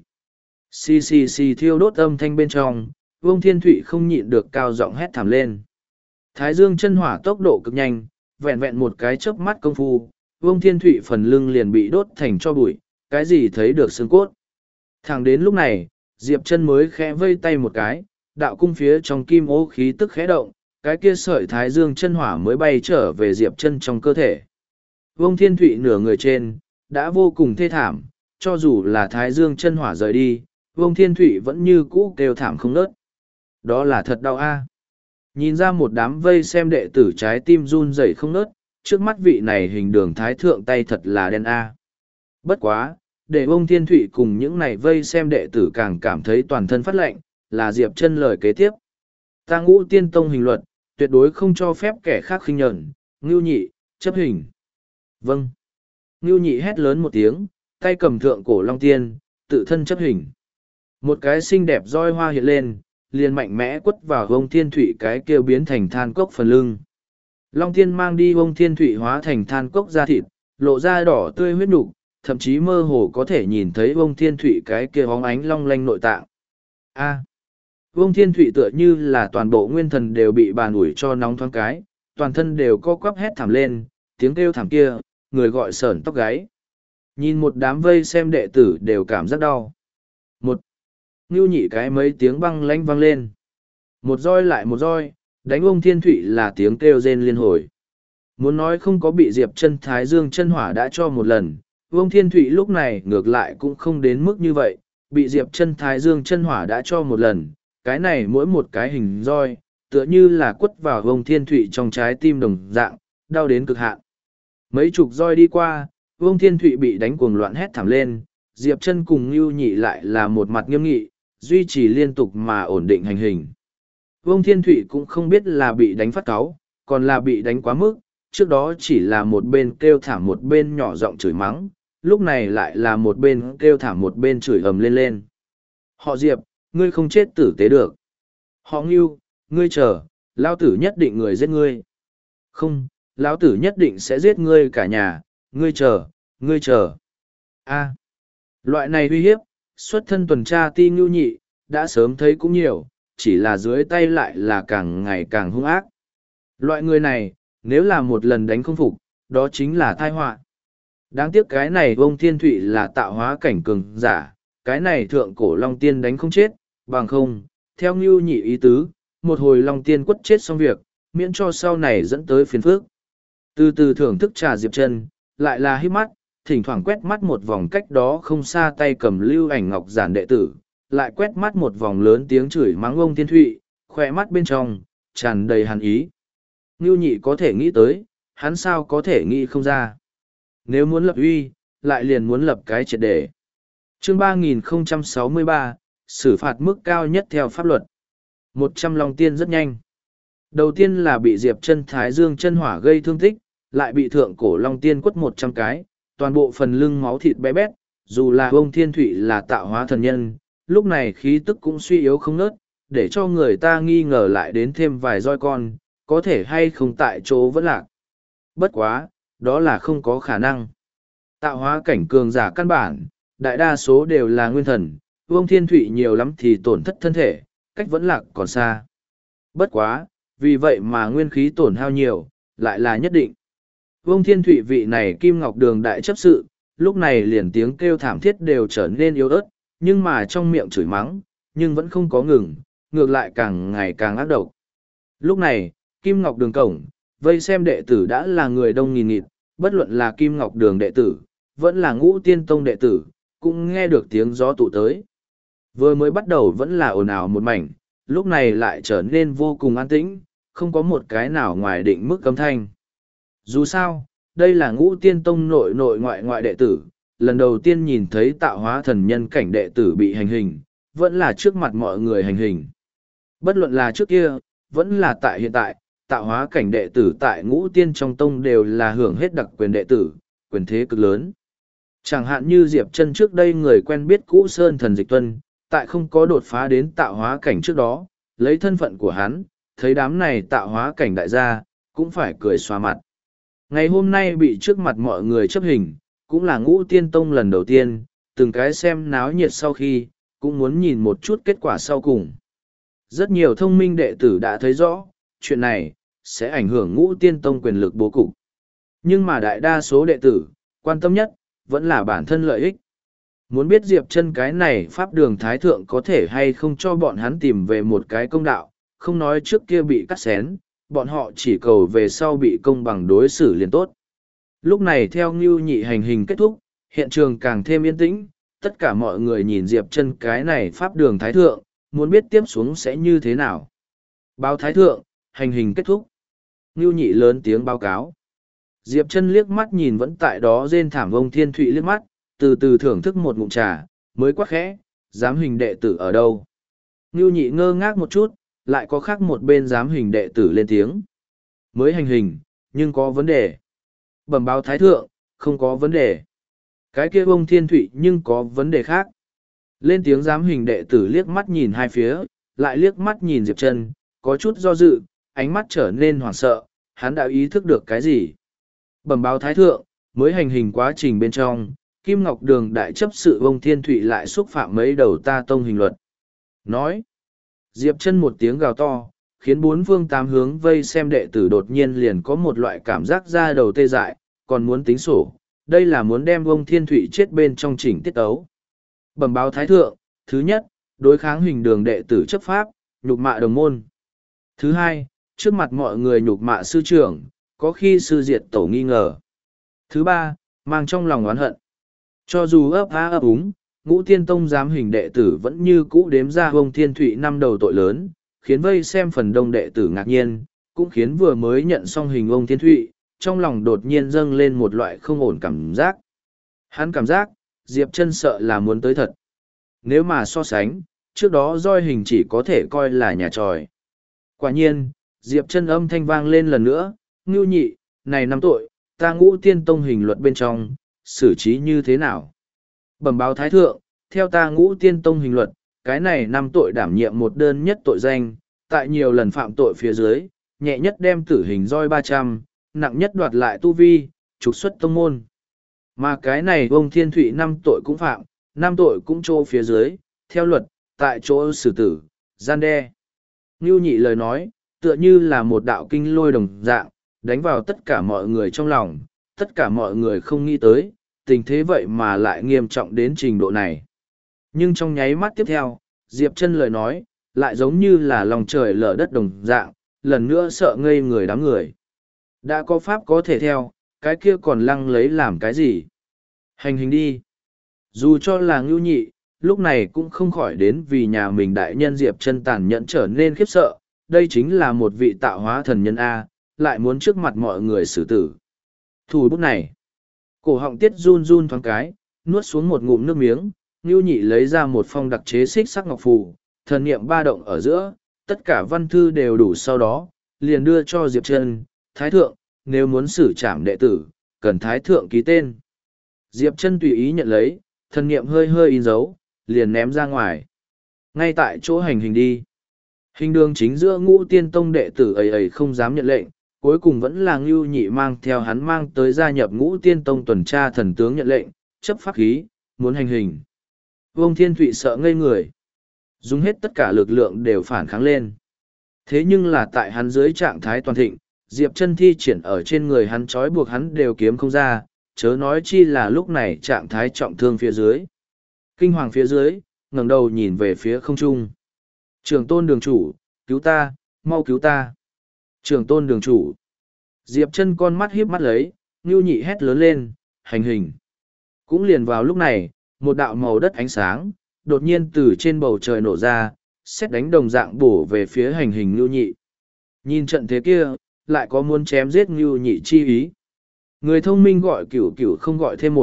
Xì xì xì thiêu đốt âm thanh bên trong, ông thiên thụy không nhịn được cao giọng hét thảm lên. Thái dương chân hỏa tốc độ cực nhanh, vẹn vẹn một cái chớp mắt công phu, ông thiên thụy phần lưng liền bị đốt thành cho bụi, cái gì thấy được xương cốt. Thẳng đến lúc này, Diệp chân mới khẽ vây tay một cái, đạo cung phía trong kim ô khí tức khẽ động, cái kia sợi thái dương chân hỏa mới bay trở về Diệp chân trong cơ thể. Vương Thiên Thụy nửa người trên, đã vô cùng thê thảm, cho dù là thái dương chân hỏa rời đi, Vương Thiên Thụy vẫn như cũ kêu thảm không nớt. Đó là thật đau a. Nhìn ra một đám vây xem đệ tử trái tim run rẩy không nớt, trước mắt vị này hình đường thái thượng tay thật là đen a. Bất quá, để Vương Thiên Thụy cùng những này vây xem đệ tử càng cảm thấy toàn thân phát lạnh, là Diệp chân lời kế tiếp. Ta Ngũ Tiên Tông hình luật, tuyệt đối không cho phép kẻ khác khinh nhẫn, Ngưu Nhị, chấp hình. Vâng. Ngưu Nhị hét lớn một tiếng, tay cầm thượng cổ Long Tiên, tự thân chấp hình. Một cái xinh đẹp roi hoa hiện lên, liền mạnh mẽ quất vào Vương Thiên Thụy cái kêu biến thành than cốc phần lưng. Long Tiên mang đi Vương Thiên Thụy hóa thành than cốc da thịt, lộ ra đỏ tươi huyết nục, thậm chí mơ hồ có thể nhìn thấy Vương Thiên Thụy cái kia hóng ánh long lanh nội tạng. A. Vương Thiên Thụy tựa như là toàn bộ nguyên thần đều bị bàn ủi cho nóng thoáng cái, toàn thân đều co quắp hét thảm lên, tiếng kêu thảm kia, người gọi sởn tóc gáy. Nhìn một đám vây xem đệ tử đều cảm giác đau. Một, Ngưu Nhị cái mấy tiếng băng lanh vang lên. Một roi lại một roi, đánh Vương Thiên Thụy là tiếng kêu rên liên hồi. Muốn nói không có bị Diệp chân thái dương chân hỏa đã cho một lần, Vương Thiên Thụy lúc này ngược lại cũng không đến mức như vậy, bị Diệp chân thái dương chân hỏa đã cho một lần, cái này mỗi một cái hình roi, tựa như là quất vào Vương Thiên Thụy trong trái tim đồng dạng, đau đến cực hạn. Mấy chục roi đi qua, Vương Thiên Thụy bị đánh cuồng loạn hét thảm lên, Diệp chân cùng Ngưu Nhị lại là một mặt nghiêm nghị, duy trì liên tục mà ổn định hành hình. Vương Thiên Thụy cũng không biết là bị đánh phát cáu, còn là bị đánh quá mức, trước đó chỉ là một bên kêu thảm một bên nhỏ giọng chửi mắng, lúc này lại là một bên kêu thảm một bên chửi ầm lên lên. Họ Diệp, ngươi không chết tử tế được. Họ Ngưu, ngươi chờ, lão tử nhất định người giết ngươi. Không, lão tử nhất định sẽ giết ngươi cả nhà, ngươi chờ, ngươi chờ. A. Loại này uy hiếp, xuất thân tuần tra Ti Ngưu Nhị, đã sớm thấy cũng nhiều, chỉ là dưới tay lại là càng ngày càng hung ác. Loại người này, nếu là một lần đánh không phục, đó chính là tai họa. Đáng tiếc cái này Vương Thiên Thụy là tạo hóa cảnh cường giả, cái này thượng cổ Long Tiên đánh không chết, bằng không, theo Ngưu Nhị ý tứ, một hồi Long Tiên quất chết xong việc, miễn cho sau này dẫn tới phiền phức. Từ từ thưởng thức trà Diệp chân, lại là hít mắt, thỉnh thoảng quét mắt một vòng cách đó không xa tay cầm lưu ảnh ngọc giản đệ tử, lại quét mắt một vòng lớn tiếng chửi mắng Vương Thiên Thụy, khoe mắt bên trong, tràn đầy hàn ý. Ngưu Nhị có thể nghĩ tới, hắn sao có thể nghĩ không ra. Nếu muốn lập uy, lại liền muốn lập cái triệt để. Chương 3063, xử phạt mức cao nhất theo pháp luật. 100 Long Tiên rất nhanh. Đầu tiên là bị Diệp chân thái dương chân hỏa gây thương tích, lại bị thượng cổ Long Tiên quất 100 cái, toàn bộ phần lưng máu thịt bé bét, dù là Vương Thiên Thụy là tạo hóa thần nhân, lúc này khí tức cũng suy yếu không nớt, để cho người ta nghi ngờ lại đến thêm vài roi con, có thể hay không tại chỗ vẫn lạc. Bất quá, đó là không có khả năng. Tạo hóa cảnh cường giả căn bản, đại đa số đều là nguyên thần, Vương Thiên Thụy nhiều lắm thì tổn thất thân thể, cách vẫn lạc còn xa. Bất quá, vì vậy mà nguyên khí tổn hao nhiều, lại là nhất định. Vương Thiên Thụy vị này Kim Ngọc Đường đại chấp sự, lúc này liền tiếng kêu thảm thiết đều trở nên yếu ớt, nhưng mà trong miệng chửi mắng, nhưng vẫn không có ngừng, ngược lại càng ngày càng ác độc. Lúc này, Kim Ngọc Đường cổng, vây xem đệ tử đã là người đông nghìn nghịt, bất luận là Kim Ngọc Đường đệ tử, vẫn là Ngũ Tiên Tông đệ tử, cũng nghe được tiếng gió tụ tới. Vừa mới bắt đầu vẫn là ồn ào một mảnh, lúc này lại trở nên vô cùng an tĩnh, không có một cái nào ngoài định mức cấm thanh. Dù sao, đây là Ngũ Tiên Tông nội nội ngoại ngoại đệ tử, lần đầu tiên nhìn thấy tạo hóa thần nhân cảnh đệ tử bị hành hình, vẫn là trước mặt mọi người hành hình. Bất luận là trước kia, vẫn là tại hiện tại, tạo hóa cảnh đệ tử tại ngũ tiên trong tông đều là hưởng hết đặc quyền đệ tử, quyền thế cực lớn. Chẳng hạn như Diệp Chân trước đây người quen biết cũ Sơn Thần Dịch Tuân, tại không có đột phá đến tạo hóa cảnh trước đó, lấy thân phận của hắn, thấy đám này tạo hóa cảnh đại gia, cũng phải cười xòa mặt. Ngày hôm nay bị trước mặt mọi người chấp hình, cũng là ngũ tiên tông lần đầu tiên, từng cái xem náo nhiệt sau khi, cũng muốn nhìn một chút kết quả sau cùng. Rất nhiều thông minh đệ tử đã thấy rõ, chuyện này, sẽ ảnh hưởng ngũ tiên tông quyền lực bố cục. Nhưng mà đại đa số đệ tử, quan tâm nhất, vẫn là bản thân lợi ích. Muốn biết Diệp Chân cái này pháp đường thái thượng có thể hay không cho bọn hắn tìm về một cái công đạo, không nói trước kia bị cắt xén, bọn họ chỉ cầu về sau bị công bằng đối xử liền tốt. Lúc này theo Ngưu Nhị hành hình kết thúc, hiện trường càng thêm yên tĩnh, tất cả mọi người nhìn Diệp Chân cái này pháp đường thái thượng, muốn biết tiếp xuống sẽ như thế nào. Báo thái thượng, hành hình kết thúc. Ngưu Nhị lớn tiếng báo cáo. Diệp Chân liếc mắt nhìn vẫn tại đó rên thảm ông Thiên Thụy liếc mắt, từ từ thưởng thức một ngụm trà, mới quát khẽ, giám hình đệ tử ở đâu? Ngưu Nhị ngơ ngác một chút, lại có khác một bên giám hình đệ tử lên tiếng. Mới hành hình, nhưng có vấn đề. Bẩm báo thái thượng, không có vấn đề. Cái kia ông Thiên Thụy nhưng có vấn đề khác. Lên tiếng giám hình đệ tử liếc mắt nhìn hai phía, lại liếc mắt nhìn Diệp Chân, có chút do dự, ánh mắt trở nên hoảng sợ, hắn đã ý thức được cái gì. Bẩm báo thái thượng, mới hành hình quá trình bên trong, Kim Ngọc Đường đại chấp sự ông Thiên Thụy lại xúc phạm mấy đầu ta tông hình luật. Nói, Diệp Chân một tiếng gào to, khiến bốn phương tám hướng vây xem đệ tử đột nhiên liền có một loại cảm giác da đầu tê dại, còn muốn tính sổ, đây là muốn đem ông Thiên Thụy chết bên trong chỉnh tiết ấu. Bẩm báo thái thượng, thứ nhất, đối kháng hình đường đệ tử chấp pháp, nhục mạ đồng môn. Thứ hai, trước mặt mọi người nhục mạ sư trưởng, có khi sư diệt tổ nghi ngờ. Thứ ba, mang trong lòng oán hận. Cho dù ấp á ấp úng, ngũ tiên tông giám hình đệ tử vẫn như cũ đếm ra ông Thiên Thụy năm đầu tội lớn, khiến vây xem phần đông đệ tử ngạc nhiên, cũng khiến vừa mới nhận xong hình ông Thiên Thụy, trong lòng đột nhiên dâng lên một loại không ổn cảm giác. Hắn cảm giác, Diệp Chân sợ là muốn tới thật. Nếu mà so sánh, trước đó roi hình chỉ có thể coi là nhà tròi. Quả nhiên, Diệp Chân âm thanh vang lên lần nữa, Ngưu Nhị, này năm tội, ta ngũ tiên tông hình luật bên trong, xử trí như thế nào? Bẩm báo thái thượng, theo ta ngũ tiên tông hình luật, cái này năm tội đảm nhiệm một đơn nhất tội danh, tại nhiều lần phạm tội phía dưới, nhẹ nhất đem tử hình roi 300, nặng nhất đoạt lại tu vi, trục xuất tông môn. Mà cái này ông Thiên Thụy năm tội cũng phạm, năm tội cũng trô phía dưới, theo luật, tại chỗ xử tử, gian đe. Ngưu Nhị lời nói, tựa như là một đạo kinh lôi đồng dạng, đánh vào tất cả mọi người trong lòng, tất cả mọi người không nghĩ tới, tình thế vậy mà lại nghiêm trọng đến trình độ này. Nhưng trong nháy mắt tiếp theo, Diệp Chân lời nói, lại giống như là lòng trời lở đất đồng dạng, lần nữa sợ ngây người đám người. Đã có pháp có thể theo, cái kia còn lăng lấy làm cái gì? Hành hình đi. Dù cho là Ngưu Nhị, lúc này cũng không khỏi đến vì nhà mình đại nhân Diệp Chân tàn nhẫn trở nên khiếp sợ, đây chính là một vị tạo hóa thần nhân A, lại muốn trước mặt mọi người xử tử. Thủ bút này, cổ họng tiết run run thoáng cái, nuốt xuống một ngụm nước miếng, Ngưu Nhị lấy ra một phong đặc chế xích sắc ngọc phù, thần niệm ba động ở giữa, tất cả văn thư đều đủ sau đó, liền đưa cho Diệp Chân, Thái Thượng, nếu muốn xử trảm đệ tử, cần Thái Thượng ký tên. Diệp Chân tùy ý nhận lấy, thần niệm hơi hơi in dấu, liền ném ra ngoài. Ngay tại chỗ hành hình đi. Hình đường chính giữa ngũ tiên tông đệ tử ấy không dám nhận lệnh, cuối cùng vẫn là Ngưu Nhị mang theo hắn mang tới gia nhập ngũ tiên tông tuần tra thần tướng nhận lệnh, chấp pháp khí, muốn hành hình. Vương Thiên Thụy sợ ngây người. Dùng hết tất cả lực lượng đều phản kháng lên. Thế nhưng là tại hắn dưới trạng thái toàn thịnh, Diệp Chân thi triển ở trên người hắn trói buộc hắn đều kiếm không ra, chớ nói chi là lúc này trạng thái trọng thương phía dưới. Kinh hoàng phía dưới, ngẩng đầu nhìn về phía không trung. Trường tôn đường chủ, cứu ta, mau cứu ta. Trường tôn đường chủ. Diệp Chân con mắt híp mắt lấy, Ngưu Nhị hét lớn lên, hành hình. Cũng liền vào lúc này, một đạo màu đất ánh sáng, đột nhiên từ trên bầu trời nổ ra, sét đánh đồng dạng bổ về phía hành hình Ngưu Nhị. Nhìn trận thế kia, lại có muốn chém giết Ngưu Nhị chi ý. Người thông minh gọi cửu cửu không gọi thêm một,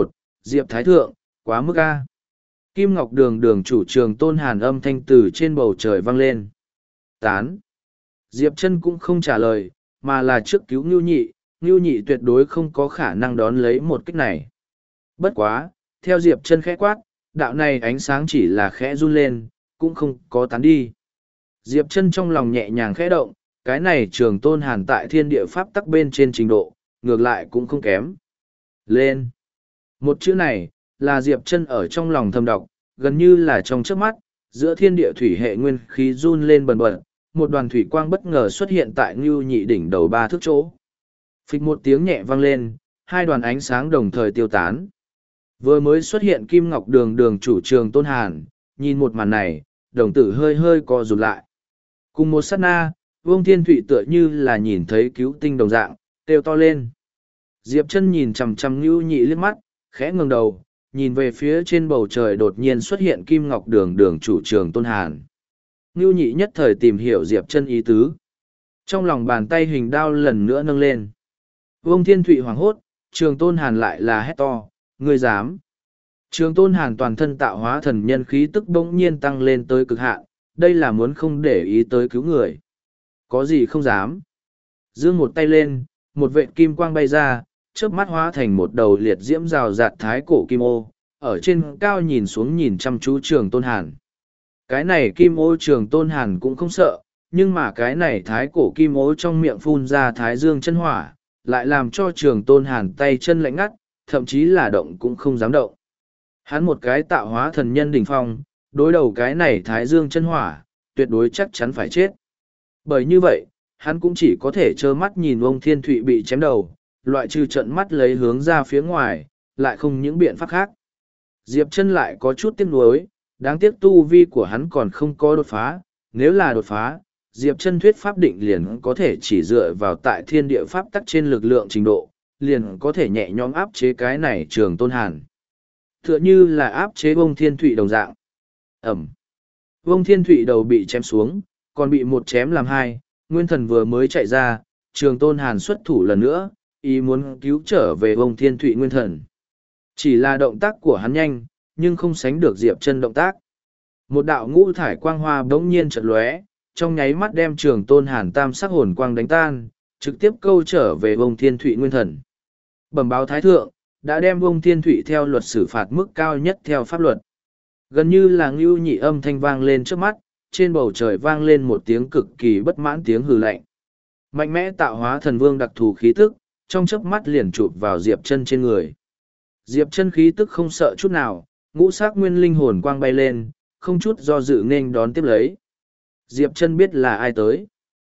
Diệp Thái Thượng, quá mức a. Kim Ngọc Đường Đường chủ Trường Tôn Hàn âm thanh từ trên bầu trời vang lên. Tán. Diệp Chân cũng không trả lời, mà là trước cứu Ngưu Nhị tuyệt đối không có khả năng đón lấy một kích này. Bất quá, theo Diệp Chân khẽ quát, đạo này ánh sáng chỉ là khẽ run lên, cũng không có tán đi. Diệp Chân trong lòng nhẹ nhàng khẽ động, cái này Trường Tôn Hàn tại thiên địa pháp tắc bên trên trình độ, ngược lại cũng không kém. Lên. Một chữ này, là Diệp Chân ở trong lòng thầm đọc, gần như là trong chớp mắt, giữa thiên địa thủy hệ nguyên khí run lên bần bật, một đoàn thủy quang bất ngờ xuất hiện tại Ngưu Nhị đỉnh đầu 3 thước chỗ. Phịch một tiếng nhẹ vang lên, hai đoàn ánh sáng đồng thời tiêu tán. Vừa mới xuất hiện Kim Ngọc Đường Đường chủ Trường Tôn Hàn, nhìn một màn này, đồng tử hơi hơi co rụt lại. Cùng một sát na, Vương Thiên Thụy tựa như là nhìn thấy cứu tinh đồng dạng, kêu to lên. Diệp Chân nhìn chằm chằm Ngưu Nhị liếc mắt, khẽ ngẩng đầu, nhìn về phía trên bầu trời đột nhiên xuất hiện Kim Ngọc Đường Đường chủ Trường Tôn Hàn. Ngưu Nhị nhất thời tìm hiểu Diệp Chân ý tứ. Trong lòng bàn tay hình đao lần nữa nâng lên. Vương Thiên Thụy hoảng hốt, Trường Tôn Hàn lại là hét to, ngươi dám. Trường Tôn Hàn toàn thân tạo hóa thần nhân khí tức bỗng nhiên tăng lên tới cực hạn, đây là muốn không để ý tới cứu người. Có gì không dám. Giương một tay lên, một vệt kim quang bay ra, chớp mắt hóa thành một đầu liệt diễm rào rạt thái cổ kim ô, ở trên cao nhìn xuống nhìn chăm chú Trường Tôn Hàn. Cái này kim ô Trường Tôn Hàn cũng không sợ, nhưng mà cái này thái cổ kim ô trong miệng phun ra thái dương chân hỏa, lại làm cho Trường Tôn Hàn tay chân lạnh ngắt, thậm chí là động cũng không dám động. Hắn một cái tạo hóa thần nhân đỉnh phong, đối đầu cái này thái dương chân hỏa, tuyệt đối chắc chắn phải chết. Bởi như vậy, hắn cũng chỉ có thể trơ mắt nhìn ông Thiên Thụy bị chém đầu, loại trừ trận mắt lấy hướng ra phía ngoài, lại không những biện pháp khác. Diệp Chân lại có chút tiếc nuối, đáng tiếc tu vi của hắn còn không có đột phá, nếu là đột phá, Diệp Chân thuyết pháp định liền có thể chỉ dựa vào tại thiên địa pháp tắc trên lực lượng trình độ, liền có thể nhẹ nhõm áp chế cái này Trường Tôn Hàn. Tựa như là áp chế Vông Thiên Thụy đồng dạng. Ẩm. Vông Thiên Thụy đầu bị chém xuống, còn bị một chém làm hai, Nguyên Thần vừa mới chạy ra, Trường Tôn Hàn xuất thủ lần nữa, ý muốn cứu trở về Vông Thiên Thụy Nguyên Thần. Chỉ là động tác của hắn nhanh, nhưng không sánh được Diệp Chân động tác. Một đạo ngũ thải quang hoa bỗng nhiên chợt lóe, trong nháy mắt đem Trường Tôn Hàn tam sắc hồn quang đánh tan, trực tiếp câu trở về Vông Thiên Thụy Nguyên Thần. Bẩm báo Thái Thượng, đã đem Vông Thiên Thụy theo luật xử phạt mức cao nhất theo pháp luật. Gần như là Ngưu Nhị âm thanh vang lên trước mắt, trên bầu trời vang lên một tiếng cực kỳ bất mãn tiếng hừ lạnh. Mạnh mẽ tạo hóa thần vương đặc thù khí tức, trong chớp mắt liền chụp vào Diệp Chân trên người. Diệp Chân khí tức không sợ chút nào, ngũ sắc nguyên linh hồn quang bay lên, không chút do dự nên đón tiếp lấy. Diệp Chân biết là ai tới.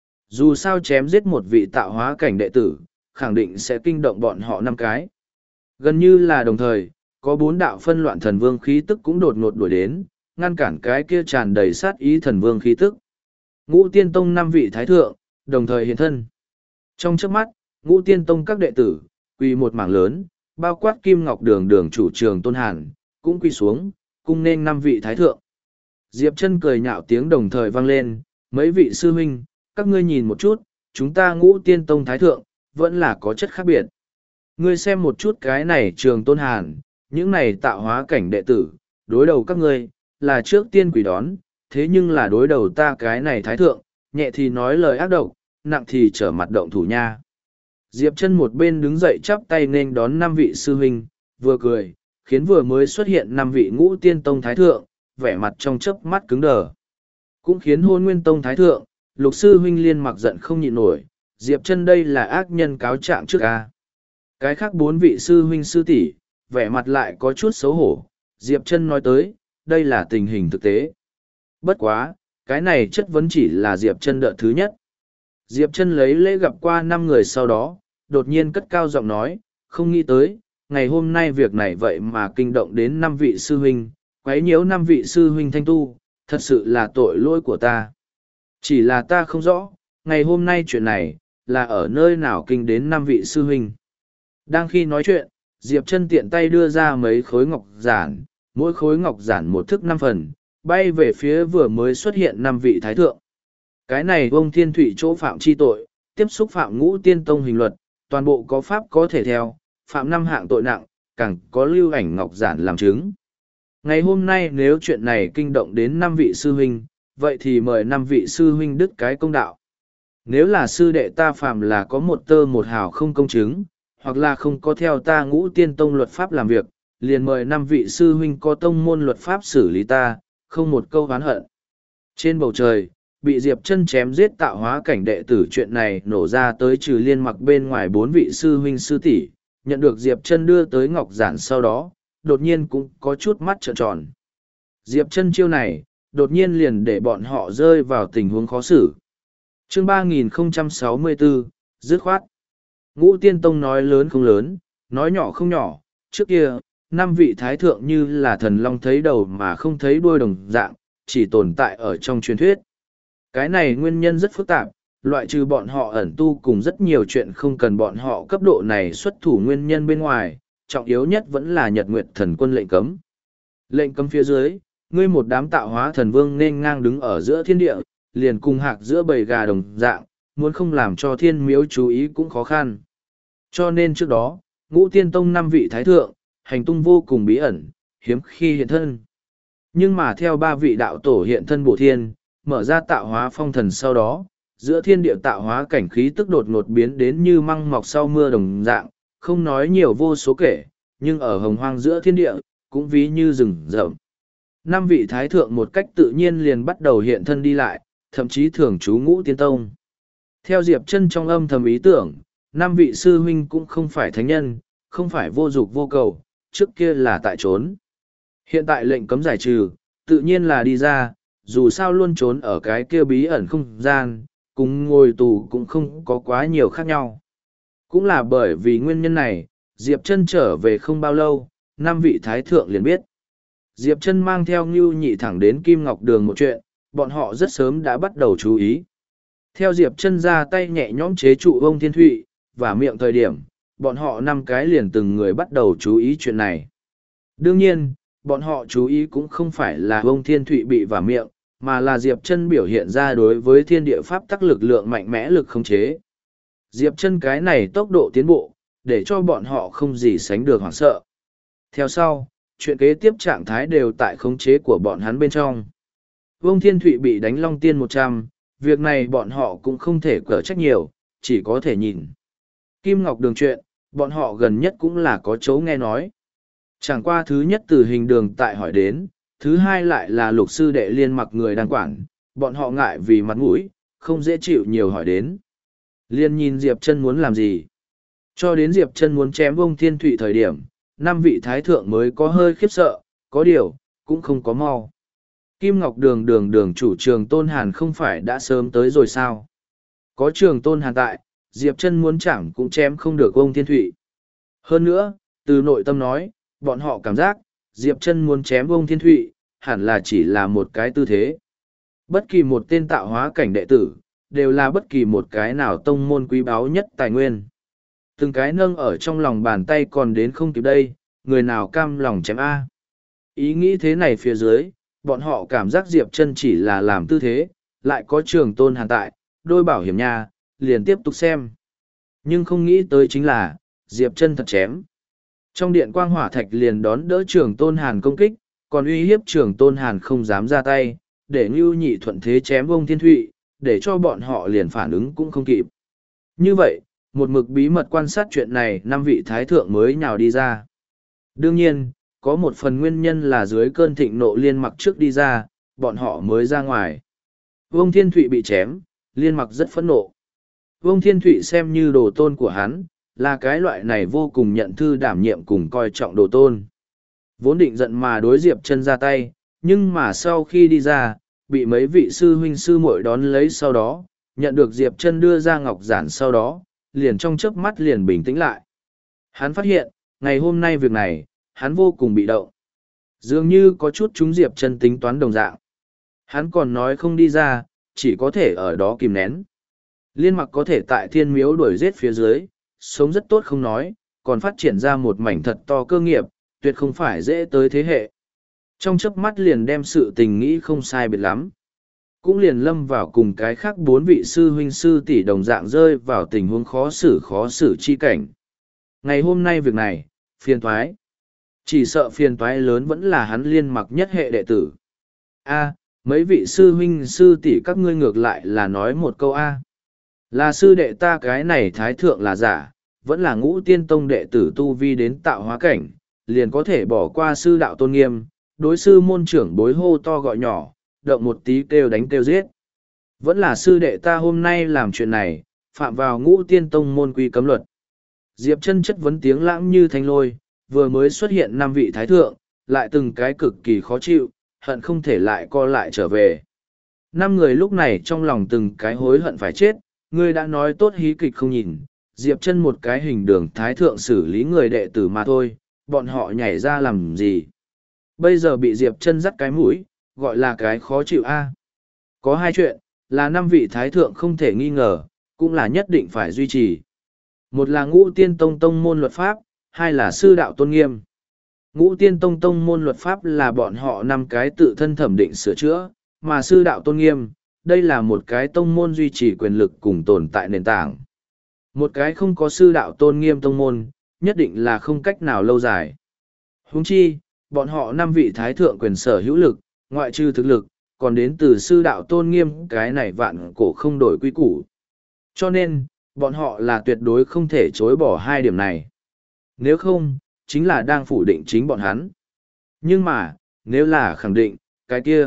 Dù sao chém giết một vị tạo hóa cảnh đệ tử, khẳng định sẽ kinh động bọn họ 5 cái. Gần như là đồng thời, có 4 đạo phân loạn thần vương khí tức cũng đột ngột đuổi đến, ngăn cản cái kia tràn đầy sát ý thần vương khí tức. Ngũ Tiên Tông 5 vị thái thượng, đồng thời hiện thân. Trong chớp mắt, Ngũ Tiên Tông các đệ tử, quỳ một mảng lớn, bao quát Kim Ngọc Đường Đường chủ Trường Tôn Hàn, cũng quỳ xuống, cung nên 5 vị thái thượng. Diệp Chân cười nhạo tiếng đồng thời vang lên, mấy vị sư huynh, các ngươi nhìn một chút, chúng ta Ngũ Tiên Tông thái thượng, vẫn là có chất khác biệt. Ngươi xem một chút cái này Trường Tôn Hàn, những này tạo hóa cảnh đệ tử, đối đầu các ngươi, là trước tiên quỷ đón, thế nhưng là đối đầu ta cái này thái thượng, nhẹ thì nói lời ác độc, nặng thì trở mặt động thủ nha. Diệp Chân một bên đứng dậy chắp tay nên đón 5 vị sư huynh, vừa cười, khiến vừa mới xuất hiện 5 vị Ngũ Tiên Tông thái thượng, vẻ mặt trong chớp mắt cứng đờ. Cũng khiến Hôn Nguyên Tông thái thượng, Lục sư huynh liên mặc giận không nhịn nổi, Diệp Chân đây là ác nhân cáo trạng trước a. Cái khác 4 vị sư huynh sư tỷ, vẻ mặt lại có chút xấu hổ, Diệp Chân nói tới, đây là tình hình thực tế. Bất quá, cái này chất vấn chỉ là Diệp Chân đợt thứ nhất. Diệp Chân lấy lễ gặp qua 5 người sau đó, đột nhiên cất cao giọng nói, không nghĩ tới, ngày hôm nay việc này vậy mà kinh động đến 5 vị sư huynh, quấy nhiễu 5 vị sư huynh thanh tu, thật sự là tội lỗi của ta. Chỉ là ta không rõ, ngày hôm nay chuyện này, là ở nơi nào kinh đến 5 vị sư huynh. Đang khi nói chuyện, Diệp Chân tiện tay đưa ra mấy khối ngọc giản, mỗi khối ngọc giản một thức 5 phần, bay về phía vừa mới xuất hiện 5 vị thái thượng. Cái này Vông Thiên Thụy chỗ phạm chi tội, tiếp xúc phạm Ngũ Tiên Tông hình luật, toàn bộ có pháp có thể theo, phạm 5 hạng tội nặng, càng có lưu ảnh ngọc giản làm chứng. Ngày hôm nay nếu chuyện này kinh động đến 5 vị sư huynh, vậy thì mời 5 vị sư huynh đứt cái công đạo. Nếu là sư đệ ta phàm là có một tơ một hào không công chứng, hoặc là không có theo ta Ngũ Tiên Tông luật pháp làm việc, liền mời 5 vị sư huynh có tông môn luật pháp xử lý ta, không một câu oán hận. Trên bầu trời, bị Diệp Chân chém giết tạo hóa cảnh đệ tử chuyện này nổ ra tới trừ Liên Mặc bên ngoài 4 vị sư huynh sư tỷ, nhận được Diệp Chân đưa tới ngọc giản sau đó, đột nhiên cũng có chút mắt trợn tròn. Diệp Chân chiêu này, đột nhiên liền để bọn họ rơi vào tình huống khó xử. Chương 3064, dứt khoát. Ngũ Tiên Tông nói lớn không lớn, nói nhỏ không nhỏ, trước kia, 5 vị thái thượng như là thần long thấy đầu mà không thấy đuôi đồng dạng, chỉ tồn tại ở trong truyền thuyết. Cái này nguyên nhân rất phức tạp, loại trừ bọn họ ẩn tu cùng rất nhiều chuyện không cần bọn họ cấp độ này xuất thủ nguyên nhân bên ngoài, trọng yếu nhất vẫn là Nhật Nguyệt Thần Quân lệnh cấm. Lệnh cấm phía dưới, ngươi một đám tạo hóa thần vương nên ngang đứng ở giữa thiên địa, liền cùng hạc giữa bầy gà đồng dạng, muốn không làm cho thiên miếu chú ý cũng khó khăn. Cho nên trước đó, Ngũ Tiên Tông 5 vị thái thượng, hành tung vô cùng bí ẩn, hiếm khi hiện thân. Nhưng mà theo 3 vị đạo tổ hiện thân bổ thiên, mở ra tạo hóa phong thần sau đó, giữa thiên địa tạo hóa cảnh khí tức đột ngột biến đến như măng mọc sau mưa đồng dạng, không nói nhiều vô số kể, nhưng ở hồng hoang giữa thiên địa, cũng ví như rừng rậm. 5 vị thái thượng một cách tự nhiên liền bắt đầu hiện thân đi lại, thậm chí thường trú Ngũ Tiên Tông. Theo Diệp Chân trong âm thầm ý tưởng, 5 vị sư huynh cũng không phải thánh nhân, không phải vô dục vô cầu, trước kia là tại trốn. Hiện tại lệnh cấm giải trừ, tự nhiên là đi ra, dù sao luôn trốn ở cái kia bí ẩn không gian, cùng ngồi tù cũng không có quá nhiều khác nhau. Cũng là bởi vì nguyên nhân này, Diệp Chân trở về không bao lâu, 5 vị thái thượng liền biết. Diệp Chân mang theo Ngưu Nhị thẳng đến Kim Ngọc Đường một chuyện, bọn họ rất sớm đã bắt đầu chú ý. Theo Diệp Chân ra tay nhẹ nhõm chế trụ ông Thiên Thụy, và miệng thời điểm, bọn họ 5 cái liền từng người bắt đầu chú ý chuyện này. Đương nhiên, bọn họ chú ý cũng không phải là ông Thiên Thụy bị vả miệng, mà là Diệp Chân biểu hiện ra đối với thiên địa pháp tắc lực lượng mạnh mẽ lực khống chế. Diệp Chân cái này tốc độ tiến bộ, để cho bọn họ không gì sánh được hoảng sợ. Theo sau, chuyện kế tiếp trạng thái đều tại khống chế của bọn hắn bên trong. Vương Thiên Thụy bị đánh Long Tiên 100, việc này bọn họ cũng không thể cở trách nhiều, chỉ có thể nhìn. Kim Ngọc Đường chuyện, bọn họ gần nhất cũng là có chỗ nghe nói. Chẳng qua thứ nhất từ hình đường tại hỏi đến, thứ hai lại là lục sư đệ Liên Mặc người đang quản, bọn họ ngại vì mặt mũi, không dễ chịu nhiều hỏi đến. Liên nhìn Diệp Chân muốn làm gì. Cho đến Diệp Chân muốn chém Vương Thiên Thụy thời điểm, 5 vị thái thượng mới có hơi khiếp sợ, có điều, cũng không có mau. Kim Ngọc Đường chủ Trường Tôn Hàn không phải đã sớm tới rồi sao? Có Trường Tôn Hàn tại, Diệp Chân muốn chạm cũng chém không được Vương Thiên Thụy. Hơn nữa, từ nội tâm nói, bọn họ cảm giác, Diệp Chân muốn chém Vương Thiên Thụy, hẳn là chỉ là một cái tư thế. Bất kỳ một tên tạo hóa cảnh đệ tử, đều là bất kỳ một cái nào tông môn quý báu nhất tài nguyên. Từng cái nâng ở trong lòng bàn tay còn đến không kịp đây, người nào cam lòng chém A. Ý nghĩ thế này phía dưới, bọn họ cảm giác Diệp Chân chỉ là làm tư thế, lại có Trường Tôn Hàn tại, đôi bảo hiểm nha, liền tiếp tục xem. Nhưng không nghĩ tới chính là, Diệp Chân thật chém. Trong điện quang hỏa thạch liền đón đỡ Trường Tôn Hàn công kích, còn uy hiếp Trường Tôn Hàn không dám ra tay, để Ngưu Nhị thuận thế chém Vương Thiên Thụy, để cho bọn họ liền phản ứng cũng không kịp. Như vậy, một mực bí mật quan sát chuyện này 5 vị thái thượng mới nhào đi ra. Đương nhiên, có một phần nguyên nhân là dưới cơn thịnh nộ Liên Mặc trước đi ra, bọn họ mới ra ngoài. Vương Thiên Thụy bị chém, Liên Mặc rất phẫn nộ. Vương Thiên Thụy xem như đồ tôn của hắn, là cái loại này vô cùng nhận thư đảm nhiệm cùng coi trọng đồ tôn. Vốn định giận mà đối Diệp Chân ra tay, nhưng mà sau khi đi ra, bị mấy vị sư huynh sư muội đón lấy sau đó, nhận được Diệp Chân đưa ra ngọc giản sau đó, liền trong chớp mắt liền bình tĩnh lại. Hắn phát hiện, ngày hôm nay việc này, hắn vô cùng bị động. Dường như có chút chúng Diệp Chân tính toán đồng dạng. Hắn còn nói không đi ra, chỉ có thể ở đó kìm nén. Liên Mặc có thể tại thiên miếu đuổi giết phía dưới, sống rất tốt không nói, còn phát triển ra một mảnh thật to cơ nghiệp, tuyệt không phải dễ tới thế hệ. Trong chớp mắt liền đem sự tình nghĩ không sai biệt lắm. Cũng liền lâm vào cùng cái khác 4 vị sư huynh sư tỷ đồng dạng rơi vào tình huống khó xử chi cảnh. Ngày hôm nay việc này, phiền thoái. Chỉ sợ phiền toái lớn vẫn là hắn liên mặc nhất hệ đệ tử. A, mấy vị sư huynh sư tỷ các ngươi ngược lại là nói một câu A. Là sư đệ ta cái này thái thượng là giả, vẫn là ngũ tiên tông đệ tử tu vi đến tạo hóa cảnh, liền có thể bỏ qua sư đạo tôn nghiêm, đối sư môn trưởng bối hô to gọi nhỏ, động một tí kêu đánh kêu giết. Vẫn là sư đệ ta hôm nay làm chuyện này, phạm vào ngũ tiên tông môn quy cấm luật. Diệp chân chất vấn tiếng lãng như thanh lôi, vừa mới xuất hiện 5 vị thái thượng, lại từng cái cực kỳ khó chịu, hận không thể lại co lại trở về. 5 người lúc này trong lòng từng cái hối hận phải chết, ngươi đã nói tốt hí kịch không nhìn, Diệp chân một cái hình đường thái thượng xử lý người đệ tử mà thôi, bọn họ nhảy ra làm gì. Bây giờ bị Diệp chân dắt cái mũi, gọi là cái khó chịu a. Có 2 chuyện, là 5 vị thái thượng không thể nghi ngờ, cũng là nhất định phải duy trì. Một là ngũ tiên tông tông môn luật pháp, hai là sư đạo tôn nghiêm. Ngũ tiên tông tông môn luật pháp là bọn họ 5 cái tự thân thẩm định sửa chữa, mà sư đạo tôn nghiêm, đây là một cái tông môn duy trì quyền lực cùng tồn tại nền tảng. Một cái không có sư đạo tôn nghiêm tông môn, nhất định là không cách nào lâu dài. Huống chi, bọn họ 5 vị thái thượng quyền sở hữu lực, ngoại trừ thực lực, còn đến từ sư đạo tôn nghiêm cái này vạn cổ không đổi quy củ. Cho nên, bọn họ là tuyệt đối không thể chối bỏ 2 điểm này. Nếu không, chính là đang phủ định chính bọn hắn. Nhưng mà, nếu là khẳng định, cái kia.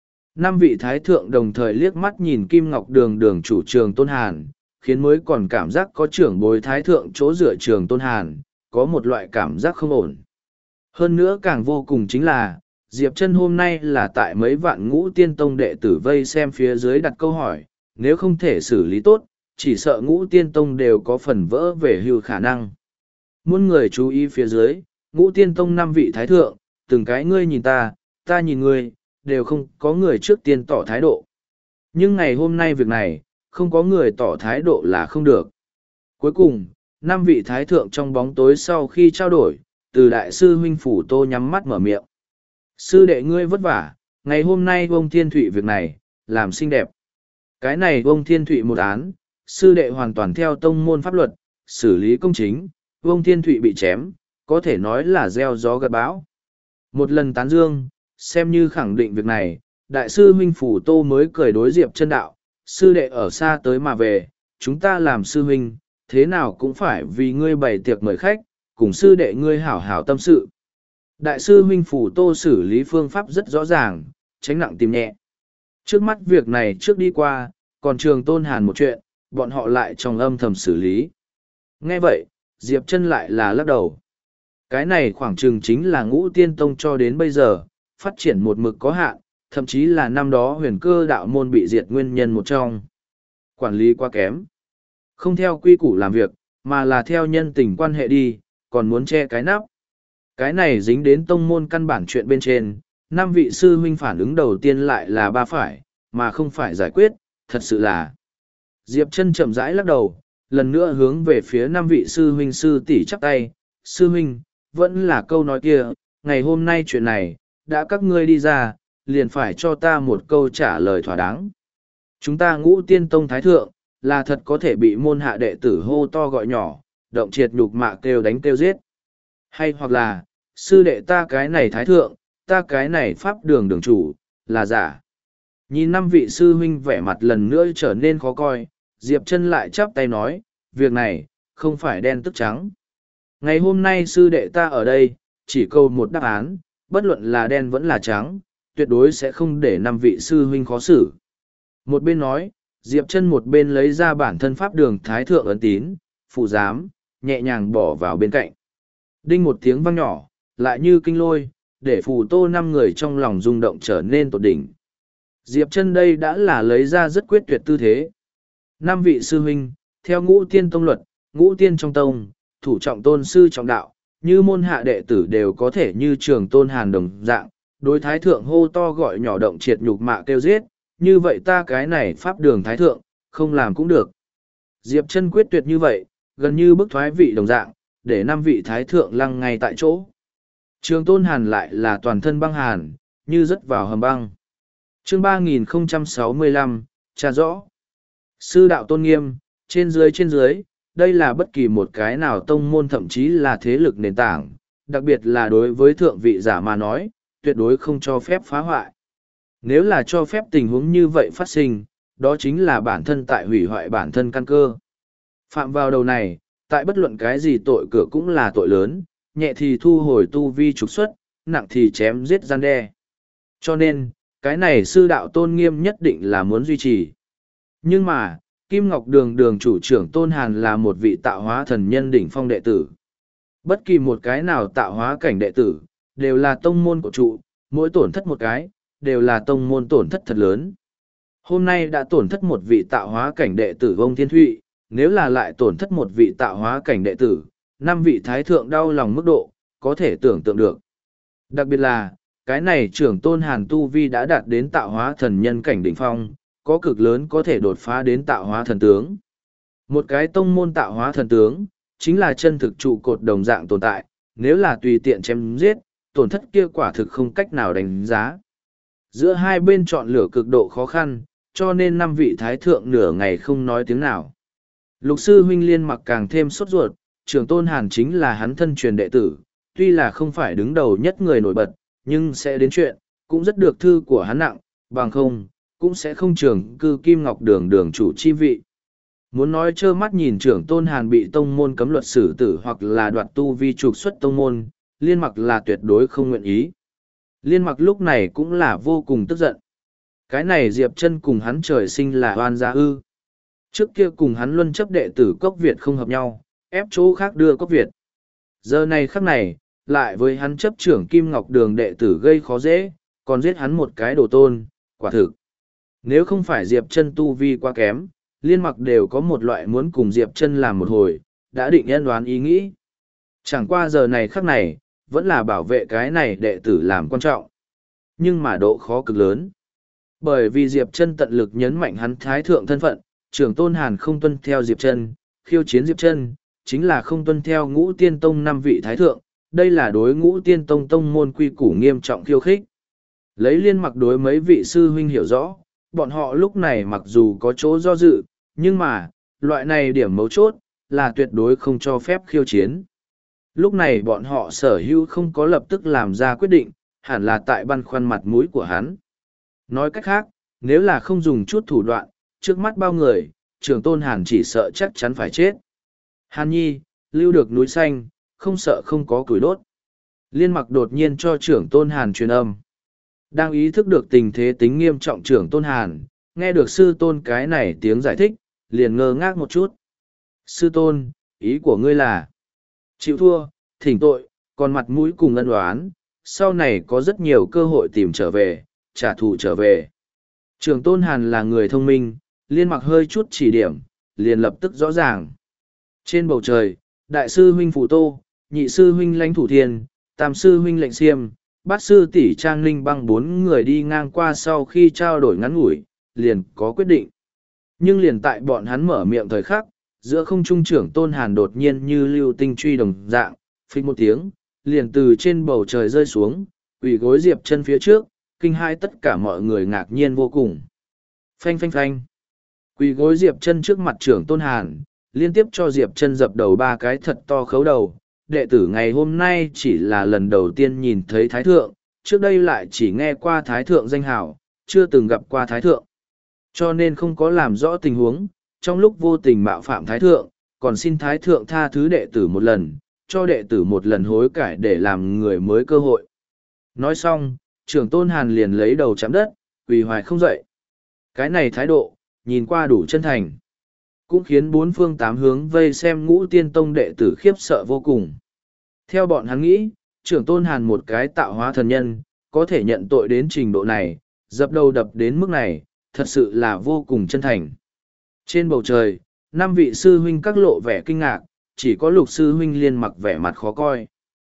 5 vị thái thượng đồng thời liếc mắt nhìn Kim Ngọc Đường đường chủ Trường Tôn Hàn, khiến mới còn cảm giác có trưởng bối thái thượng chỗ dựa Trường Tôn Hàn, có một loại cảm giác không ổn. Hơn nữa càng vô cùng chính là, Diệp Chân hôm nay là tại mấy vạn ngũ tiên tông đệ tử vây xem phía dưới đặt câu hỏi, nếu không thể xử lý tốt, chỉ sợ ngũ tiên tông đều có phần vỡ về hưu khả năng. Muôn người chú ý phía dưới, ngũ tiên tông 5 vị thái thượng, từng cái ngươi nhìn ta nhìn ngươi, đều không có người trước tiên tỏ thái độ. Nhưng ngày hôm nay việc này, không có người tỏ thái độ là không được. Cuối cùng, 5 vị thái thượng trong bóng tối sau khi trao đổi, từ đại sư huynh Phủ Tô nhắm mắt mở miệng. Sư đệ ngươi vất vả, ngày hôm nay ông Thiên Thụy việc này, làm xinh đẹp. Cái này ông Thiên Thụy một án, sư đệ hoàn toàn theo tông môn pháp luật, xử lý công chính, ông Thiên Thụy bị chém, có thể nói là gieo gió gặt bão. Một lần tán dương, xem như khẳng định việc này, đại sư huynh Phủ Tô mới cười đối Diệp Chân đạo, sư đệ ở xa tới mà về, chúng ta làm sư huynh, thế nào cũng phải vì ngươi bày tiệc mời khách, cùng sư đệ ngươi hảo hảo tâm sự. Đại sư huynh Phủ Tô xử lý phương pháp rất rõ ràng, tránh nặng tìm nhẹ. Trước mắt việc này trước đi qua, còn Trường Tôn Hàn một chuyện, bọn họ lại trong âm thầm xử lý. Nghe vậy, Diệp Chân lại là lắc đầu. Cái này khoảng chừng chính là ngũ tiên tông cho đến bây giờ, phát triển một mực có hạn, thậm chí là năm đó huyền cơ đạo môn bị diệt nguyên nhân một trong. Quản lý quá kém. Không theo quy củ làm việc, mà là theo nhân tình quan hệ đi, còn muốn che cái nắp. Cái này dính đến tông môn căn bản chuyện bên trên, 5 vị sư huynh phản ứng đầu tiên lại là ba phải, mà không phải giải quyết, thật sự là. Diệp Chân chậm rãi lắc đầu, lần nữa hướng về phía 5 vị sư huynh sư tỷ chắp tay, sư huynh, vẫn là câu nói kia, ngày hôm nay chuyện này, đã các ngươi đi ra, liền phải cho ta một câu trả lời thỏa đáng. Chúng ta ngũ tiên tông thái thượng, là thật có thể bị môn hạ đệ tử hô to gọi nhỏ, động triệt nhục mạ kêu đánh kêu giết. Hay hoặc là, sư đệ ta cái này thái thượng, ta cái này pháp đường đường chủ, là giả. Nhìn 5 vị sư huynh vẻ mặt lần nữa trở nên khó coi, Diệp Chân lại chắp tay nói, việc này, không phải đen tức trắng. Ngày hôm nay sư đệ ta ở đây, chỉ câu một đáp án, bất luận là đen vẫn là trắng, tuyệt đối sẽ không để 5 vị sư huynh khó xử. Một bên nói, Diệp Chân một bên lấy ra bản thân pháp đường thái thượng ấn tín, phụ giám, nhẹ nhàng bỏ vào bên cạnh. Đinh một tiếng vang nhỏ, lại như kinh lôi, để Phù Tô 5 người trong lòng rung động trở nên tột đỉnh. Diệp Chân đây đã là lấy ra rất quyết tuyệt tư thế. 5 vị sư huynh, theo ngũ tiên tông luật, ngũ tiên trong tông, thủ trọng tôn sư trọng đạo, như môn hạ đệ tử đều có thể như Trường Tôn Hàn đồng dạng, đối thái thượng hô to gọi nhỏ động triệt nhục mạ kêu giết, như vậy ta cái này pháp đường thái thượng, không làm cũng được. Diệp Chân quyết tuyệt như vậy, gần như bức thoái vị đồng dạng, để 5 vị thái thượng lăng ngay tại chỗ. Trường Tôn Hàn lại là toàn thân băng hàn, như rớt vào hầm băng. Chương 3065, tra rõ. Sư đạo tôn nghiêm, trên dưới, đây là bất kỳ một cái nào tông môn thậm chí là thế lực nền tảng, đặc biệt là đối với thượng vị giả mà nói, tuyệt đối không cho phép phá hoại. Nếu là cho phép tình huống như vậy phát sinh, đó chính là bản thân tại hủy hoại bản thân căn cơ. Phạm vào đầu này, tại bất luận cái gì tội cửa cũng là tội lớn, nhẹ thì thu hồi tu vi trục xuất, nặng thì chém giết gian đe. Cho nên, cái này sư đạo tôn nghiêm nhất định là muốn duy trì. Nhưng mà, Kim Ngọc Đường đường chủ trưởng Tôn Hàn là một vị tạo hóa thần nhân đỉnh phong đệ tử. Bất kỳ một cái nào tạo hóa cảnh đệ tử, đều là tông môn của trụ, mỗi tổn thất một cái, đều là tông môn tổn thất thật lớn. Hôm nay đã tổn thất một vị tạo hóa cảnh đệ tử Vông Thiên Thụy, nếu là lại tổn thất một vị tạo hóa cảnh đệ tử, 5 vị thái thượng đau lòng mức độ, có thể tưởng tượng được. Đặc biệt là, cái này trưởng Tôn Hàn tu vi đã đạt đến tạo hóa thần nhân cảnh đỉnh phong, có cực lớn có thể đột phá đến tạo hóa thần tướng. Một cái tông môn tạo hóa thần tướng, chính là chân thực trụ cột đồng dạng tồn tại, nếu là tùy tiện chém giết, tổn thất kia quả thực không cách nào đánh giá. Giữa hai bên chọn lựa cực độ khó khăn, cho nên 5 vị thái thượng nửa ngày không nói tiếng nào. Lục sư huynh Liên Mặc càng thêm sốt ruột, trưởng Tôn Hàn chính là hắn thân truyền đệ tử, tuy là không phải đứng đầu nhất người nổi bật, nhưng sẽ đến chuyện, cũng rất được thư của hắn nặng, bằng không, cũng sẽ không trưởng cư Kim Ngọc Đường đường chủ chi vị. Muốn nói trơ mắt nhìn trưởng Tôn Hàn bị tông môn cấm luật xử tử hoặc là đoạt tu vi trục xuất tông môn, Liên Mặc là tuyệt đối không nguyện ý. Liên Mặc lúc này cũng là vô cùng tức giận. Cái này Diệp Chân cùng hắn trời sinh là oan gia ư. Trước kia cùng hắn luân chấp đệ tử Cốc Việt không hợp nhau, ép chỗ khác đưa Cốc Việt. Giờ này khắc này, lại với hắn chấp trưởng Kim Ngọc Đường đệ tử gây khó dễ, còn giết hắn một cái đồ tôn, quả thực. Nếu không phải Diệp Chân tu vi quá kém, Liên Mặc đều có một loại muốn cùng Diệp Chân làm một hồi, đã định nhân đoán ý nghĩ. Chẳng qua giờ này khắc này, vẫn là bảo vệ cái này đệ tử làm quan trọng. Nhưng mà độ khó cực lớn. Bởi vì Diệp Chân tận lực nhấn mạnh hắn thái thượng thân phận, trưởng Tôn Hàn không tuân theo Diệp Chân, khiêu chiến Diệp Chân, chính là không tuân theo Ngũ Tiên Tông 5 vị thái thượng, đây là đối Ngũ Tiên Tông tông môn quy củ nghiêm trọng khiêu khích. Lấy Liên Mặc đối mấy vị sư huynh hiểu rõ, bọn họ lúc này mặc dù có chỗ do dự, nhưng mà, loại này điểm mấu chốt, là tuyệt đối không cho phép khiêu chiến. Lúc này bọn họ sở hữu không có lập tức làm ra quyết định, hẳn là tại băn khoăn mặt mũi của hắn. Nói cách khác, nếu là không dùng chút thủ đoạn, trước mắt bao người, trưởng Tôn Hàn chỉ sợ chắc chắn phải chết. Hàn Nhi, lưu được núi xanh, không sợ không có củi đốt. Liên Mặc đột nhiên cho trưởng Tôn Hàn truyền âm. Đang ý thức được tình thế tính nghiêm trọng trưởng Tôn Hàn, nghe được sư tôn cái này tiếng giải thích, liền ngơ ngác một chút. Sư tôn, ý của ngươi là chịu thua, thỉnh tội, còn mặt mũi cùng ân oán, sau này có rất nhiều cơ hội tìm trở về, trả thù trở về. Trưởng Tôn Hàn là người thông minh, Liên Mặc hơi chút chỉ điểm, liền lập tức rõ ràng. Trên bầu trời, đại sư huynh Phù Tô, nhị sư huynh Lãnh Thủ Thiên, tam sư huynh Lệnh Xiêm, bát sư tỷ Trang Linh Băng 4 người đi ngang qua sau khi trao đổi ngắn ngủi, liền có quyết định. Nhưng liền tại bọn hắn mở miệng thời khắc, giữa không trung trưởng Tôn Hàn đột nhiên như lưu tinh truy đồng dạng, phích một tiếng, liền từ trên bầu trời rơi xuống, quỳ gối Diệp Chân phía trước, kinh hai tất cả mọi người ngạc nhiên vô cùng. Phanh phanh phanh. Quỳ gối Diệp Chân trước mặt trưởng Tôn Hàn, liên tiếp cho Diệp Chân dập đầu 3 cái thật to khấu đầu. Đệ tử ngày hôm nay chỉ là lần đầu tiên nhìn thấy Thái Thượng, trước đây lại chỉ nghe qua Thái Thượng danh hào, chưa từng gặp qua Thái Thượng. Cho nên không có làm rõ tình huống, trong lúc vô tình mạo phạm Thái Thượng, còn xin Thái Thượng tha thứ đệ tử một lần, cho đệ tử một lần hối cải để làm người mới cơ hội. Nói xong, trưởng Tôn Hàn liền lấy đầu chạm đất, quỳ hoài không dậy. Cái này thái độ, nhìn qua đủ chân thành. Cũng khiến 4 phương 8 hướng vây xem Ngũ Tiên Tông đệ tử khiếp sợ vô cùng. Theo bọn hắn nghĩ, trưởng Tôn Hàn một cái tạo hóa thần nhân, có thể nhận tội đến trình độ này, dập đầu đập đến mức này, thật sự là vô cùng chân thành. Trên bầu trời, 5 vị sư huynh các lộ vẻ kinh ngạc, chỉ có Lục sư huynh Liên Mặc vẻ mặt khó coi.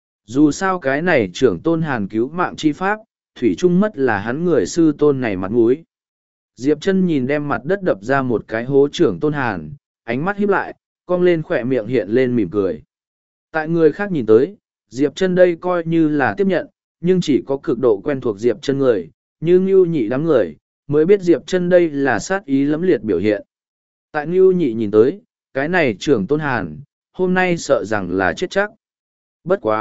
Dù sao cái này trưởng Tôn Hàn cứu mạng chi pháp, thủy chung mất là hắn người sư tôn này mặt mũi. Diệp Chân nhìn đem mặt đất đập ra một cái hố trưởng Tôn Hàn, ánh mắt híp lại, cong lên khỏe miệng hiện lên mỉm cười. Tại người khác nhìn tới, Diệp Chân đây coi như là tiếp nhận, nhưng chỉ có cực độ quen thuộc Diệp Chân người, như Ngưu Nhị đám người, mới biết Diệp Chân đây là sát ý lẫm liệt biểu hiện. Tại Ngưu Nhị nhìn tới, cái này trưởng Tôn Hàn, hôm nay sợ rằng là chết chắc. Bất quá,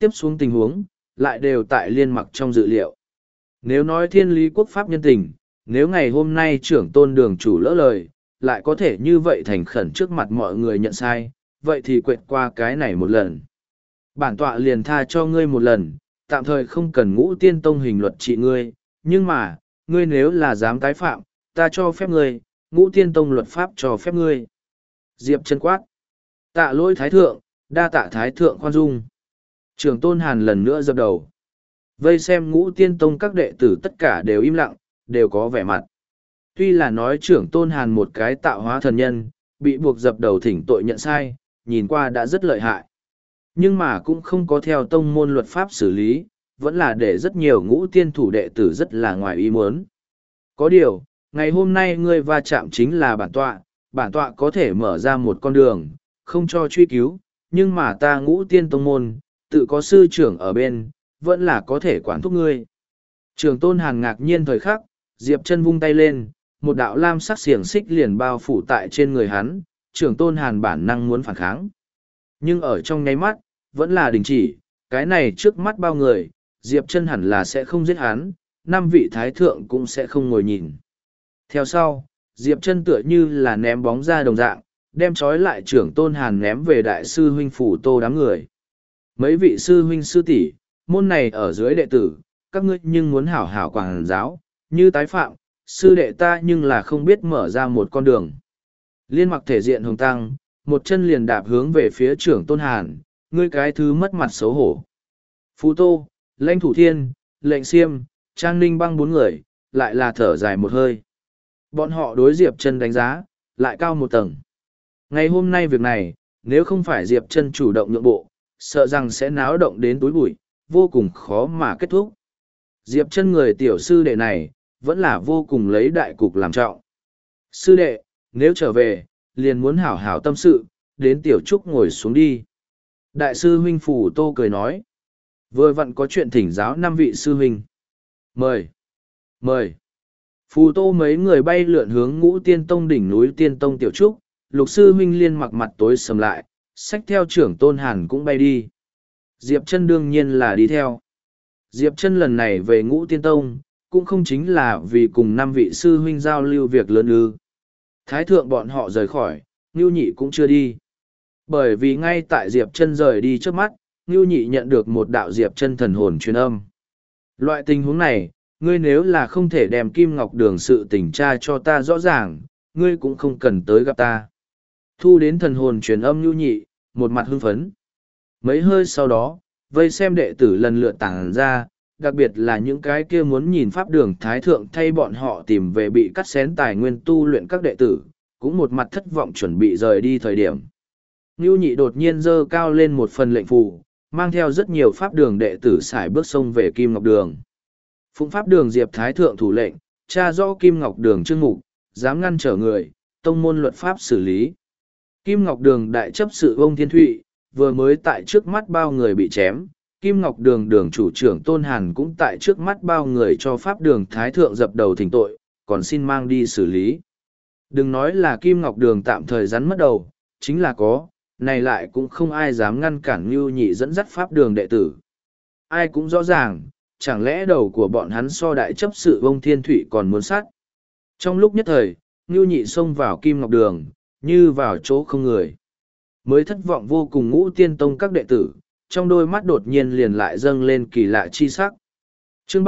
tiếp xuống tình huống, lại đều tại Liên Mặc trong dự liệu. Nếu nói thiên lý quốc pháp nhân tình, nếu ngày hôm nay trưởng tôn đường chủ lỡ lời, lại có thể như vậy thành khẩn trước mặt mọi người nhận sai, vậy thì quệt qua cái này một lần. Bản tọa liền tha cho ngươi một lần, tạm thời không cần Ngũ Tiên Tông hình luật trị ngươi, nhưng mà, ngươi nếu là dám tái phạm, ta cho phép ngươi, Ngũ Tiên Tông luật pháp cho phép ngươi. Diệp chân quát. Tạ lỗi thái thượng, đa tạ thái thượng khoan dung. Trưởng tôn Hàn lần nữa dập đầu. Vây xem Ngũ Tiên Tông các đệ tử tất cả đều im lặng, đều có vẻ mặt. Tuy là nói trưởng tôn Hàn một cái tạo hóa thần nhân, bị buộc dập đầu thỉnh tội nhận sai, nhìn qua đã rất lợi hại. Nhưng mà cũng không có theo tông môn luật pháp xử lý, vẫn là để rất nhiều Ngũ Tiên thủ đệ tử rất là ngoài ý muốn. Có điều, ngày hôm nay ngươi va chạm chính là bản tọa có thể mở ra một con đường, không cho truy cứu, nhưng mà ta Ngũ Tiên tông môn, tự có sư trưởng ở bên, vẫn là có thể quản thúc ngươi. Trưởng tôn Hàn ngạc nhiên thời khắc, Diệp chân vung tay lên, một đạo lam sắc xiềng xích liền bao phủ tại trên người hắn, trưởng tôn Hàn bản năng muốn phản kháng. Nhưng ở trong nháy mắt, vẫn là đình chỉ, cái này trước mắt bao người, Diệp chân hẳn là sẽ không giết hắn, 5 vị thái thượng cũng sẽ không ngồi nhìn. Theo sau, Diệp chân tựa như là ném bóng ra đồng dạng, đem trói lại trưởng tôn Hàn ném về đại sư huynh phủ tô đám người. Mấy vị sư huynh sư tỷ, môn này ở dưới đệ tử, các ngươi nhưng muốn hảo hảo quảng giáo, như tái phạm, sư đệ ta nhưng là không biết mở ra một con đường. Liên Mặc thể diện hồng tăng, một chân liền đạp hướng về phía trưởng tôn Hàn, ngươi cái thứ mất mặt xấu hổ. Phú Tô, Lãnh Thủ Thiên, Lệnh Xiêm, Trang Ninh Băng 4 người, lại là thở dài một hơi. Bọn họ đối Diệp chân đánh giá, lại cao một tầng. Ngày hôm nay việc này, nếu không phải Diệp chân chủ động nhượng bộ, sợ rằng sẽ náo động đến túi bụi, vô cùng khó mà kết thúc. Diệp chân người tiểu sư đệ này, vẫn là vô cùng lấy đại cục làm trọng. Sư đệ, nếu trở về, liền muốn hảo hảo tâm sự, đến tiểu trúc ngồi xuống đi. Đại sư huynh Phủ Tô cười nói. Vừa vặn có chuyện thỉnh giáo 5 vị sư huynh. Mời. Mời. Phù Tô mấy người bay lượn hướng Ngũ Tiên Tông đỉnh núi Tiên Tông tiểu trúc, Lục sư huynh Liên Mặc mặt tối sầm lại, xách theo trưởng tôn Hàn cũng bay đi. Diệp chân đương nhiên là đi theo. Diệp chân lần này về Ngũ Tiên Tông, cũng không chính là vì cùng 5 vị sư huynh giao lưu việc lớn ư. Thái thượng bọn họ rời khỏi, Ngưu Nhị cũng chưa đi. Bởi vì ngay tại Diệp chân rời đi trước mắt, Ngưu Nhị nhận được một đạo Diệp chân thần hồn truyền âm. Loại tình huống này, ngươi nếu là không thể đem Kim Ngọc Đường sự tình tra cho ta rõ ràng, ngươi cũng không cần tới gặp ta. Thu đến thần hồn truyền âm Ngưu Nhị, một mặt hưng phấn. Mấy hơi sau đó, vây xem đệ tử lần lượt tản ra, đặc biệt là những cái kia muốn nhìn pháp đường thái thượng thay bọn họ tìm về bị cắt xén tài nguyên tu luyện các đệ tử, cũng một mặt thất vọng chuẩn bị rời đi thời điểm. Ngưu Nhị đột nhiên giơ cao lên một phần lệnh phù, mang theo rất nhiều pháp đường đệ tử sải bước sông về Kim Ngọc Đường. Phụng pháp đường Diệp Thái Thượng thủ lệnh, tra rõ Kim Ngọc Đường chương mục, dám ngăn trở người, tông môn luật pháp xử lý. Kim Ngọc Đường đại chấp sự ông Thiên Thụy, vừa mới tại trước mắt bao người bị chém, Kim Ngọc Đường đường chủ trưởng Tôn Hàn cũng tại trước mắt bao người cho pháp đường Thái Thượng dập đầu thỉnh tội, còn xin mang đi xử lý. Đừng nói là Kim Ngọc Đường tạm thời rắn mất đầu, chính là có, này lại cũng không ai dám ngăn cản Ngưu Nhị dẫn dắt pháp đường đệ tử. Ai cũng rõ ràng, chẳng lẽ đầu của bọn hắn so đại chấp sự ông Thiên Thụy còn muốn sát. Trong lúc nhất thời, Ngưu Nhị xông vào Kim Ngọc Đường, như vào chỗ không người. Mới thất vọng vô cùng Ngũ Tiên Tông các đệ tử, trong đôi mắt đột nhiên liền lại dâng lên kỳ lạ chi sắc. Chương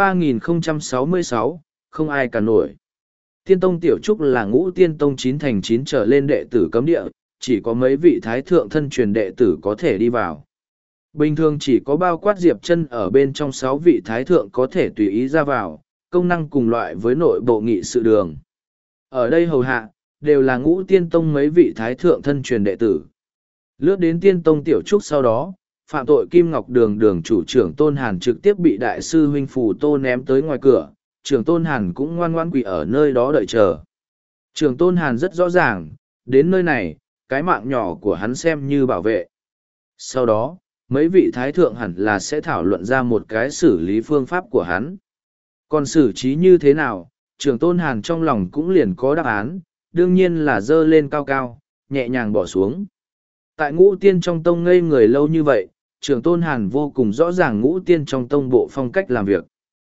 3066, không ai cả nổi. Tiên Tông Tiểu Trúc là Ngũ Tiên Tông 9 thành 9 trở lên đệ tử cấm địa, chỉ có mấy vị thái thượng thân truyền đệ tử có thể đi vào. Bình thường chỉ có bao quát Diệp chân ở bên trong 6 vị thái thượng có thể tùy ý ra vào, công năng cùng loại với nội bộ nghị sự đường. Ở đây hầu hạ, đều là Ngũ Tiên Tông mấy vị thái thượng thân truyền đệ tử. Lướt đến Tiên Tông Tiểu Trúc sau đó, phạm tội Kim Ngọc Đường đường chủ trưởng Tôn Hàn trực tiếp bị đại sư huynh Phù Tô ném tới ngoài cửa, trưởng Tôn Hàn cũng ngoan ngoan quỳ ở nơi đó đợi chờ. Trưởng Tôn Hàn rất rõ ràng, đến nơi này, cái mạng nhỏ của hắn xem như bảo vệ. Sau đó, mấy vị thái thượng hẳn là sẽ thảo luận ra một cái xử lý phương pháp của hắn. Còn xử trí như thế nào, trưởng Tôn Hàn trong lòng cũng liền có đáp án, đương nhiên là dơ lên cao cao, nhẹ nhàng bỏ xuống. Tại Ngũ Tiên trong tông ngây người lâu như vậy, Trưởng tôn Hàn vô cùng rõ ràng ngũ tiên trong tông bộ phong cách làm việc.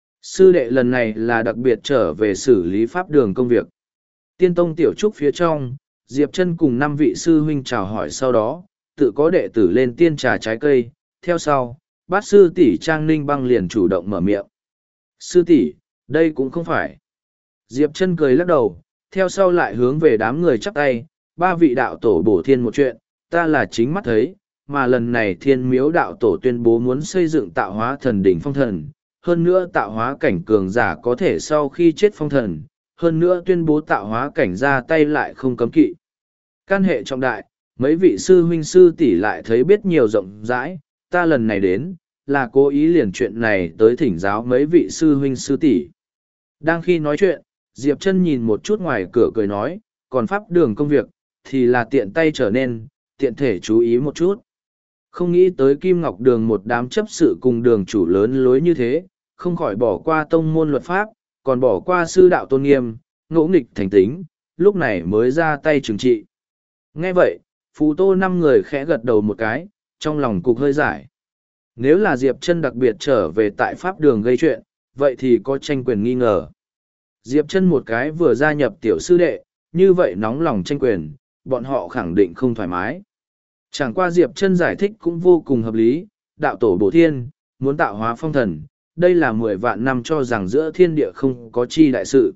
Sư đệ lần này là đặc biệt trở về xử lý pháp đường công việc. Tiên tông tiểu trúc phía trong, Diệp Chân cùng 5 vị sư huynh chào hỏi sau đó, tự có đệ tử lên tiên trà trái cây. Theo sau, bát sư tỷ Trang Ninh Băng liền chủ động mở miệng. Sư tỷ, đây cũng không phải. Diệp Chân cười lắc đầu, theo sau lại hướng về đám người chắp tay, 3 vị đạo tổ bổ thiên một chuyện, ta là chính mắt thấy, mà lần này thiên miếu đạo tổ tuyên bố muốn xây dựng tạo hóa thần đỉnh phong thần, hơn nữa tạo hóa cảnh cường giả có thể sau khi chết phong thần, hơn nữa tuyên bố tạo hóa cảnh ra tay lại không cấm kỵ. Can hệ trọng đại, mấy vị sư huynh sư tỷ lại thấy biết nhiều rộng rãi, ta lần này đến, là cố ý liền chuyện này tới thỉnh giáo mấy vị sư huynh sư tỷ. Đang khi nói chuyện, Diệp Chân nhìn một chút ngoài cửa cười nói, còn pháp đường công việc, thì là tiện tay trở nên, tiện thể chú ý một chút. Không nghĩ tới Kim Ngọc Đường một đám chấp sự cùng đường chủ lớn lối như thế, không khỏi bỏ qua tông môn luật pháp, còn bỏ qua sư đạo tôn nghiêm, ngỗ nghịch thành tính, lúc này mới ra tay trừng trị. Nghe vậy, Phù Tô 5 người khẽ gật đầu một cái, trong lòng cục hơi giải. Nếu là Diệp Chân đặc biệt trở về tại pháp đường gây chuyện, vậy thì có tranh quyền nghi ngờ. Diệp Chân một cái vừa gia nhập tiểu sư đệ, như vậy nóng lòng tranh quyền, bọn họ khẳng định không thoải mái. Chẳng qua Diệp Chân giải thích cũng vô cùng hợp lý, đạo tổ bổ thiên, muốn tạo hóa phong thần, đây là 10 vạn năm cho rằng giữa thiên địa không có chi đại sự.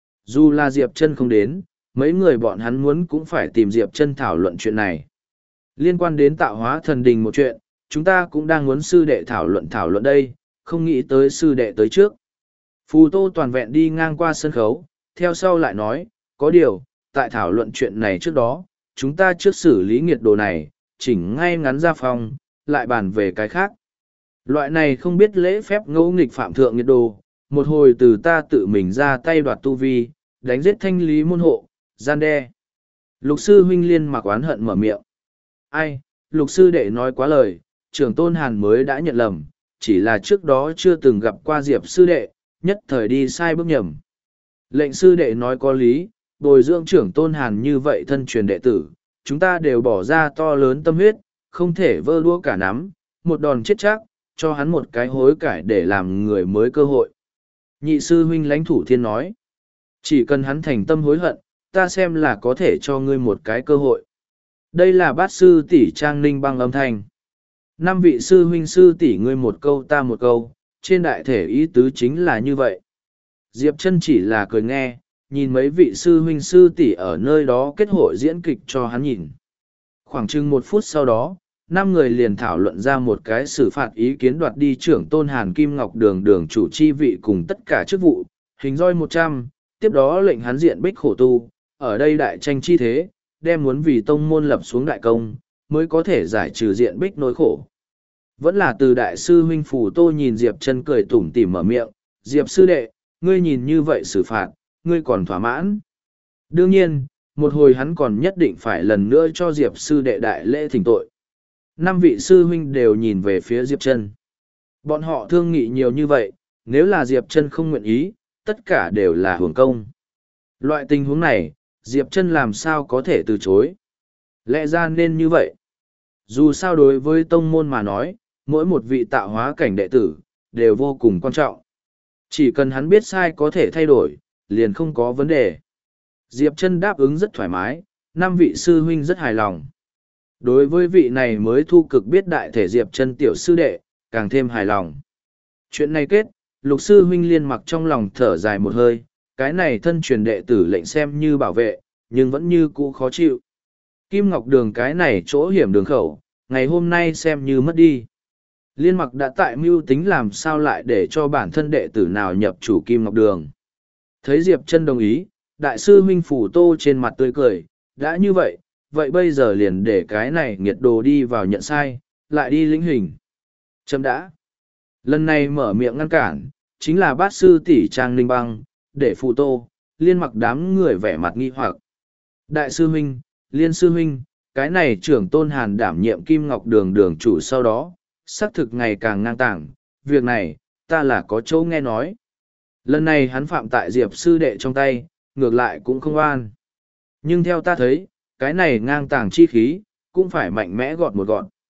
Dù là Diệp Chân không đến, mấy người bọn hắn muốn cũng phải tìm Diệp Chân thảo luận chuyện này. Liên quan đến tạo hóa thần đình một chuyện, chúng ta cũng đang muốn sư đệ thảo luận đây, không nghĩ tới sư đệ tới trước. Phù Tô toàn vẹn đi ngang qua sân khấu, theo sau lại nói, có điều, tại thảo luận chuyện này trước đó, chúng ta trước xử lý nghiệt đồ này, chỉnh ngay ngắn ra phòng, lại bàn về cái khác. Loại này không biết lễ phép ngẫu nghịch phạm thượng nghiệt đồ, một hồi từ ta tự mình ra tay đoạt tu vi, đánh giết thanh lý môn hộ, gian đe. Lục sư huynh liên mặc oán hận mở miệng. Ai, lục sư đệ nói quá lời, trưởng tôn Hàn mới đã nhận lầm, chỉ là trước đó chưa từng gặp qua Diệp sư đệ, nhất thời đi sai bước nhầm. Lệnh sư đệ nói có lý, bồi dưỡng trưởng tôn Hàn như vậy thân truyền đệ tử, chúng ta đều bỏ ra to lớn tâm huyết, không thể vơ đũa cả nắm, một đòn chết chắc, cho hắn một cái hối cải để làm người mới cơ hội. Nhị sư huynh lãnh thủ thiên nói, chỉ cần hắn thành tâm hối hận, ta xem là có thể cho ngươi một cái cơ hội. Đây là bát sư tỷ Trang Ninh Băng âm thanh. 5 vị sư huynh sư tỷ ngươi một câu ta một câu, trên đại thể ý tứ chính là như vậy. Diệp Chân chỉ là cười nghe, nhìn mấy vị sư huynh sư tỷ ở nơi đó kết hội diễn kịch cho hắn nhìn. Khoảng chừng 1 phút sau đó, 5 người liền thảo luận ra một cái xử phạt ý kiến đoạt đi trưởng tôn Hàn Kim Ngọc Đường đường chủ chi vị cùng tất cả chức vụ, hình roi 100, tiếp đó lệnh hắn diện bích khổ tu, ở đây đại tranh chi thế, đem muốn vì tông môn lập xuống đại công, mới có thể giải trừ diện bích nỗi khổ. Vẫn là từ đại sư huynh Phù Tô nhìn Diệp Chân cười tủm tỉm mở miệng, Diệp sư đệ, ngươi nhìn như vậy xử phạt, ngươi còn thỏa mãn. Đương nhiên, một hồi hắn còn nhất định phải lần nữa cho Diệp sư đệ đại lễ thỉnh tội. 5 vị sư huynh đều nhìn về phía Diệp Chân. Bọn họ thương nghị nhiều như vậy, nếu là Diệp Chân không nguyện ý, tất cả đều là hưởng công. Loại tình huống này, Diệp Chân làm sao có thể từ chối. Lẽ ra nên như vậy. Dù sao đối với tông môn mà nói, mỗi một vị tạo hóa cảnh đệ tử, đều vô cùng quan trọng. Chỉ cần hắn biết sai có thể thay đổi, liền không có vấn đề. Diệp Chân đáp ứng rất thoải mái, 5 vị sư huynh rất hài lòng. Đối với vị này mới thu cực biết đại thể Diệp Chân tiểu sư đệ, càng thêm hài lòng. Chuyện này kết, lục sư huynh liên mặc trong lòng thở dài một hơi, cái này thân truyền đệ tử lệnh xem như bảo vệ, nhưng vẫn như cũ khó chịu. Kim Ngọc Đường cái này chỗ hiểm đường khẩu, ngày hôm nay xem như mất đi. Liên mặc đã tại mưu tính làm sao lại để cho bản thân đệ tử nào nhập chủ Kim Ngọc Đường. Thấy Diệp Chân đồng ý, đại sư huynh Phù Tô trên mặt tươi cười, đã như vậy, vậy bây giờ liền để cái này nghiệt đồ đi vào nhận sai, lại đi lĩnh hình. Chấm đã. Lần này mở miệng ngăn cản, chính là bát sư tỷ Trang Ninh Băng, để Phù Tô, liên mặc đám người vẻ mặt nghi hoặc. Đại sư huynh, liên sư huynh, cái này trưởng tôn Hàn đảm nhiệm Kim Ngọc Đường đường chủ sau đó, xác thực ngày càng ngang tàng, việc này, ta là có chỗ nghe nói. Lần này hắn phạm tại Diệp sư đệ trong tay, ngược lại cũng không oan. Nhưng theo ta thấy, cái này ngang tàng chi khí, cũng phải mạnh mẽ gọt một gọt.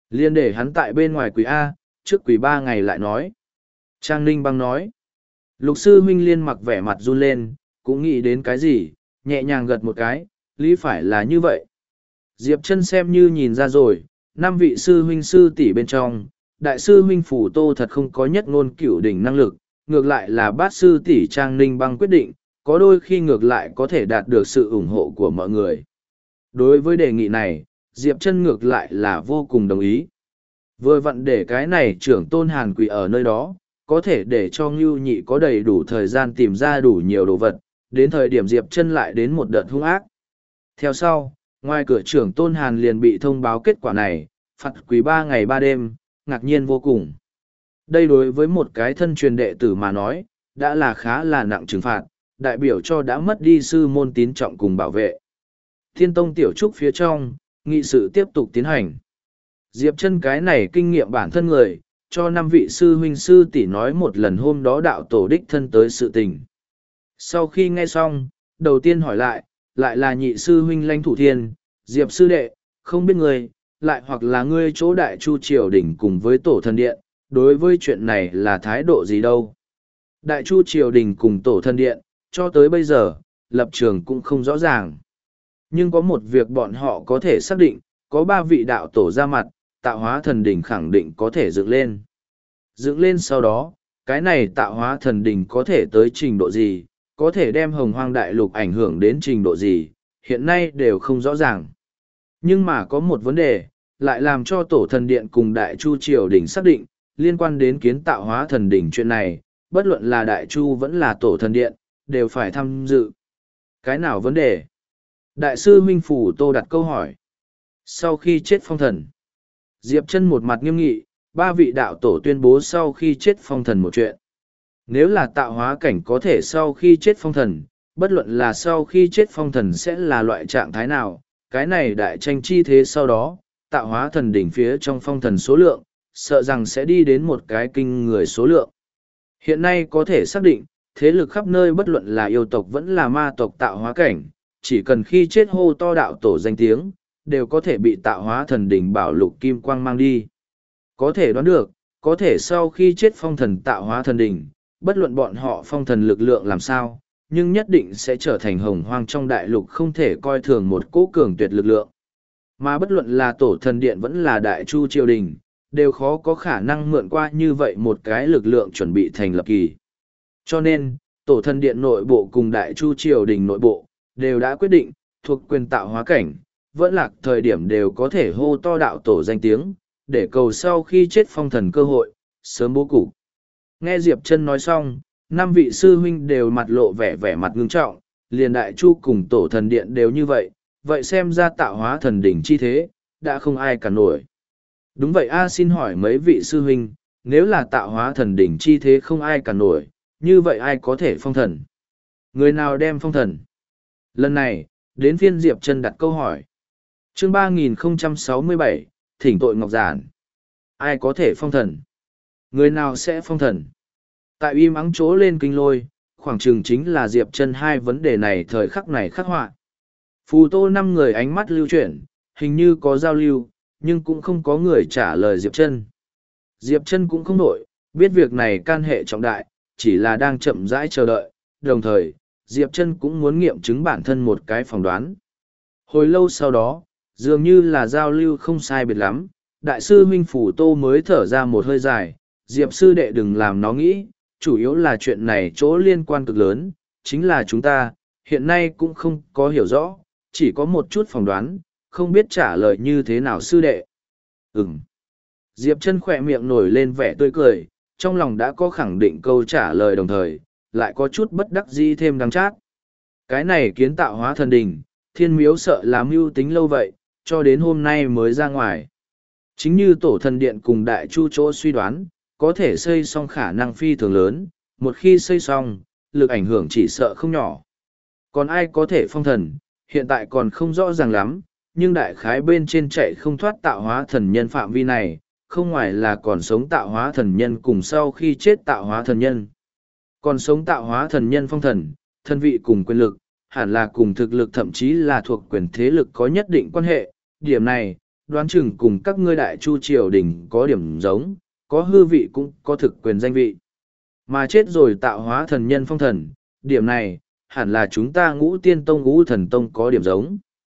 Liên để hắn tại bên ngoài quỷ A, trước quỷ 3 ngày lại nói. Trang Ninh Băng nói. Lục sư huynh liên mặc vẻ mặt run lên, cũng nghĩ đến cái gì, nhẹ nhàng gật một cái, lý phải là như vậy. Diệp chân xem như nhìn ra rồi, 5 vị sư huynh sư tỷ bên trong, đại sư huynh Phủ Tô thật không có nhất ngôn cửu đỉnh năng lực, ngược lại là bát sư tỷ Trang Ninh Băng quyết định, có đôi khi ngược lại có thể đạt được sự ủng hộ của mọi người. Đối với đề nghị này, Diệp chân ngược lại là vô cùng đồng ý. Vừa vặn để cái này trưởng tôn hàn quỷ ở nơi đó, có thể để cho Ngưu Nhị có đầy đủ thời gian tìm ra đủ nhiều đồ vật, đến thời điểm Diệp chân lại đến một đợt hung ác. Theo sau, ngoài cửa trưởng tôn hàn liền bị thông báo kết quả này, phạt quỷ 3 ngày 3 đêm, ngạc nhiên vô cùng. Đây đối với một cái thân truyền đệ tử mà nói, đã là khá là nặng trừng phạt, đại biểu cho đã mất đi sư môn tín trọng cùng bảo vệ. Thiên tông tiểu trúc phía trong, nghị sự tiếp tục tiến hành. Diệp chân cái này kinh nghiệm bản thân người, cho 5 vị sư huynh sư tỷ nói một lần hôm đó đạo tổ đích thân tới sự tình. Sau khi nghe xong, đầu tiên hỏi lại là nhị sư huynh Lãnh Thủ Thiên, Diệp sư đệ, không biết người, lại hoặc là ngươi chỗ đại chu triều đỉnh cùng với tổ thần điện, đối với chuyện này là thái độ gì đâu. Đại chu triều đình cùng tổ thần điện, cho tới bây giờ, lập trường cũng không rõ ràng. Nhưng có một việc bọn họ có thể xác định, có 3 vị đạo tổ ra mặt, tạo hóa thần đỉnh khẳng định có thể dựng lên. Dựng lên sau đó, cái này tạo hóa thần đỉnh có thể tới trình độ gì, có thể đem hồng hoang đại lục ảnh hưởng đến trình độ gì, hiện nay đều không rõ ràng. Nhưng mà có một vấn đề, lại làm cho tổ thần điện cùng đại chu triều đỉnh xác định, liên quan đến kiến tạo hóa thần đỉnh chuyện này, bất luận là đại chu vẫn là tổ thần điện, đều phải tham dự. Cái nào vấn đề? Đại sư Minh Phủ Tô đặt câu hỏi. Sau khi chết phong thần, Diệp chân một mặt nghiêm nghị, 3 vị đạo tổ tuyên bố sau khi chết phong thần một chuyện. Nếu là tạo hóa cảnh có thể sau khi chết phong thần, bất luận là sau khi chết phong thần sẽ là loại trạng thái nào, cái này đại tranh chi thế sau đó, tạo hóa thần đỉnh phía trong phong thần số lượng, sợ rằng sẽ đi đến một cái kinh người số lượng. Hiện nay có thể xác định, thế lực khắp nơi bất luận là yêu tộc vẫn là ma tộc tạo hóa cảnh, chỉ cần khi chết hô to đạo tổ danh tiếng, đều có thể bị tạo hóa thần đỉnh bảo lục kim quang mang đi. Có thể đoán được, có thể sau khi chết phong thần tạo hóa thần đỉnh, bất luận bọn họ phong thần lực lượng làm sao, nhưng nhất định sẽ trở thành hồng hoang trong đại lục không thể coi thường một cỗ cường tuyệt lực lượng. Mà bất luận là tổ thần điện vẫn là đại chu triều đình, đều khó có khả năng mượn qua như vậy một cái lực lượng chuẩn bị thành lập kỳ. Cho nên, tổ thần điện nội bộ cùng đại chu triều đình nội bộ, đều đã quyết định, thuộc quyền tạo hóa cảnh, vẫn là thời điểm đều có thể hô to đạo tổ danh tiếng, để cầu sau khi chết phong thần cơ hội, sớm bố cục. Nghe Diệp Chân nói xong, 5 vị sư huynh đều mặt lộ vẻ mặt ngưng trọng, liền đại chu cùng tổ thần điện đều như vậy, vậy xem ra tạo hóa thần đỉnh chi thế, đã không ai cả nổi. Đúng vậy a, xin hỏi mấy vị sư huynh, nếu là tạo hóa thần đỉnh chi thế không ai cả nổi, như vậy ai có thể phong thần? Người nào đem phong thần? Lần này, đến phiên Diệp Chân đặt câu hỏi. Chương 3067, thỉnh tội ngọc giản. Ai có thể phong thần? Người nào sẽ phong thần? Tại im ắng chỗ lên kinh lôi, khoảng chừng chính là Diệp Chân 2 vấn đề này thời khắc này khắc họa. Phù Tô 5 người ánh mắt lưu chuyển, hình như có giao lưu, nhưng cũng không có người trả lời Diệp Chân. Diệp Chân cũng không nổi, biết việc này can hệ trọng đại, chỉ là đang chậm rãi chờ đợi, đồng thời, Diệp Chân cũng muốn nghiệm chứng bản thân một cái phỏng đoán. Hồi lâu sau đó, dường như là giao lưu không sai biệt lắm, đại sư huynh Phủ Tô mới thở ra một hơi dài, Diệp sư đệ đừng làm nó nghĩ, chủ yếu là chuyện này chỗ liên quan cực lớn, chính là chúng ta, hiện nay cũng không có hiểu rõ, chỉ có một chút phỏng đoán, không biết trả lời như thế nào sư đệ. Diệp Chân khỏe miệng nổi lên vẻ tươi cười, trong lòng đã có khẳng định câu trả lời đồng thời, lại có chút bất đắc dĩ thêm đắng chát. Cái này kiến tạo hóa thần đỉnh, thiên miếu sợ làm mưu tính lâu vậy, cho đến hôm nay mới ra ngoài. Chính như tổ thần điện cùng đại chu chỗ suy đoán, có thể xây xong khả năng phi thường lớn, một khi xây xong, lực ảnh hưởng chỉ sợ không nhỏ. Còn ai có thể phong thần, hiện tại còn không rõ ràng lắm, nhưng đại khái bên trên chạy không thoát tạo hóa thần nhân phạm vi này, không ngoài là còn sống tạo hóa thần nhân cùng sau khi chết tạo hóa thần nhân. Còn sống tạo hóa thần nhân phong thần, thân vị cùng quyền lực, hẳn là cùng thực lực thậm chí là thuộc quyền thế lực có nhất định quan hệ. Điểm này, đoán chừng cùng các ngươi đại chu triều đình có điểm giống, có hư vị cũng có thực quyền danh vị. Mà chết rồi tạo hóa thần nhân phong thần, điểm này, hẳn là chúng ta Ngũ Tiên Tông Ngũ Thần Tông có điểm giống.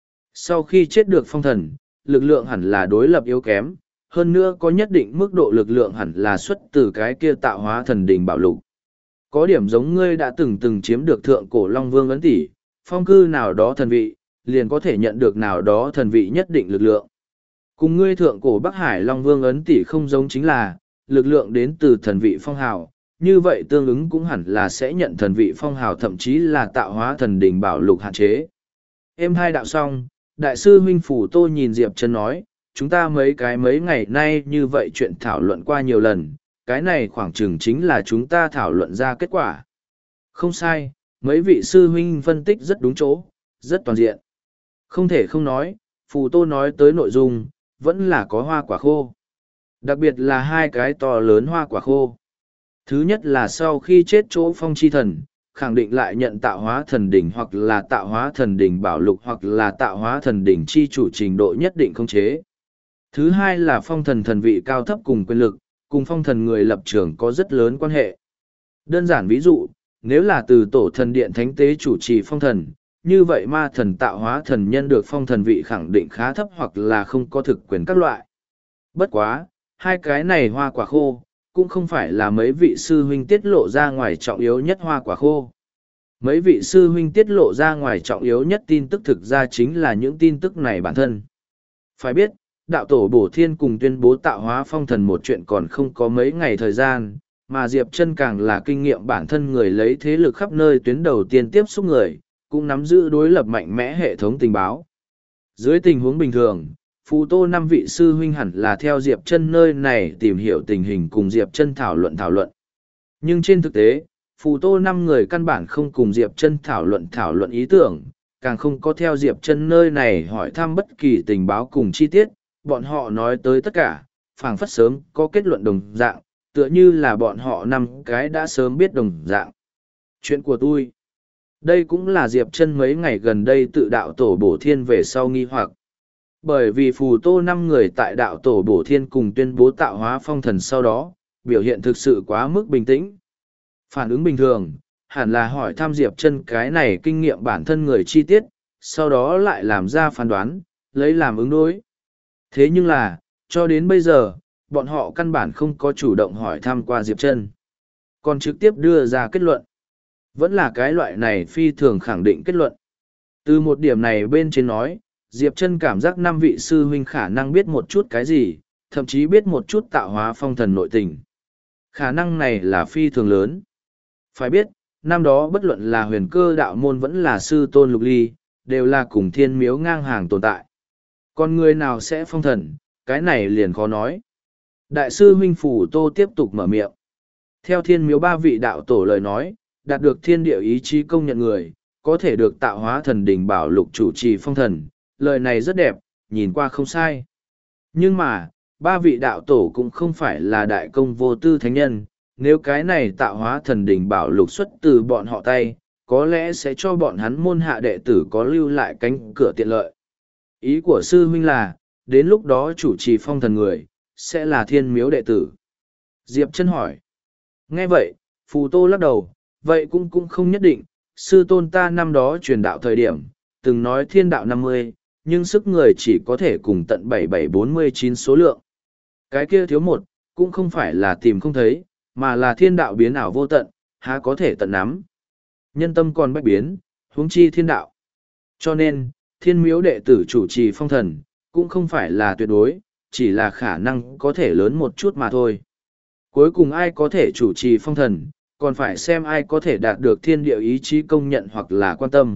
Sau khi chết được phong thần, lực lượng hẳn là đối lập yếu kém, hơn nữa có nhất định mức độ lực lượng hẳn là xuất từ cái kia tạo hóa thần đình bảo lục. Có điểm giống ngươi đã từng chiếm được thượng cổ Long Vương ấn tỷ, phong cư nào đó thần vị, liền có thể nhận được nào đó thần vị nhất định lực lượng. Cùng ngươi thượng cổ Bắc Hải Long Vương ấn tỷ không giống chính là, lực lượng đến từ thần vị phong hào, như vậy tương ứng cũng hẳn là sẽ nhận thần vị phong hào thậm chí là tạo hóa thần đình bảo lục hạn chế. Em hai đạo xong, đại sư huynh Phủ Tô nhìn Diệp Chân nói, chúng ta mấy ngày nay như vậy chuyện thảo luận qua nhiều lần, cái này khoảng chừng chính là chúng ta thảo luận ra kết quả. Không sai, mấy vị sư huynh phân tích rất đúng chỗ, rất toàn diện. Không thể không nói, Phù Tô nói tới nội dung, vẫn là có hoa quả khô. Đặc biệt là hai cái to lớn hoa quả khô. Thứ nhất là sau khi chết chỗ phong chi thần, khẳng định lại nhận tạo hóa thần đỉnh hoặc là tạo hóa thần đỉnh bảo lục hoặc là tạo hóa thần đỉnh chi chủ trình độ nhất định không chế. Thứ hai là phong thần thần vị cao thấp cùng quyền lực, cùng phong thần người lập trường có rất lớn quan hệ. Đơn giản ví dụ, nếu là từ tổ thần điện thánh tế chủ trì phong thần, như vậy ma thần tạo hóa thần nhân được phong thần vị khẳng định khá thấp hoặc là không có thực quyền các loại. Bất quá, hai cái này hoa quả khô, cũng không phải là mấy vị sư huynh tiết lộ ra ngoài trọng yếu nhất hoa quả khô. Mấy vị sư huynh tiết lộ ra ngoài trọng yếu nhất tin tức thực ra chính là những tin tức này bản thân. Phải biết, đạo tổ Bổ Thiên cùng tuyên bố tạo hóa phong thần một chuyện còn không có mấy ngày thời gian, mà Diệp Chân càng là kinh nghiệm bản thân người lấy thế lực khắp nơi tuyến đầu tiên tiếp xúc người, cũng nắm giữ đối lập mạnh mẽ hệ thống tình báo. Dưới tình huống bình thường, Phù Tô năm vị sư huynh hẳn là theo Diệp Chân nơi này tìm hiểu tình hình cùng Diệp Chân thảo luận. Nhưng trên thực tế, Phù Tô năm người căn bản không cùng Diệp Chân thảo luận ý tưởng, càng không có theo Diệp Chân nơi này hỏi thăm bất kỳ tình báo cùng chi tiết, bọn họ nói tới tất cả, phảng phất sớm có kết luận đồng dạng, tựa như là bọn họ năm cái đã sớm biết đồng dạng. Chuyện của tôi. Đây cũng là Diệp Chân mấy ngày gần đây tự đạo tổ Bổ Thiên về sau nghi hoặc. Bởi vì Phù Tô năm người tại đạo tổ Bổ Thiên cùng tuyên bố tạo hóa phong thần sau đó, biểu hiện thực sự quá mức bình tĩnh. Phản ứng bình thường, hẳn là hỏi thăm Diệp Chân cái này kinh nghiệm bản thân người chi tiết, sau đó lại làm ra phán đoán, lấy làm ứng đối. Thế nhưng là, cho đến bây giờ, bọn họ căn bản không có chủ động hỏi thăm qua Diệp Chân, còn trực tiếp đưa ra kết luận. Vẫn là cái loại này phi thường khẳng định kết luận. Từ một điểm này bên trên nói, Diệp Chân cảm giác năm vị sư huynh khả năng biết một chút cái gì, thậm chí biết một chút tạo hóa phong thần nội tình. Khả năng này là phi thường lớn. Phải biết, năm đó bất luận là Huyền Cơ đạo môn vẫn là sư tôn Lục Ly, đều là cùng Thiên Miếu ngang hàng tồn tại. Còn người nào sẽ phong thần, cái này liền khó nói. Đại sư huynh Phù Tô tiếp tục mở miệng. Theo Thiên Miếu ba vị đạo tổ lời nói, đạt được thiên địa ý chí công nhận người, có thể được tạo hóa thần đỉnh bảo lục chủ trì phong thần, lời này rất đẹp, nhìn qua không sai. Nhưng mà, ba vị đạo tổ cũng không phải là đại công vô tư thánh nhân, nếu cái này tạo hóa thần đỉnh bảo lục xuất từ bọn họ tay, có lẽ sẽ cho bọn hắn môn hạ đệ tử có lưu lại cánh cửa tiện lợi. Ý của sư huynh là, đến lúc đó chủ trì phong thần người, sẽ là Thiên Miếu đệ tử. Diệp Chân hỏi. Nghe vậy, Phù Tô lắc đầu, vậy cũng không nhất định, sư tôn ta năm đó truyền đạo thời điểm, từng nói thiên đạo 50, nhưng sức người chỉ có thể cùng tận 7749 số lượng. Cái kia thiếu một, cũng không phải là tìm không thấy, mà là thiên đạo biến ảo vô tận, há có thể tận nắm. Nhân tâm còn bách biến, huống chi thiên đạo. Cho nên, Thiên Miếu đệ tử chủ trì phong thần, cũng không phải là tuyệt đối, chỉ là khả năng có thể lớn một chút mà thôi. Cuối cùng ai có thể chủ trì phong thần, còn phải xem ai có thể đạt được thiên địa ý chí công nhận hoặc là quan tâm.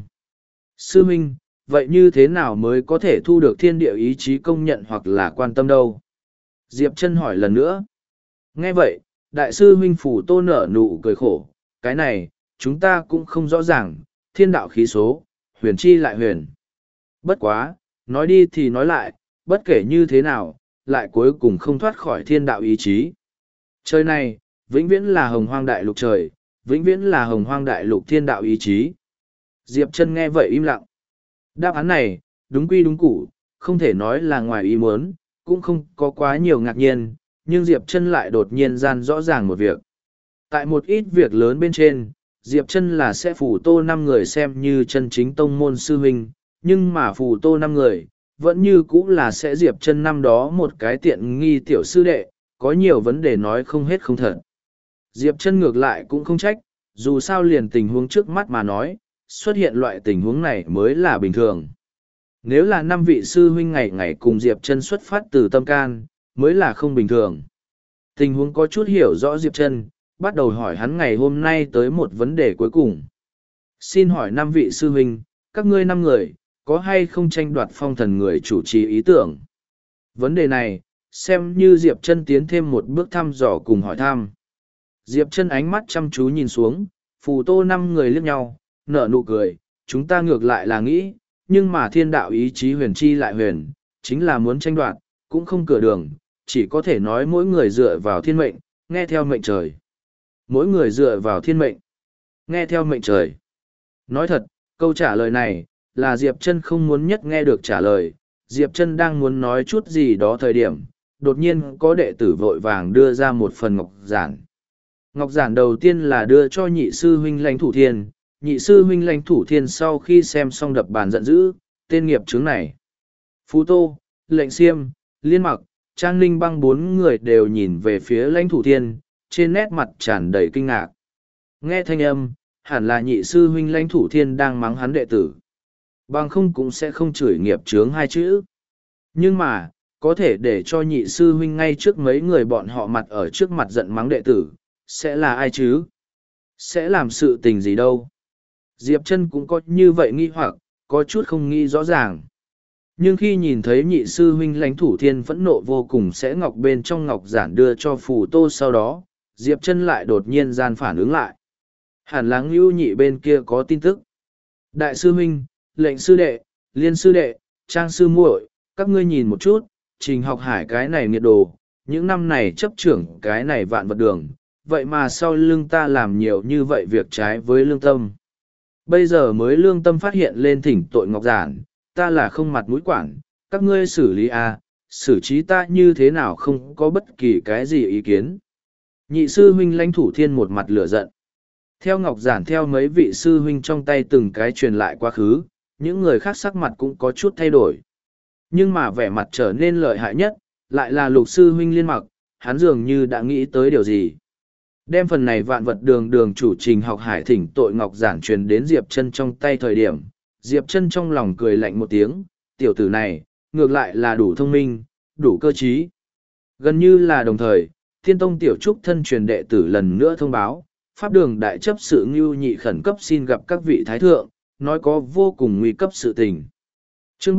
Sư Minh, vậy như thế nào mới có thể thu được thiên địa ý chí công nhận hoặc là quan tâm đâu? Diệp Chân hỏi lần nữa. Nghe vậy, Đại sư Minh Phù Tô nở nụ cười khổ, cái này, chúng ta cũng không rõ ràng, thiên đạo khí số, huyền chi lại huyền. Bất quá, nói đi thì nói lại, bất kể như thế nào, lại cuối cùng không thoát khỏi thiên đạo ý chí. Trời này, vĩnh viễn là hồng hoang đại lục trời, vĩnh viễn là hồng hoang đại lục thiên đạo ý chí. Diệp Chân nghe vậy im lặng. Đáp án này, đúng quy đúng củ, không thể nói là ngoài ý muốn, cũng không có quá nhiều ngạc nhiên, nhưng Diệp Chân lại đột nhiên gian rõ ràng một việc. Tại một ít việc lớn bên trên, Diệp Chân là sẽ phù tô 5 người xem như chân chính tông môn sư huynh, nhưng mà phù tô 5 người, vẫn như cũ là sẽ Diệp Chân năm đó một cái tiện nghi tiểu sư đệ, có nhiều vấn đề nói không hết không thật. Diệp Chân ngược lại cũng không trách, dù sao liền tình huống trước mắt mà nói, xuất hiện loại tình huống này mới là bình thường. Nếu là 5 vị sư huynh ngày ngày cùng Diệp Chân xuất phát từ tâm can, mới là không bình thường. Tình huống có chút hiểu rõ Diệp Chân, bắt đầu hỏi hắn ngày hôm nay tới một vấn đề cuối cùng. Xin hỏi 5 vị sư huynh, các ngươi 5 người, có hay không tranh đoạt phong thần người chủ trì ý tưởng? Vấn đề này, xem như Diệp Chân tiến thêm một bước thăm dò cùng hỏi thăm. Diệp Chân ánh mắt chăm chú nhìn xuống, phù tô 5 người liếc nhau, nở nụ cười, chúng ta ngược lại là nghĩ, nhưng mà thiên đạo ý chí huyền chi lại huyền, chính là muốn tranh đoạt, cũng không cửa đường, chỉ có thể nói mỗi người dựa vào thiên mệnh, nghe theo mệnh trời. Mỗi người dựa vào thiên mệnh, nghe theo mệnh trời. Nói thật, câu trả lời này, là Diệp Chân không muốn nhất nghe được trả lời. Diệp Chân đang muốn nói chút gì đó thời điểm, đột nhiên có đệ tử vội vàng đưa ra một phần ngọc giản. Ngọc giản đầu tiên là đưa cho nhị sư huynh Lãnh Thủ Thiên, nhị sư huynh Lãnh Thủ Thiên sau khi xem xong đập bàn giận dữ, tên nghiệp chướng này. Phú Tô, Lệnh Xiêm, Liên Mặc, Trang Ninh Băng 4 người đều nhìn về phía Lãnh Thủ Thiên, trên nét mặt tràn đầy kinh ngạc. Nghe thanh âm, hẳn là nhị sư huynh Lãnh Thủ Thiên đang mắng hắn đệ tử. Bằng không cũng sẽ không chửi nghiệp chướng 2 chữ. Nhưng mà, có thể để cho nhị sư huynh ngay trước mấy người bọn họ mặt ở trước mặt giận mắng đệ tử, sẽ là ai chứ? Sẽ làm sự tình gì đâu? Diệp Chân cũng có như vậy nghi hoặc, có chút không nghĩ rõ ràng. Nhưng khi nhìn thấy nhị sư huynh Lãnh Thủ Thiên phẫn nộ vô cùng sẽ ngọc bên trong ngọc giản đưa cho phù tô sau đó, Diệp Chân lại đột nhiên gian phản ứng lại. Hẳn là Ngưu Nhị bên kia có tin tức. Đại sư huynh, Lệnh sư đệ, Liên sư đệ, Trang sư muội, các ngươi nhìn một chút, Trình Học Hải cái này nghiệt đồ, những năm này chấp trưởng cái này vạn vật đường, vậy mà sau lưng ta làm nhiều như vậy việc trái với lương tâm. Bây giờ mới lương tâm phát hiện lên thỉnh tội ngọc giản, ta là không mặt mũi quản, các ngươi xử lý xử trí ta như thế nào không có bất kỳ cái gì ý kiến. Nhị sư huynh Lãnh Thủ Thiên một mặt lửa giận. Theo ngọc giản theo mấy vị sư huynh trong tay từng cái truyền lại quá khứ, những người khác sắc mặt cũng có chút thay đổi. Nhưng mà vẻ mặt trở nên lợi hại nhất, lại là Lục sư huynh Liên Mặc, hắn dường như đã nghĩ tới điều gì. Đem phần này vạn vật đường chủ Trình Học Hải thỉnh tội ngọc giản truyền đến Diệp Chân trong tay thời điểm, Diệp Chân trong lòng cười lạnh một tiếng, tiểu tử này, ngược lại là đủ thông minh, đủ cơ trí. Gần như là đồng thời, Thiên Tông tiểu trúc thân truyền đệ tử lần nữa thông báo, Pháp đường đại chấp sự Ngưu Nhị khẩn cấp xin gặp các vị thái thượng, nói có vô cùng nguy cấp sự tình. Chương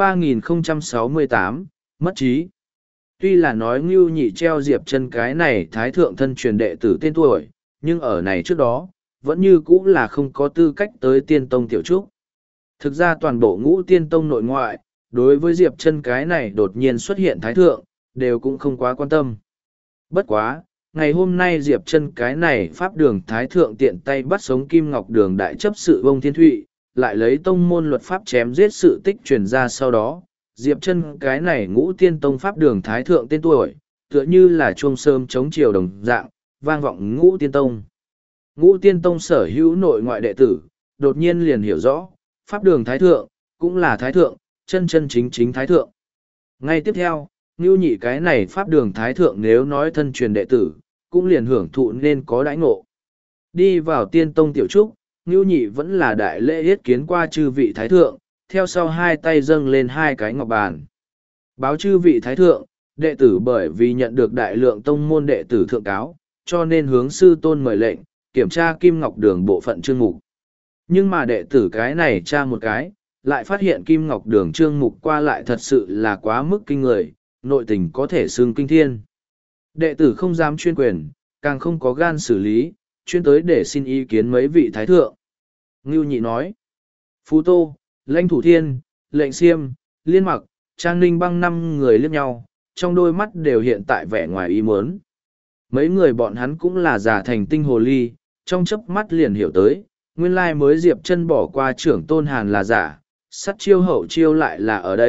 3068, mất trí. Tuy là nói Ngưu Nhị treo Diệp Chân cái này thái thượng thân truyền đệ tử tên tuổi, nhưng ở này trước đó, vẫn như cũ là không có tư cách tới Tiên Tông tiểu trúc. Thực ra toàn bộ Ngũ Tiên Tông nội ngoại, đối với Diệp Chân cái này đột nhiên xuất hiện thái thượng, đều cũng không quá quan tâm. Bất quá, ngày hôm nay Diệp Chân cái này pháp đường thái thượng tiện tay bắt sống Kim Ngọc Đường đại chấp sự Vông Thiên Thụy, lại lấy tông môn luật pháp chém giết sự tích truyền ra sau đó, Diệp Chân cái này Ngũ Tiên Tông pháp đường thái thượng tên tuổi, tựa như là chuông sớm chống chiều đồng dạng, vang vọng Ngũ Tiên Tông. Ngũ Tiên Tông sở hữu nội ngoại đệ tử, đột nhiên liền hiểu rõ, pháp đường thái thượng, cũng là thái thượng, chân chân chính chính thái thượng. Ngay tiếp theo, Ngưu Nhị cái này pháp đường thái thượng nếu nói thân truyền đệ tử, cũng liền hưởng thụ nên có đãi ngộ. Đi vào Tiên Tông tiểu trúc, Ngưu Nhị vẫn là đại lễ yết kiến qua chư vị thái thượng, theo sau hai tay dâng lên hai cái ngọc bàn. Báo chư vị thái thượng, đệ tử bởi vì nhận được đại lượng tông môn đệ tử thượng cáo, cho nên hướng sư tôn mời lệnh, kiểm tra Kim Ngọc Đường bộ phận chương mục. Nhưng mà đệ tử cái này tra một cái, lại phát hiện Kim Ngọc Đường chương mục qua lại thật sự là quá mức kinh người, nội tình có thể xưng kinh thiên. Đệ tử không dám chuyên quyền, càng không có gan xử lý, chuyên tới để xin ý kiến mấy vị thái thượng. Ngưu Nhị nói, Phú Tô, Lãnh Thủ Thiên, Lệnh Xiêm, Liên Mặc, Trang Ninh Băng 5 người liếc nhau, trong đôi mắt đều hiện tại vẻ ngoài ý muốn. Mấy người bọn hắn cũng là giả thành tinh hồ ly, trong chớp mắt liền hiểu tới, nguyên lai mới Diệp Chân bỏ qua trưởng tôn Hàn là giả, sắt chiêu hậu chiêu lại là ở đây,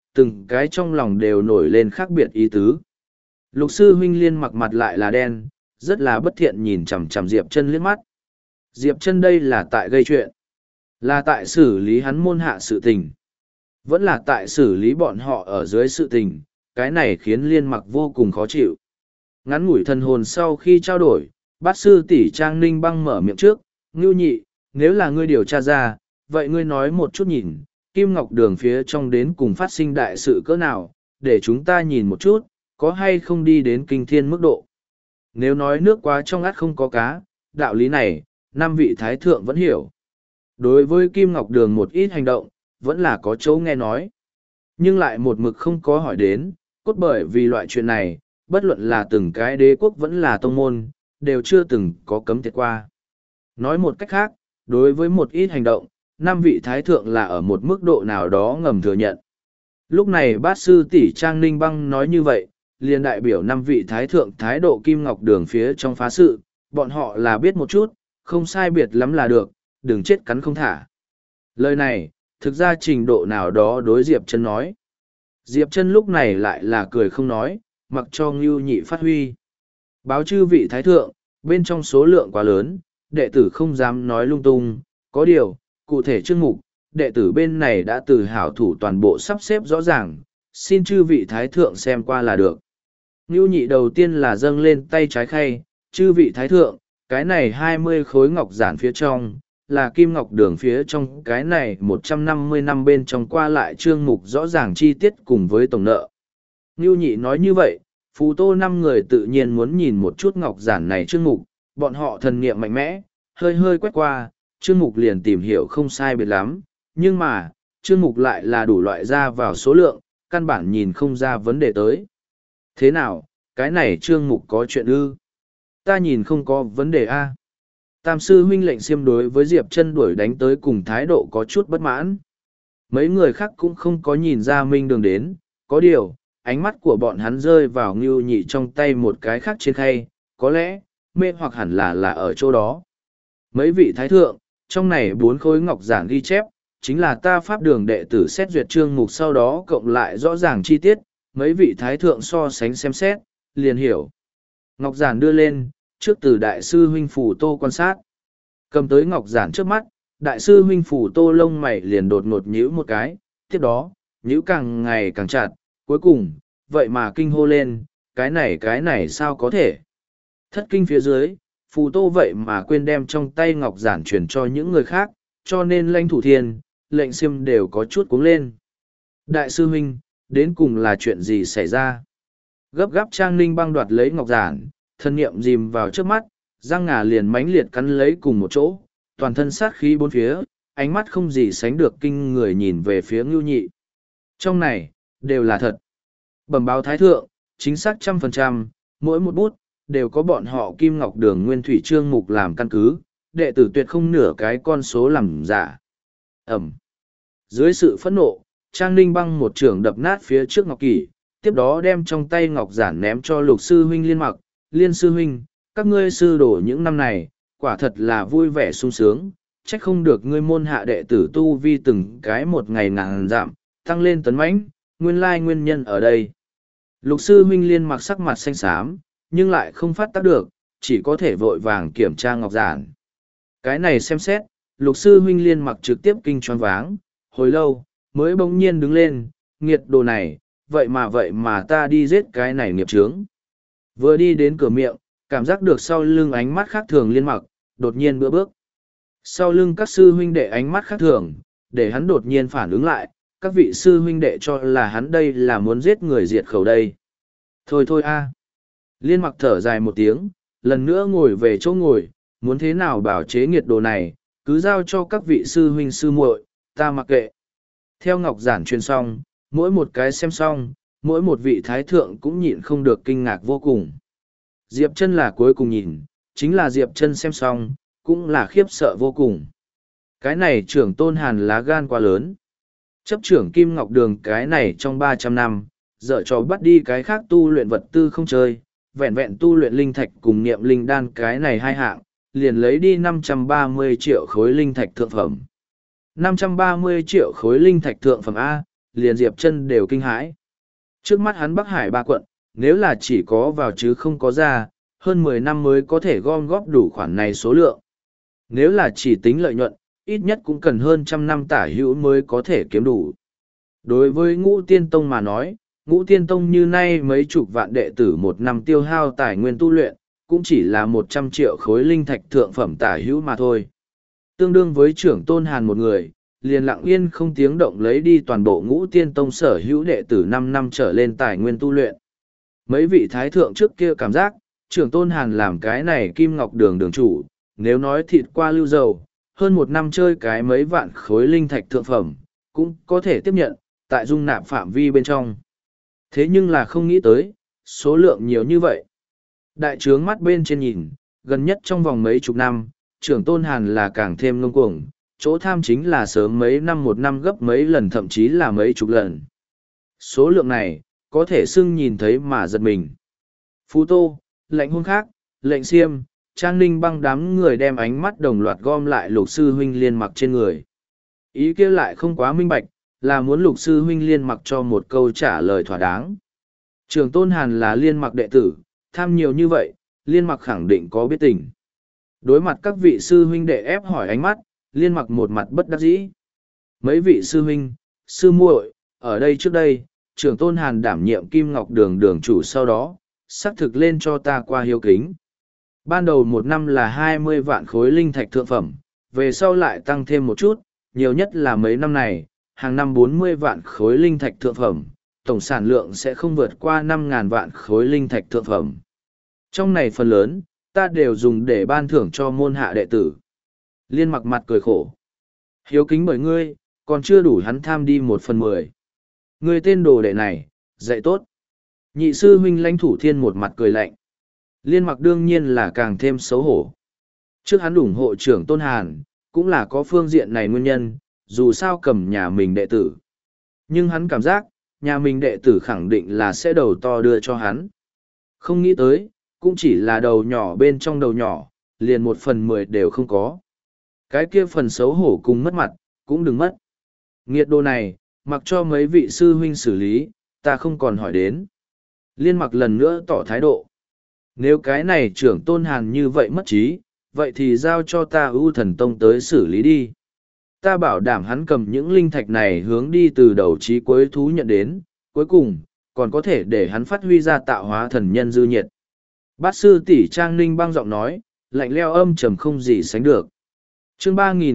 từng cái trong lòng đều nổi lên khác biệt ý tứ. Lục sư huynh Liên mặc mặt lại là đen, rất là bất thiện nhìn chằm chằm Diệp Chân liếc mắt. Diệp Chân đây là tại gây chuyện, là tại xử lý hắn môn hạ sự tình, vẫn là tại xử lý bọn họ ở dưới sự tình, cái này khiến Liên mặc vô cùng khó chịu. Ngắn ngủi thần hồn sau khi trao đổi, bát sư tỷ Trang Ninh Băng mở miệng trước, Ngưu Nhị, nếu là ngươi điều tra ra, vậy ngươi nói một chút nhìn, Kim Ngọc Đường phía trong đến cùng phát sinh đại sự cỡ nào, để chúng ta nhìn một chút, có hay không đi đến kinh thiên mức độ. Nếu nói nước quá trong át không có cá, đạo lý này, năm vị thái thượng vẫn hiểu. Đối với Kim Ngọc Đường một ít hành động, vẫn là có chỗ nghe nói. Nhưng lại một mực không có hỏi đến, cốt bởi vì loại chuyện này, bất luận là từng cái đế quốc vẫn là tông môn, đều chưa từng có cấm tiệt qua. Nói một cách khác, đối với một ít hành động, năm vị thái thượng là ở một mức độ nào đó ngầm thừa nhận. Lúc này bát sư tỷ Trang Ninh Băng nói như vậy, liền đại biểu năm vị thái thượng thái độ Kim Ngọc Đường phía trong phá sự, bọn họ là biết một chút, không sai biệt lắm là được, đừng chết cắn không thả. Lời này, thực ra trình độ nào đó đối Diệp Chân nói. Diệp Chân lúc này lại là cười không nói, mặc cho Ngưu Nhị phát huy. Báo chư vị thái thượng, bên trong số lượng quá lớn, đệ tử không dám nói lung tung, có điều, cụ thể chương mục, đệ tử bên này đã từ hảo thủ toàn bộ sắp xếp rõ ràng, xin chư vị thái thượng xem qua là được. Ngưu Nhị đầu tiên là dâng lên tay trái khay, chư vị thái thượng, cái này 20 khối ngọc giản phía trong, là Kim Ngọc Đường phía trong cái này 150 năm bên trong qua lại chương mục rõ ràng chi tiết cùng với tổng nợ. Ngưu Nhị nói như vậy, Phù Tô 5 người tự nhiên muốn nhìn một chút ngọc giản này chương mục, bọn họ thần niệm mạnh mẽ, hơi hơi quét qua, chương mục liền tìm hiểu không sai biệt lắm, nhưng mà, chương mục lại là đủ loại ra vào số lượng, căn bản nhìn không ra vấn đề tới. Thế nào, cái này chương mục có chuyện ư? Ta nhìn không có vấn đề a. Tam sư huynh lệnh xiêm đối với Diệp Chân đuổi đánh tới cùng thái độ có chút bất mãn. Mấy người khác cũng không có nhìn ra minh đường đến, có điều, ánh mắt của bọn hắn rơi vào Ngưu Nhị trong tay một cái khác trên khay, có lẽ, mê hoặc hẳn là ở chỗ đó. Mấy vị thái thượng, trong này 4 khối ngọc giản ghi chép, chính là ta pháp đường đệ tử xét duyệt chương mục sau đó cộng lại rõ ràng chi tiết, mấy vị thái thượng so sánh xem xét, liền hiểu. Ngọc giản đưa lên, trước từ đại sư huynh Phủ Tô quan sát. Cầm tới ngọc giản trước mắt, đại sư huynh Phủ Tô lông mày liền đột ngột nhíu một cái, tiếp đó, nhíu càng ngày càng chặt, cuối cùng, vậy mà kinh hô lên, cái này sao có thể. Thất kinh phía dưới, Phù Tô vậy mà quên đem trong tay ngọc giản truyền cho những người khác, cho nên lãnh thủ thiên, lệnh xiêm đều có chút cuống lên. Đại sư huynh, đến cùng là chuyện gì xảy ra? Gấp gáp Trang Ninh Băng đoạt lấy ngọc giản, thân niệm dìm vào trước mắt, răng ngà liền mãnh liệt cắn lấy cùng một chỗ, toàn thân sát khí bốn phía, ánh mắt không gì sánh được kinh người nhìn về phía Ngưu Nhị. Trong này, đều là thật. Bẩm báo thái thượng, chính xác 100%, mỗi một bút, đều có bọn họ Kim Ngọc Đường nguyên thủy chương mục làm căn cứ, đệ tử tuyệt không nửa cái con số làm giả. Ẩm. Dưới sự phẫn nộ, Trang Ninh Băng một trường đập nát phía trước Ngọc Kỷ, tiếp đó đem trong tay Ngọc giản ném cho lục sư huynh Liên mặc. Liên sư huynh, các ngươi sư đổ những năm này, quả thật là vui vẻ sung sướng, trách không được ngươi môn hạ đệ tử tu vi từng cái một ngày ngàn giảm, tăng lên tấn mãnh, nguyên lai nguyên nhân ở đây. Lục sư huynh Liên mặc sắc mặt xanh xám, nhưng lại không phát tác được, chỉ có thể vội vàng kiểm tra ngọc giản. Cái này xem xét, lục sư huynh Liên mặc trực tiếp kinh choáng váng, hồi lâu, mới bỗng nhiên đứng lên, nghiệt đồ này, vậy mà ta đi giết cái này nghiệp chướng. Vừa đi đến cửa miệng, cảm giác được sau lưng ánh mắt khác thường Liên mặc, đột nhiên bữa bước. Sau lưng các sư huynh đệ ánh mắt khác thường, để hắn đột nhiên phản ứng lại, các vị sư huynh đệ cho là hắn đây là muốn giết người diệt khẩu đây. Thôi a. Liên mặc thở dài một tiếng, lần nữa ngồi về chỗ ngồi, muốn thế nào bảo chế nghiệt đồ này, cứ giao cho các vị sư huynh sư muội, ta mặc kệ. Theo ngọc giản truyền xong, mỗi một cái xem xong, mỗi một vị thái thượng cũng nhịn không được kinh ngạc vô cùng. Diệp Chân là cuối cùng nhìn, chính là Diệp Chân xem xong, cũng là khiếp sợ vô cùng. Cái này trưởng tôn hàn lá gan quá lớn. Chấp trưởng Kim Ngọc Đường cái này trong 300 năm, dở cho bắt đi cái khác tu luyện vật tư không chơi, vẹn vẹn tu luyện linh thạch cùng niệm linh đan cái này hai hạng, liền lấy đi 530 triệu khối linh thạch thượng phẩm. 530 triệu khối linh thạch thượng phẩm A, liền Diệp Chân đều kinh hãi. Trước mắt hắn Bắc Hải 3 quận, nếu là chỉ có vào chứ không có ra, hơn 10 năm mới có thể gom góp đủ khoản này số lượng. Nếu là chỉ tính lợi nhuận, ít nhất cũng cần hơn 100 năm tả hữu mới có thể kiếm đủ. Đối với Ngũ Tiên Tông mà nói, Ngũ Tiên Tông như nay mấy chục vạn đệ tử một năm tiêu hao tài nguyên tu luyện, cũng chỉ là 100 triệu khối linh thạch thượng phẩm tả hữu mà thôi. Tương đương với trưởng tôn hàn một người, liền lặng yên không tiếng động lấy đi toàn bộ Ngũ Tiên Tông sở hữu đệ tử 5 năm trở lên tài nguyên tu luyện. Mấy vị thái thượng trước kia cảm giác, trưởng tôn hàn làm cái này kim ngọc đường đường chủ, nếu nói thịt qua lưu dầu, hơn 1 năm chơi cái mấy vạn khối linh thạch thượng phẩm, cũng có thể tiếp nhận, tại dung nạp phạm vi bên trong. Thế nhưng là không nghĩ tới, số lượng nhiều như vậy. Đại trướng mắt bên trên nhìn, gần nhất trong vòng mấy chục năm, trưởng tôn hàn là càng thêm ngông cuồng, chỗ tham chính là sớm mấy năm một năm gấp mấy lần thậm chí là mấy chục lần. Số lượng này, có thể xưng nhìn thấy mà giật mình. Phú Tô, lệnh hôn khác, lệnh xiêm, Trang Ninh Băng đám người đem ánh mắt đồng loạt gom lại Lục sư huynh Liên Mặc trên người. Ý kia lại không quá minh bạch, là muốn Lục sư huynh Liên Mặc cho một câu trả lời thỏa đáng. Trường tôn hàn là Liên Mặc đệ tử, tham nhiều như vậy, Liên Mặc khẳng định có biết tình. Đối mặt các vị sư huynh đệ ép hỏi ánh mắt, Liên Mặc một mặt bất đắc dĩ. Mấy vị sư huynh, sư muội, ở đây trước đây, trưởng tôn hàn đảm nhiệm Kim Ngọc Đường đường chủ sau đó, xác thực lên cho ta qua hiếu kính. Ban đầu 1 năm là 20 vạn khối linh thạch thượng phẩm, về sau lại tăng thêm một chút, nhiều nhất là mấy năm này, hàng năm 40 vạn khối linh thạch thượng phẩm, tổng sản lượng sẽ không vượt qua 5.000 vạn khối linh thạch thượng phẩm. Trong này phần lớn, ta đều dùng để ban thưởng cho môn hạ đệ tử. Liên Mặc mặt cười khổ. Hiếu kính bởi ngươi, còn chưa đủ hắn tham đi 1/10. Ngươi tên đồ đệ này, dạy tốt. Nhị sư huynh Lãnh Thủ Thiên một mặt cười lạnh. Liên Mặc đương nhiên là càng thêm xấu hổ. Trước hắn ủng hộ trưởng tôn hàn, cũng là có phương diện này nguyên nhân, dù sao cầm nhà mình đệ tử. Nhưng hắn cảm giác, nhà mình đệ tử khẳng định là sẽ đầu to đưa cho hắn. Không nghĩ tới, cũng chỉ là đầu nhỏ bên trong đầu nhỏ, liền 1/10 đều không có. Cái kia phần xấu hổ cùng mất mặt, cũng đừng mất. Nghiệt đồ này, mặc cho mấy vị sư huynh xử lý, ta không còn hỏi đến. Liên Mặc lần nữa tỏ thái độ. Nếu cái này trưởng tôn hàn như vậy mất trí, vậy thì giao cho ta ưu thần tông tới xử lý đi. Ta bảo đảm hắn cầm những linh thạch này hướng đi từ đầu chí cuối thú nhận đến, cuối cùng, còn có thể để hắn phát huy ra tạo hóa thần nhân dư nhiệt. Bát sư tỷ Trang Ninh Băng giọng nói, lạnh leo âm trầm không gì sánh được. Chương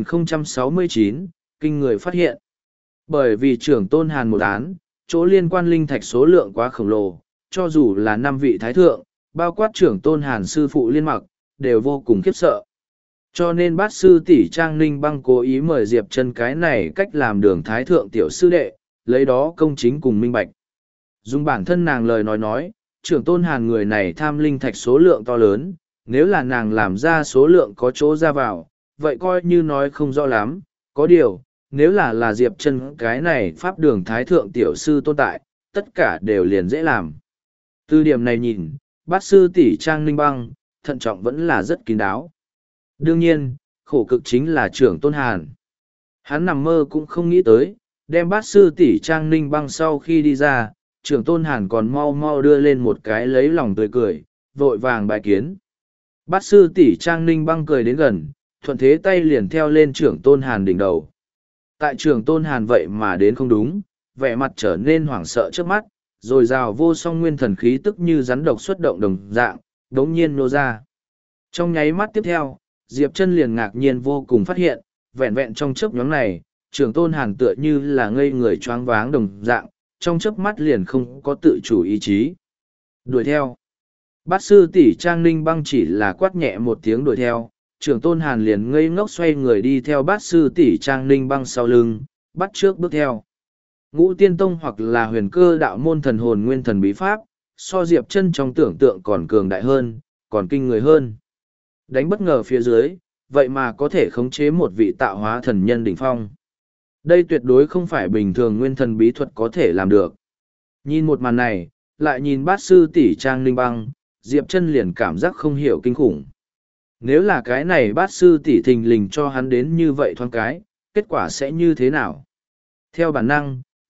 3069, kinh người phát hiện. Bởi vì trưởng tôn hàn một án, chỗ liên quan linh thạch số lượng quá khổng lồ, cho dù là 5 vị thái thượng, bao quát trưởng tôn hàn sư phụ Liên Mặc, đều vô cùng khiếp sợ. Cho nên bát sư tỷ Trang Ninh Băng cố ý mời Diệp Chân cái này cách làm đường thái thượng tiểu sư đệ, lấy đó công chính cùng minh bạch. Dùng bản thân nàng lời nói, trưởng tôn hàn người này tham linh thạch số lượng to lớn, nếu là nàng làm ra số lượng có chỗ ra vào, vậy coi như nói không rõ lắm, có điều, nếu là Diệp Chân cái này pháp đường thái thượng tiểu sư tồn tại, tất cả đều liền dễ làm. Từ điểm này nhìn, bát sư tỷ Trang Ninh Băng, thận trọng vẫn là rất kín đáo. Đương nhiên, khổ cực chính là trưởng tôn hàn. Hắn nằm mơ cũng không nghĩ tới, đem bát sư tỷ Trang Ninh Băng sau khi đi ra, trưởng tôn hàn còn mau mau đưa lên một cái lấy lòng tươi cười, vội vàng bài kiến. Bát sư tỷ Trang Ninh Băng cười đến gần, thuận thế tay liền theo lên trưởng tôn hàn đỉnh đầu. Tại trưởng tôn hàn vậy mà đến không đúng, vẻ mặt trở nên hoảng sợ trước mắt, rồi rào vô song nguyên thần khí tức như rắn độc xuất động đồng dạng, đống nhiên nô ra. Trong nháy mắt tiếp theo, Diệp Chân liền ngạc nhiên vô cùng phát hiện, vẹn vẹn trong chớp nhoáng này, trưởng tôn hàn tựa như là ngây người choáng váng đồng dạng, trong chớp mắt liền không có tự chủ ý chí. Đuổi theo. Bát sư tỷ Trang Ninh Băng chỉ là quát nhẹ một tiếng đuổi theo, trưởng tôn hàn liền ngây ngốc xoay người đi theo bát sư tỷ Trang Ninh Băng sau lưng, bắt trước bước theo. Ngũ Tiên Tông hoặc là huyền cơ đạo môn thần hồn nguyên thần bí pháp, so Diệp Chân trong tưởng tượng còn cường đại hơn, còn kinh người hơn. Đánh bất ngờ phía dưới, vậy mà có thể khống chế một vị tạo hóa thần nhân đỉnh phong. Đây tuyệt đối không phải bình thường nguyên thần bí thuật có thể làm được. Nhìn một màn này, lại nhìn bát sư tỷ Trang Ninh Băng, Diệp Chân liền cảm giác không hiểu kinh khủng. Nếu là cái này bát sư tỷ thình lình cho hắn đến như vậy thoáng cái, kết quả sẽ như thế nào? Theo bản năng,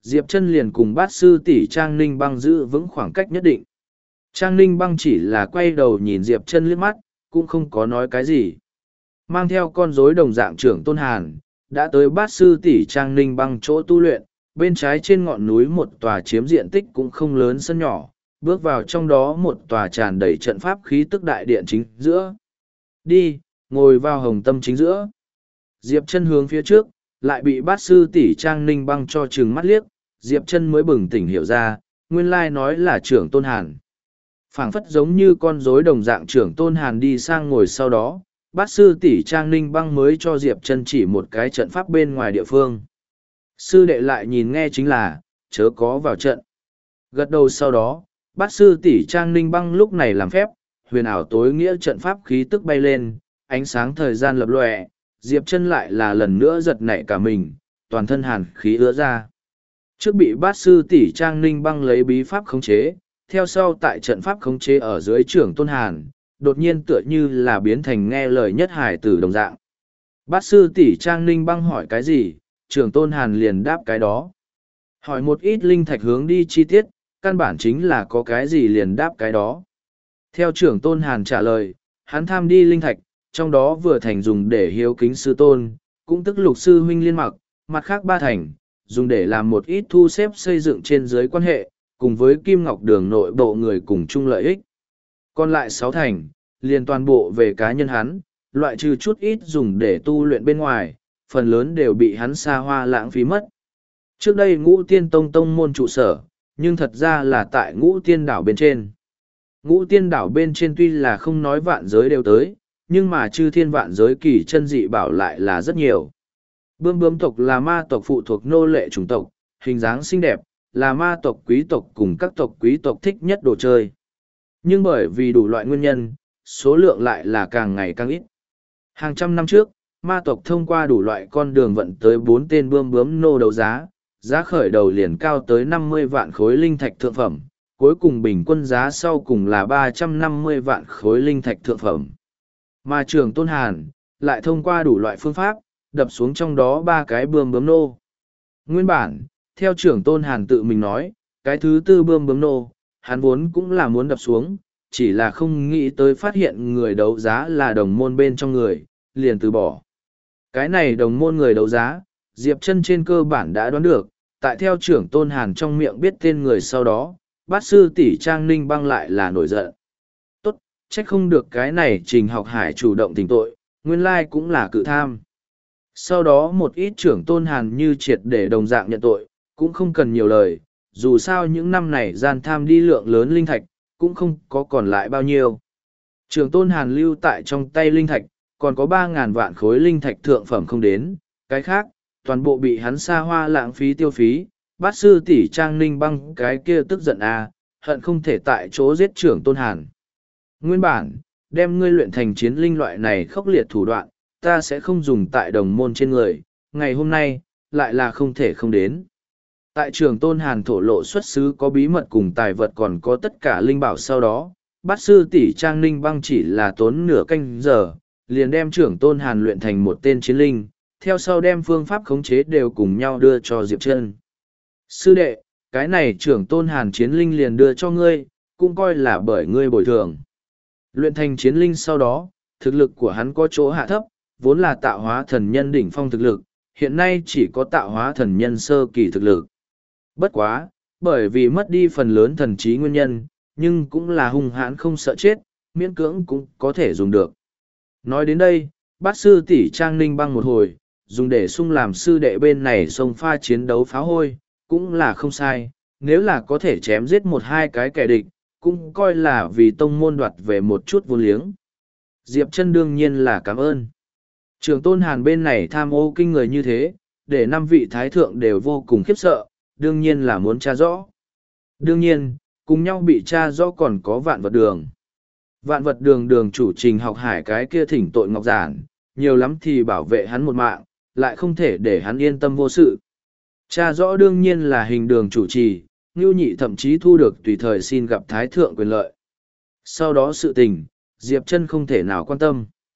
Diệp Chân liền cùng bát sư tỷ Trang Ninh Băng giữ vững khoảng cách nhất định. Trang Ninh Băng chỉ là quay đầu nhìn Diệp Chân liếc mắt, cũng không có nói cái gì. Mang theo con rối đồng dạng trưởng Tôn Hàn, đã tới bát sư tỷ Trang Ninh Băng chỗ tu luyện, bên trái trên ngọn núi một tòa chiếm diện tích cũng không lớn sân nhỏ, bước vào trong đó một tòa tràn đầy trận pháp khí tức đại điện chính giữa. Đi, ngồi vào hồng tâm chính giữa. Diệp Chân hướng phía trước, lại bị bát sư tỷ Trang Ninh Băng cho trừng mắt liếc, Diệp Chân mới bừng tỉnh hiểu ra, nguyên lai nói là trưởng Tôn Hàn. Phảng phất giống như con rối đồng dạng trưởng Tôn Hàn đi sang ngồi sau đó, bát sư tỷ Trang Ninh Băng mới cho Diệp Chân chỉ một cái trận pháp bên ngoài địa phương. Sư đệ lại nhìn nghe chính là, chớ có vào trận. Gật đầu sau đó, bát sư tỷ Trang Ninh Băng lúc này làm phép, huyền ảo tối nghĩa trận pháp khí tức bay lên, ánh sáng thời gian lập lòe, Diệp Chân lại là lần nữa giật nảy cả mình, toàn thân hàn khí ứa ra. Trước bị bát sư tỷ Trang Ninh Băng lấy bí pháp khống chế, theo sau tại trận pháp khống chế ở dưới trưởng Tôn Hàn, đột nhiên tựa như là biến thành nghe lời nhất hải tử đồng dạng. Bát sư tỷ Trang Ninh Băng hỏi cái gì, trưởng Tôn Hàn liền đáp cái đó. Hỏi một ít linh thạch hướng đi chi tiết, căn bản chính là có cái gì liền đáp cái đó. Theo trưởng Tôn Hàn trả lời, hắn tham đi linh thạch, trong đó vừa thành dùng để hiếu kính sư tôn, cũng tức lục sư huynh liên mặc, mặt khác ba thành, dùng để làm một ít thu xếp xây dựng trên dưới quan hệ, cùng với Kim Ngọc Đường nội bộ người cùng chung lợi ích. Còn lại 6 thành, liền toàn bộ về cá nhân hắn, loại trừ chút ít dùng để tu luyện bên ngoài, phần lớn đều bị hắn xa hoa lãng phí mất. Trước đây Ngũ Tiên Tông tông môn trụ sở, nhưng thật ra là tại Ngũ Tiên đảo bên trên. Ngũ Tiên đảo bên trên tuy là không nói vạn giới đều tới, nhưng mà chư thiên vạn giới kỳ chân dị bảo lại là rất nhiều. Bươm bướm tộc là ma tộc phụ thuộc nô lệ chủng tộc, hình dáng xinh đẹp, là ma tộc quý tộc cùng các tộc quý tộc thích nhất đồ chơi. Nhưng bởi vì đủ loại nguyên nhân, số lượng lại là càng ngày càng ít. Hàng trăm năm trước, ma tộc thông qua đủ loại con đường vận tới 4 tên bươm bướm nô đấu giá, giá khởi đầu liền cao tới 50 vạn khối linh thạch thượng phẩm, cuối cùng bình quân giá sau cùng là 350 vạn khối linh thạch thượng phẩm. Mà trưởng Tôn Hàn, lại thông qua đủ loại phương pháp, đập xuống trong đó 3 cái bươm bướm nô. Nguyên bản, theo trưởng Tôn Hàn tự mình nói, cái thứ tư bươm bướm nô, hắn vốn cũng là muốn đập xuống, chỉ là không nghĩ tới phát hiện người đấu giá là đồng môn bên trong người, liền từ bỏ. Cái này đồng môn người đấu giá, Diệp Chân trên cơ bản đã đoán được, tại theo trưởng Tôn Hàn trong miệng biết tên người sau đó, bát sư tỷ Trang Ninh Băng lại là nổi giận. Tốt, trách không được cái này Trình Học Hải chủ động tỉnh tội, nguyên lai cũng là cự tham. Sau đó một ít trưởng Tôn Hàn như triệt để đồng dạng nhận tội, cũng không cần nhiều lời, dù sao những năm này gian tham đi lượng lớn linh thạch, cũng không có còn lại bao nhiêu. Trưởng Tôn Hàn lưu tại trong tay linh thạch, còn có 3.000 vạn khối linh thạch thượng phẩm không đến, cái khác, toàn bộ bị hắn xa hoa lãng phí tiêu phí, bát sư tỷ Trang Ninh Băng cái kia tức giận hận không thể tại chỗ giết trưởng Tôn Hàn. Nguyên bản, đem ngươi luyện thành chiến linh loại này khốc liệt thủ đoạn, ta sẽ không dùng tại đồng môn trên người, ngày hôm nay, lại là không thể không đến. Tại trường Tôn Hàn thổ lộ xuất xứ có bí mật cùng tài vật còn có tất cả linh bảo sau đó, bát sư tỷ Trang Ninh Băng chỉ là tốn nửa canh giờ, liền đem trưởng Tôn Hàn luyện thành một tên chiến linh, theo sau đem phương pháp khống chế đều cùng nhau đưa cho Diệp Chân. Sư đệ, cái này trưởng Tôn Hàn chiến linh liền đưa cho ngươi, cũng coi là bởi ngươi bồi thường. Luyện thành chiến linh sau đó, thực lực của hắn có chỗ hạ thấp, vốn là tạo hóa thần nhân đỉnh phong thực lực, hiện nay chỉ có tạo hóa thần nhân sơ kỳ thực lực. Bất quá, bởi vì mất đi phần lớn thần trí nguyên nhân, nhưng cũng là hung hãn không sợ chết, miễn cưỡng cũng có thể dùng được. Nói đến đây, bát sư tỷ Trang Ninh Băng một hồi, dùng để sung làm sư đệ bên này xông pha chiến đấu phá hôi, cũng là không sai, nếu là có thể chém giết một hai cái kẻ địch, cũng coi là vì tông môn đoạt về một chút vô liếng. Diệp Chân đương nhiên là cảm ơn. Trường Tôn Hàn bên này tham ô kinh người như thế, để 5 vị thái thượng đều vô cùng khiếp sợ, đương nhiên là muốn tra rõ. Đương nhiên, cùng nhau bị tra rõ còn có Vạn Vật Đường. Vạn Vật Đường đường chủ Trình Học Hải cái kia thỉnh tội ngọc giản, nhiều lắm thì bảo vệ hắn một mạng, lại không thể để hắn yên tâm vô sự. Tra rõ đương nhiên là hình đường chủ trì, Ngưu Nhị thậm chí thu được tùy thời xin gặp thái thượng quyền lợi. Sau đó sự tình, Diệp Chân không thể nào quan tâm.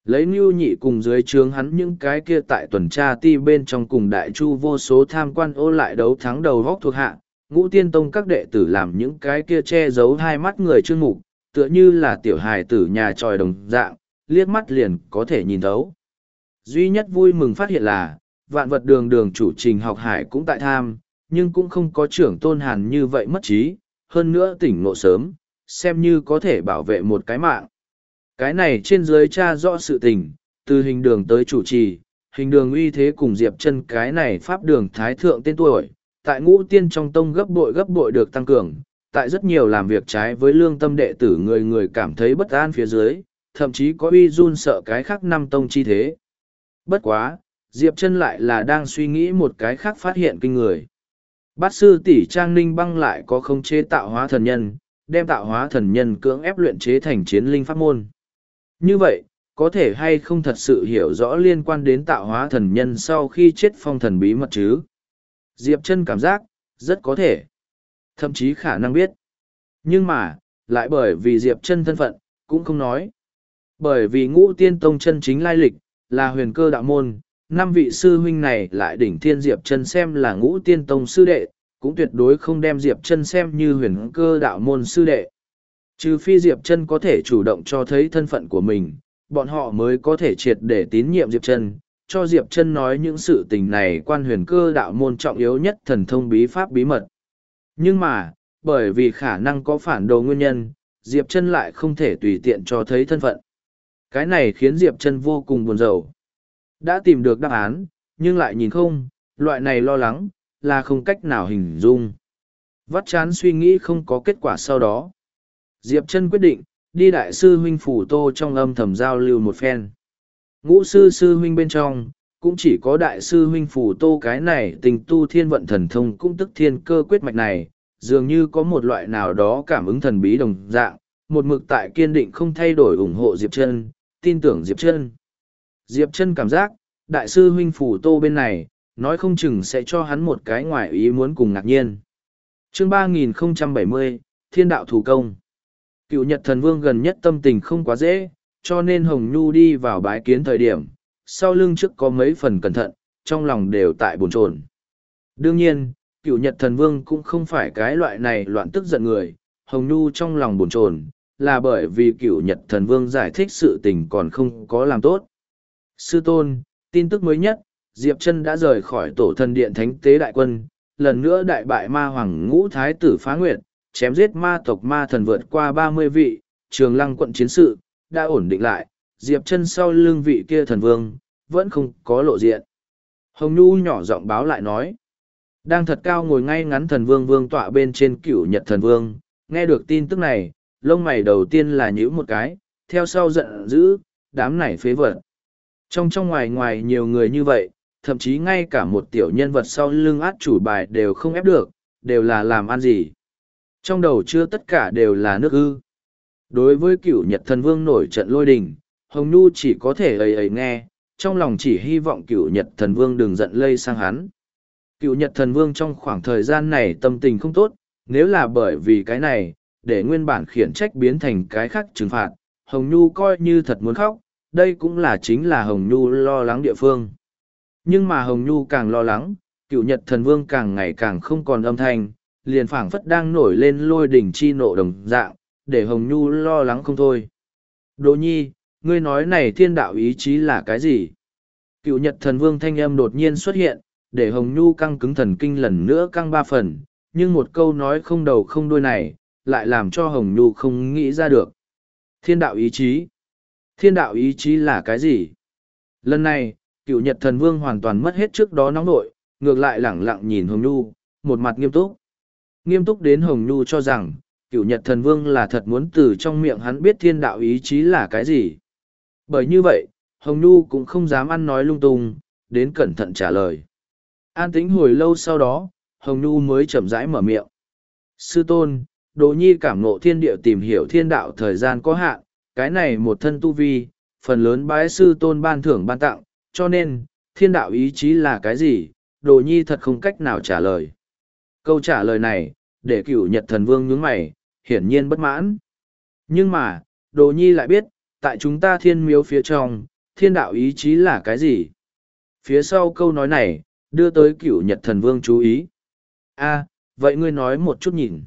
Lấy Ngưu Nhị cùng dưới trướng hắn những cái kia tại tuần tra ti bên trong cùng đại chu vô số tham quan ô lại đấu thắng đầu vóc thuộc hạ, Ngũ Tiên Tông các đệ tử làm những cái kia che giấu hai mắt người trương mục, tựa như là tiểu hài tử nhà tròi đồng dạng, liếc mắt liền có thể nhìn thấu. Duy nhất vui mừng phát hiện là, vạn vật đường đường chủ Trình Học Hải cũng tại tham, nhưng cũng không có trưởng tôn hàn như vậy mất trí, hơn nữa tỉnh ngộ sớm, xem như có thể bảo vệ một cái mạng. Cái này trên dưới tra rõ sự tình, từ hình đường tới chủ trì, hình đường uy thế cùng Diệp Chân cái này pháp đường thái thượng tên tuổi, tại Ngũ Tiên trong tông gấp bội được tăng cường, tại rất nhiều làm việc trái với lương tâm đệ tử người người cảm thấy bất an phía dưới, thậm chí có uy run sợ cái khác năm tông chi thế. Bất quá, Diệp Chân lại là đang suy nghĩ một cái khác phát hiện kinh người. Bát sư tỷ Trang Ninh Băng lại có khống chế tạo hóa thần nhân, đem tạo hóa thần nhân cưỡng ép luyện chế thành chiến linh pháp môn. Như vậy, có thể hay không thật sự hiểu rõ liên quan đến tạo hóa thần nhân sau khi chết phong thần bí mật chứ? Diệp Chân cảm giác, rất có thể. Thậm chí khả năng biết. Nhưng mà, lại bởi vì Diệp Chân thân phận, cũng không nói. Bởi vì Ngũ Tiên Tông chân chính lai lịch, là Huyền Cơ đạo môn, năm vị sư huynh này lại đỉnh thiên Diệp Chân xem là Ngũ Tiên Tông sư đệ, cũng tuyệt đối không đem Diệp Chân xem như Huyền Cơ đạo môn sư đệ. Trừ phi Diệp Chân có thể chủ động cho thấy thân phận của mình, bọn họ mới có thể triệt để tín nhiệm Diệp Chân, cho Diệp Chân nói những sự tình này quan Huyền Cơ đạo môn trọng yếu nhất thần thông bí pháp bí mật. Nhưng mà, bởi vì khả năng có phản đồ nguyên nhân, Diệp Chân lại không thể tùy tiện cho thấy thân phận. Cái này khiến Diệp Chân vô cùng buồn rầu. Đã tìm được đáp án, nhưng lại nhìn không, loại này lo lắng, là không cách nào hình dung. Vắt chán suy nghĩ không có kết quả sau đó. Diệp Chân quyết định, đi đại sư huynh Phủ Tô trong âm thầm giao lưu một phen. Ngũ sư sư huynh bên trong, cũng chỉ có đại sư huynh Phủ Tô cái này tình tu thiên vận thần thông cũng tức thiên cơ quyết mạch này, dường như có một loại nào đó cảm ứng thần bí đồng dạng, một mực tại kiên định không thay đổi ủng hộ Diệp Chân, tin tưởng Diệp Chân. Diệp Chân cảm giác, đại sư huynh Phủ Tô bên này, nói không chừng sẽ cho hắn một cái ngoài ý muốn cùng ngạc nhiên. Chương 3070, Thiên đạo thủ công. Cựu Nhật Thần Vương gần nhất tâm tình không quá dễ, cho nên Hồng Nhu đi vào bái kiến thời điểm, sau lưng trước có mấy phần cẩn thận, trong lòng đều tại bồn chồn. Đương nhiên, Cựu Nhật Thần Vương cũng không phải cái loại này loạn tức giận người, Hồng Nhu trong lòng bồn chồn, là bởi vì Cựu Nhật Thần Vương giải thích sự tình còn không có làm tốt. Sư tôn, tin tức mới nhất, Diệp Chân đã rời khỏi tổ thần điện thánh tế đại quân, lần nữa đại bại ma hoàng ngũ thái tử Phá Nguyệt, chém giết ma tộc ma thần vượt qua 30 vị, Trường Lăng quận chiến sự, đã ổn định lại, Diệp Chân sau lưng vị kia thần vương, vẫn không có lộ diện. Hồng Nhu nhỏ giọng báo lại nói, đang thật cao ngồi ngay ngắn thần vương vương tọa bên trên Cửu Nhật Thần Vương, nghe được tin tức này, lông mày đầu tiên là nhíu một cái, theo sau giận dữ, đám này phế vật. Trong ngoài ngoài nhiều người như vậy, thậm chí ngay cả một tiểu nhân vật sau lưng át chủ bài đều không ép được, đều là làm ăn gì. Trong đầu chưa tất cả đều là nước ư. Đối với Cửu Nhật Thần Vương nổi trận lôi đình, Hồng Nhu chỉ có thể ấy nghe, trong lòng chỉ hy vọng Cửu Nhật Thần Vương đừng giận lây sang hắn. Cửu Nhật Thần Vương trong khoảng thời gian này tâm tình không tốt, nếu là bởi vì cái này, để nguyên bản khiển trách biến thành cái khác trừng phạt, Hồng Nhu coi như thật muốn khóc, đây cũng là chính là Hồng Nhu lo lắng địa phương. Nhưng mà Hồng Nhu càng lo lắng, Cửu Nhật Thần Vương càng ngày càng không còn âm thanh, liền phảng phất đang nổi lên lôi đỉnh chi nộ đồng dạng, để Hồng Nhu lo lắng không thôi. Đỗ Nhi, ngươi nói này thiên đạo ý chí là cái gì? Cửu Nhật Thần Vương thanh âm đột nhiên xuất hiện, để Hồng Nhu căng cứng thần kinh lần nữa căng 3 phần, nhưng một câu nói không đầu không đuôi này, lại làm cho Hồng Nhu không nghĩ ra được. Thiên đạo ý chí? Thiên đạo ý chí là cái gì? Lần này, Cửu Nhật Thần Vương hoàn toàn mất hết trước đó nóng nội, ngược lại lẳng lặng nhìn Hồng Nhu, một mặt nghiêm túc. Nghiêm túc đến Hồng Nhu cho rằng, Cửu Nhật Thần Vương là thật muốn từ trong miệng hắn biết thiên đạo ý chí là cái gì. Bởi như vậy, Hồng Nhu cũng không dám ăn nói lung tung, đến cẩn thận trả lời. An tĩnh hồi lâu sau đó, Hồng Nhu mới chậm rãi mở miệng. Sư tôn, Đỗ Nhi cảm ngộ thiên địa tìm hiểu thiên đạo thời gian có hạn, cái này một thân tu vi, phần lớn bái sư tôn ban thưởng ban tặng, cho nên, thiên đạo ý chí là cái gì, Đỗ Nhi thật không cách nào trả lời. Câu trả lời này, để Cửu Nhật Thần Vương nhướng mày, hiển nhiên bất mãn. Nhưng mà, Đỗ Nhi lại biết, tại chúng ta thiên miếu phía trong, thiên đạo ý chí là cái gì? Phía sau câu nói này, đưa tới Cửu Nhật Thần Vương chú ý. A, vậy ngươi nói một chút nhìn.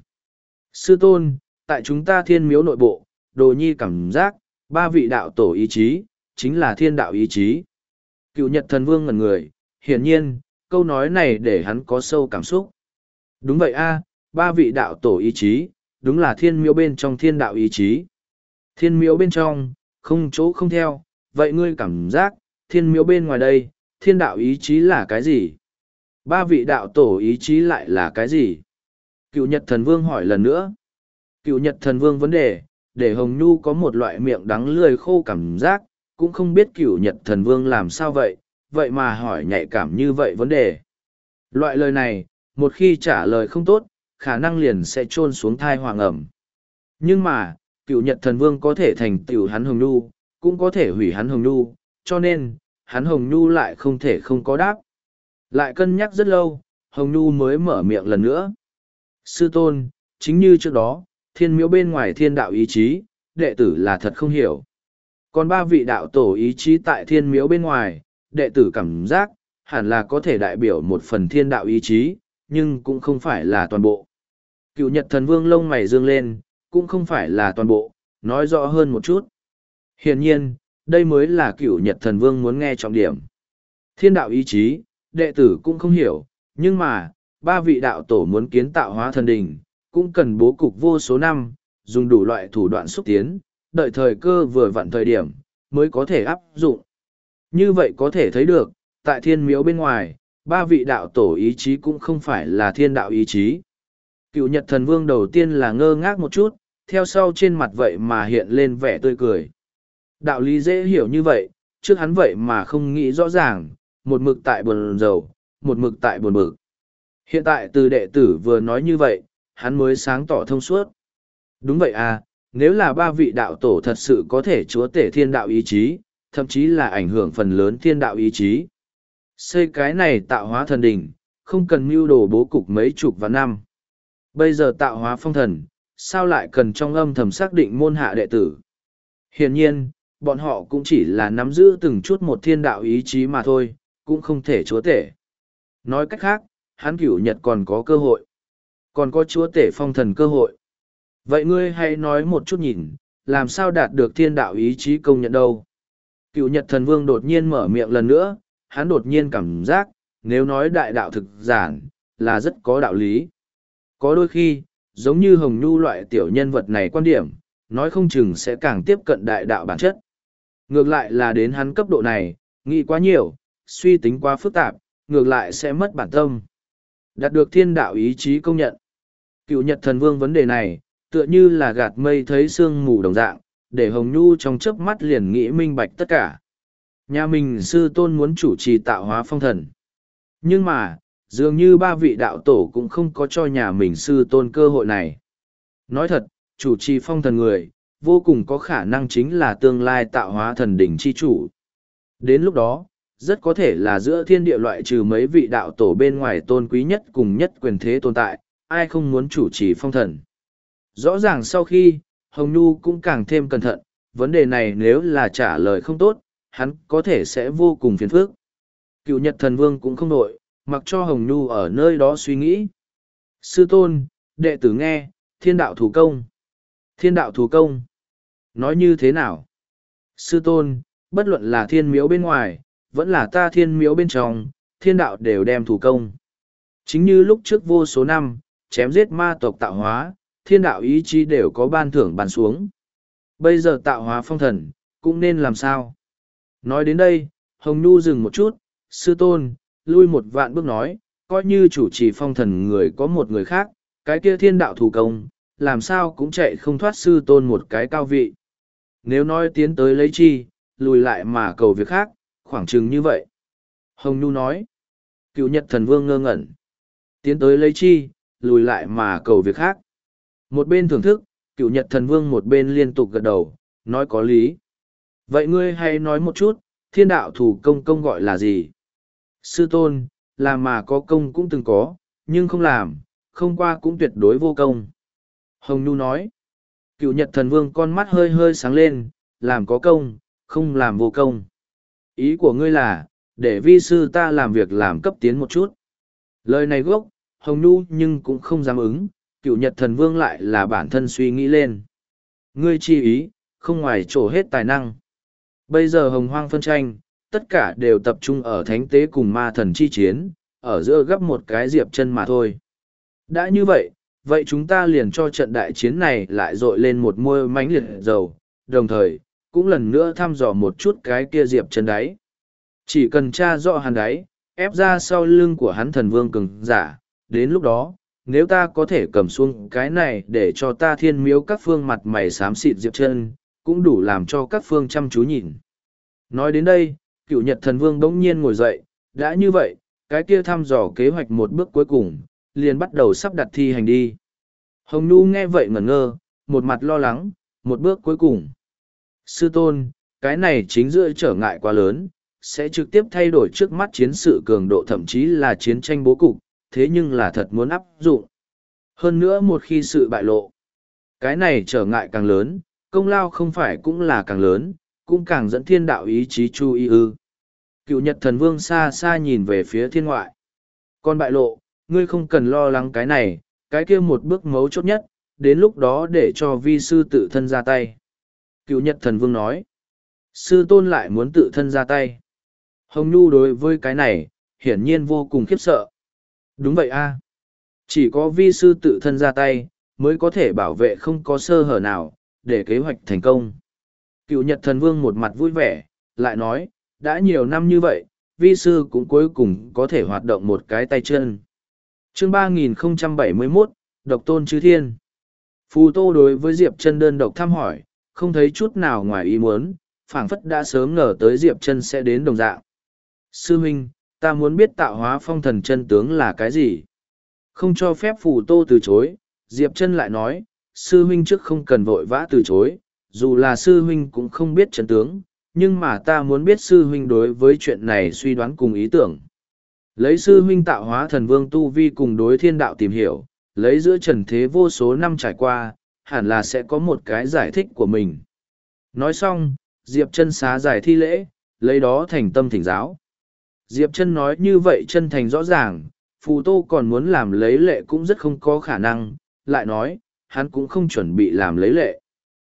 Sư tôn, tại chúng ta thiên miếu nội bộ, đồ nhi cảm giác, ba vị đạo tổ ý chí, chính là thiên đạo ý chí. Cựu Nhật Thần Vương ngẩn người, hiển nhiên, câu nói này để hắn có sâu cảm xúc. Đúng vậy a, ba vị đạo tổ ý chí, đúng là thiên miếu bên trong thiên đạo ý chí. Thiên miếu bên trong, không chỗ không theo, vậy ngươi cảm giác, thiên miếu bên ngoài đây, thiên đạo ý chí là cái gì? Ba vị đạo tổ ý chí lại là cái gì? Cựu Nhật Thần Vương hỏi lần nữa. Cựu Nhật Thần Vương vấn đề, để Hồng Nhu có một loại miệng đắng lưỡi khô cảm giác, cũng không biết Cựu Nhật Thần Vương làm sao vậy, vậy mà hỏi nhạy cảm như vậy vấn đề. Loại lời này, một khi trả lời không tốt, khả năng liền sẽ chôn xuống thai hoàng ẩm. Nhưng mà, Cựu Nhật Thần Vương có thể thành tựu hắn Hồng Nhu, cũng có thể hủy hắn Hồng Nhu, cho nên, hắn Hồng Nhu lại không thể không có đáp. Lại cân nhắc rất lâu, Hồng Nhu mới mở miệng lần nữa. Sư tôn, chính như trước đó, thiên miếu bên ngoài thiên đạo ý chí, đệ tử là thật không hiểu. Còn ba vị đạo tổ ý chí tại thiên miếu bên ngoài, đệ tử cảm giác, hẳn là có thể đại biểu một phần thiên đạo ý chí, nhưng cũng không phải là toàn bộ. Cựu Nhật Thần Vương lông mày dương lên, cũng không phải là toàn bộ, nói rõ hơn một chút. Hiển nhiên, đây mới là Cựu Nhật Thần Vương muốn nghe trọng điểm. Thiên đạo ý chí, đệ tử cũng không hiểu, nhưng mà, ba vị đạo tổ muốn kiến tạo hóa thần đình, cũng cần bố cục vô số năm, dùng đủ loại thủ đoạn xúc tiến, đợi thời cơ vừa vặn thời điểm, mới có thể áp dụng. Như vậy có thể thấy được, tại thiên miếu bên ngoài, ba vị đạo tổ ý chí cũng không phải là thiên đạo ý chí. Cựu Nhật Thần Vương đầu tiên là ngơ ngác một chút, theo sau trên mặt vậy mà hiện lên vẻ tươi cười. Đạo lý dễ hiểu như vậy, trước hắn vậy mà không nghĩ rõ ràng, một mực tại buồn rầu, một mực tại buồn bực. Hiện tại từ đệ tử vừa nói như vậy, hắn mới sáng tỏ thông suốt. Đúng vậy à, nếu là ba vị đạo tổ thật sự có thể chúa tể thiên đạo ý chí, thậm chí là ảnh hưởng phần lớn thiên đạo ý chí. Xây cái này tạo hóa thần đỉnh, không cần mưu đồ bố cục mấy chục vạn năm. Bây giờ tạo hóa phong thần, sao lại cần trong âm thầm xác định môn hạ đệ tử? Hiển nhiên, bọn họ cũng chỉ là nắm giữ từng chút một thiên đạo ý chí mà thôi, cũng không thể chúa tể. Nói cách khác, hắn Cửu Nhật còn có cơ hội. Còn có chúa tể phong thần cơ hội. Vậy ngươi hãy nói một chút nhìn, làm sao đạt được thiên đạo ý chí công nhận đâu? Cựu Nhật Thần Vương đột nhiên mở miệng lần nữa, hắn đột nhiên cảm giác, nếu nói đại đạo thực giản, là rất có đạo lý. Có đôi khi, giống như Hồng Nhu loại tiểu nhân vật này quan điểm, nói không chừng sẽ càng tiếp cận đại đạo bản chất. Ngược lại là đến hắn cấp độ này, nghĩ quá nhiều, suy tính quá phức tạp, ngược lại sẽ mất bản tâm. Đạt được thiên đạo ý chí công nhận. Cựu Nhật Thần Vương vấn đề này, tựa như là gạt mây thấy sương mù đồng dạng, để Hồng Nhu trong chớp mắt liền nghĩ minh bạch tất cả. Nhà mình sư tôn muốn chủ trì tạo hóa phong thần. Nhưng mà, dường như ba vị đạo tổ cũng không có cho nhà mình sư tôn cơ hội này. Nói thật, chủ trì phong thần người, vô cùng có khả năng chính là tương lai tạo hóa thần đỉnh chi chủ. Đến lúc đó, rất có thể là giữa thiên địa loại trừ mấy vị đạo tổ bên ngoài tôn quý nhất cùng nhất quyền thế tồn tại, ai không muốn chủ trì phong thần. Rõ ràng sau khi, Hồng Nhu cũng càng thêm cẩn thận, vấn đề này nếu là trả lời không tốt, hắn có thể sẽ vô cùng phiền phức. Cựu Nhật Thần Vương cũng không nội, mặc cho Hồng Nhu ở nơi đó suy nghĩ. Sư tôn, đệ tử nghe, thiên đạo thủ công. Thiên đạo thủ công. Nói như thế nào? Sư tôn, bất luận là thiên miếu bên ngoài, vẫn là ta thiên miếu bên trong, thiên đạo đều đem thủ công. Chính như lúc trước vô số năm, chém giết ma tộc tạo hóa, thiên đạo ý chí đều có ban thưởng bàn xuống. Bây giờ tạo hóa phong thần, cũng nên làm sao? Nói đến đây, Hồng Nhu dừng một chút, sư tôn, lui một vạn bước nói, coi như chủ trì phong thần người có một người khác, cái kia thiên đạo thủ công, làm sao cũng chạy không thoát sư tôn một cái cao vị. Nếu nói tiến tới lấy chi, lùi lại mà cầu việc khác, khoảng chừng như vậy. Hồng Nhu nói, Cựu Nhật Thần Vương ngơ ngẩn. Tiến tới lấy chi, lùi lại mà cầu việc khác. Một bên thưởng thức, Cựu Nhật Thần Vương một bên liên tục gật đầu, nói có lý. Vậy ngươi hãy nói một chút, thiên đạo thủ công gọi là gì? Sư tôn, làm mà có công cũng từng có, nhưng không làm, không qua cũng tuyệt đối vô công. Hồng Nhu nói, Cựu Nhật Thần Vương con mắt hơi hơi sáng lên, làm có công, không làm vô công. Ý của ngươi là, để vi sư ta làm việc làm cấp tiến một chút. Lời này gốc, Hồng Nhu nhưng cũng không dám ứng, Cựu Nhật Thần Vương lại là bản thân suy nghĩ lên. Ngươi chi ý, không ngoài trổ hết tài năng. Bây giờ hồng hoang phân tranh, tất cả đều tập trung ở thánh tế cùng ma thần chi chiến, ở giữa gấp một cái Diệp Chân mà thôi. Đã như vậy, vậy chúng ta liền cho trận đại chiến này lại dội lên một môi mánh liệt dầu, đồng thời, cũng lần nữa thăm dò một chút cái kia Diệp Chân đáy. Chỉ cần tra rõ hắn đáy, ép ra sau lưng của hắn thần vương cường giả, đến lúc đó, nếu ta có thể cầm xuống cái này để cho ta thiên miếu các phương mặt mày xám xịt Diệp Chân, cũng đủ làm cho các phương chăm chú nhìn. Nói đến đây, Cựu Nhật Thần Vương bỗng nhiên ngồi dậy, đã như vậy, cái kia thăm dò kế hoạch một bước cuối cùng, liền bắt đầu sắp đặt thi hành đi. Hồng Nhu nghe vậy ngẩn ngơ, một mặt lo lắng, một bước cuối cùng. Sư tôn, cái này chính giữa trở ngại quá lớn, sẽ trực tiếp thay đổi trước mắt chiến sự cường độ thậm chí là chiến tranh bố cục, thế nhưng là thật muốn áp dụng. Hơn nữa một khi sự bại lộ, cái này trở ngại càng lớn, công lao không phải cũng là càng lớn, cũng càng dẫn thiên đạo ý chí chú ý ư. Cựu Nhật Thần Vương xa xa nhìn về phía thiên ngoại. Còn bại lộ, ngươi không cần lo lắng cái này, cái kia một bước mấu chốt nhất, đến lúc đó để cho vi sư tự thân ra tay. Cựu Nhật Thần Vương nói, sư tôn lại muốn tự thân ra tay. Hồng Nhu đối với cái này, hiển nhiên vô cùng khiếp sợ. Đúng vậy a, chỉ có vi sư tự thân ra tay, mới có thể bảo vệ không có sơ hở nào, để kế hoạch thành công. Cựu Nhật Thần Vương một mặt vui vẻ, lại nói, đã nhiều năm như vậy, vi sư cũng cuối cùng có thể hoạt động một cái tay chân. Chương 3071, Độc Tôn Chư Thiên. Phù Tô đối với Diệp Chân đơn độc thăm hỏi, không thấy chút nào ngoài ý muốn, phảng phất đã sớm ngờ tới Diệp Chân sẽ đến đồng dạng. Sư huynh, ta muốn biết tạo hóa phong thần chân tướng là cái gì? Không cho phép Phù Tô từ chối, Diệp Chân lại nói, sư huynh trước không cần vội vã từ chối, dù là sư huynh cũng không biết chân tướng, nhưng mà ta muốn biết sư huynh đối với chuyện này suy đoán cùng ý tưởng. Lấy sư huynh tạo hóa thần vương tu vi cùng đối thiên đạo tìm hiểu, lấy giữa trần thế vô số năm trải qua, hẳn là sẽ có một cái giải thích của mình. Nói xong, Diệp Chân xá giải thi lễ, lấy đó thành tâm thỉnh giáo. Diệp Chân nói như vậy chân thành rõ ràng, Phù Tô còn muốn làm lấy lệ cũng rất không có khả năng, lại nói, hắn cũng không chuẩn bị làm lấy lệ.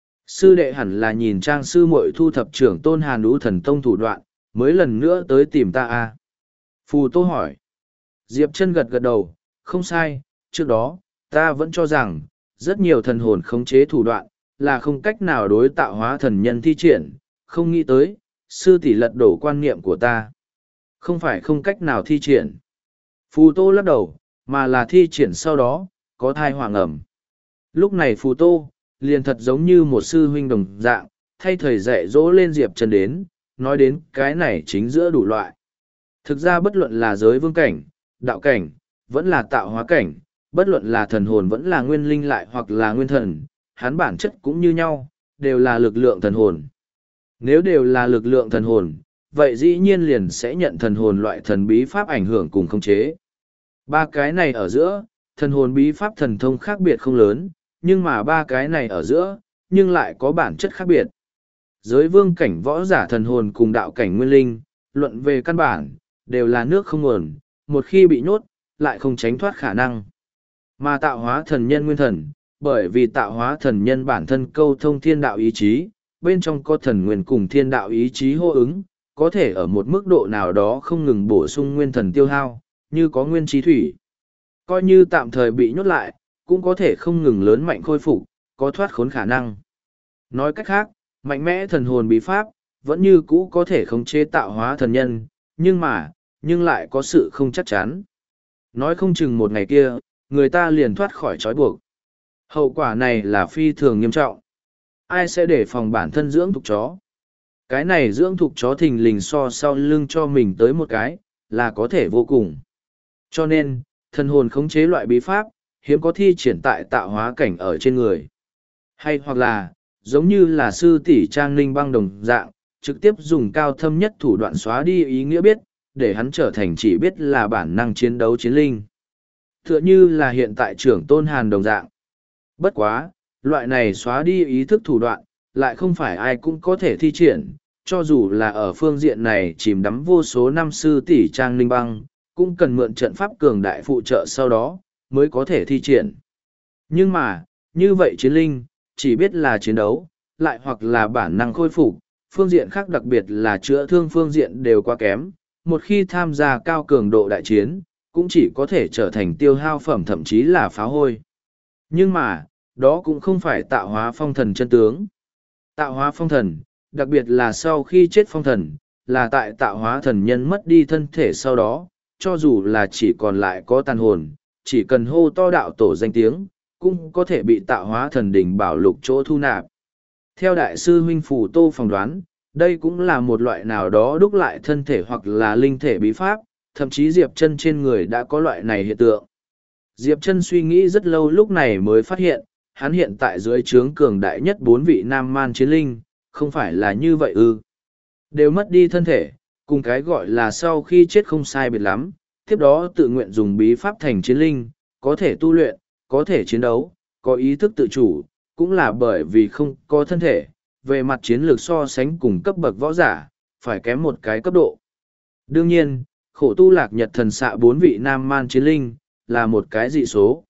Sư đệ hẳn là nhìn trang sư muội thu thập trưởng tôn Hàn Đũ thần tông thủ đoạn, mới lần nữa tới tìm ta à. Phù Tô hỏi. Diệp Chân gật gật đầu, không sai, trước đó, ta vẫn cho rằng, rất nhiều thần hồn khống chế thủ đoạn, là không cách nào đối tạo hóa thần nhân thi triển, không nghĩ tới, sư tỷ lật đổ quan niệm của ta. Không phải không cách nào thi triển. Phù Tô lắc đầu, mà là thi triển sau đó, có thai hoàng ẩm. Lúc này Phù Tô, liền thật giống như một sư huynh đồng dạng, thay thầy dạy dỗ lên Diệp Chân đến, nói đến cái này chính giữa đủ loại. Thực ra bất luận là giới vương cảnh, đạo cảnh, vẫn là tạo hóa cảnh, bất luận là thần hồn vẫn là nguyên linh lại hoặc là nguyên thần, hắn bản chất cũng như nhau, đều là lực lượng thần hồn. Nếu đều là lực lượng thần hồn, vậy dĩ nhiên liền sẽ nhận thần hồn loại thần bí pháp ảnh hưởng cùng khống chế. Ba cái này ở giữa, thần hồn bí pháp thần thông khác biệt không lớn, nhưng mà ba cái này ở giữa, nhưng lại có bản chất khác biệt. Giới vương cảnh võ giả thần hồn cùng đạo cảnh nguyên linh, luận về căn bản, đều là nước không nguồn, một khi bị nhốt, lại không tránh thoát khả năng. Mà tạo hóa thần nhân nguyên thần, bởi vì tạo hóa thần nhân bản thân câu thông thiên đạo ý chí, bên trong có thần nguyên cùng thiên đạo ý chí hô ứng, có thể ở một mức độ nào đó không ngừng bổ sung nguyên thần tiêu hao, như có nguyên trí thủy. Coi như tạm thời bị nhốt lại, cũng có thể không ngừng lớn mạnh khôi phục, có thoát khốn khả năng. Nói cách khác, mạnh mẽ thần hồn bí pháp, vẫn như cũ có thể khống chế tạo hóa thần nhân, nhưng lại có sự không chắc chắn. Nói không chừng một ngày kia, người ta liền thoát khỏi trói buộc. Hậu quả này là phi thường nghiêm trọng. Ai sẽ để phòng bản thân dưỡng thục chó? Cái này dưỡng thục chó thình lình so sau lưng cho mình tới một cái, là có thể vô cùng. Cho nên, thần hồn khống chế loại bí pháp, hiếm có thi triển tại tạo hóa cảnh ở trên người. Hay hoặc là, giống như là sư tỷ Trang Ninh băng đồng dạng, trực tiếp dùng cao thâm nhất thủ đoạn xóa đi ý nghĩa biết, để hắn trở thành chỉ biết là bản năng chiến đấu chiến linh. Tựa như là hiện tại trưởng tôn Hàn đồng dạng. Bất quá, loại này xóa đi ý thức thủ đoạn, lại không phải ai cũng có thể thi triển, cho dù là ở phương diện này chìm đắm vô số năm sư tỷ Trang Ninh Băng, cũng cần mượn trận pháp cường đại phụ trợ sau đó, mới có thể thi triển. Nhưng mà, như vậy chiến linh, chỉ biết là chiến đấu, lại hoặc là bản năng khôi phục, phương diện khác đặc biệt là chữa thương phương diện đều quá kém, một khi tham gia cao cường độ đại chiến, cũng chỉ có thể trở thành tiêu hao phẩm thậm chí là phá hôi. Nhưng mà, đó cũng không phải tạo hóa phong thần chân tướng. Tạo hóa phong thần, đặc biệt là sau khi chết phong thần, là tại tạo hóa thần nhân mất đi thân thể sau đó, cho dù là chỉ còn lại có tàn hồn, chỉ cần hô to đạo tổ danh tiếng, cũng có thể bị tạo hóa thần đỉnh bảo lục chỗ thu nạp. Theo đại sư huynh Phù Tô phỏng đoán, đây cũng là một loại nào đó đúc lại thân thể hoặc là linh thể bí pháp, thậm chí Diệp Chân trên người đã có loại này hiện tượng. Diệp Chân suy nghĩ rất lâu lúc này mới phát hiện, hắn hiện tại dưới trướng cường đại nhất 4 vị nam man chiến linh, không phải là như vậy ư. Đều mất đi thân thể, cùng cái gọi là sau khi chết không sai biệt lắm, tiếp đó tự nguyện dùng bí pháp thành chiến linh, có thể tu luyện, có thể chiến đấu, có ý thức tự chủ, cũng là bởi vì không có thân thể, về mặt chiến lược so sánh cùng cấp bậc võ giả, phải kém một cái cấp độ. Đương nhiên, khổ tu lạc nhật thần xạ 4 vị nam man chiến linh, là một cái dị số.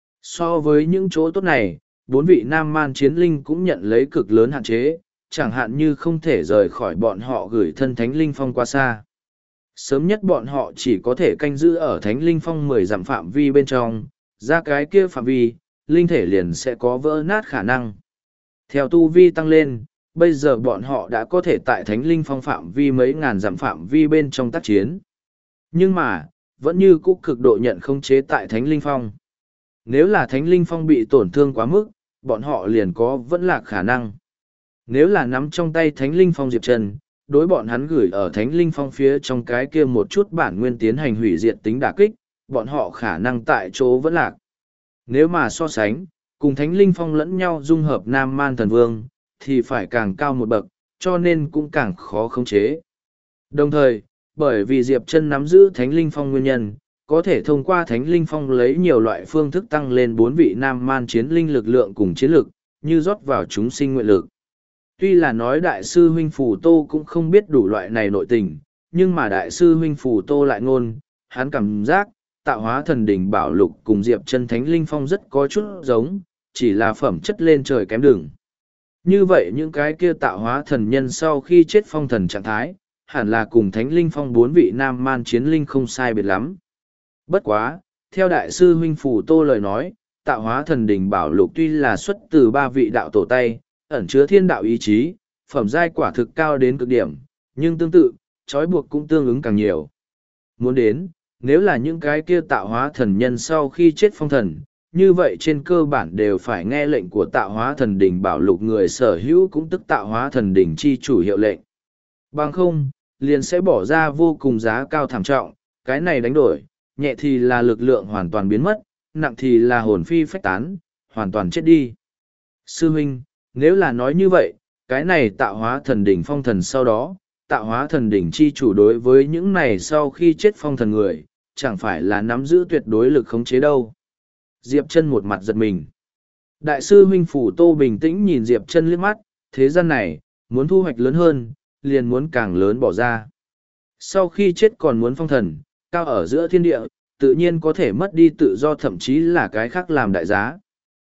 So với những chỗ tốt này, 4 vị nam man chiến linh cũng nhận lấy cực lớn hạn chế, chẳng hạn như không thể rời khỏi bọn họ gửi thân thánh linh phong qua xa. Sớm nhất bọn họ chỉ có thể canh giữ ở thánh linh phong 10 dặm phạm vi bên trong, ra cái kia phạm vi, linh thể liền sẽ có vỡ nát khả năng. Theo tu vi tăng lên, bây giờ bọn họ đã có thể tại thánh linh phong phạm vi mấy ngàn dặm phạm vi bên trong tác chiến. Nhưng mà, vẫn như cũ cực độ nhận không chế tại thánh linh phong. Nếu là thánh linh phong bị tổn thương quá mức, bọn họ liền có vẫn lạc khả năng. Nếu là nắm trong tay thánh linh phong Diệp Chân, đối bọn hắn gửi ở thánh linh phong phía trong cái kia một chút bản nguyên tiến hành hủy diệt tính đả kích, bọn họ khả năng tại chỗ vẫn lạc. Nếu mà so sánh, cùng thánh linh phong lẫn nhau dung hợp nam man thần vương, thì phải càng cao một bậc, cho nên cũng càng khó khống chế. Đồng thời, bởi vì Diệp Chân nắm giữ thánh linh phong nguyên nhân, có thể thông qua thánh linh phong lấy nhiều loại phương thức tăng lên 4 vị nam man chiến linh lực lượng cùng chiến lực, như rót vào chúng sinh nguyện lực. Tuy là nói đại sư huynh Phù Tô cũng không biết đủ loại này nội tình, nhưng mà đại sư huynh Phù Tô lại ngôn, hắn cảm giác, tạo hóa thần đỉnh bảo lục cùng Diệp Chân thánh linh phong rất có chút giống, chỉ là phẩm chất lên trời kém đường. Như vậy những cái kia tạo hóa thần nhân sau khi chết phong thần trạng thái, hẳn là cùng thánh linh phong 4 vị nam man chiến linh không sai biệt lắm. Bất quá, theo đại sư huynh Phù Tô lời nói, tạo hóa thần đỉnh bảo lục tuy là xuất từ 3 vị đạo tổ tay, ẩn chứa thiên đạo ý chí, phẩm giai quả thực cao đến cực điểm, nhưng tương tự, trói buộc cũng tương ứng càng nhiều. Muốn đến, nếu là những cái kia tạo hóa thần nhân sau khi chết phong thần, như vậy trên cơ bản đều phải nghe lệnh của tạo hóa thần đỉnh bảo lục người sở hữu cũng tức tạo hóa thần đỉnh chi chủ hiệu lệnh. Bằng không, liền sẽ bỏ ra vô cùng giá cao thảm trọng, cái này đánh đổi, nhẹ thì là lực lượng hoàn toàn biến mất, nặng thì là hồn phi phách tán, hoàn toàn chết đi. Sư huynh, nếu là nói như vậy, cái này tạo hóa thần đỉnh phong thần sau đó, tạo hóa thần đỉnh chi chủ đối với những này sau khi chết phong thần người, chẳng phải là nắm giữ tuyệt đối lực khống chế đâu. Diệp Chân một mặt giật mình. Đại sư huynh Phù Tô bình tĩnh nhìn Diệp Chân liếc mắt, thế gian này, muốn thu hoạch lớn hơn, liền muốn càng lớn bỏ ra. Sau khi chết còn muốn phong thần, cao ở giữa thiên địa, tự nhiên có thể mất đi tự do thậm chí là cái khác làm đại giá.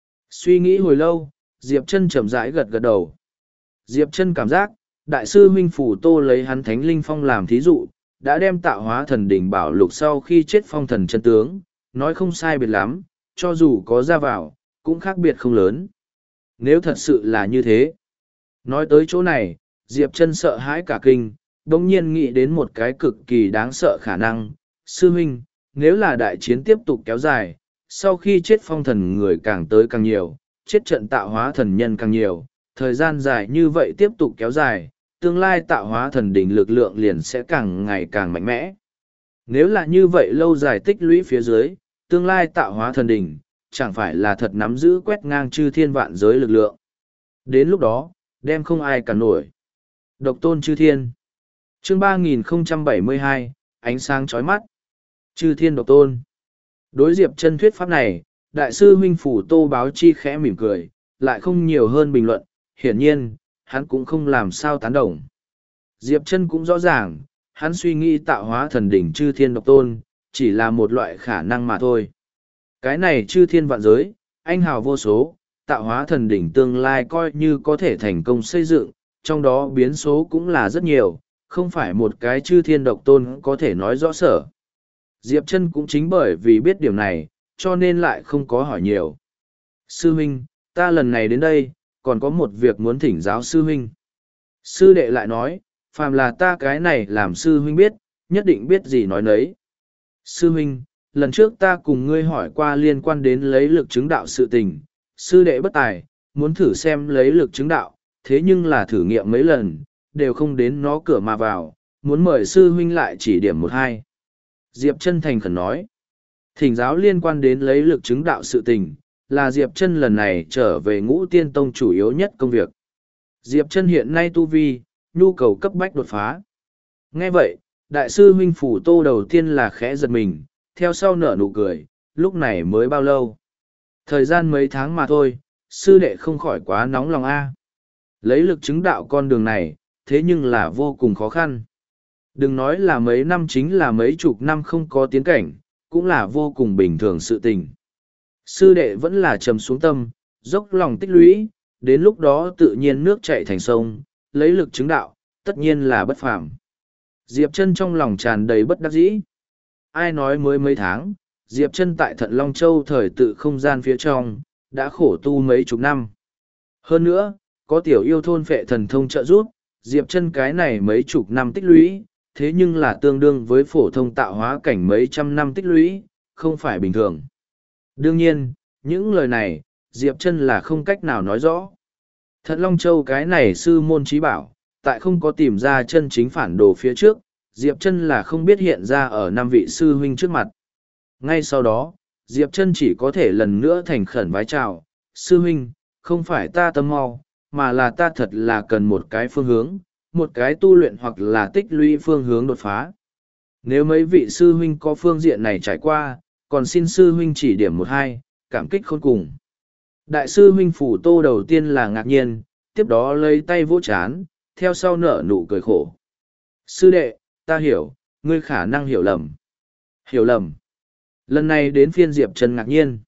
Suy nghĩ hồi lâu, Diệp Chân chậm rãi gật gật đầu. Diệp Chân cảm giác, đại sư huynh Phù Tô lấy hắn thánh linh phong làm thí dụ, đã đem tạo hóa thần đỉnh bảo lục sau khi chết phong thần chân tướng, nói không sai biệt lắm, cho dù có ra vào, cũng khác biệt không lớn. Nếu thật sự là như thế. Nói tới chỗ này, Diệp Chân sợ hãi cả kinh, đồng nhiên nghĩ đến một cái cực kỳ đáng sợ khả năng. Sư huynh, nếu là đại chiến tiếp tục kéo dài, sau khi chết phong thần người càng tới càng nhiều, chết trận tạo hóa thần nhân càng nhiều, thời gian dài như vậy tiếp tục kéo dài, tương lai tạo hóa thần đỉnh lực lượng liền sẽ càng ngày càng mạnh mẽ. Nếu là như vậy lâu dài tích lũy phía dưới, tương lai tạo hóa thần đỉnh, chẳng phải là thật nắm giữ quét ngang chư thiên vạn giới lực lượng. Đến lúc đó, đem không ai cản nổi. Độc tôn chư thiên. Chương 3072, ánh sáng chói mắt. Chư thiên độc tôn. Đối Diệp Chân thuyết pháp này, đại sư huynh Phù Tô báo chi khẽ mỉm cười, lại không nhiều hơn bình luận, hiển nhiên, hắn cũng không làm sao tán đồng. Diệp Chân cũng rõ ràng, hắn suy nghĩ tạo hóa thần đỉnh chư thiên độc tôn, chỉ là một loại khả năng mà thôi. Cái này chư thiên vạn giới, anh hào vô số, tạo hóa thần đỉnh tương lai coi như có thể thành công xây dựng, trong đó biến số cũng là rất nhiều, không phải một cái chư thiên độc tôn có thể nói rõ sở. Diệp Chân cũng chính bởi vì biết điểm này, cho nên lại không có hỏi nhiều. Sư huynh, ta lần này đến đây, còn có một việc muốn thỉnh giáo sư huynh. Sư đệ lại nói, phàm là ta cái này làm sư huynh biết, nhất định biết gì nói nấy. Sư huynh, lần trước ta cùng ngươi hỏi qua liên quan đến lấy lực chứng đạo sự tình, sư đệ bất tài, muốn thử xem lấy lực chứng đạo, thế nhưng là thử nghiệm mấy lần, đều không đến nó cửa mà vào, muốn mời sư huynh lại chỉ điểm một hai. Diệp Chân thành khẩn nói, thỉnh giáo liên quan đến lấy lực chứng đạo sự tình, là Diệp Chân lần này trở về Ngũ Tiên Tông chủ yếu nhất công việc. Diệp Chân hiện nay tu vi, nhu cầu cấp bách đột phá. Nghe vậy, đại sư huynh Phủ Tô đầu tiên là khẽ giật mình, theo sau nở nụ cười, lúc này mới bao lâu. Thời gian mấy tháng mà thôi, sư đệ không khỏi quá nóng lòng a. Lấy lực chứng đạo con đường này, thế nhưng là vô cùng khó khăn. Đừng nói là mấy năm, chính là mấy chục năm không có tiến cảnh, cũng là vô cùng bình thường sự tình. Sư đệ vẫn là trầm xuống tâm, dốc lòng tích lũy, đến lúc đó tự nhiên nước chảy thành sông, lấy lực chứng đạo, tất nhiên là bất phàm. Diệp Chân trong lòng tràn đầy bất đắc dĩ. Ai nói mới mấy tháng, Diệp Chân tại Thận Long Châu thời tự không gian phía trong, đã khổ tu mấy chục năm. Hơn nữa, có tiểu yêu thôn phệ thần thông trợ giúp, Diệp Chân cái này mấy chục năm tích lũy, thế nhưng là tương đương với phổ thông tạo hóa cảnh mấy trăm năm tích lũy, không phải bình thường. Đương nhiên, những lời này, Diệp Chân là không cách nào nói rõ. Thận Long Châu cái này sư môn trí bảo, tại không có tìm ra chân chính phản đồ phía trước, Diệp Chân là không biết hiện ra ở năm vị sư huynh trước mặt. Ngay sau đó, Diệp Chân chỉ có thể lần nữa thành khẩn vái chào, sư huynh, không phải ta tâm mau, mà là ta thật là cần một cái phương hướng, một cái tu luyện hoặc là tích lũy phương hướng đột phá. Nếu mấy vị sư huynh có phương diện này trải qua, còn xin sư huynh chỉ điểm một hai, cảm kích khôn cùng. Đại sư huynh Phủ Tô đầu tiên là ngạc nhiên, tiếp đó lấy tay vỗ chán, theo sau nở nụ cười khổ. Sư đệ, ta hiểu, ngươi khả năng hiểu lầm. Hiểu lầm. Lần này đến phiên Diệp Chân ngạc nhiên.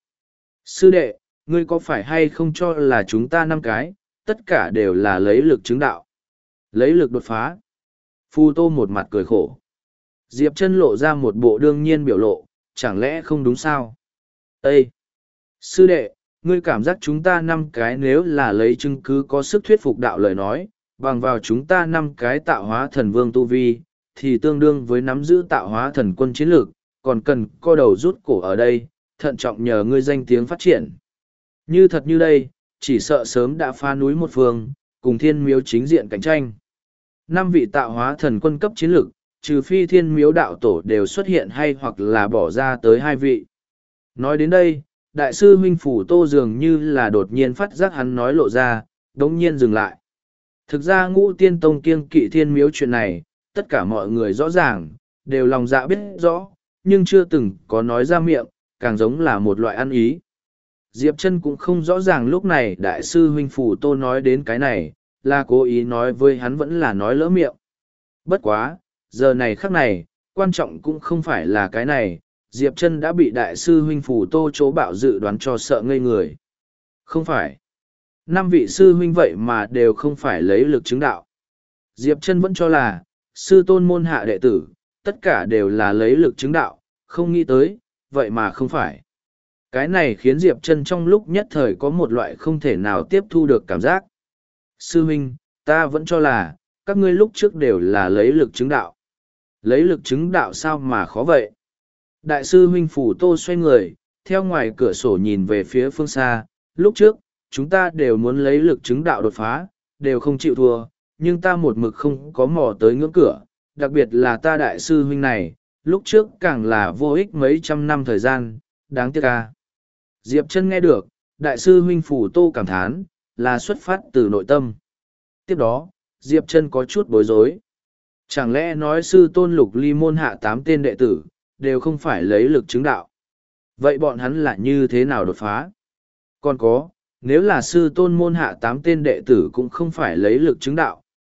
Sư đệ, ngươi có phải hay không cho là chúng ta năm cái, tất cả đều là lấy lực chứng đạo. Lấy lực đột phá. Phù Tô một mặt cười khổ. Diệp Chân lộ ra một bộ đương nhiên biểu lộ, chẳng lẽ không đúng sao? Ê! Sư đệ, ngươi cảm giác chúng ta năm cái nếu là lấy chứng cứ có sức thuyết phục đạo lời nói, bằng vào chúng ta năm cái tạo hóa thần vương tu vi, thì tương đương với nắm giữ tạo hóa thần quân chiến lược, còn cần co đầu rút cổ ở đây, thận trọng nhờ ngươi danh tiếng phát triển. Như thật như đây, chỉ sợ sớm đã phá núi một phương, cùng thiên miếu chính diện cạnh tranh. Năm vị tạo hóa thần quân cấp chiến lược, trừ phi thiên miếu đạo tổ đều xuất hiện hay hoặc là bỏ ra tới hai vị. Nói đến đây, đại sư huynh Phủ Tô dường như là đột nhiên phát giác hắn nói lộ ra, đống nhiên dừng lại. Thực ra Ngũ Tiên Tông kiêng kỵ thiên miếu chuyện này, tất cả mọi người rõ ràng, đều lòng dạ biết rõ, nhưng chưa từng có nói ra miệng, càng giống là một loại ăn ý. Diệp Chân cũng không rõ ràng lúc này đại sư huynh Phủ Tô nói đến cái này, là cố ý nói với hắn vẫn là nói lỡ miệng. Bất quá, giờ này khắc này, quan trọng cũng không phải là cái này, Diệp Chân đã bị đại sư huynh Phủ Tô chỗ bạo dự đoán cho sợ ngây người. Không phải. Năm vị sư huynh vậy mà đều không phải lấy lực chứng đạo. Diệp Chân vẫn cho là, sư tôn môn hạ đệ tử, tất cả đều là lấy lực chứng đạo, không nghĩ tới, vậy mà không phải. Cái này khiến Diệp Chân trong lúc nhất thời có một loại không thể nào tiếp thu được cảm giác. Sư huynh, ta vẫn cho là, các ngươi lúc trước đều là lấy lực chứng đạo. Lấy lực chứng đạo sao mà khó vậy? Đại sư huynh Phủ Tô xoay người, theo ngoài cửa sổ nhìn về phía phương xa, lúc trước, chúng ta đều muốn lấy lực chứng đạo đột phá, đều không chịu thua, nhưng ta một mực không có mò tới ngưỡng cửa, đặc biệt là ta đại sư huynh này, lúc trước càng là vô ích mấy trăm năm thời gian, đáng tiếc ca. Diệp Chân nghe được, đại sư huynh Phủ Tô cảm thán, là xuất phát từ nội tâm. Tiếp đó, Diệp Chân có chút bối rối. Chẳng lẽ nói sư tôn Lục Ly môn hạ 8 tên đệ tử, đều không phải lấy lực chứng đạo. Vậy bọn hắn là như thế nào đột phá? Còn có, nếu là sư tôn môn hạ 8 tên đệ tử cũng không phải lấy lực chứng đạo,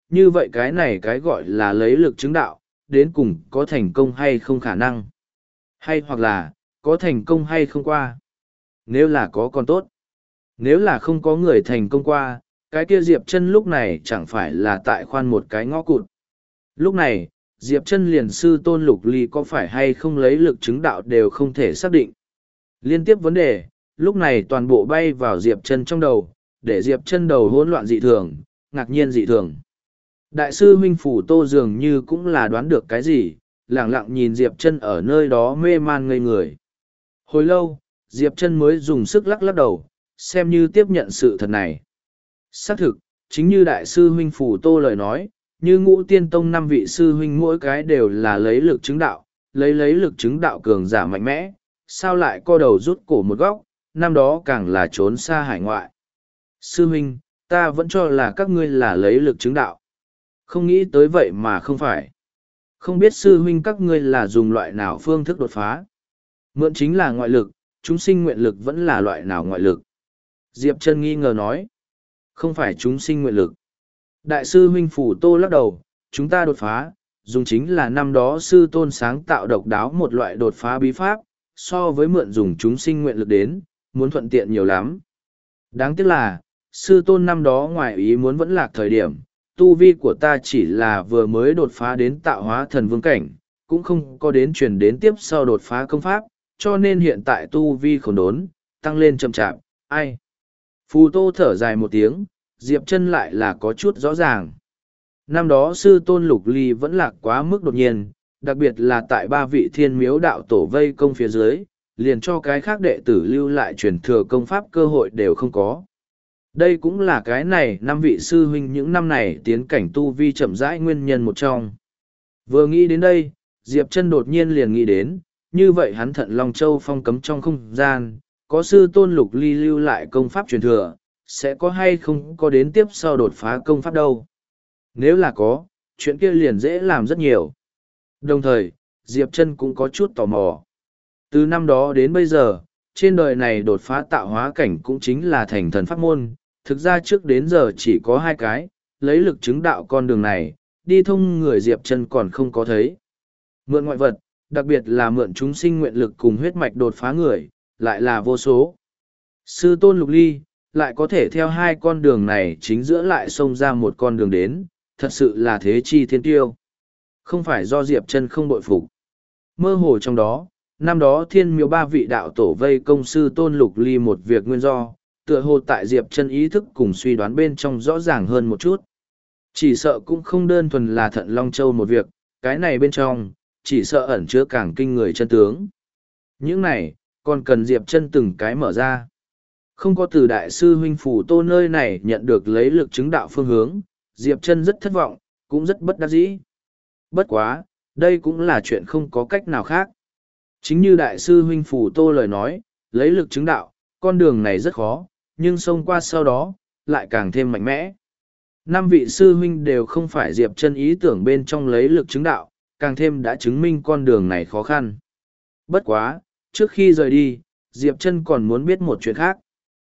như vậy cái này cái gọi là lấy lực chứng đạo, đến cùng có thành công hay không khả năng. Hay hoặc là, có thành công hay không qua. Nếu là có còn tốt. Nếu là không có người thành công qua, cái kia Diệp Chân lúc này chẳng phải là tại khoan một cái ngõ cụt. Lúc này, Diệp Chân liền sư tôn Lục Ly có phải hay không lấy lực chứng đạo đều không thể xác định. Liên tiếp vấn đề, lúc này toàn bộ bay vào Diệp Chân trong đầu, để Diệp Chân đầu hỗn loạn dị thường, ngạc nhiên dị thường. Đại sư huynh Phủ Tô dường như cũng là đoán được cái gì, lẳng lặng nhìn Diệp Chân ở nơi đó mê man ngây người. Hồi lâu, Diệp Chân mới dùng sức lắc lắc đầu, xem như tiếp nhận sự thật này. Xác thực, chính như đại sư huynh Phủ Tô lời nói, như Ngũ Tiên Tông 5 vị sư huynh mỗi cái đều là lấy lực chứng đạo, lấy lực chứng đạo cường giả mạnh mẽ, sao lại co đầu rút cổ một góc, năm đó càng là trốn xa hải ngoại. Sư huynh, ta vẫn cho là các ngươi là lấy lực chứng đạo. Không nghĩ tới vậy mà không phải. Không biết sư huynh các ngươi là dùng loại nào phương thức đột phá. Mượn chính là ngoại lực, chúng sinh nguyện lực vẫn là loại nào ngoại lực. Diệp Chân nghi ngờ nói. Không phải chúng sinh nguyện lực. Đại sư huynh Phủ Tô lắc đầu, chúng ta đột phá, dùng chính là năm đó sư tôn sáng tạo độc đáo một loại đột phá bí pháp, so với mượn dùng chúng sinh nguyện lực đến, muốn thuận tiện nhiều lắm. Đáng tiếc là, sư tôn năm đó ngoài ý muốn vẫn lạc thời điểm, tu vi của ta chỉ là vừa mới đột phá đến tạo hóa thần vương cảnh, cũng không có đến truyền đến tiếp sau đột phá công pháp, cho nên hiện tại tu vi khổn đốn, tăng lên chậm chạp, ai. Phù Tô thở dài một tiếng, Diệp Chân lại là có chút rõ ràng. Năm đó sư tôn Lục Ly vẫn lạc quá mức đột nhiên, đặc biệt là tại 3 vị thiên miếu đạo tổ vây công phía dưới, liền cho cái khác đệ tử lưu lại truyền thừa công pháp cơ hội đều không có. Đây cũng là cái này 5 vị sư huynh những năm này tiến cảnh tu vi chậm rãi nguyên nhân một trong. Vừa nghĩ đến đây, Diệp Chân đột nhiên liền nghĩ đến, như vậy hắn Thận Long Châu phong cấm trong không gian, có sư tôn Lục Ly lưu lại công pháp truyền thừa, sẽ có hay không có đến tiếp sau đột phá công pháp đâu. Nếu là có, chuyện kia liền dễ làm rất nhiều. Đồng thời, Diệp Chân cũng có chút tò mò. Từ năm đó đến bây giờ, trên đời này đột phá tạo hóa cảnh cũng chính là thành thần pháp môn, thực ra trước đến giờ chỉ có 2 cái, lấy lực chứng đạo con đường này, đi thông người Diệp Chân còn không có thấy. Mượn ngoại vật, đặc biệt là mượn chúng sinh nguyện lực cùng huyết mạch đột phá người, lại là vô số. Sư tôn Lục Ly, lại có thể theo 2 con đường này chính giữa lại xông ra một con đường đến, thật sự là thế chi thiên tiêu. Không phải do Diệp Chân không bội phục. Mơ hồ trong đó, năm đó thiên miếu 3 vị đạo tổ vây công sư tôn Lục Ly một việc nguyên do, tựa hồ tại Diệp Chân ý thức cùng suy đoán bên trong rõ ràng hơn một chút. Chỉ sợ cũng không đơn thuần là Thận Long Châu một việc, cái này bên trong, chỉ sợ ẩn chứa càng kinh người chân tướng. Những này, còn cần Diệp Chân từng cái mở ra. Không có từ đại sư huynh Phủ Tô nơi này nhận được lấy lực chứng đạo phương hướng, Diệp Chân rất thất vọng, cũng rất bất đắc dĩ. Bất quá, đây cũng là chuyện không có cách nào khác. Chính như đại sư huynh Phủ Tô lời nói, lấy lực chứng đạo, con đường này rất khó, nhưng xông qua sau đó, lại càng thêm mạnh mẽ. 5 vị sư huynh đều không phải Diệp Chân ý tưởng bên trong lấy lực chứng đạo, càng thêm đã chứng minh con đường này khó khăn. Bất quá, trước khi rời đi, Diệp Chân còn muốn biết một chuyện khác.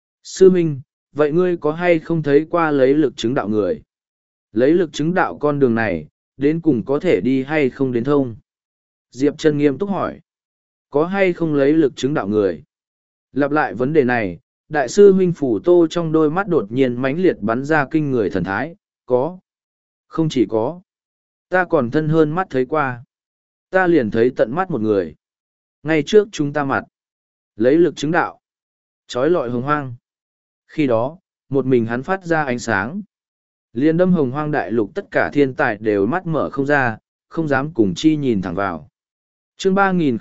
Sư huynh, vậy ngươi có hay không thấy qua lấy lực chứng đạo người? Lấy lực chứng đạo con đường này, đến cùng có thể đi hay không đến thông? Diệp Chân nghiêm túc hỏi. Có hay không lấy lực chứng đạo người? Lặp lại vấn đề này, đại sư huynh Phủ Tô trong đôi mắt đột nhiên mãnh liệt bắn ra kinh người thần thái. Có. Không chỉ có. Ta còn thân hơn mắt thấy qua. Ta liền thấy tận mắt một người. Ngay trước chúng ta mặt. Lấy lực chứng đạo. Chói lọi hồng hoang. Khi đó, một mình hắn phát ra ánh sáng. Liên đâm hồng hoang đại lục tất cả thiên tài đều mắt mở không ra, không dám cùng chi nhìn thẳng vào. Chương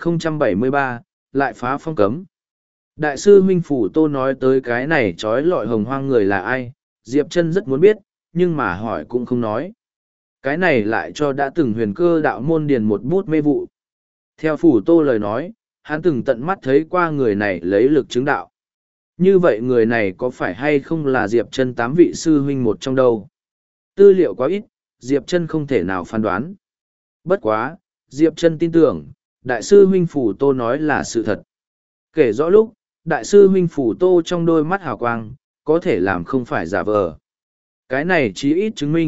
3073, lại phá phong cấm. Đại sư huynh Phủ Tô nói tới cái này trói lọi hồng hoang người là ai, Diệp Chân rất muốn biết, nhưng mà hỏi cũng không nói. Cái này lại cho đã từng huyền cơ đạo môn điền một bút mê vụ. Theo Phủ Tô lời nói, hắn từng tận mắt thấy qua người này lấy lực chứng đạo. Như vậy người này có phải hay không là Diệp Chân 8 vị sư huynh một trong đâu? Tư liệu quá ít, Diệp Chân không thể nào phán đoán. Bất quá, Diệp Chân tin tưởng, đại sư huynh Phủ Tô nói là sự thật. Kể rõ lúc, đại sư huynh Phủ Tô trong đôi mắt hào quang, có thể làm không phải giả vờ. Cái này chí ít chứng minh,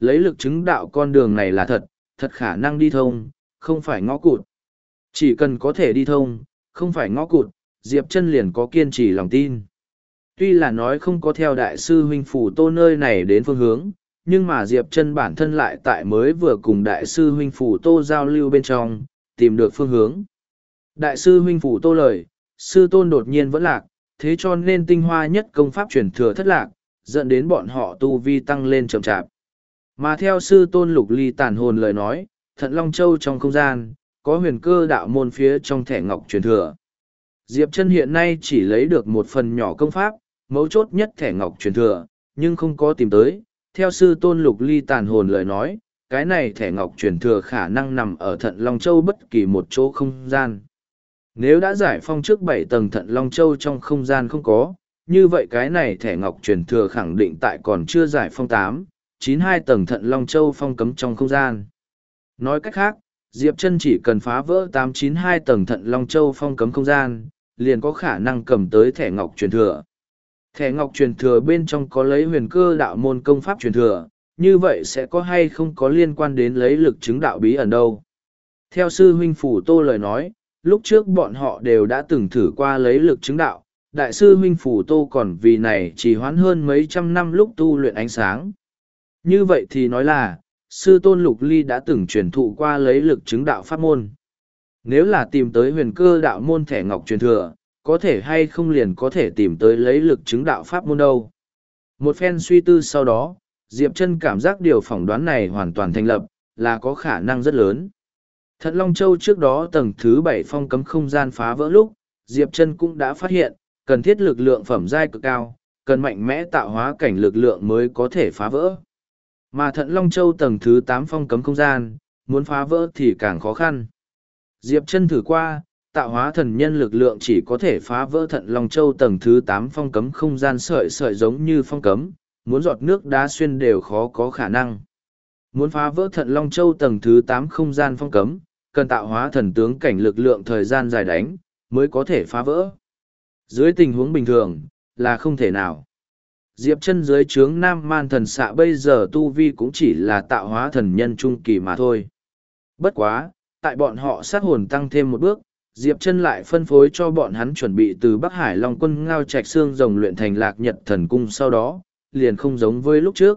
lấy lực chứng đạo con đường này là thật, thật khả năng đi thông, không phải ngõ cụt. Chỉ cần có thể đi thông, không phải ngõ cụt, Diệp Chân liền có kiên trì lòng tin. Tuy là nói không có theo đại sư huynh Phủ Tô nơi này đến phương hướng, nhưng mà Diệp Chân bản thân lại tại mới vừa cùng đại sư huynh Phủ Tô giao lưu bên trong, tìm được phương hướng. Đại sư huynh Phủ Tô lời, sư tôn đột nhiên vẫn lạc, thế cho nên tinh hoa nhất công pháp truyền thừa thất lạc, dẫn đến bọn họ tu vi tăng lên chậm chạp. Mà theo sư tôn Lục Ly tàn hồn lời nói, Thận Long Châu trong không gian, có huyền cơ đạo môn phía trong thẻ ngọc truyền thừa. Diệp Chân hiện nay chỉ lấy được một phần nhỏ công pháp, mấu chốt nhất thẻ ngọc truyền thừa, nhưng không có tìm tới. Theo sư tôn Lục Ly tàn hồn lời nói, cái này thẻ ngọc truyền thừa khả năng nằm ở Thận Long Châu bất kỳ một chỗ không gian. Nếu đã giải phong trước 7 tầng Thận Long Châu trong không gian không có, như vậy cái này thẻ ngọc truyền thừa khẳng định tại còn chưa giải phong 8, 92 tầng Thận Long Châu phong cấm trong không gian. Nói cách khác, Diệp Chân chỉ cần phá vỡ 892 tầng Thận Long Châu phong cấm không gian, liền có khả năng cầm tới thẻ ngọc truyền thừa. Thẻ ngọc truyền thừa bên trong có lấy huyền cơ đạo môn công pháp truyền thừa, như vậy sẽ có hay không có liên quan đến lấy lực chứng đạo bí ẩn đâu. Theo sư huynh Phủ Tô lời nói, lúc trước bọn họ đều đã từng thử qua lấy lực chứng đạo, đại sư huynh Phủ Tô còn vì này chỉ hoãn hơn mấy trăm năm lúc tu luyện ánh sáng. Như vậy thì nói là, sư tôn Lục Ly đã từng truyền thụ qua lấy lực chứng đạo pháp môn. Nếu là tìm tới huyền cơ đạo môn thẻ ngọc truyền thừa, có thể hay không liền có thể tìm tới lấy lực chứng đạo pháp môn đâu. Một phen suy tư sau đó, Diệp Chân cảm giác điều phỏng đoán này hoàn toàn thành lập, là có khả năng rất lớn. Thận Long Châu trước đó tầng thứ 7 phong cấm không gian phá vỡ lúc, Diệp Chân cũng đã phát hiện, cần thiết lực lượng phẩm giai cực cao, cần mạnh mẽ tạo hóa cảnh lực lượng mới có thể phá vỡ. Mà Thận Long Châu tầng thứ 8 phong cấm không gian, muốn phá vỡ thì càng khó khăn. Diệp Chân thử qua, tạo hóa thần nhân lực lượng chỉ có thể phá vỡ Thận Long Châu tầng thứ 8 phong cấm không gian sợi sợi giống như phong cấm, muốn giọt nước đá xuyên đều khó có khả năng. Muốn phá vỡ Thận Long Châu tầng thứ 8 không gian phong cấm, cần tạo hóa thần tướng cảnh lực lượng thời gian dài đánh, mới có thể phá vỡ. Dưới tình huống bình thường, là không thể nào. Diệp Chân dưới trướng Nam Man thần xạ bây giờ tu vi cũng chỉ là tạo hóa thần nhân trung kỳ mà thôi. Bất quá, tại bọn họ sát hồn tăng thêm một bước, Diệp Chân lại phân phối cho bọn hắn chuẩn bị từ Bắc Hải Long Quân ngao trạch xương rồng luyện thành Lạc Nhật thần cung sau đó, liền không giống với lúc trước.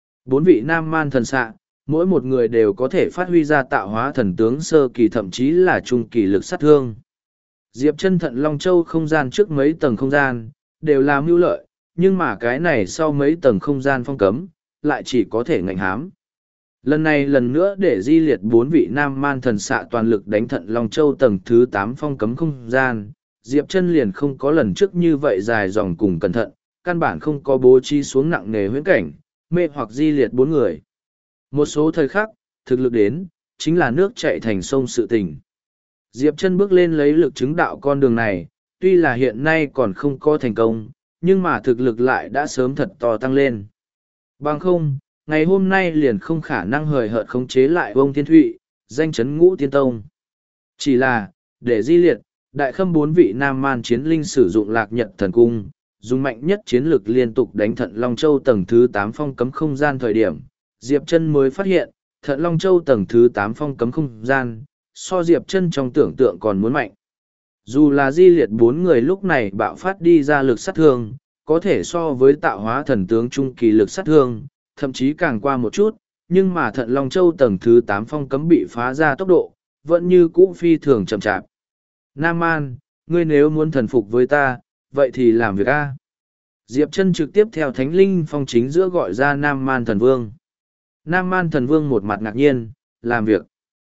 4 vị Nam Man thần xạ, mỗi một người đều có thể phát huy ra tạo hóa thần tướng sơ kỳ thậm chí là trung kỳ lực sát thương. Diệp Chân Thận Long Châu không gian trước mấy tầng không gian, đều làm mưu lợi, nhưng mà cái này sau mấy tầng không gian phong cấm, lại chỉ có thể ngạnh hám. Lần này lần nữa để di liệt 4 vị Nam Man thần xạ toàn lực đánh Thận Long Châu tầng thứ 8 phong cấm không gian, Diệp Chân liền không có lần trước như vậy dài dòng cùng cẩn thận, căn bản không có bố trí xuống nặng nề huyễn cảnh, mê hoặc di liệt 4 người. Một số thời khắc, thực lực đến, chính là nước chảy thành sông sự tình. Diệp Chân bước lên lấy lực chứng đạo con đường này, tuy là hiện nay còn không có thành công, nhưng mà thực lực lại đã sớm thật to tăng lên. Bằng không, ngày hôm nay liền không khả năng hời hợt khống chế lại Vông Thiên Thụy, danh chấn Ngũ Tiên Tông. Chỉ là, để di liệt, đại khâm 4 vị Nam Man chiến linh sử dụng Lạc Nhật thần cung, dùng mạnh nhất chiến lực liên tục đánh Thận Long Châu tầng thứ 8 phong cấm không gian thời điểm, Diệp Chân mới phát hiện, Thận Long Châu tầng thứ 8 phong cấm không gian, so Diệp Chân trong tưởng tượng còn muốn mạnh. Dù là di liệt 4 người lúc này bạo phát đi ra lực sát thương, có thể so với tạo hóa thần tướng trung kỳ lực sát thương, thậm chí càng qua một chút, nhưng mà Thận Long Châu tầng thứ 8 phong cấm bị phá ra tốc độ, vẫn như cũ phi thường chậm chạp. Nam Man, ngươi nếu muốn thần phục với ta, vậy thì làm việc a. Diệp Chân trực tiếp theo Thánh Linh Phong chính giữa gọi ra Nam Man thần vương. Nam Man thần vương một mặt ngạc nhiên, làm việc.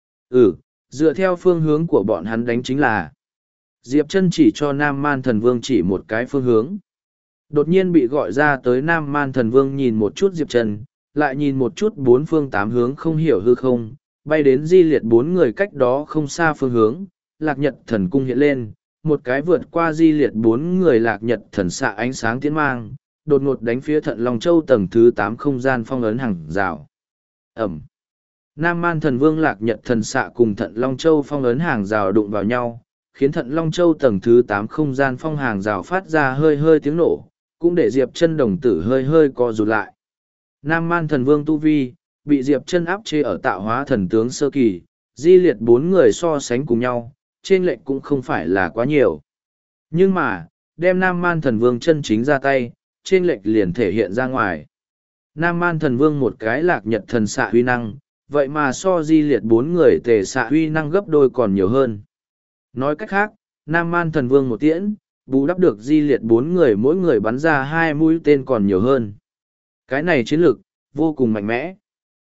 Dựa theo phương hướng của bọn hắn đánh chính là. Diệp Chân chỉ cho Nam Man thần vương chỉ một cái phương hướng. Đột nhiên bị gọi ra tới Nam Man thần vương nhìn một chút Diệp Chân, lại nhìn một chút 4 phương 8 hướng không hiểu hư không, bay đến di liệt 4 người cách đó không xa phương hướng, Lạc Nhật thần cung hiện lên, một cái vượt qua di liệt 4 người Lạc Nhật thần xạ ánh sáng tiến mang, đột ngột đánh phía Thận Long Châu tầng thứ 8 không gian phong ấn hàng rào. Ẩm. Nam Man thần vương Lạc Nhật thần xạ cùng Thận Long Châu phong ấn hàng rào đụng vào nhau, khiến Thận Long Châu tầng thứ 8 không gian phong hàng rào phát ra hơi hơi tiếng nổ, cũng để Diệp Chân đồng tử hơi hơi co rụt lại. Nam Man thần vương tu vi, bị Diệp Chân áp chế ở tạo hóa thần tướng sơ kỳ, di liệt bốn người so sánh cùng nhau, trên lệnh cũng không phải là quá nhiều. Nhưng mà, đem Nam Man Thần Vương chân chính ra tay, trên lệnh liền thể hiện ra ngoài. Nam Man Thần Vương một cái lạc nhật thần xạ huy năng, vậy mà so di liệt bốn người tề xạ huy năng gấp đôi còn nhiều hơn. Nói cách khác, Nam Man Thần Vương một tiễn, bù đắp được di liệt bốn người mỗi người bắn ra 2 mũi tên còn nhiều hơn. Cái này chiến lược, vô cùng mạnh mẽ.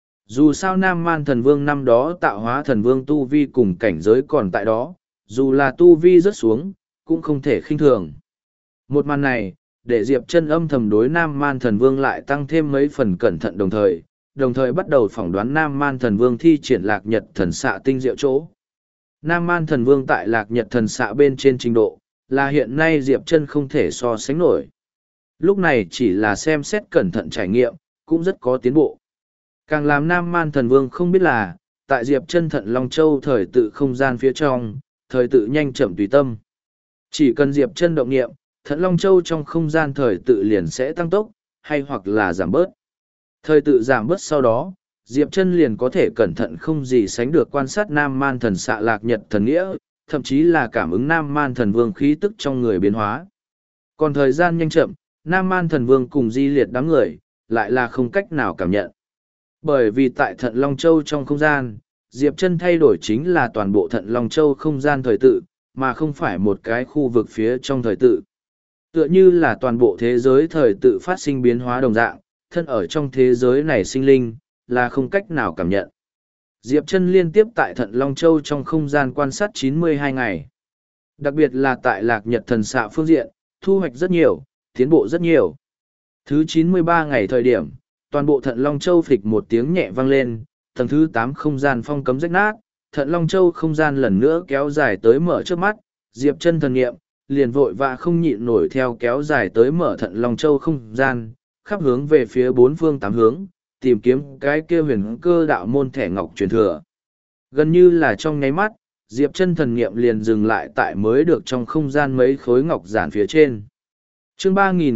Dù sao Nam Man Thần Vương năm đó tạo hóa thần vương tu vi cùng cảnh giới còn tại đó, dù là tu vi rớt xuống, cũng không thể khinh thường. Một màn này, để Diệp Chân âm thầm đối Nam Man Thần Vương lại tăng thêm mấy phần cẩn thận đồng thời bắt đầu phỏng đoán Nam Man Thần Vương thi triển lạc nhật thần xạ tinh diệu chỗ. Nam Man Thần Vương tại lạc nhật thần xạ bên trên trình độ, là hiện nay Diệp Chân không thể so sánh nổi. Lúc này chỉ là xem xét cẩn thận trải nghiệm, cũng rất có tiến bộ. Càng làm Nam Man Thần Vương không biết là, tại Diệp Chân Thận Long Châu thời tự không gian phía trong, thời tự nhanh chậm tùy tâm. Chỉ cần Diệp Chân động niệm, Thận Long Châu trong không gian thời tự liền sẽ tăng tốc, hay hoặc là giảm bớt. Thời tự giảm bớt sau đó, Diệp Chân liền có thể cẩn thận không gì sánh được quan sát Nam Man Thần xạ lạc nhật thần nghĩa, thậm chí là cảm ứng Nam Man Thần Vương khí tức trong người biến hóa. Còn thời gian nhanh chậm, Nam Man Thần Vương cùng di liệt đám người, lại là không cách nào cảm nhận. Bởi vì tại Thận Long Châu trong không gian, Diệp Chân thay đổi chính là toàn bộ Thận Long Châu không gian thời tự, mà không phải một cái khu vực phía trong thời tự. Tựa như là toàn bộ thế giới thời tự phát sinh biến hóa đồng dạng, thân ở trong thế giới này sinh linh, là không cách nào cảm nhận. Diệp Chân liên tiếp tại Thận Long Châu trong không gian quan sát 92 ngày. Đặc biệt là tại Lạc Nhật Thần xạ phương diện, thu hoạch rất nhiều, tiến bộ rất nhiều. Thứ 93 ngày thời điểm, toàn bộ Thận Long Châu phịch một tiếng nhẹ vang lên, tầng thứ 8 không gian phong cấm rách nát, Thận Long Châu không gian lần nữa kéo dài tới mở trước mắt, Diệp Chân thần niệm liền vội và không nhịn nổi theo kéo dài tới mở Thận Long Châu không gian, khắp hướng về phía bốn phương tám hướng, tìm kiếm cái kia huyền cơ đạo môn thẻ ngọc truyền thừa. Gần như là trong nháy mắt, Diệp Chân thần niệm liền dừng lại tại mới được trong không gian mấy khối ngọc giản phía trên. Chương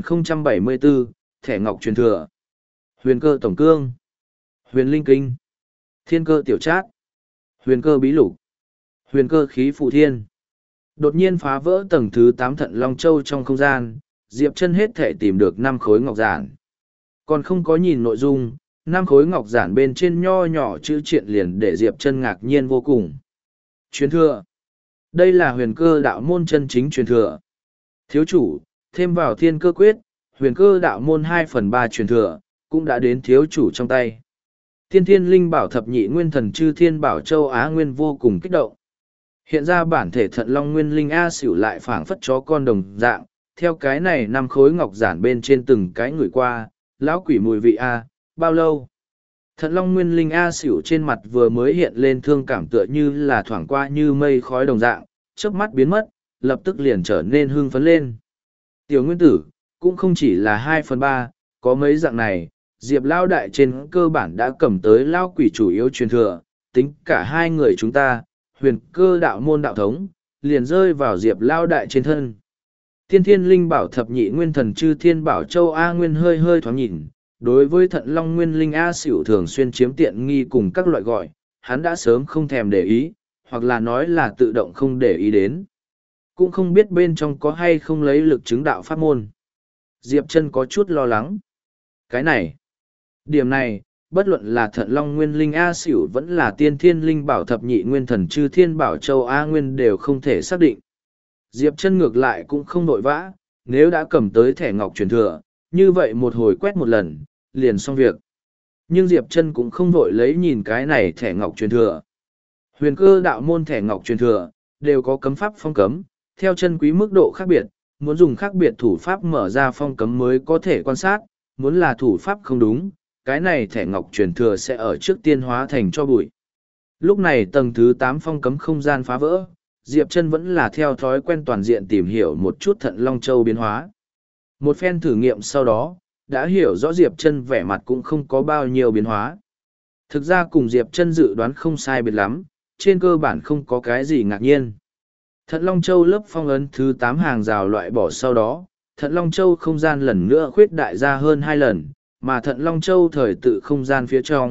3074, thẻ ngọc truyền thừa. Huyền cơ tổng cương, huyền linh kinh, thiên cơ tiểu trát, huyền cơ bí lục, huyền cơ khí phụ thiên. Đột nhiên phá vỡ tầng thứ 8 Thận Long Châu trong không gian, Diệp Chân hết thể tìm được 5 khối ngọc giản. Còn không có nhìn nội dung, 5 khối ngọc giản bên trên nho nhỏ chữ triện liền để Diệp Chân ngạc nhiên vô cùng. Truyền thừa. Đây là huyền cơ đạo môn chân chính truyền thừa. Thiếu chủ, thêm vào thiên cơ quyết, huyền cơ đạo môn 2/3 truyền thừa, cũng đã đến thiếu chủ trong tay. Tiên Thiên Linh Bảo Thập Nhị Nguyên Thần Chư Thiên Bảo Châu Á Nguyên vô cùng kích động. Hiện ra bản thể Thận Long Nguyên Linh A xỉu lại phảng phất chó con đồng dạng, theo cái này 5 khối ngọc giản bên trên từng cái người qua, lão quỷ mùi vị A, bao lâu? Thận Long Nguyên Linh A xỉu trên mặt vừa mới hiện lên thương cảm tựa như là thoảng qua như mây khói đồng dạng, chớp mắt biến mất, lập tức liền trở nên hưng phấn lên. Tiểu Nguyên Tử, cũng không chỉ là 2/3, có mấy dạng này, Diệp Lao Đại trên cơ bản đã cầm tới Lao Quỷ chủ yếu truyền thừa, tính cả hai người chúng ta, huyền cơ đạo môn đạo thống, liền rơi vào Diệp Lao Đại trên thân. Tiên Thiên Linh Bảo Thập Nhị Nguyên Thần Chư Thiên Bảo Châu A Nguyên hơi hơi thoáng nhìn, đối với Thận Long Nguyên Linh A xỉu thường xuyên chiếm tiện nghi cùng các loại gọi, hắn đã sớm không thèm để ý, hoặc là nói là tự động không để ý đến. Cũng không biết bên trong có hay không lấy lực chứng đạo pháp môn. Diệp Chân có chút lo lắng. Cái này, điểm này, bất luận là Thận Long Nguyên Linh A xỉu vẫn là Tiên Thiên Linh Bảo Thập Nhị Nguyên Thần Chư Thiên Bảo Châu A Nguyên đều không thể xác định. Diệp Chân ngược lại cũng không vội vã, nếu đã cầm tới thẻ ngọc truyền thừa, như vậy một hồi quét một lần, liền xong việc. Nhưng Diệp Chân cũng không vội lấy nhìn cái này thẻ ngọc truyền thừa. Huyền cơ đạo môn thẻ ngọc truyền thừa, đều có cấm pháp phong cấm, theo chân quý mức độ khác biệt, muốn dùng khác biệt thủ pháp mở ra phong cấm mới có thể quan sát, muốn là thủ pháp không đúng, cái này thẻ ngọc truyền thừa sẽ ở trước tiên hóa thành cho bụi. Lúc này tầng thứ 8 phong cấm không gian phá vỡ, Diệp Chân vẫn là theo thói quen toàn diện tìm hiểu một chút Thận Long Châu biến hóa. Một phen thử nghiệm sau đó, đã hiểu rõ Diệp Chân vẻ mặt cũng không có bao nhiêu biến hóa. Thực ra cùng Diệp Chân dự đoán không sai biệt lắm, trên cơ bản không có cái gì ngạc nhiên. Thận Long Châu lớp phong ấn thứ 8 hàng rào loại bỏ sau đó, Thận Long Châu không gian lần nữa khuyết đại ra hơn 2 lần, mà Thận Long Châu thời tự không gian phía trong,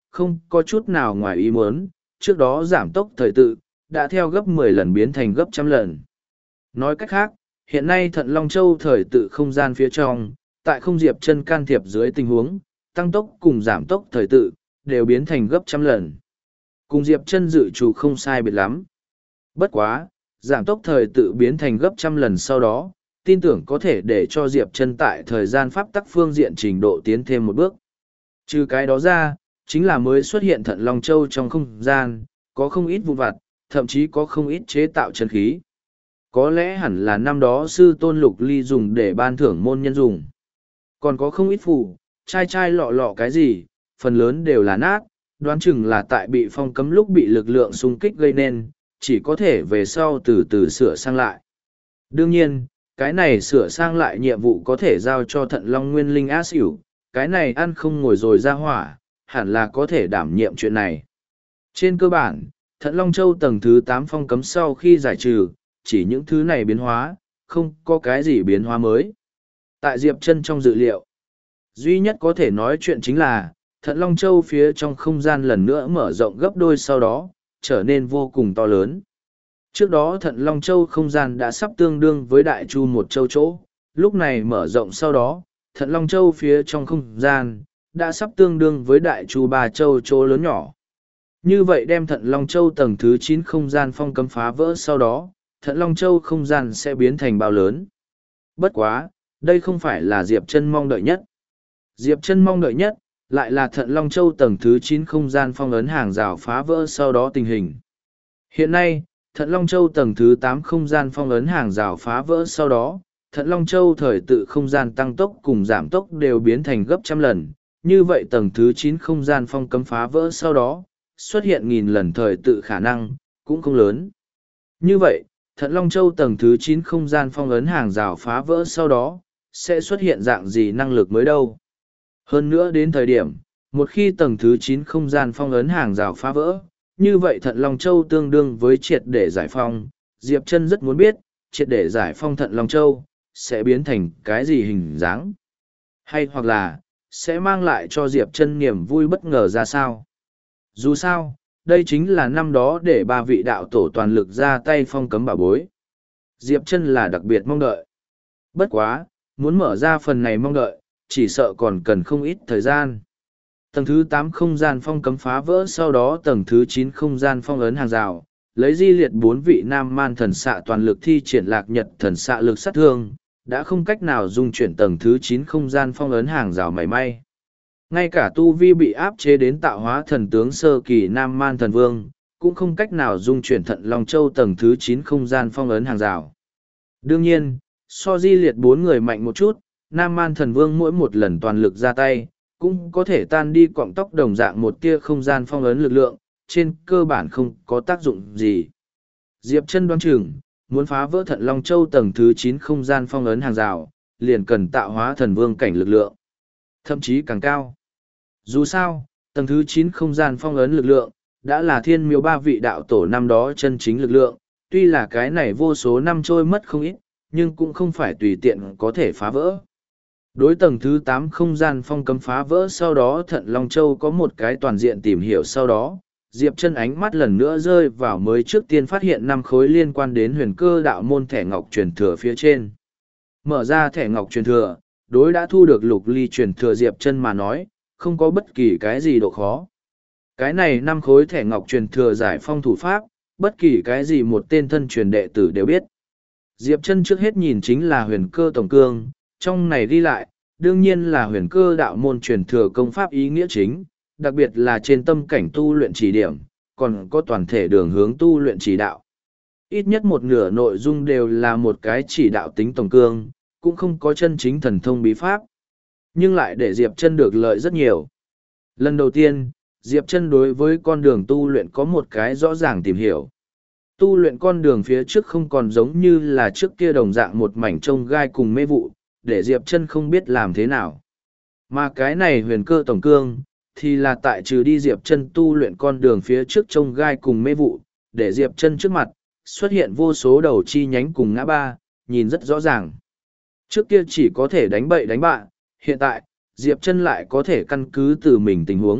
không có chút nào ngoài ý muốn, trước đó giảm tốc thời tự, đã theo gấp 10 lần biến thành gấp trăm lần. Nói cách khác, hiện nay Thận Long Châu thời tự không gian phía trong, tại không Diệp Chân can thiệp dưới tình huống, tăng tốc cùng giảm tốc thời tự, đều biến thành gấp trăm lần. Cùng Diệp Chân dự trù không sai biệt lắm. Bất quá, giảm tốc thời tự biến thành gấp trăm lần sau đó, tin tưởng có thể để cho Diệp Chân tại thời gian pháp tắc phương diện trình độ tiến thêm một bước. Trừ cái đó ra, chính là mới xuất hiện Thận Long Châu trong không gian, có không ít vụn vặt, thậm chí có không ít chế tạo chân khí. Có lẽ hẳn là năm đó sư tôn Lục Ly dùng để ban thưởng môn nhân dùng. Còn có không ít phù, chai lọ lọ cái gì, phần lớn đều là nát, đoán chừng là tại bị phong cấm lúc bị lực lượng xung kích gây nên, chỉ có thể về sau từ từ sửa sang lại. Đương nhiên, cái này sửa sang lại nhiệm vụ có thể giao cho Thận Long Nguyên Linh Á Xỉu, cái này ăn không ngồi rồi ra hỏa, hẳn là có thể đảm nhiệm chuyện này. Trên cơ bản, Thận Long Châu tầng thứ 8 phong cấm sau khi giải trừ, chỉ những thứ này biến hóa, không có cái gì biến hóa mới. Tại Diệp Chân trong dự liệu, duy nhất có thể nói chuyện chính là, Thận Long Châu phía trong không gian lần nữa mở rộng gấp đôi sau đó, trở nên vô cùng to lớn. Trước đó Thận Long Châu không gian đã sắp tương đương với Đại Chu một châu chỗ, lúc này mở rộng sau đó, Thận Long Châu phía trong không gian, đã sắp tương đương với Đại Chu ba châu chỗ lớn nhỏ. Như vậy đem Thận Long Châu tầng thứ 9 không gian phong cấm phá vỡ sau đó, Thận Long Châu không gian sẽ biến thành bao lớn. Bất quá, đây không phải là Diệp Chân mong đợi nhất. Diệp Chân mong đợi nhất, lại là Thận Long Châu tầng thứ 9 không gian phong ấn hàng rào phá vỡ sau đó tình hình. Hiện nay, Thận Long Châu tầng thứ 8 không gian phong ấn hàng rào phá vỡ sau đó, Thận Long Châu thời tự không gian tăng tốc cùng giảm tốc đều biến thành gấp trăm lần. Như vậy tầng thứ 9 không gian phong cấm phá vỡ sau đó, xuất hiện nghìn lần thời tự khả năng, cũng không lớn. Như vậy, Thận Long Châu tầng thứ 9 không gian phong ấn hàng rào phá vỡ sau đó, sẽ xuất hiện dạng gì năng lực mới đâu. Hơn nữa đến thời điểm, một khi tầng thứ 9 không gian phong ấn hàng rào phá vỡ, như vậy Thận Long Châu tương đương với triệt để giải phong. Diệp Chân rất muốn biết, triệt để giải phong Thận Long Châu, sẽ biến thành cái gì hình dáng. Hay hoặc là, sẽ mang lại cho Diệp Chân niềm vui bất ngờ ra sao. Dù sao, đây chính là năm đó để ba vị đạo tổ toàn lực ra tay phong cấm bảo bối. Diệp Chân là đặc biệt mong đợi. Bất quá, muốn mở ra phần này mong đợi, chỉ sợ còn cần không ít thời gian. Tầng thứ 8 không gian phong cấm phá vỡ sau đó tầng thứ 9 không gian phong ấn hàng rào, lấy di liệt 4 vị nam man thần xạ toàn lực thi triển lạc nhật thần xạ lực sát thương, đã không cách nào dung chuyển tầng thứ 9 không gian phong ấn hàng rào mảy may. Ngay cả tu vi bị áp chế đến tạo hóa thần tướng sơ kỳ nam man thần vương, cũng không cách nào dung chuyển Thận Long Châu tầng thứ 9 không gian phong ấn hàng rào. Đương nhiên, so di liệt 4 người mạnh một chút, nam man thần vương mỗi một lần toàn lực ra tay, cũng có thể tan đi cọng tóc đồng dạng một tia không gian phong ấn lực lượng, trên cơ bản không có tác dụng gì. Diệp Chân đoán chừng, muốn phá vỡ Thận Long Châu tầng thứ 9 không gian phong ấn hàng rào, liền cần tạo hóa thần vương cảnh lực lượng. Thậm chí càng cao. Dù sao, tầng thứ 9 không gian phong ấn lực lượng, đã là thiên miếu ba vị đạo tổ năm đó chân chính lực lượng, tuy là cái này vô số năm trôi mất không ít, nhưng cũng không phải tùy tiện có thể phá vỡ. Đối tầng thứ 8 không gian phong cấm phá vỡ sau đó Thận Long Châu có một cái toàn diện tìm hiểu sau đó, Diệp Chân ánh mắt lần nữa rơi vào mới trước tiên phát hiện 5 khối liên quan đến huyền cơ đạo môn thẻ ngọc truyền thừa phía trên. Mở ra thẻ ngọc truyền thừa, đối đã thu được Lục Ly truyền thừa Diệp Chân mà nói, không có bất kỳ cái gì độ khó. Cái này 5 khối thẻ ngọc truyền thừa giải phong thủ pháp, bất kỳ cái gì một tên thân truyền đệ tử đều biết. Diệp Chân trước hết nhìn chính là huyền cơ tổng cương, trong này ghi lại, đương nhiên là huyền cơ đạo môn truyền thừa công pháp ý nghĩa chính, đặc biệt là trên tâm cảnh tu luyện chỉ điểm, còn có toàn thể đường hướng tu luyện chỉ đạo. Ít nhất một nửa nội dung đều là một cái chỉ đạo tính tổng cương, cũng không có chân chính thần thông bí pháp. Nhưng lại để Diệp Chân được lợi rất nhiều. Lần đầu tiên, Diệp Chân đối với con đường tu luyện có một cái rõ ràng tìm hiểu. Tu luyện con đường phía trước không còn giống như là trước kia đồng dạng một mảnh trông gai cùng mê vụ, để Diệp Chân không biết làm thế nào. Mà cái này huyền cơ tổng cương, thì là tại trừ đi Diệp Chân tu luyện con đường phía trước trông gai cùng mê vụ, để Diệp Chân trước mặt, xuất hiện vô số đầu chi nhánh cùng ngã ba, nhìn rất rõ ràng. Trước kia chỉ có thể đánh bậy đánh bạ, hiện tại, Diệp Chân lại có thể căn cứ từ mình tình huống,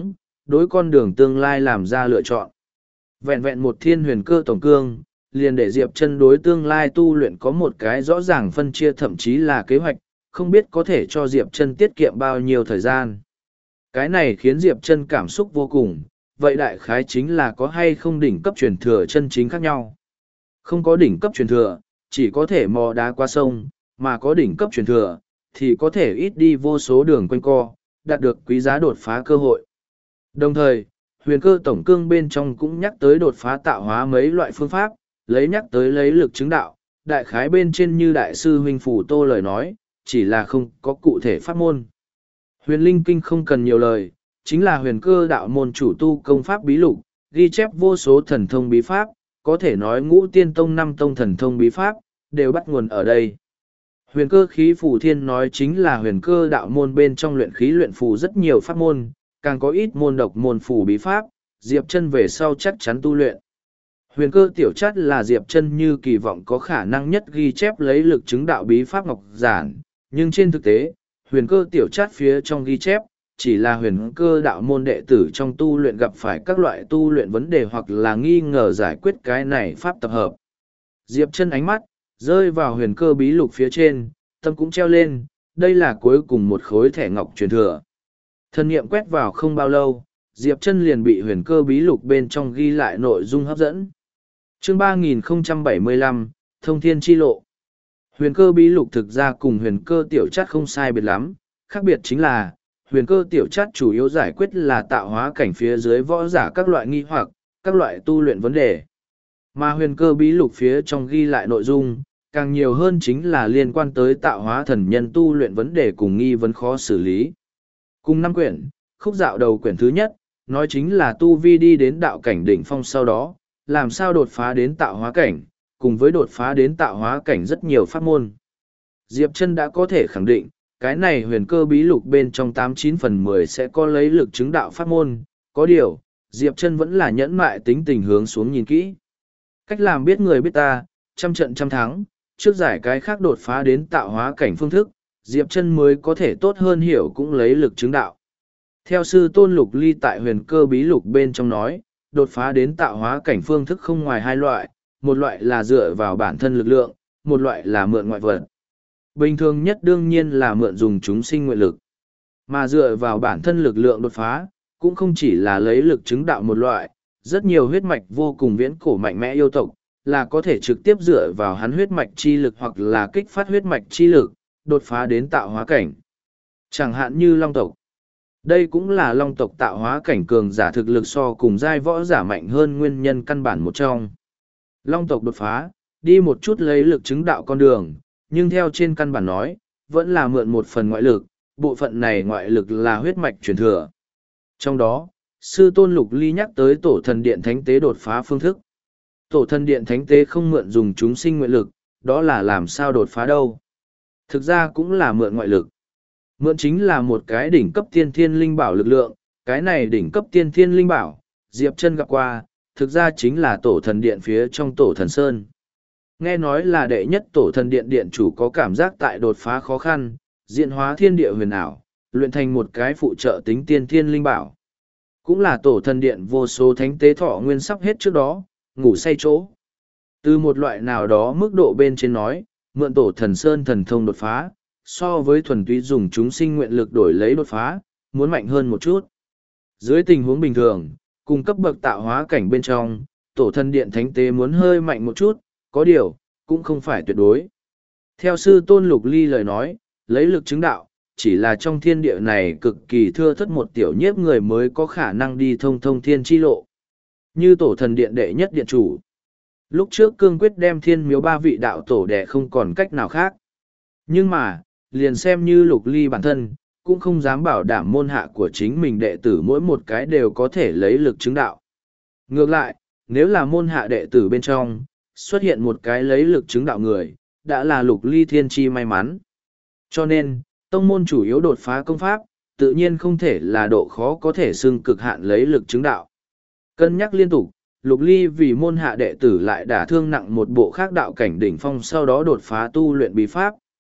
đối con đường tương lai làm ra lựa chọn. Vẹn vẹn một thiên huyền cơ tổng cương, liền để Diệp Chân đối tương lai tu luyện có một cái rõ ràng phân chia, thậm chí là kế hoạch, không biết có thể cho Diệp Chân tiết kiệm bao nhiêu thời gian. Cái này khiến Diệp Chân cảm xúc vô cùng, vậy đại khái chính là có hay không đỉnh cấp truyền thừa chân chính khác nhau. Không có đỉnh cấp truyền thừa, chỉ có thể mò đá qua sông, mà có đỉnh cấp truyền thừa, thì có thể ít đi vô số đường quanh co, đạt được quý giá đột phá cơ hội. Đồng thời, huyền cơ tổng cương bên trong cũng nhắc tới đột phá tạo hóa mấy loại phương pháp, nhắc tới lấy lực chứng đạo, đại khái bên trên như đại sư huynh Phủ Tô lời nói, chỉ là không có cụ thể pháp môn. Huyền Linh Kinh không cần nhiều lời, chính là huyền cơ đạo môn chủ tu công pháp bí lục, ghi chép vô số thần thông bí pháp, có thể nói ngũ tiên tông năm tông thần thông bí pháp, đều bắt nguồn ở đây. Huyền cơ khí phù thiên nói chính là huyền cơ đạo môn bên trong luyện khí luyện phù rất nhiều pháp môn, càng có ít môn độc môn phù bí pháp, Diệp Chân về sau chắc chắn tu luyện. Huyền cơ tiểu chát là Diệp Chân như kỳ vọng có khả năng nhất ghi chép lấy lực chứng đạo bí pháp ngọc giản, nhưng trên thực tế, huyền cơ tiểu chát phía trong ghi chép, chỉ là huyền cơ đạo môn đệ tử trong tu luyện gặp phải các loại tu luyện vấn đề hoặc là nghi ngờ giải quyết cái này pháp tập hợp. Diệp Chân ánh mắt rơi vào huyền cơ bí lục phía trên, tâm cũng treo lên, đây là cuối cùng một khối thẻ ngọc truyền thừa. Thân niệm quét vào không bao lâu, Diệp Chân liền bị huyền cơ bí lục bên trong ghi lại nội dung hấp dẫn. Chương 3075, Thông Thiên Chi Lộ. Huyền cơ bí lục thực ra cùng huyền cơ tiểu chát không sai biệt lắm, khác biệt chính là, huyền cơ tiểu chát chủ yếu giải quyết là tạo hóa cảnh phía dưới võ giả các loại nghi hoặc, các loại tu luyện vấn đề. Mà huyền cơ bí lục phía trong ghi lại nội dung, càng nhiều hơn chính là liên quan tới tạo hóa thần nhân tu luyện vấn đề cùng nghi vấn khó xử lý. Cùng năm quyển, khúc dạo đầu quyển thứ nhất, nói chính là tu vi đi đến đạo cảnh đỉnh phong sau đó, làm sao đột phá đến tạo hóa cảnh, cùng với đột phá đến tạo hóa cảnh rất nhiều pháp môn. Diệp Chân đã có thể khẳng định, cái này huyền cơ bí lục bên trong 89/10 sẽ có lấy lực chứng đạo pháp môn, có điều, Diệp Chân vẫn là nhẫn mại tính tình hướng xuống nhìn kỹ. Cách làm biết người biết ta, trăm trận trăm thắng, trước giải cái khác đột phá đến tạo hóa cảnh phương thức, Diệp Chân mới có thể tốt hơn hiểu cũng lấy lực chứng đạo. Theo sư Tôn Lục Ly tại huyền cơ bí lục bên trong nói, đột phá đến tạo hóa cảnh phương thức không ngoài hai loại, một loại là dựa vào bản thân lực lượng, một loại là mượn ngoại vật. Bình thường nhất đương nhiên là mượn dùng chúng sinh nguyện lực. Mà dựa vào bản thân lực lượng đột phá, cũng không chỉ là lấy lực chứng đạo một loại, rất nhiều huyết mạch vô cùng viễn cổ mạnh mẽ yêu tộc, là có thể trực tiếp dựa vào hắn huyết mạch chi lực hoặc là kích phát huyết mạch chi lực, đột phá đến tạo hóa cảnh. Chẳng hạn như Long tộc. Đây cũng là Long tộc tạo hóa cảnh cường giả thực lực so cùng giai võ giả mạnh hơn nguyên nhân căn bản một trong. Long tộc đột phá, đi một chút lấy lực chứng đạo con đường, nhưng theo trên căn bản nói, vẫn là mượn một phần ngoại lực, bộ phận này ngoại lực là huyết mạch truyền thừa. Trong đó, sư Tôn Lục Ly nhắc tới tổ thần điện thánh tế đột phá phương thức. Tổ thần điện thánh tế không mượn dùng chúng sinh nguyện lực, đó là làm sao đột phá đâu. Thực ra cũng là mượn ngoại lực. Mượn chính là một cái đỉnh cấp tiên thiên linh bảo lực lượng, cái này đỉnh cấp tiên thiên linh bảo, Diệp Chân gặp qua, thực ra chính là tổ thần điện phía trong tổ thần sơn. Nghe nói là đệ nhất tổ thần điện điện chủ có cảm giác tại đột phá khó khăn, diễn hóa thiên địa huyền ảo, luyện thành một cái phụ trợ tính tiên thiên linh bảo. Cũng là tổ thần điện vô số thánh tế thọ nguyên sắp hết trước đó, ngủ say chỗ. Từ một loại nào đó mức độ bên trên nói, mượn tổ thần sơn thần thông đột phá, so với thuần túy dùng chúng sinh nguyện lực đổi lấy đột phá, muốn mạnh hơn một chút. Dưới tình huống bình thường, cùng cấp bậc tạo hóa cảnh bên trong, tổ thần điện thánh tế muốn hơi mạnh một chút, có điều, cũng không phải tuyệt đối. Theo sư Tôn Lục Ly lời nói, lấy lực chứng đạo, chỉ là trong thiên địa này cực kỳ thưa thất một tiểu nhiếp người mới có khả năng đi thông thiên chi lộ. Như tổ thần điện đệ nhất điện chủ. Lúc trước cương quyết đem thiên miếu ba vị đạo tổ đệ không còn cách nào khác. Nhưng mà, liền xem như Lục Ly bản thân, cũng không dám bảo đảm môn hạ của chính mình đệ tử mỗi một cái đều có thể lấy lực chứng đạo. Ngược lại, nếu là môn hạ đệ tử bên trong, xuất hiện một cái lấy lực chứng đạo người, đã là Lục Ly thiên chi may mắn. Cho nên, tông môn chủ yếu đột phá công pháp, tự nhiên không thể là độ khó có thể xưng cực hạn lấy lực chứng đạo. Cân nhắc liên tục, Lục Ly vì môn hạ đệ tử lại đả thương nặng một bộ khác đạo cảnh đỉnh phong sau đó đột phá tu luyện bí pháp.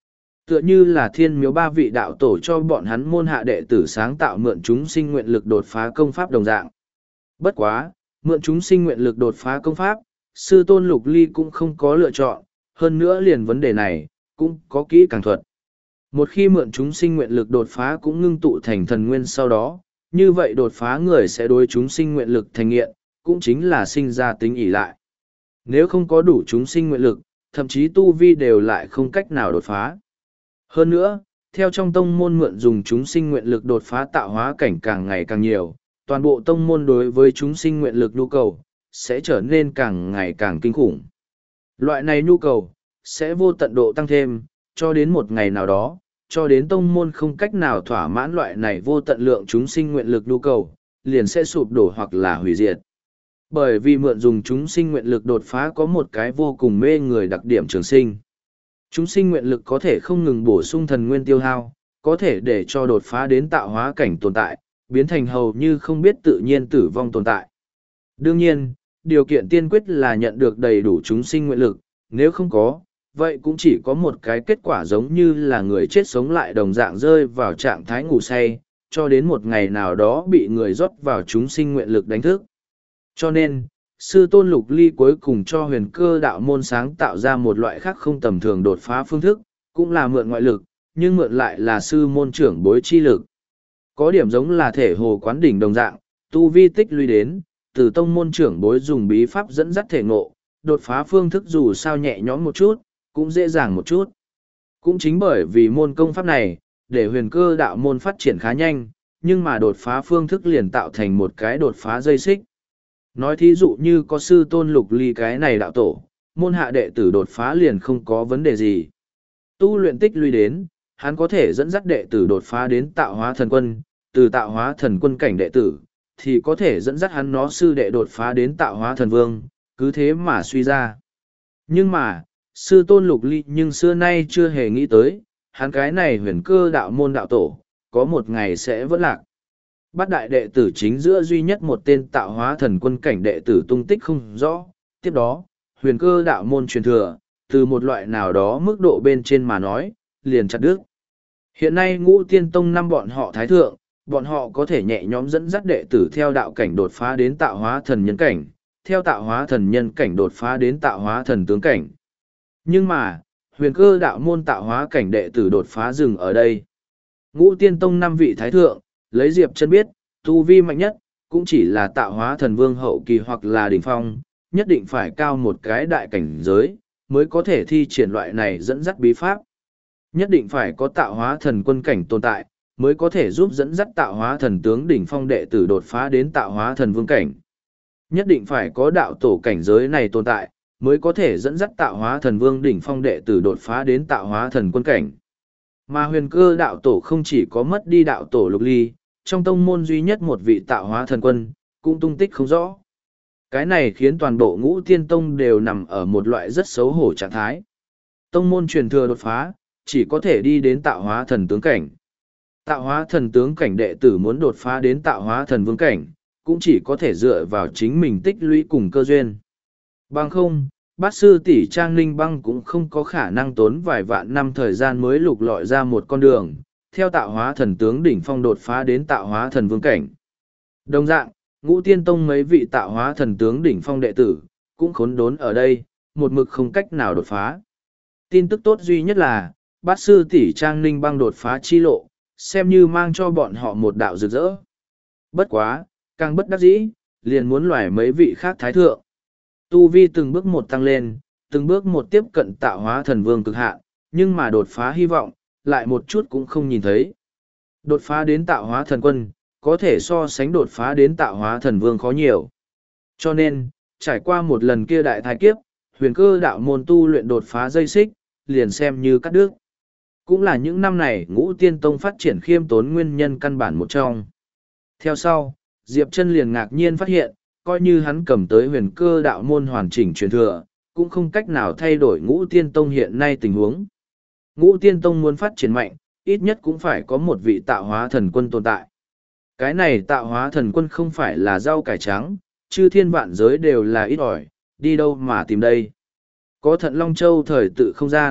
Tựa như là thiên miếu ba vị đạo tổ cho bọn hắn môn hạ đệ tử sáng tạo mượn chúng sinh nguyện lực đột phá công pháp đồng dạng. Bất quá, mượn chúng sinh nguyện lực đột phá công pháp, sư tôn Lục Ly cũng không có lựa chọn, hơn nữa liền vấn đề này, cũng có kỹ càng thuật. Một khi mượn chúng sinh nguyện lực đột phá cũng ngưng tụ thành thần nguyên sau đó, như vậy đột phá người sẽ đối chúng sinh nguyện lực thành nghiện, cũng chính là sinh ra tính ỷ lại. Nếu không có đủ chúng sinh nguyện lực, thậm chí tu vi đều lại không cách nào đột phá. Hơn nữa, theo trong tông môn mượn dùng chúng sinh nguyện lực đột phá tạo hóa cảnh càng ngày càng nhiều, toàn bộ tông môn đối với chúng sinh nguyện lực nhu cầu, sẽ trở nên càng ngày càng kinh khủng. Loại này nhu cầu, sẽ vô tận độ tăng thêm, cho đến một ngày nào đó, cho đến tông môn không cách nào thỏa mãn loại này vô tận lượng chúng sinh nguyện lực nhu cầu, liền sẽ sụp đổ hoặc là hủy diệt. Bởi vì mượn dùng chúng sinh nguyện lực đột phá có một cái vô cùng mê người đặc điểm trường sinh. Chúng sinh nguyện lực có thể không ngừng bổ sung thần nguyên tiêu hao, có thể để cho đột phá đến tạo hóa cảnh tồn tại, biến thành hầu như không biết tự nhiên tử vong tồn tại. Đương nhiên, điều kiện tiên quyết là nhận được đầy đủ chúng sinh nguyện lực, nếu không có, vậy cũng chỉ có một cái kết quả giống như là người chết sống lại đồng dạng rơi vào trạng thái ngủ say, cho đến một ngày nào đó bị người rót vào chúng sinh nguyện lực đánh thức. Cho nên, sư tôn Lục Ly cuối cùng cho huyền cơ đạo môn sáng tạo ra một loại khác không tầm thường đột phá phương thức, cũng là mượn ngoại lực, nhưng mượn lại là sư môn trưởng bối chi lực. Có điểm giống là thể hồ quán đỉnh đồng dạng, tu vi tích lũy đến, từ tông môn trưởng bối dùng bí pháp dẫn dắt thể ngộ, đột phá phương thức dù sao nhẹ nhõm một chút, cũng dễ dàng một chút. Cũng chính bởi vì môn công pháp này, để huyền cơ đạo môn phát triển khá nhanh, nhưng mà đột phá phương thức liền tạo thành một cái đột phá dây xích. Nói thí dụ như có sư tôn Lục Ly cái này đạo tổ, môn hạ đệ tử đột phá liền không có vấn đề gì. Tu luyện tích lũy đến, hắn có thể dẫn dắt đệ tử đột phá đến tạo hóa thần quân, từ tạo hóa thần quân cảnh đệ tử, thì có thể dẫn dắt hắn nó sư đệ đột phá đến tạo hóa thần vương, cứ thế mà suy ra. Nhưng mà, sư tôn Lục Ly nhưng xưa nay chưa hề nghĩ tới, hắn cái này huyền cơ đạo môn đạo tổ, có một ngày sẽ vỡ lạc. Bát đại đệ tử chính giữa duy nhất một tên tạo hóa thần quân cảnh đệ tử tung tích không rõ. Tiếp đó, huyền cơ đạo môn truyền thừa, từ một loại nào đó mức độ bên trên mà nói, liền chặt đứt. Hiện nay Ngũ Tiên Tông năm bọn họ thái thượng, bọn họ có thể nhẹ nhõm dẫn dắt đệ tử theo đạo cảnh đột phá đến tạo hóa thần nhân cảnh, theo tạo hóa thần nhân cảnh đột phá đến tạo hóa thần tướng cảnh. Nhưng mà, huyền cơ đạo môn tạo hóa cảnh đệ tử đột phá dừng ở đây. Ngũ Tiên Tông năm vị thái thượng, lấy Diệp Chân biết, tu vi mạnh nhất, cũng chỉ là tạo hóa thần vương hậu kỳ hoặc là đỉnh phong, nhất định phải cao một cái đại cảnh giới, mới có thể thi triển loại này dẫn dắt bí pháp. Nhất định phải có tạo hóa thần quân cảnh tồn tại, mới có thể giúp dẫn dắt tạo hóa thần tướng đỉnh phong đệ tử đột phá đến tạo hóa thần vương cảnh. Nhất định phải có đạo tổ cảnh giới này tồn tại, mới có thể dẫn dắt tạo hóa thần vương đỉnh phong đệ tử đột phá đến tạo hóa thần quân cảnh. Mà huyền cơ đạo tổ không chỉ có mất đi đạo tổ Lục Ly, trong tông môn duy nhất một vị tạo hóa thần quân, cũng tung tích không rõ. Cái này khiến toàn bộ Ngũ Tiên Tông đều nằm ở một loại rất xấu hổ trạng thái. Tông môn truyền thừa đột phá, chỉ có thể đi đến tạo hóa thần tướng cảnh. Tạo hóa thần tướng cảnh đệ tử muốn đột phá đến tạo hóa thần vương cảnh, cũng chỉ có thể dựa vào chính mình tích lũy cùng cơ duyên. Bằng không, bát sư tỷ Trang Ninh Băng cũng không có khả năng tốn vài vạn năm thời gian mới lục lọi ra một con đường, theo tạo hóa thần tướng đỉnh phong đột phá đến tạo hóa thần vương cảnh. Đồng dạng, Ngũ Tiên Tông mấy vị tạo hóa thần tướng đỉnh phong đệ tử, cũng khốn đốn ở đây, một mực không cách nào đột phá. Tin tức tốt duy nhất là, bát sư tỷ Trang Ninh Băng đột phá chi lộ, xem như mang cho bọn họ một đạo rực rỡ. Bất quá, càng bất đắc dĩ, liền muốn loài mấy vị khác thái thượng. Tu vi từng bước một tăng lên, từng bước một tiếp cận tạo hóa thần vương cực hạn, nhưng mà đột phá hy vọng, lại một chút cũng không nhìn thấy. Đột phá đến tạo hóa thần quân, có thể so sánh đột phá đến tạo hóa thần vương khó nhiều. Cho nên, trải qua một lần kia đại thái kiếp, huyền cơ đạo môn tu luyện đột phá dây xích, liền xem như cắt đứt. Cũng là những năm này Ngũ Tiên Tông phát triển khiêm tốn nguyên nhân căn bản một trong. Theo sau, Diệp Chân liền ngạc nhiên phát hiện, coi như hắn cầm tới huyền cơ đạo môn hoàn chỉnh truyền thừa, cũng không cách nào thay đổi Ngũ Tiên Tông hiện nay tình huống. Ngũ Tiên Tông muốn phát triển mạnh, ít nhất cũng phải có một vị tạo hóa thần quân tồn tại. Cái này tạo hóa thần quân không phải là rau cải trắng, chư thiên vạn giới đều là ít ỏi, đi đâu mà tìm đây. Có Thận Long Châu thời tự không gian,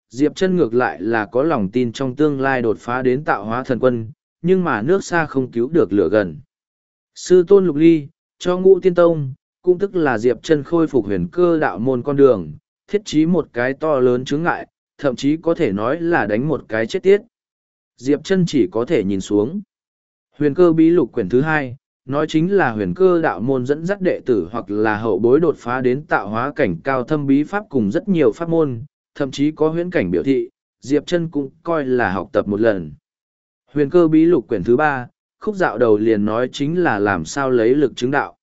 Diệp Chân ngược lại là có lòng tin trong tương lai đột phá đến tạo hóa thần quân, nhưng mà nước xa không cứu được lửa gần. Sư tôn Lục Ly, cho Ngũ Tiên Tông, cũng tức là Diệp Chân khôi phục huyền cơ đạo môn con đường, thiết trí một cái to lớn chướng ngại, thậm chí có thể nói là đánh một cái chết tiết. Diệp Chân chỉ có thể nhìn xuống. Huyền cơ bí lục quyển thứ 2, nói chính là huyền cơ đạo môn dẫn dắt đệ tử hoặc là hậu bối đột phá đến tạo hóa cảnh cao thâm bí pháp cùng rất nhiều pháp môn, thậm chí có huyễn cảnh biểu thị, Diệp Chân cũng coi là học tập một lần. Huyền cơ bí lục quyển thứ 3, khúc dạo đầu liền nói chính là làm sao lấy lực chứng đạo.